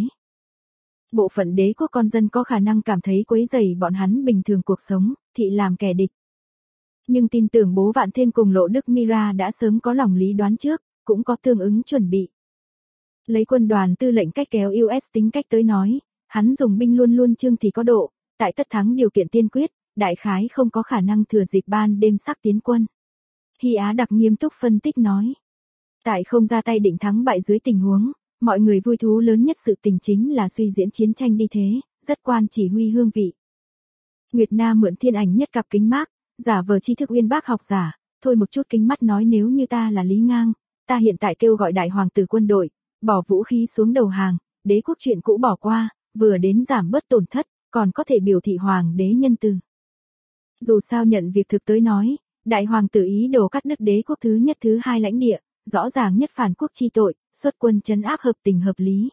Bộ phận đế quốc con dân có khả năng cảm thấy quấy rầy bọn hắn bình thường cuộc sống, thị làm kẻ địch. Nhưng tin tưởng bố vạn thêm cùng Lộ Đức Mira đã sớm có lòng lý đoán trước, cũng có tương ứng chuẩn bị. Lấy quân đoàn tư lệnh cách kéo US tính cách tới nói, hắn dùng binh luôn luôn trương thì có độ, tại tất thắng điều kiện tiên quyết, đại khái không có khả năng thừa dịp ban đêm sắc tiến quân. Hy Á đặc nghiêm túc phân tích nói. Tại không ra tay định thắng bại dưới tình huống, mọi người vui thú lớn nhất sự tình chính là suy diễn chiến tranh đi thế, rất quan chỉ huy hương vị. Nguyệt Na mượn thiên ảnh nhất cặp kính mác, giả vờ tri thức uyên bác học giả, thôi một chút kính mắt nói nếu như ta là Lý Ngang, ta hiện tại kêu gọi đại hoàng tử quân đội, bỏ vũ khí xuống đầu hàng, đế quốc chuyện cũ bỏ qua, vừa đến giảm bớt tổn thất, còn có thể biểu thị hoàng đế nhân từ. Dù sao nhận việc thực tới nói, đại hoàng tử ý đồ cắt đứt đế quốc thứ nhất thứ hai lãnh địa, rõ ràng nhất phản quốc chi tội, xuất quân trấn áp hợp tình hợp lý.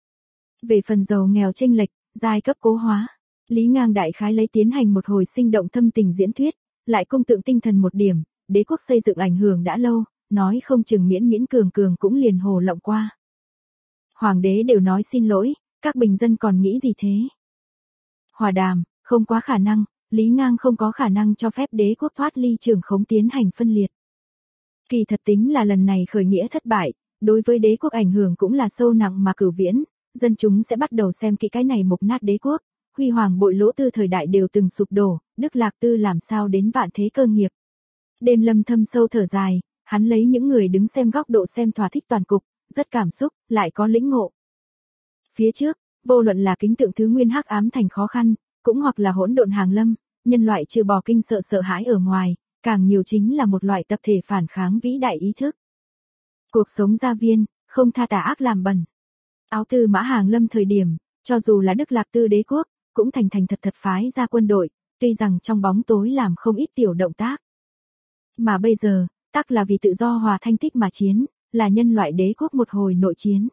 Về phần giàu nghèo chênh lệch, giai cấp cố hóa, Lý Ngang đại khái lấy tiến hành một hồi sinh động thâm tình diễn thuyết, lại công tượng tinh thần một điểm, đế quốc xây dựng ảnh hưởng đã lâu, nói không chừng miễn miễn cường cường cũng liền hồ lộng qua. Hoàng đế đều nói xin lỗi, các bình dân còn nghĩ gì thế? Hòa đàm, không quá khả năng, Lý Ngang không có khả năng cho phép đế quốc thoát ly trường khống tiến hành phân liệt. Kỳ thật tính là lần này khởi nghĩa thất bại, đối với đế quốc ảnh hưởng cũng là sâu nặng mà cửu viễn, dân chúng sẽ bắt đầu xem kỹ cái này mục nát đế quốc, huy hoàng bội lỗ tư thời đại đều từng sụp đổ, Đức Lạc Tư làm sao đến vạn thế cơ nghiệp. Đêm Lâm thâm sâu thở dài, hắn lấy những người đứng xem góc độ xem thỏa thích toàn cục, rất cảm xúc, lại có lĩnh ngộ. Phía trước, vô luận là kính tượng thứ nguyên hắc ám thành khó khăn, cũng hoặc là hỗn độn hàng lâm, nhân loại trừ bỏ kinh sợ sợ hãi ở ngoài, càng nhiều chính là một loại tập thể phản kháng vĩ đại ý thức. Cuộc sống gia viên, không tha tà ác làm bẩn. Áo Tư Mã hàng lâm thời điểm, cho dù là Đức Lạc Tư đế quốc, cũng thành thật phái ra quân đội, tuy rằng trong bóng tối làm không ít tiểu động tác. Mà bây giờ, tắc là vì tự do hòa thanh tích mà chiến, là nhân loại đế quốc một hồi nội chiến.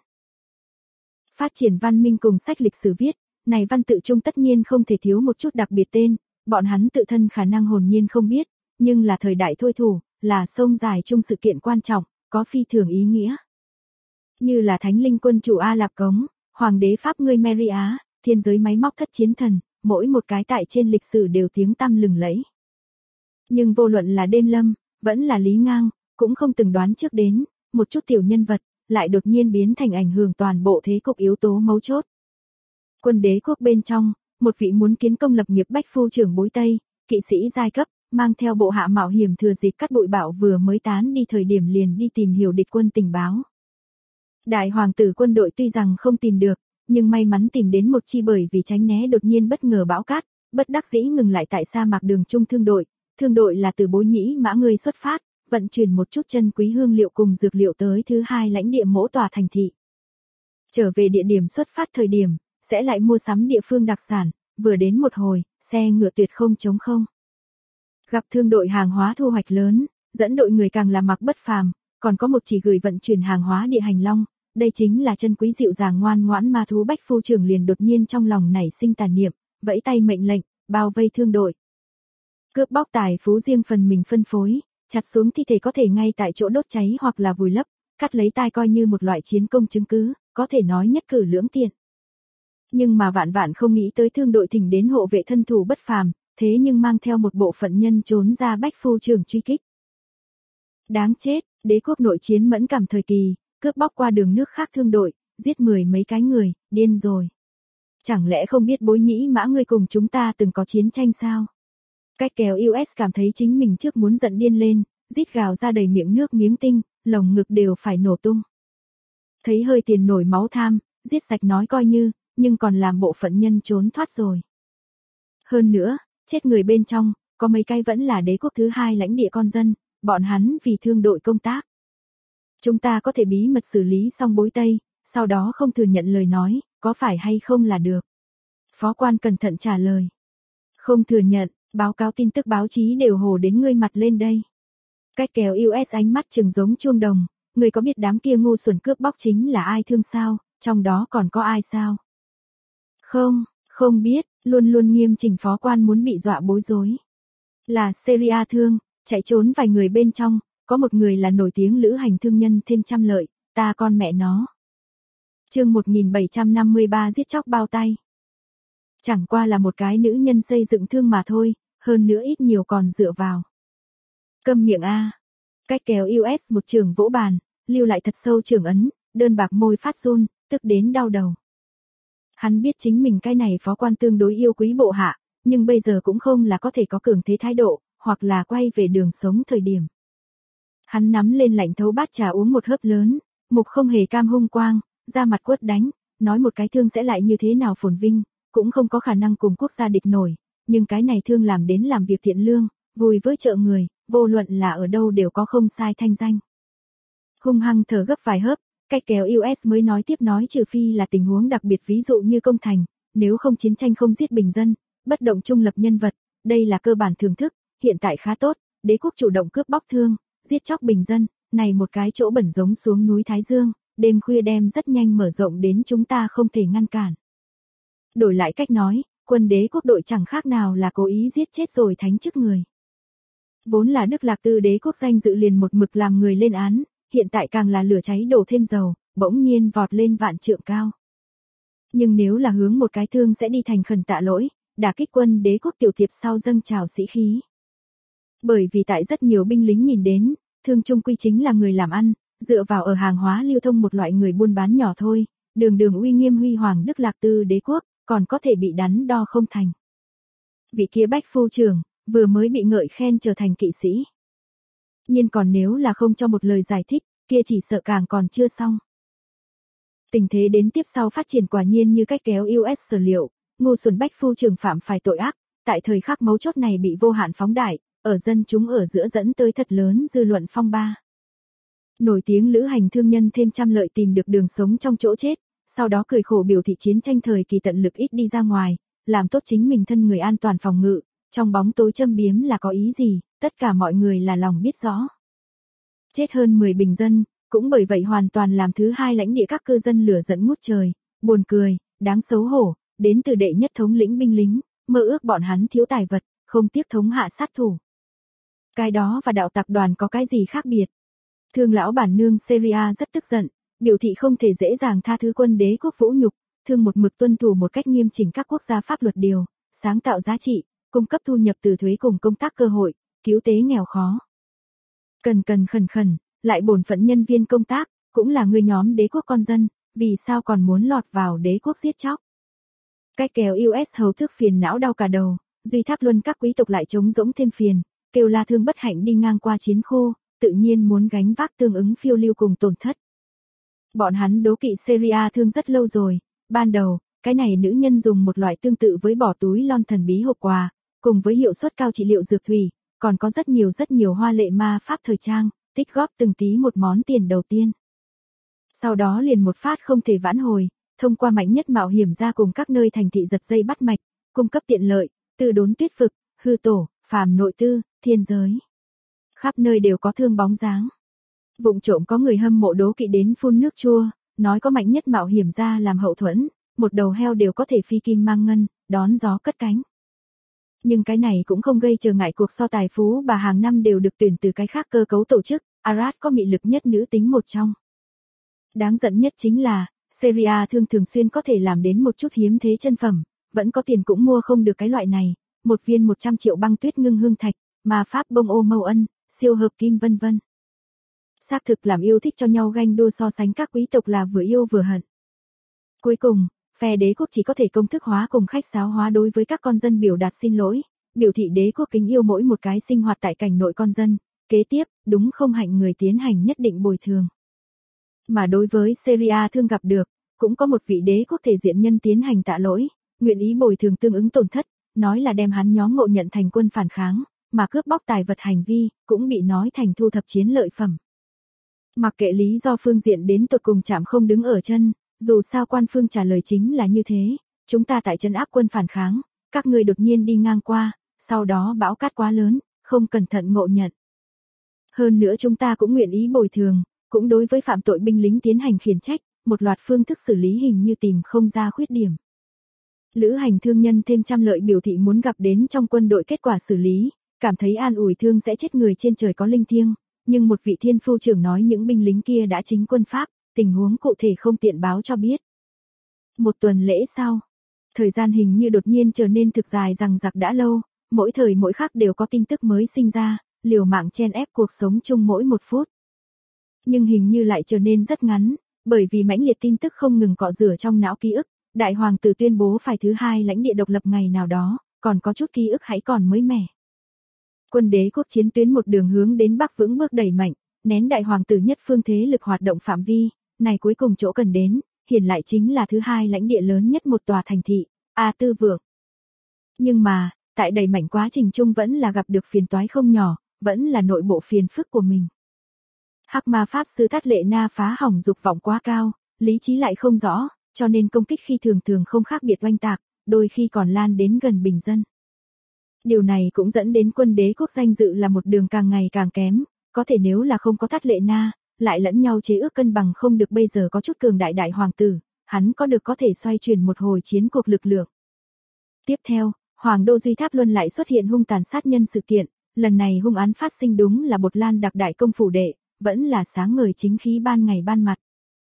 Phát triển văn minh cùng sách lịch sử viết, này văn tự chung tất nhiên không thể thiếu một chút đặc biệt tên, bọn hắn tự thân khả năng hồn nhiên không biết, nhưng là thời đại thôi thủ, là sông dài chung sự kiện quan trọng, có phi thường ý nghĩa. Như là Thánh Linh quân chủ A Lạp Cống, Hoàng đế Pháp ngươi Mary Á, thiên giới máy móc thất chiến thần, mỗi một cái tại trên lịch sử đều tiếng tăm lừng lẫy. Nhưng vô luận là Đêm Lâm, vẫn là Lý Ngang, cũng không từng đoán trước đến, một chút tiểu nhân vật, lại đột nhiên biến thành ảnh hưởng toàn bộ thế cục yếu tố mấu chốt. Quân đế quốc bên trong, một vị muốn kiến công lập nghiệp bách phu trưởng bối Tây, kỵ sĩ giai cấp, mang theo bộ hạ mạo hiểm thừa dịp cắt bụi bạo vừa mới tán đi thời điểm liền đi tìm hiểu địch quân tình báo. Đại hoàng tử quân đội tuy rằng không tìm được, nhưng may mắn tìm đến một chi bởi vì tránh né đột nhiên bất ngờ bão cát, bất đắc dĩ ngừng lại tại sa mạc đường trung thương đội là từ Bối Nhĩ Mã ngươi xuất phát, vận chuyển một chút chân quý hương liệu cùng dược liệu tới thứ hai lãnh địa mỗi tòa thành thị. Trở về địa điểm xuất phát thời điểm, sẽ lại mua sắm địa phương đặc sản, vừa đến một hồi, xe ngựa tuyệt không trống không. Gặp thương đội hàng hóa thu hoạch lớn, dẫn đội người càng là mặc bất phàm, còn có một chỉ gửi vận chuyển hàng hóa địa hành long, đây chính là chân quý dịu dàng ngoan ngoãn ma thú bách phu trưởng liền đột nhiên trong lòng nảy sinh tàn niệm, vẫy tay mệnh lệnh, bao vây thương đội. Cướp bóc tài phú riêng phần mình phân phối, chặt xuống thi thể có thể ngay tại chỗ đốt cháy hoặc là vùi lấp, cắt lấy tai coi như một loại chiến công chứng cứ, có thể nói nhất cử lưỡng tiện. Nhưng mà vạn vạn không nghĩ tới thương đội thỉnh đến hộ vệ thân thủ bất phàm, thế nhưng mang theo một bộ phận nhân trốn ra bách phu trưởng truy kích. Đáng chết, đế quốc nội chiến mẫn cảm thời kỳ, cướp bóc qua đường nước khác thương đội, giết 10 mấy cái người, điên rồi. Chẳng lẽ không biết Bối Nhĩ Mã ngươi cùng chúng ta từng có chiến tranh sao? Cách kéo US cảm thấy chính mình trước muốn giận điên lên, rít gào ra đầy miệng nước miếng tinh, lồng ngực đều phải nổ tung. Thấy hơi tiền nổi máu tham, giết sạch nói coi như, nhưng còn làm bộ phận nhân trốn thoát rồi. Hơn nữa, chết người bên trong, có mấy cái vẫn là đế quốc thứ hai lãnh địa con dân, bọn hắn vì thương đội công tác. Chúng ta có thể bí mật xử lý xong Bối Tây, sau đó không thừa nhận lời nói, có phải hay không là được. Phó quan cẩn thận trả lời. Không thừa nhận, báo cáo tin tức báo chí đều hồ đến ngươi mặt lên đây. Cách kéo US ánh mắt trừng giống chuông đồng, người có biết đám kia ngu xuẩn cướp bóc chính là ai thương sao, trong đó còn có ai sao? Không biết, luôn luôn nghiêm chỉnh phó quan muốn bị dọa bối rối. Là Syria thương, chạy trốn vài người bên trong, có một người là nổi tiếng lữ hành thương nhân thêm trăm lợi, ta con mẹ nó. Chương 1753 giết chóc bao tay. Chẳng qua là một cái nữ nhân xây dựng thương mà thôi, hơn nữa ít nhiều còn dựa vào. Câm miệng a. Cách kéo US một trường vỗ bàn, lưu lại thật sâu trường ấn, đơn bạc môi phát run, tức đến đau đầu. Hắn biết chính mình cái này phó quan tương đối yêu quý bộ hạ, nhưng bây giờ cũng không là có thể có cường thế thái độ, hoặc là quay về đường sống thời điểm. Hắn nắm lên lạnh thấu bát trà uống một hớp lớn, mục không hề cam hung quang, ra mặt quất đánh, nói một cái thương sẽ lại như thế nào phồn vinh, cũng không có khả năng cùng quốc gia địch nổi, nhưng cái này thương làm đến làm việc thiện lương, vui với trợ người, vô luận là ở đâu đều có không sai thanh danh. Hung hăng thở gấp vài hớp, cách kéo US mới nói tiếp nói trừ phi là tình huống đặc biệt ví dụ như công thành, nếu không chiến tranh không giết bình dân, bất động trung lập nhân vật, đây là cơ bản thưởng thức, hiện tại khá tốt, đế quốc chủ động cướp bóc thương, giết chóc bình dân, này một cái chỗ bẩn giống xuống núi Thái Dương, đêm khuya đem rất nhanh mở rộng đến chúng ta không thể ngăn cản. Đổi lại cách nói, quân đế quốc đội chẳng khác nào là cố ý giết chết rồi thánh chức người. Vốn là Đức Lạc Tư đế quốc danh dự liền một mực làm người lên án, hiện tại càng là lửa cháy đổ thêm dầu, bỗng nhiên vọt lên vạn trượng cao. Nhưng nếu là hướng một cái thương sẽ đi thành khẩn tạ lỗi, đả kích quân đế quốc tiểu thiệp sau dâng trào sĩ khí. Bởi vì tại rất nhiều binh lính nhìn đến, thương trung quy chính là người làm ăn, dựa vào ở hàng hóa lưu thông một loại người buôn bán nhỏ thôi, đường đường uy nghiêm huy hoàng Đức Lạc Tư đế quốc, còn có thể bị đắn đo không thành. Vị kia bách phu trưởng, vừa mới bị ngợi khen trở thành kỵ sĩ. Nhưng còn nếu là không cho một lời giải thích, kia chỉ sợ càng còn chưa xong. Tình thế đến tiếp sau phát triển quả nhiên như cách kéo US sở liệu, ngu xuẩn bách phu trưởng phạm phải tội ác, tại thời khắc mấu chốt này bị vô hạn phóng đại, ở dân chúng ở giữa dẫn tới thật lớn dư luận phong ba. Nổi tiếng lữ hành thương nhân thêm trăm lợi tìm được đường sống trong chỗ chết, sau đó cười khổ biểu thị chiến tranh thời kỳ tận lực ít đi ra ngoài, làm tốt chính mình thân người an toàn phòng ngự, trong bóng tối châm biếm là có ý gì, tất cả mọi người là lòng biết rõ. Chết hơn 10 bình dân, cũng bởi vậy hoàn toàn làm thứ hai lãnh địa các cư dân lửa giận ngút trời, buồn cười, đáng xấu hổ, đến từ đệ nhất thống lĩnh binh lính, mơ ước bọn hắn thiếu tài vật, không tiếc thống hạ sát thủ. Cái đó và đạo tập đoàn có cái gì khác biệt? Thương lão bản nương Syria rất tức giận, biểu thị không thể dễ dàng tha thứ quân đế quốc vũ nhục, thương một mực tuân thủ một cách nghiêm chỉnh các quốc gia pháp luật điều, sáng tạo giá trị, cung cấp thu nhập từ thuế cùng công tác cơ hội, cứu tế nghèo khó. Cần cần khẩn khẩn, lại bổn phận nhân viên công tác, cũng là người nhóm đế quốc con dân, vì sao còn muốn lọt vào đế quốc giết chóc. Cách kéo US hầu tước phiền não đau cả đầu, Duy Tháp Luân các quý tộc lại trống rỗng thêm phiền, kêu La Thương bất hạnh đi ngang qua chiến khu, tự nhiên muốn gánh vác tương ứng phiêu lưu cùng tổn thất. Bọn hắn đố kỵ Syria Thương rất lâu rồi, ban đầu, cái này nữ nhân dùng một loại tương tự với bỏ túi lon thần bí hộp quà, cùng với hiệu suất cao trị liệu dược thủy, còn có rất nhiều hoa lệ ma pháp thời trang, tích góp từng tí một món tiền đầu tiên. Sau đó liền một phát không thể vãn hồi, thông qua mạnh nhất mạo hiểm ra cùng các nơi thành thị giật dây bắt mạch, cung cấp tiện lợi, từ đốn tuyết vực, hư tổ, phàm nội tư, thiên giới. Khắp nơi đều có thương bóng dáng. Vụng trộm có người hâm mộ đố kỵ đến phun nước chua, nói có mạnh nhất mạo hiểm ra làm hậu thuẫn, một đầu heo đều có thể phi kim mang ngân, đón gió cất cánh. Nhưng cái này cũng không gây trở ngại cuộc so tài phú bà hàng năm đều được tuyển từ cái khác cơ cấu tổ chức, Arad có mị lực nhất nữ tính một trong. Đáng giận nhất chính là, Syria Thương thường xuyên có thể làm đến một chút hiếm thế chân phẩm, vẫn có tiền cũng mua không được cái loại này, một viên 100 triệu băng tuyết ngưng hương thạch, ma pháp bông ô mâu ân, siêu hợp kim vân vân. Xác thực làm yêu thích cho nhau ganh đua so sánh các quý tộc là vừa yêu vừa hận. Cuối cùng, phe đế quốc chỉ có thể công thức hóa cùng khách sáo hóa đối với các con dân biểu đạt xin lỗi, biểu thị đế quốc kính yêu mỗi một cái sinh hoạt tại cảnh nội con dân, kế tiếp, đúng không hạnh người tiến hành nhất định bồi thường. Mà đối với Syria Thương gặp được, cũng có một vị đế quốc thể diện nhân tiến hành tạ lỗi, nguyện ý bồi thường tương ứng tổn thất, nói là đem hắn nhóm ngộ nhận thành quân phản kháng, mà cướp bóc tài vật hành vi, cũng bị nói thành thu thập chiến lợi phẩm. Mặc kệ lý do phương diện đến tột cùng chạm không đứng ở chân, dù sao quan phương trả lời chính là như thế, chúng ta tại trấn áp quân phản kháng, các ngươi đột nhiên đi ngang qua, sau đó bão cát quá lớn, không cẩn thận ngộ nhận. Hơn nữa chúng ta cũng nguyện ý bồi thường, cũng đối với phạm tội binh lính tiến hành khiển trách, một loạt phương thức xử lý hình như tìm không ra khuyết điểm. Lữ hành thương nhân thêm trăm lợi biểu thị muốn gặp đến trong quân đội kết quả xử lý, cảm thấy an ủi thương sẽ chết người trên trời có linh thiêng, nhưng một vị thiên phu trưởng nói những binh lính kia đã chính quân Pháp, tình huống cụ thể không tiện báo cho biết. Một tuần lễ sau, thời gian hình như đột nhiên trở nên thực dài rằng giặc đã lâu, mỗi thời mỗi khắc đều có tin tức mới sinh ra, liều mạng chen ép cuộc sống chung mỗi một phút. Nhưng hình như lại trở nên rất ngắn, bởi vì mãnh liệt tin tức không ngừng cọ rửa trong não ký ức, đại hoàng tử tuyên bố phải thứ hai lãnh địa độc lập ngày nào đó, còn có chút ký ức hãy còn mới mẻ. Quân đế quốc chiến tuyến một đường hướng đến bắc vững bước đẩy mạnh, nén đại hoàng tử nhất phương thế lực hoạt động phạm vi, này cuối cùng chỗ cần đến, hiển lại chính là thứ hai lãnh địa lớn nhất một tòa thành thị, A Tư Vượng. Nhưng mà, tại đẩy mạnh quá trình chung vẫn là gặp được phiền toái không nhỏ, vẫn là nội bộ phiền phức của mình. Hắc ma pháp sư Thát Lệ Na phá hỏng dục vọng quá cao, lý trí lại không rõ, cho nên công kích khi thường không khác biệt oanh tạc, đôi khi còn lan đến gần bình dân. Điều này cũng dẫn đến quân đế quốc danh dự là một đường càng ngày càng kém, có thể nếu là không có Thát Lệ Na, lại lẫn nhau chế ước cân bằng không được bây giờ có chút cường đại đại hoàng tử, hắn có được có thể xoay chuyển một hồi chiến cuộc lực lượng. Tiếp theo, Hoàng đô Duy Tháp Luân lại xuất hiện hung tàn sát nhân sự kiện, lần này hung án phát sinh đúng là Bột Lan đặc đại công phủ đệ, vẫn là sáng ngời chính khí ban ngày ban mặt.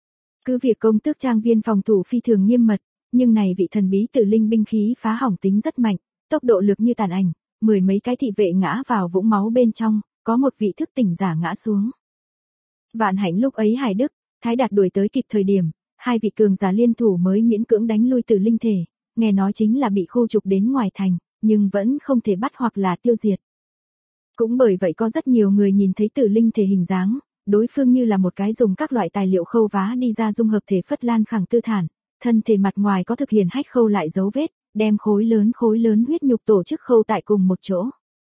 Cứ việc công tước trang viên phòng thủ phi thường nghiêm mật, nhưng này vị thần bí tử linh binh khí phá hỏng tính rất mạnh, tốc độ lực như tàn ảnh, mười mấy cái thị vệ ngã vào vũng máu bên trong, có một vị thức tỉnh giả ngã xuống. Vạn hạnh lúc ấy Hải Đức, Thái Đạt đuổi tới kịp thời điểm, hai vị cường giả liên thủ mới miễn cưỡng đánh lui tử linh thể, nghe nói chính là bị khu trục đến ngoài thành, nhưng vẫn không thể bắt hoặc là tiêu diệt. Cũng bởi vậy có rất nhiều người nhìn thấy tử linh thể hình dáng, đối phương như là một cái dùng các loại tài liệu khâu vá đi ra dung hợp thể phất lan khẳng tư thản, thân thể mặt ngoài có thực hiện hách khâu lại dấu vết, đem khối lớn huyết nhục tổ chức khâu tại cùng một chỗ.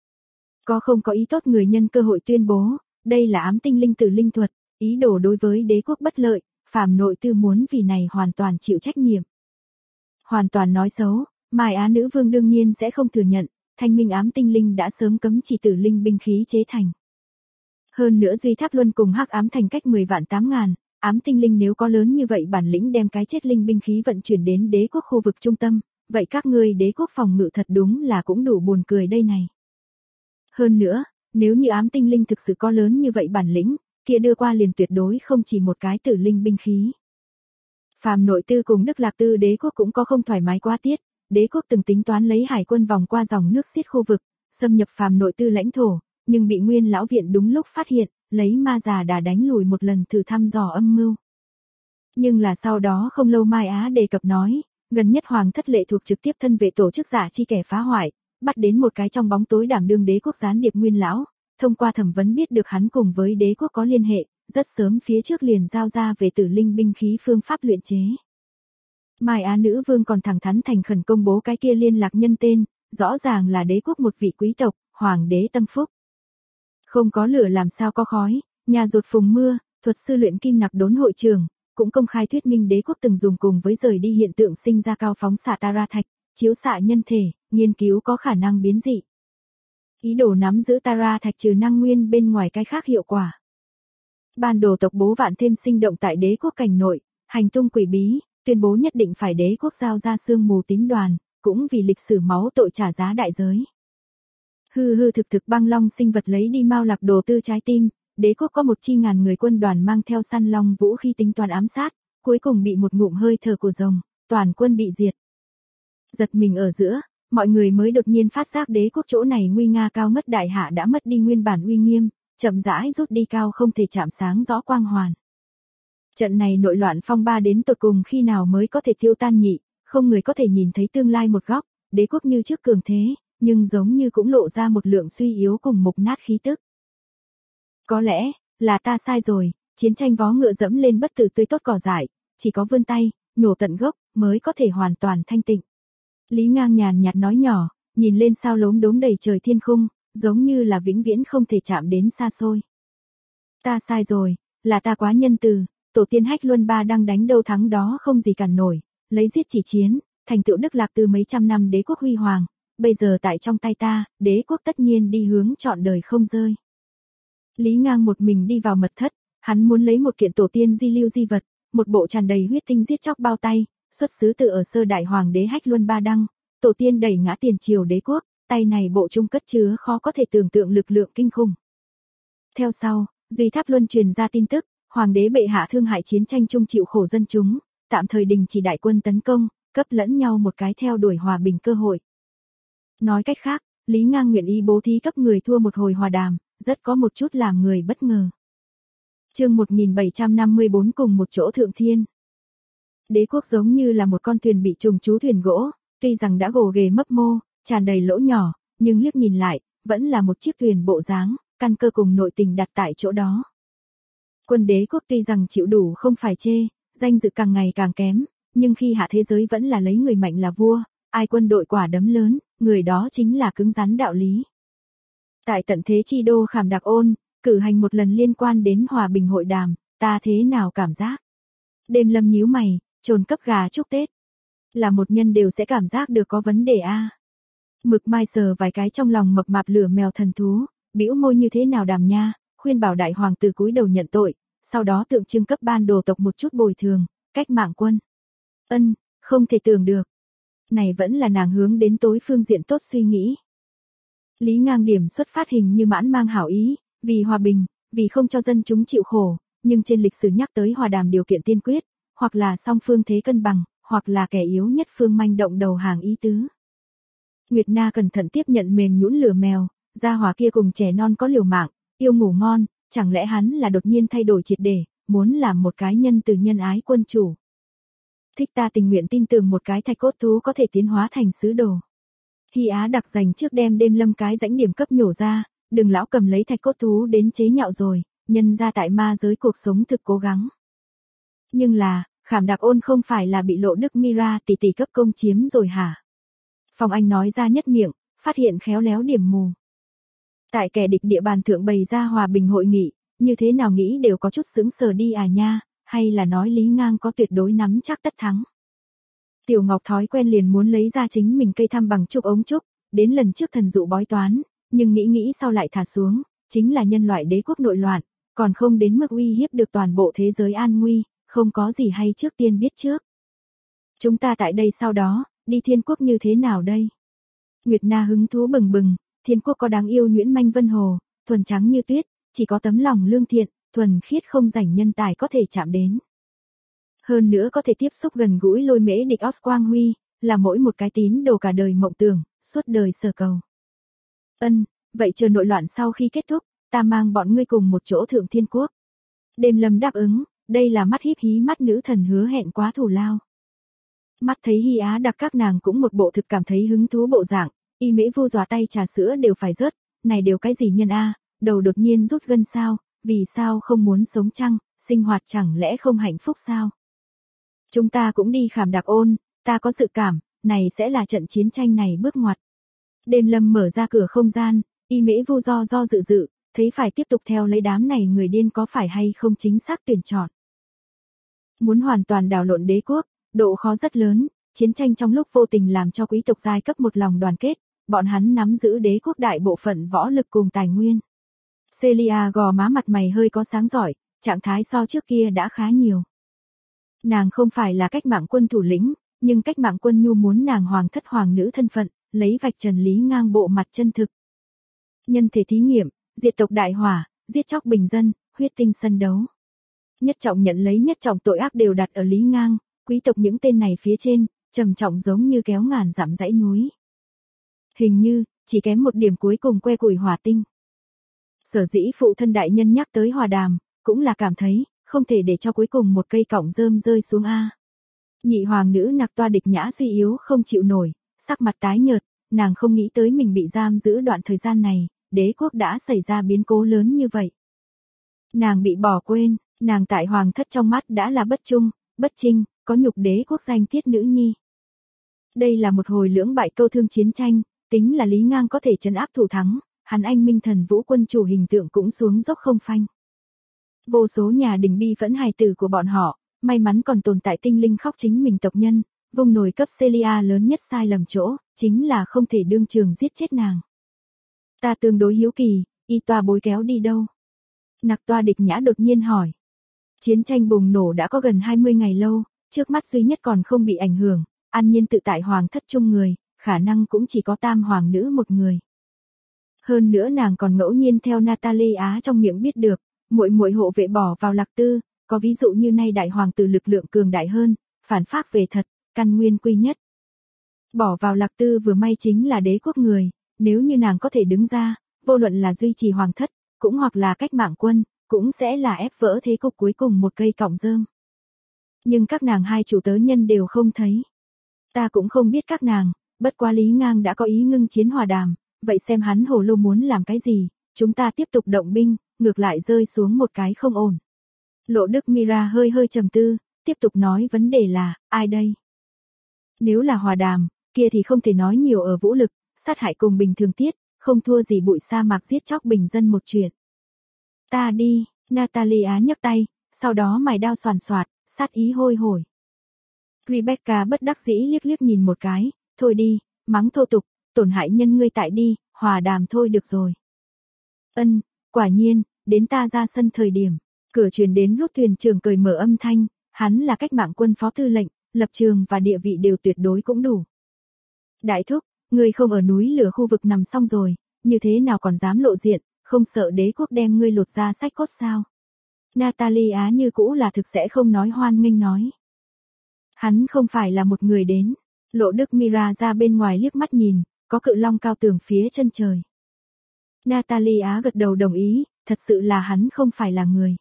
Có không có ý tốt người nhân cơ hội tuyên bố, đây là ám tinh linh tử linh thuật, ý đồ đối với đế quốc bất lợi, phàm nội tư muốn vì này hoàn toàn chịu trách nhiệm. Hoàn toàn nói xấu, Mai Á nữ vương đương nhiên sẽ không thừa nhận, thanh minh ám tinh linh đã sớm cấm chỉ tử linh binh khí chế thành. Hơn nữa Duy Tháp Luân cùng Hắc Ám thành cách 10 vạn 8 ngàn, ám tinh linh nếu có lớn như vậy bản lĩnh đem cái chết linh binh khí vận chuyển đến đế quốc khu vực trung tâm, vậy các ngươi đế quốc phòng ngự thật đúng là cũng đủ buồn cười đây này. Hơn nữa, nếu như ám tinh linh thực sự có lớn như vậy bản lĩnh, kia đưa qua liền tuyệt đối không chỉ một cái tử linh binh khí. Phàm nội tư cùng Đức Lạc Tư đế quốc cũng có không thoải mái quá tiết, đế quốc từng tính toán lấy hải quân vòng qua dòng nước xiết khu vực, xâm nhập phàm nội tư lãnh thổ, nhưng bị Nguyên lão viện đúng lúc phát hiện, lấy ma già đà đánh lùi một lần thử thăm dò âm mưu. Nhưng là sau đó không lâu Mai Á đề cập nói, gần nhất Hoàng thất lệ thuộc trực tiếp thân vệ tổ chức giả chi kẻ phá hoại, bắt đến một cái trong bóng tối đảm đương đế quốc gián điệp Nguyên lão, thông qua thẩm vấn biết được hắn cùng với đế quốc có liên hệ, rất sớm phía trước liền giao ra về Tử Linh binh khí phương pháp luyện chế. Mai Á nữ vương còn thẳng thắn thành khẩn công bố cái kia liên lạc nhân tên, rõ ràng là đế quốc một vị quý tộc, hoàng đế Tâm Phúc. Không có lửa làm sao có khói, nhà rột phùng mưa, thuật sư luyện kim nặc đốn hội trường, cũng công khai thuyết minh đế quốc từng dùng cùng với rời đi hiện tượng sinh ra cao phóng xạ Tara thạch, chiếu xạ nhân thể, nghiên cứu có khả năng biến dị. Ý đồ nắm giữ Tara thạch trừ năng nguyên bên ngoài cái khác hiệu quả. Ban đồ tộc bố vạn thêm sinh động tại đế quốc cảnh nội, hành tung quỷ bí, tuyên bố nhất định phải đế quốc giao ra sương mù tím đoàn, cũng vì lịch sử máu tội trả giá đại giới. Hư hư thực thực băng long sinh vật lấy đi Mao Lạc Đồ tư trái tim, đế quốc có một chi ngàn người quân đoàn mang theo săn long vũ khi tính toán ám sát, cuối cùng bị một ngụm hơi thở của rồng, toàn quân bị diệt. Giật mình ở giữa, mọi người mới đột nhiên phát giác đế quốc chỗ này nguy nga cao ngất đại hạ đã mất đi nguyên bản uy nghiêm, chậm rãi rút đi cao không thể chạm sáng rõ quang hoàn. Trận này nội loạn phong ba đến tột cùng khi nào mới có thể tiêu tan nhị, không người có thể nhìn thấy tương lai một góc, đế quốc như trước cường thế, nhưng giống như cũng lộ ra một lượng suy yếu cùng mục nát khí tức. Có lẽ, là ta sai rồi, chiến tranh vó ngựa dẫm lên bất tử tươi tốt cỏ dại, chỉ có vươn tay, nhổ tận gốc, mới có thể hoàn toàn thanh tịnh. Lý Ngang nhàn nhạt nói nhỏ, nhìn lên sao lốm đốm đầy trời thiên khung, giống như là vĩnh viễn không thể chạm đến xa xôi. Ta sai rồi, là ta quá nhân từ, tổ tiên Hách Luân Ba đang đánh đâu thắng đó không gì cản nổi, lấy giết chỉ chiến, thành tựu đức lạc từ mấy trăm năm đế quốc huy hoàng, bây giờ tại trong tay ta, đế quốc tất nhiên đi hướng trọn đời không rơi. Lý Ngang một mình đi vào mật thất, hắn muốn lấy một kiện tổ tiên di lưu di vật, một bộ tràn đầy huyết tinh giết chóc bao tay, xuất xứ từ ở sơ đại hoàng đế Hách Luân Ba Đăng, tổ tiên đẩy ngã tiền triều đế quốc, tay này bộ trung cất chứa khó có thể tưởng tượng lực lượng kinh khủng. Theo sau, Duy Tháp Luân truyền ra tin tức, hoàng đế bệ hạ thương hại chiến tranh chung chịu khổ dân chúng, tạm thời đình chỉ đại quân tấn công, cấp lẫn nhau một cái theo đuổi hòa bình cơ hội. Nói cách khác, Lý Ngang nguyện ý bố thí cấp người thua một hồi hòa đàm, rất có một chút làm người bất ngờ. Chương 1754 cùng một chỗ thượng thiên. Đế quốc giống như là một con thuyền bị trùng chú thuyền gỗ, tuy rằng đã gồ ghề mấp mô, tràn đầy lỗ nhỏ, nhưng liếc nhìn lại, vẫn là một chiếc thuyền bộ dáng, căn cơ cùng nội tình đặt tại chỗ đó. Quân đế quốc tuy rằng chịu đủ không phải chê, danh dự càng ngày càng kém, nhưng khi hạ thế giới vẫn là lấy người mạnh là vua, ai quân đội quả đấm lớn, người đó chính là cứng rắn đạo lý. Tại tận thế chi đô Khảm Đạc Ôn, cử hành một lần liên quan đến hòa bình hội đàm, ta thế nào cảm giác? Đêm Lâm nhíu mày, trồn cấp gà chúc Tết. Là một nhân đều sẽ cảm giác được có vấn đề a. Mực Mai sờ vài cái trong lòng mập mạp lửa mèo thần thú, bĩu môi như thế nào đàm nha, khuyên bảo đại hoàng tử cúi đầu nhận tội, sau đó tượng trưng cấp ban đồ tộc một chút bồi thường, cách mạng quân. Ân, không thể tưởng được. Này vẫn là nàng hướng đến tối phương diện tốt suy nghĩ. Lý Ngang điểm xuất phát hình như mãn mang hảo ý, vì hòa bình, vì không cho dân chúng chịu khổ, nhưng trên lịch sử nhắc tới hòa đàm điều kiện tiên quyết, hoặc là song phương thế cân bằng, hoặc là kẻ yếu nhất phương manh động đầu hàng ý tứ. Nguyệt Na cẩn thận tiếp nhận mềm nhũn lửa mèo, gia hỏa kia cùng trẻ non có liều mạng, yêu ngủ ngon, chẳng lẽ hắn là đột nhiên thay đổi triệt để, muốn làm một cái nhân từ nhân ái quân chủ. Thích ta tình nguyện tin tưởng một cái thạch cốt thú có thể tiến hóa thành sứ đồ. Hy Á đặc dành trước đem Đêm Lâm cái rãnh điểm cấp nhổ ra, đừng lão cầm lấy thạch cốt thú đến chế nhạo rồi, nhân ra tại ma giới cuộc sống thực cố gắng. Nhưng là, Khảm Đạc Ôn không phải là bị Lộ Đức Mira tỷ tỷ cấp công chiếm rồi hả? Phong Anh nói ra nhất miệng, phát hiện khéo léo điểm mù. Tại kẻ địch địa bàn thượng bày ra hòa bình hội nghị, như thế nào nghĩ đều có chút sững sờ đi à nha, hay là nói Lý Ngang có tuyệt đối nắm chắc tất thắng. Tiểu Ngọc thói quen liền muốn lấy ra chính mình cây thăm bằng trúc ống trúc, đến lần trước thần dụ bói toán, nhưng nghĩ sau lại thả xuống, chính là nhân loại đế quốc nội loạn, còn không đến mức uy hiếp được toàn bộ thế giới an nguy, không có gì hay trước tiên biết trước. Chúng ta tại đây sau đó, đi thiên quốc như thế nào đây? Nguyệt Na hứng thú bừng bừng, thiên quốc có đáng yêu nhuyễn manh vân hồ, thuần trắng như tuyết, chỉ có tấm lòng lương thiện, thuần khiết không rảnh nhân tài có thể chạm đến. Hơn nữa có thể tiếp xúc gần gũi lôi mễ địch Os Quang Huy, là mỗi một cái tín đồ cả đời mộng tưởng, suốt đời sở cầu. Ân, vậy chờ nội loạn sau khi kết thúc, ta mang bọn ngươi cùng một chỗ thượng thiên quốc. Đêm Lâm đáp ứng, đây là mắt híp hí mắt nữ thần hứa hẹn quá thù lao. Mắt thấy Hy Á Đặc các nàng cũng một bộ thực cảm thấy hứng thú bộ dạng, Y Mễ Vu dọa tay trà sữa đều phải rớt, này đều cái gì nhân a, đầu đột nhiên rút gân sao, vì sao không muốn sống chăng, sinh hoạt chẳng lẽ không hạnh phúc sao? Chúng ta cũng đi Khảm Đạc Ôn, ta có dự cảm, này sẽ là trận chiến tranh này bước ngoặt. Đêm Lâm mở ra cửa không gian, Y Mễ Vu do dự, thấy phải tiếp tục theo lấy đám này người điên có phải hay không chính xác tuyển chọn. Muốn hoàn toàn đảo lộn đế quốc, độ khó rất lớn, chiến tranh trong lúc vô tình làm cho quý tộc giai cấp một lòng đoàn kết, bọn hắn nắm giữ đế quốc đại bộ phận võ lực cùng tài nguyên. Celia gò má mặt mày hơi có sáng giỏi, trạng thái so trước kia đã khá nhiều. Nàng không phải là cách mạng quân thủ lĩnh, nhưng cách mạng quân nhu muốn nàng hoàng thất hoàng nữ thân phận, lấy vạch trần Lý Ngang bộ mặt chân thực. Nhân thể thí nghiệm, diệt tộc đại hỏa, giết chóc bình dân, huyết tinh sân đấu. Nhất trọng nhận lấy nhất trọng tội ác đều đặt ở Lý Ngang, quý tộc những tên này phía trên, trầm trọng giống như kéo ngàn dặm dãy núi. Hình như, chỉ kém một điểm cuối cùng que củi hỏa tinh. Sở dĩ phụ thân đại nhân nhắc tới hòa đàm, cũng là cảm thấy, không thể để cho cuối cùng một cây cọng rơm rơi xuống a. Nhị hoàng nữ Nặc Toa Địch Nhã suy yếu không chịu nổi, sắc mặt tái nhợt, nàng không nghĩ tới mình bị giam giữ đoạn thời gian này, đế quốc đã xảy ra biến cố lớn như vậy. Nàng bị bỏ quên, nàng tại hoàng thất trong mắt đã là bất trung, bất trinh, có nhục đế quốc danh tiết nữ nhi. Đây là một hồi lưỡng bại câu thương chiến tranh, tính là Lý Ngang có thể trấn áp thủ thắng, hắn anh minh thần vũ quân chủ hình tượng cũng xuống dốc không phanh. Vô số nhà đình bi phẫn hài tử của bọn họ, may mắn còn tồn tại tinh linh khóc chính mình tộc nhân, vùng nổi cấp Celia lớn nhất sai lầm chỗ, chính là không thể đương trường giết chết nàng. Ta tương đối hiếu kỳ, y toa bối kéo đi đâu? Nặc Toa Địch Nhã đột nhiên hỏi. Chiến tranh bùng nổ đã có gần 20 ngày lâu, trước mắt duy nhất còn không bị ảnh hưởng, an nhiên tự tại hoàng thất chung người, khả năng cũng chỉ có tam hoàng nữ một người. Hơn nữa nàng còn ngẫu nhiên theo Natalie Á trong miệng biết được, muội hộ vệ bỏ vào Lạc Tư, có ví dụ như nay đại hoàng tử lực lượng cường đại hơn, phản phác về thật, căn nguyên quy nhất. Bỏ vào Lạc Tư vừa may chính là đế quốc người, nếu như nàng có thể đứng ra, vô luận là duy trì hoàng thất, cũng hoặc là cách mạng quân, cũng sẽ là ép vỡ thế cục cuối cùng một cây cọng rơm. Nhưng các nàng hai chủ tớ nhân đều không thấy. Ta cũng không biết các nàng, bất quá Lý Ngang đã có ý ngưng chiến hòa đàm, vậy xem hắn hồ lô muốn làm cái gì, chúng ta tiếp tục động binh, ngược lại rơi xuống một cái không ổn. Lộ Đức Mira hơi trầm tư, tiếp tục nói vấn đề là, ai đây? Nếu là hòa đàm, kia thì không thể nói nhiều ở vũ lực, sát hại cùng bình thường tiết, không thua gì bụi sa mạc giết chóc bình dân một chuyện. Ta đi, Natalia nhấc tay, sau đó mài đao xoàn xoạt, sát ý hôi hổi. Rebecca bất đắc dĩ liếc nhìn một cái, thôi đi, mắng thô tục, tổn hại nhân ngươi tại đi, hòa đàm thôi được rồi. Ân, quả nhiên, đến ta ra sân thời điểm, cửa truyền đến rút thuyền trưởng cởi mở âm thanh, hắn là cách mạng quân phó tư lệnh, lập trường và địa vị đều tuyệt đối cũng đủ. Đại thúc, ngươi không ở núi lửa khu vực nằm xong rồi, như thế nào còn dám lộ diện, không sợ đế quốc đem ngươi lột ra sách cốt sao? Natalia như cũ là thực sẽ không nói hoan nghênh nói. Hắn không phải là một người đến, Lộ Đức Mira ra bên ngoài liếc mắt nhìn, có cự long cao tường phía chân trời. Natalia gật đầu đồng ý, thật sự là hắn không phải là người.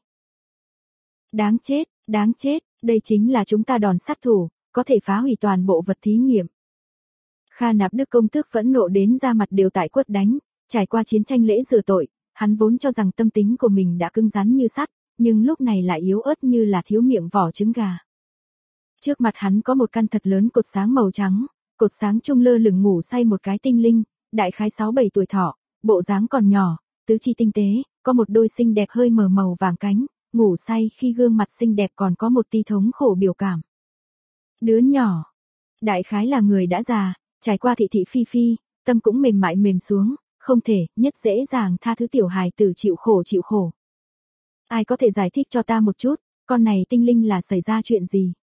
Đáng chết, đây chính là chúng ta đòn sát thủ, có thể phá hủy toàn bộ vật thí nghiệm. Kha Nạp Đức công tước phẫn nộ đến da mặt đều tại quất đánh, trải qua chiến tranh lễ rửa tội, hắn vốn cho rằng tâm tính của mình đã cứng rắn như sắt, nhưng lúc này lại yếu ớt như là thiếu miệng vỏ trứng gà. Trước mặt hắn có một căn thật lớn cột sáng màu trắng, cột sáng trung lơ lửng ngủ say một cái tinh linh, đại khái 6-7 tuổi thọ, bộ dáng còn nhỏ, tứ chi tinh tế, có một đôi xinh đẹp hơi mờ màu vàng cánh, ngủ say khi gương mặt xinh đẹp còn có một tí thống khổ biểu cảm. Đứa nhỏ, đại khái là người đã già, trải qua thị thị phi phi, tâm cũng mềm mại mềm xuống, không thể, nhất dễ dàng tha thứ tiểu hài tử chịu khổ. Ai có thể giải thích cho ta một chút, con này tinh linh là xảy ra chuyện gì?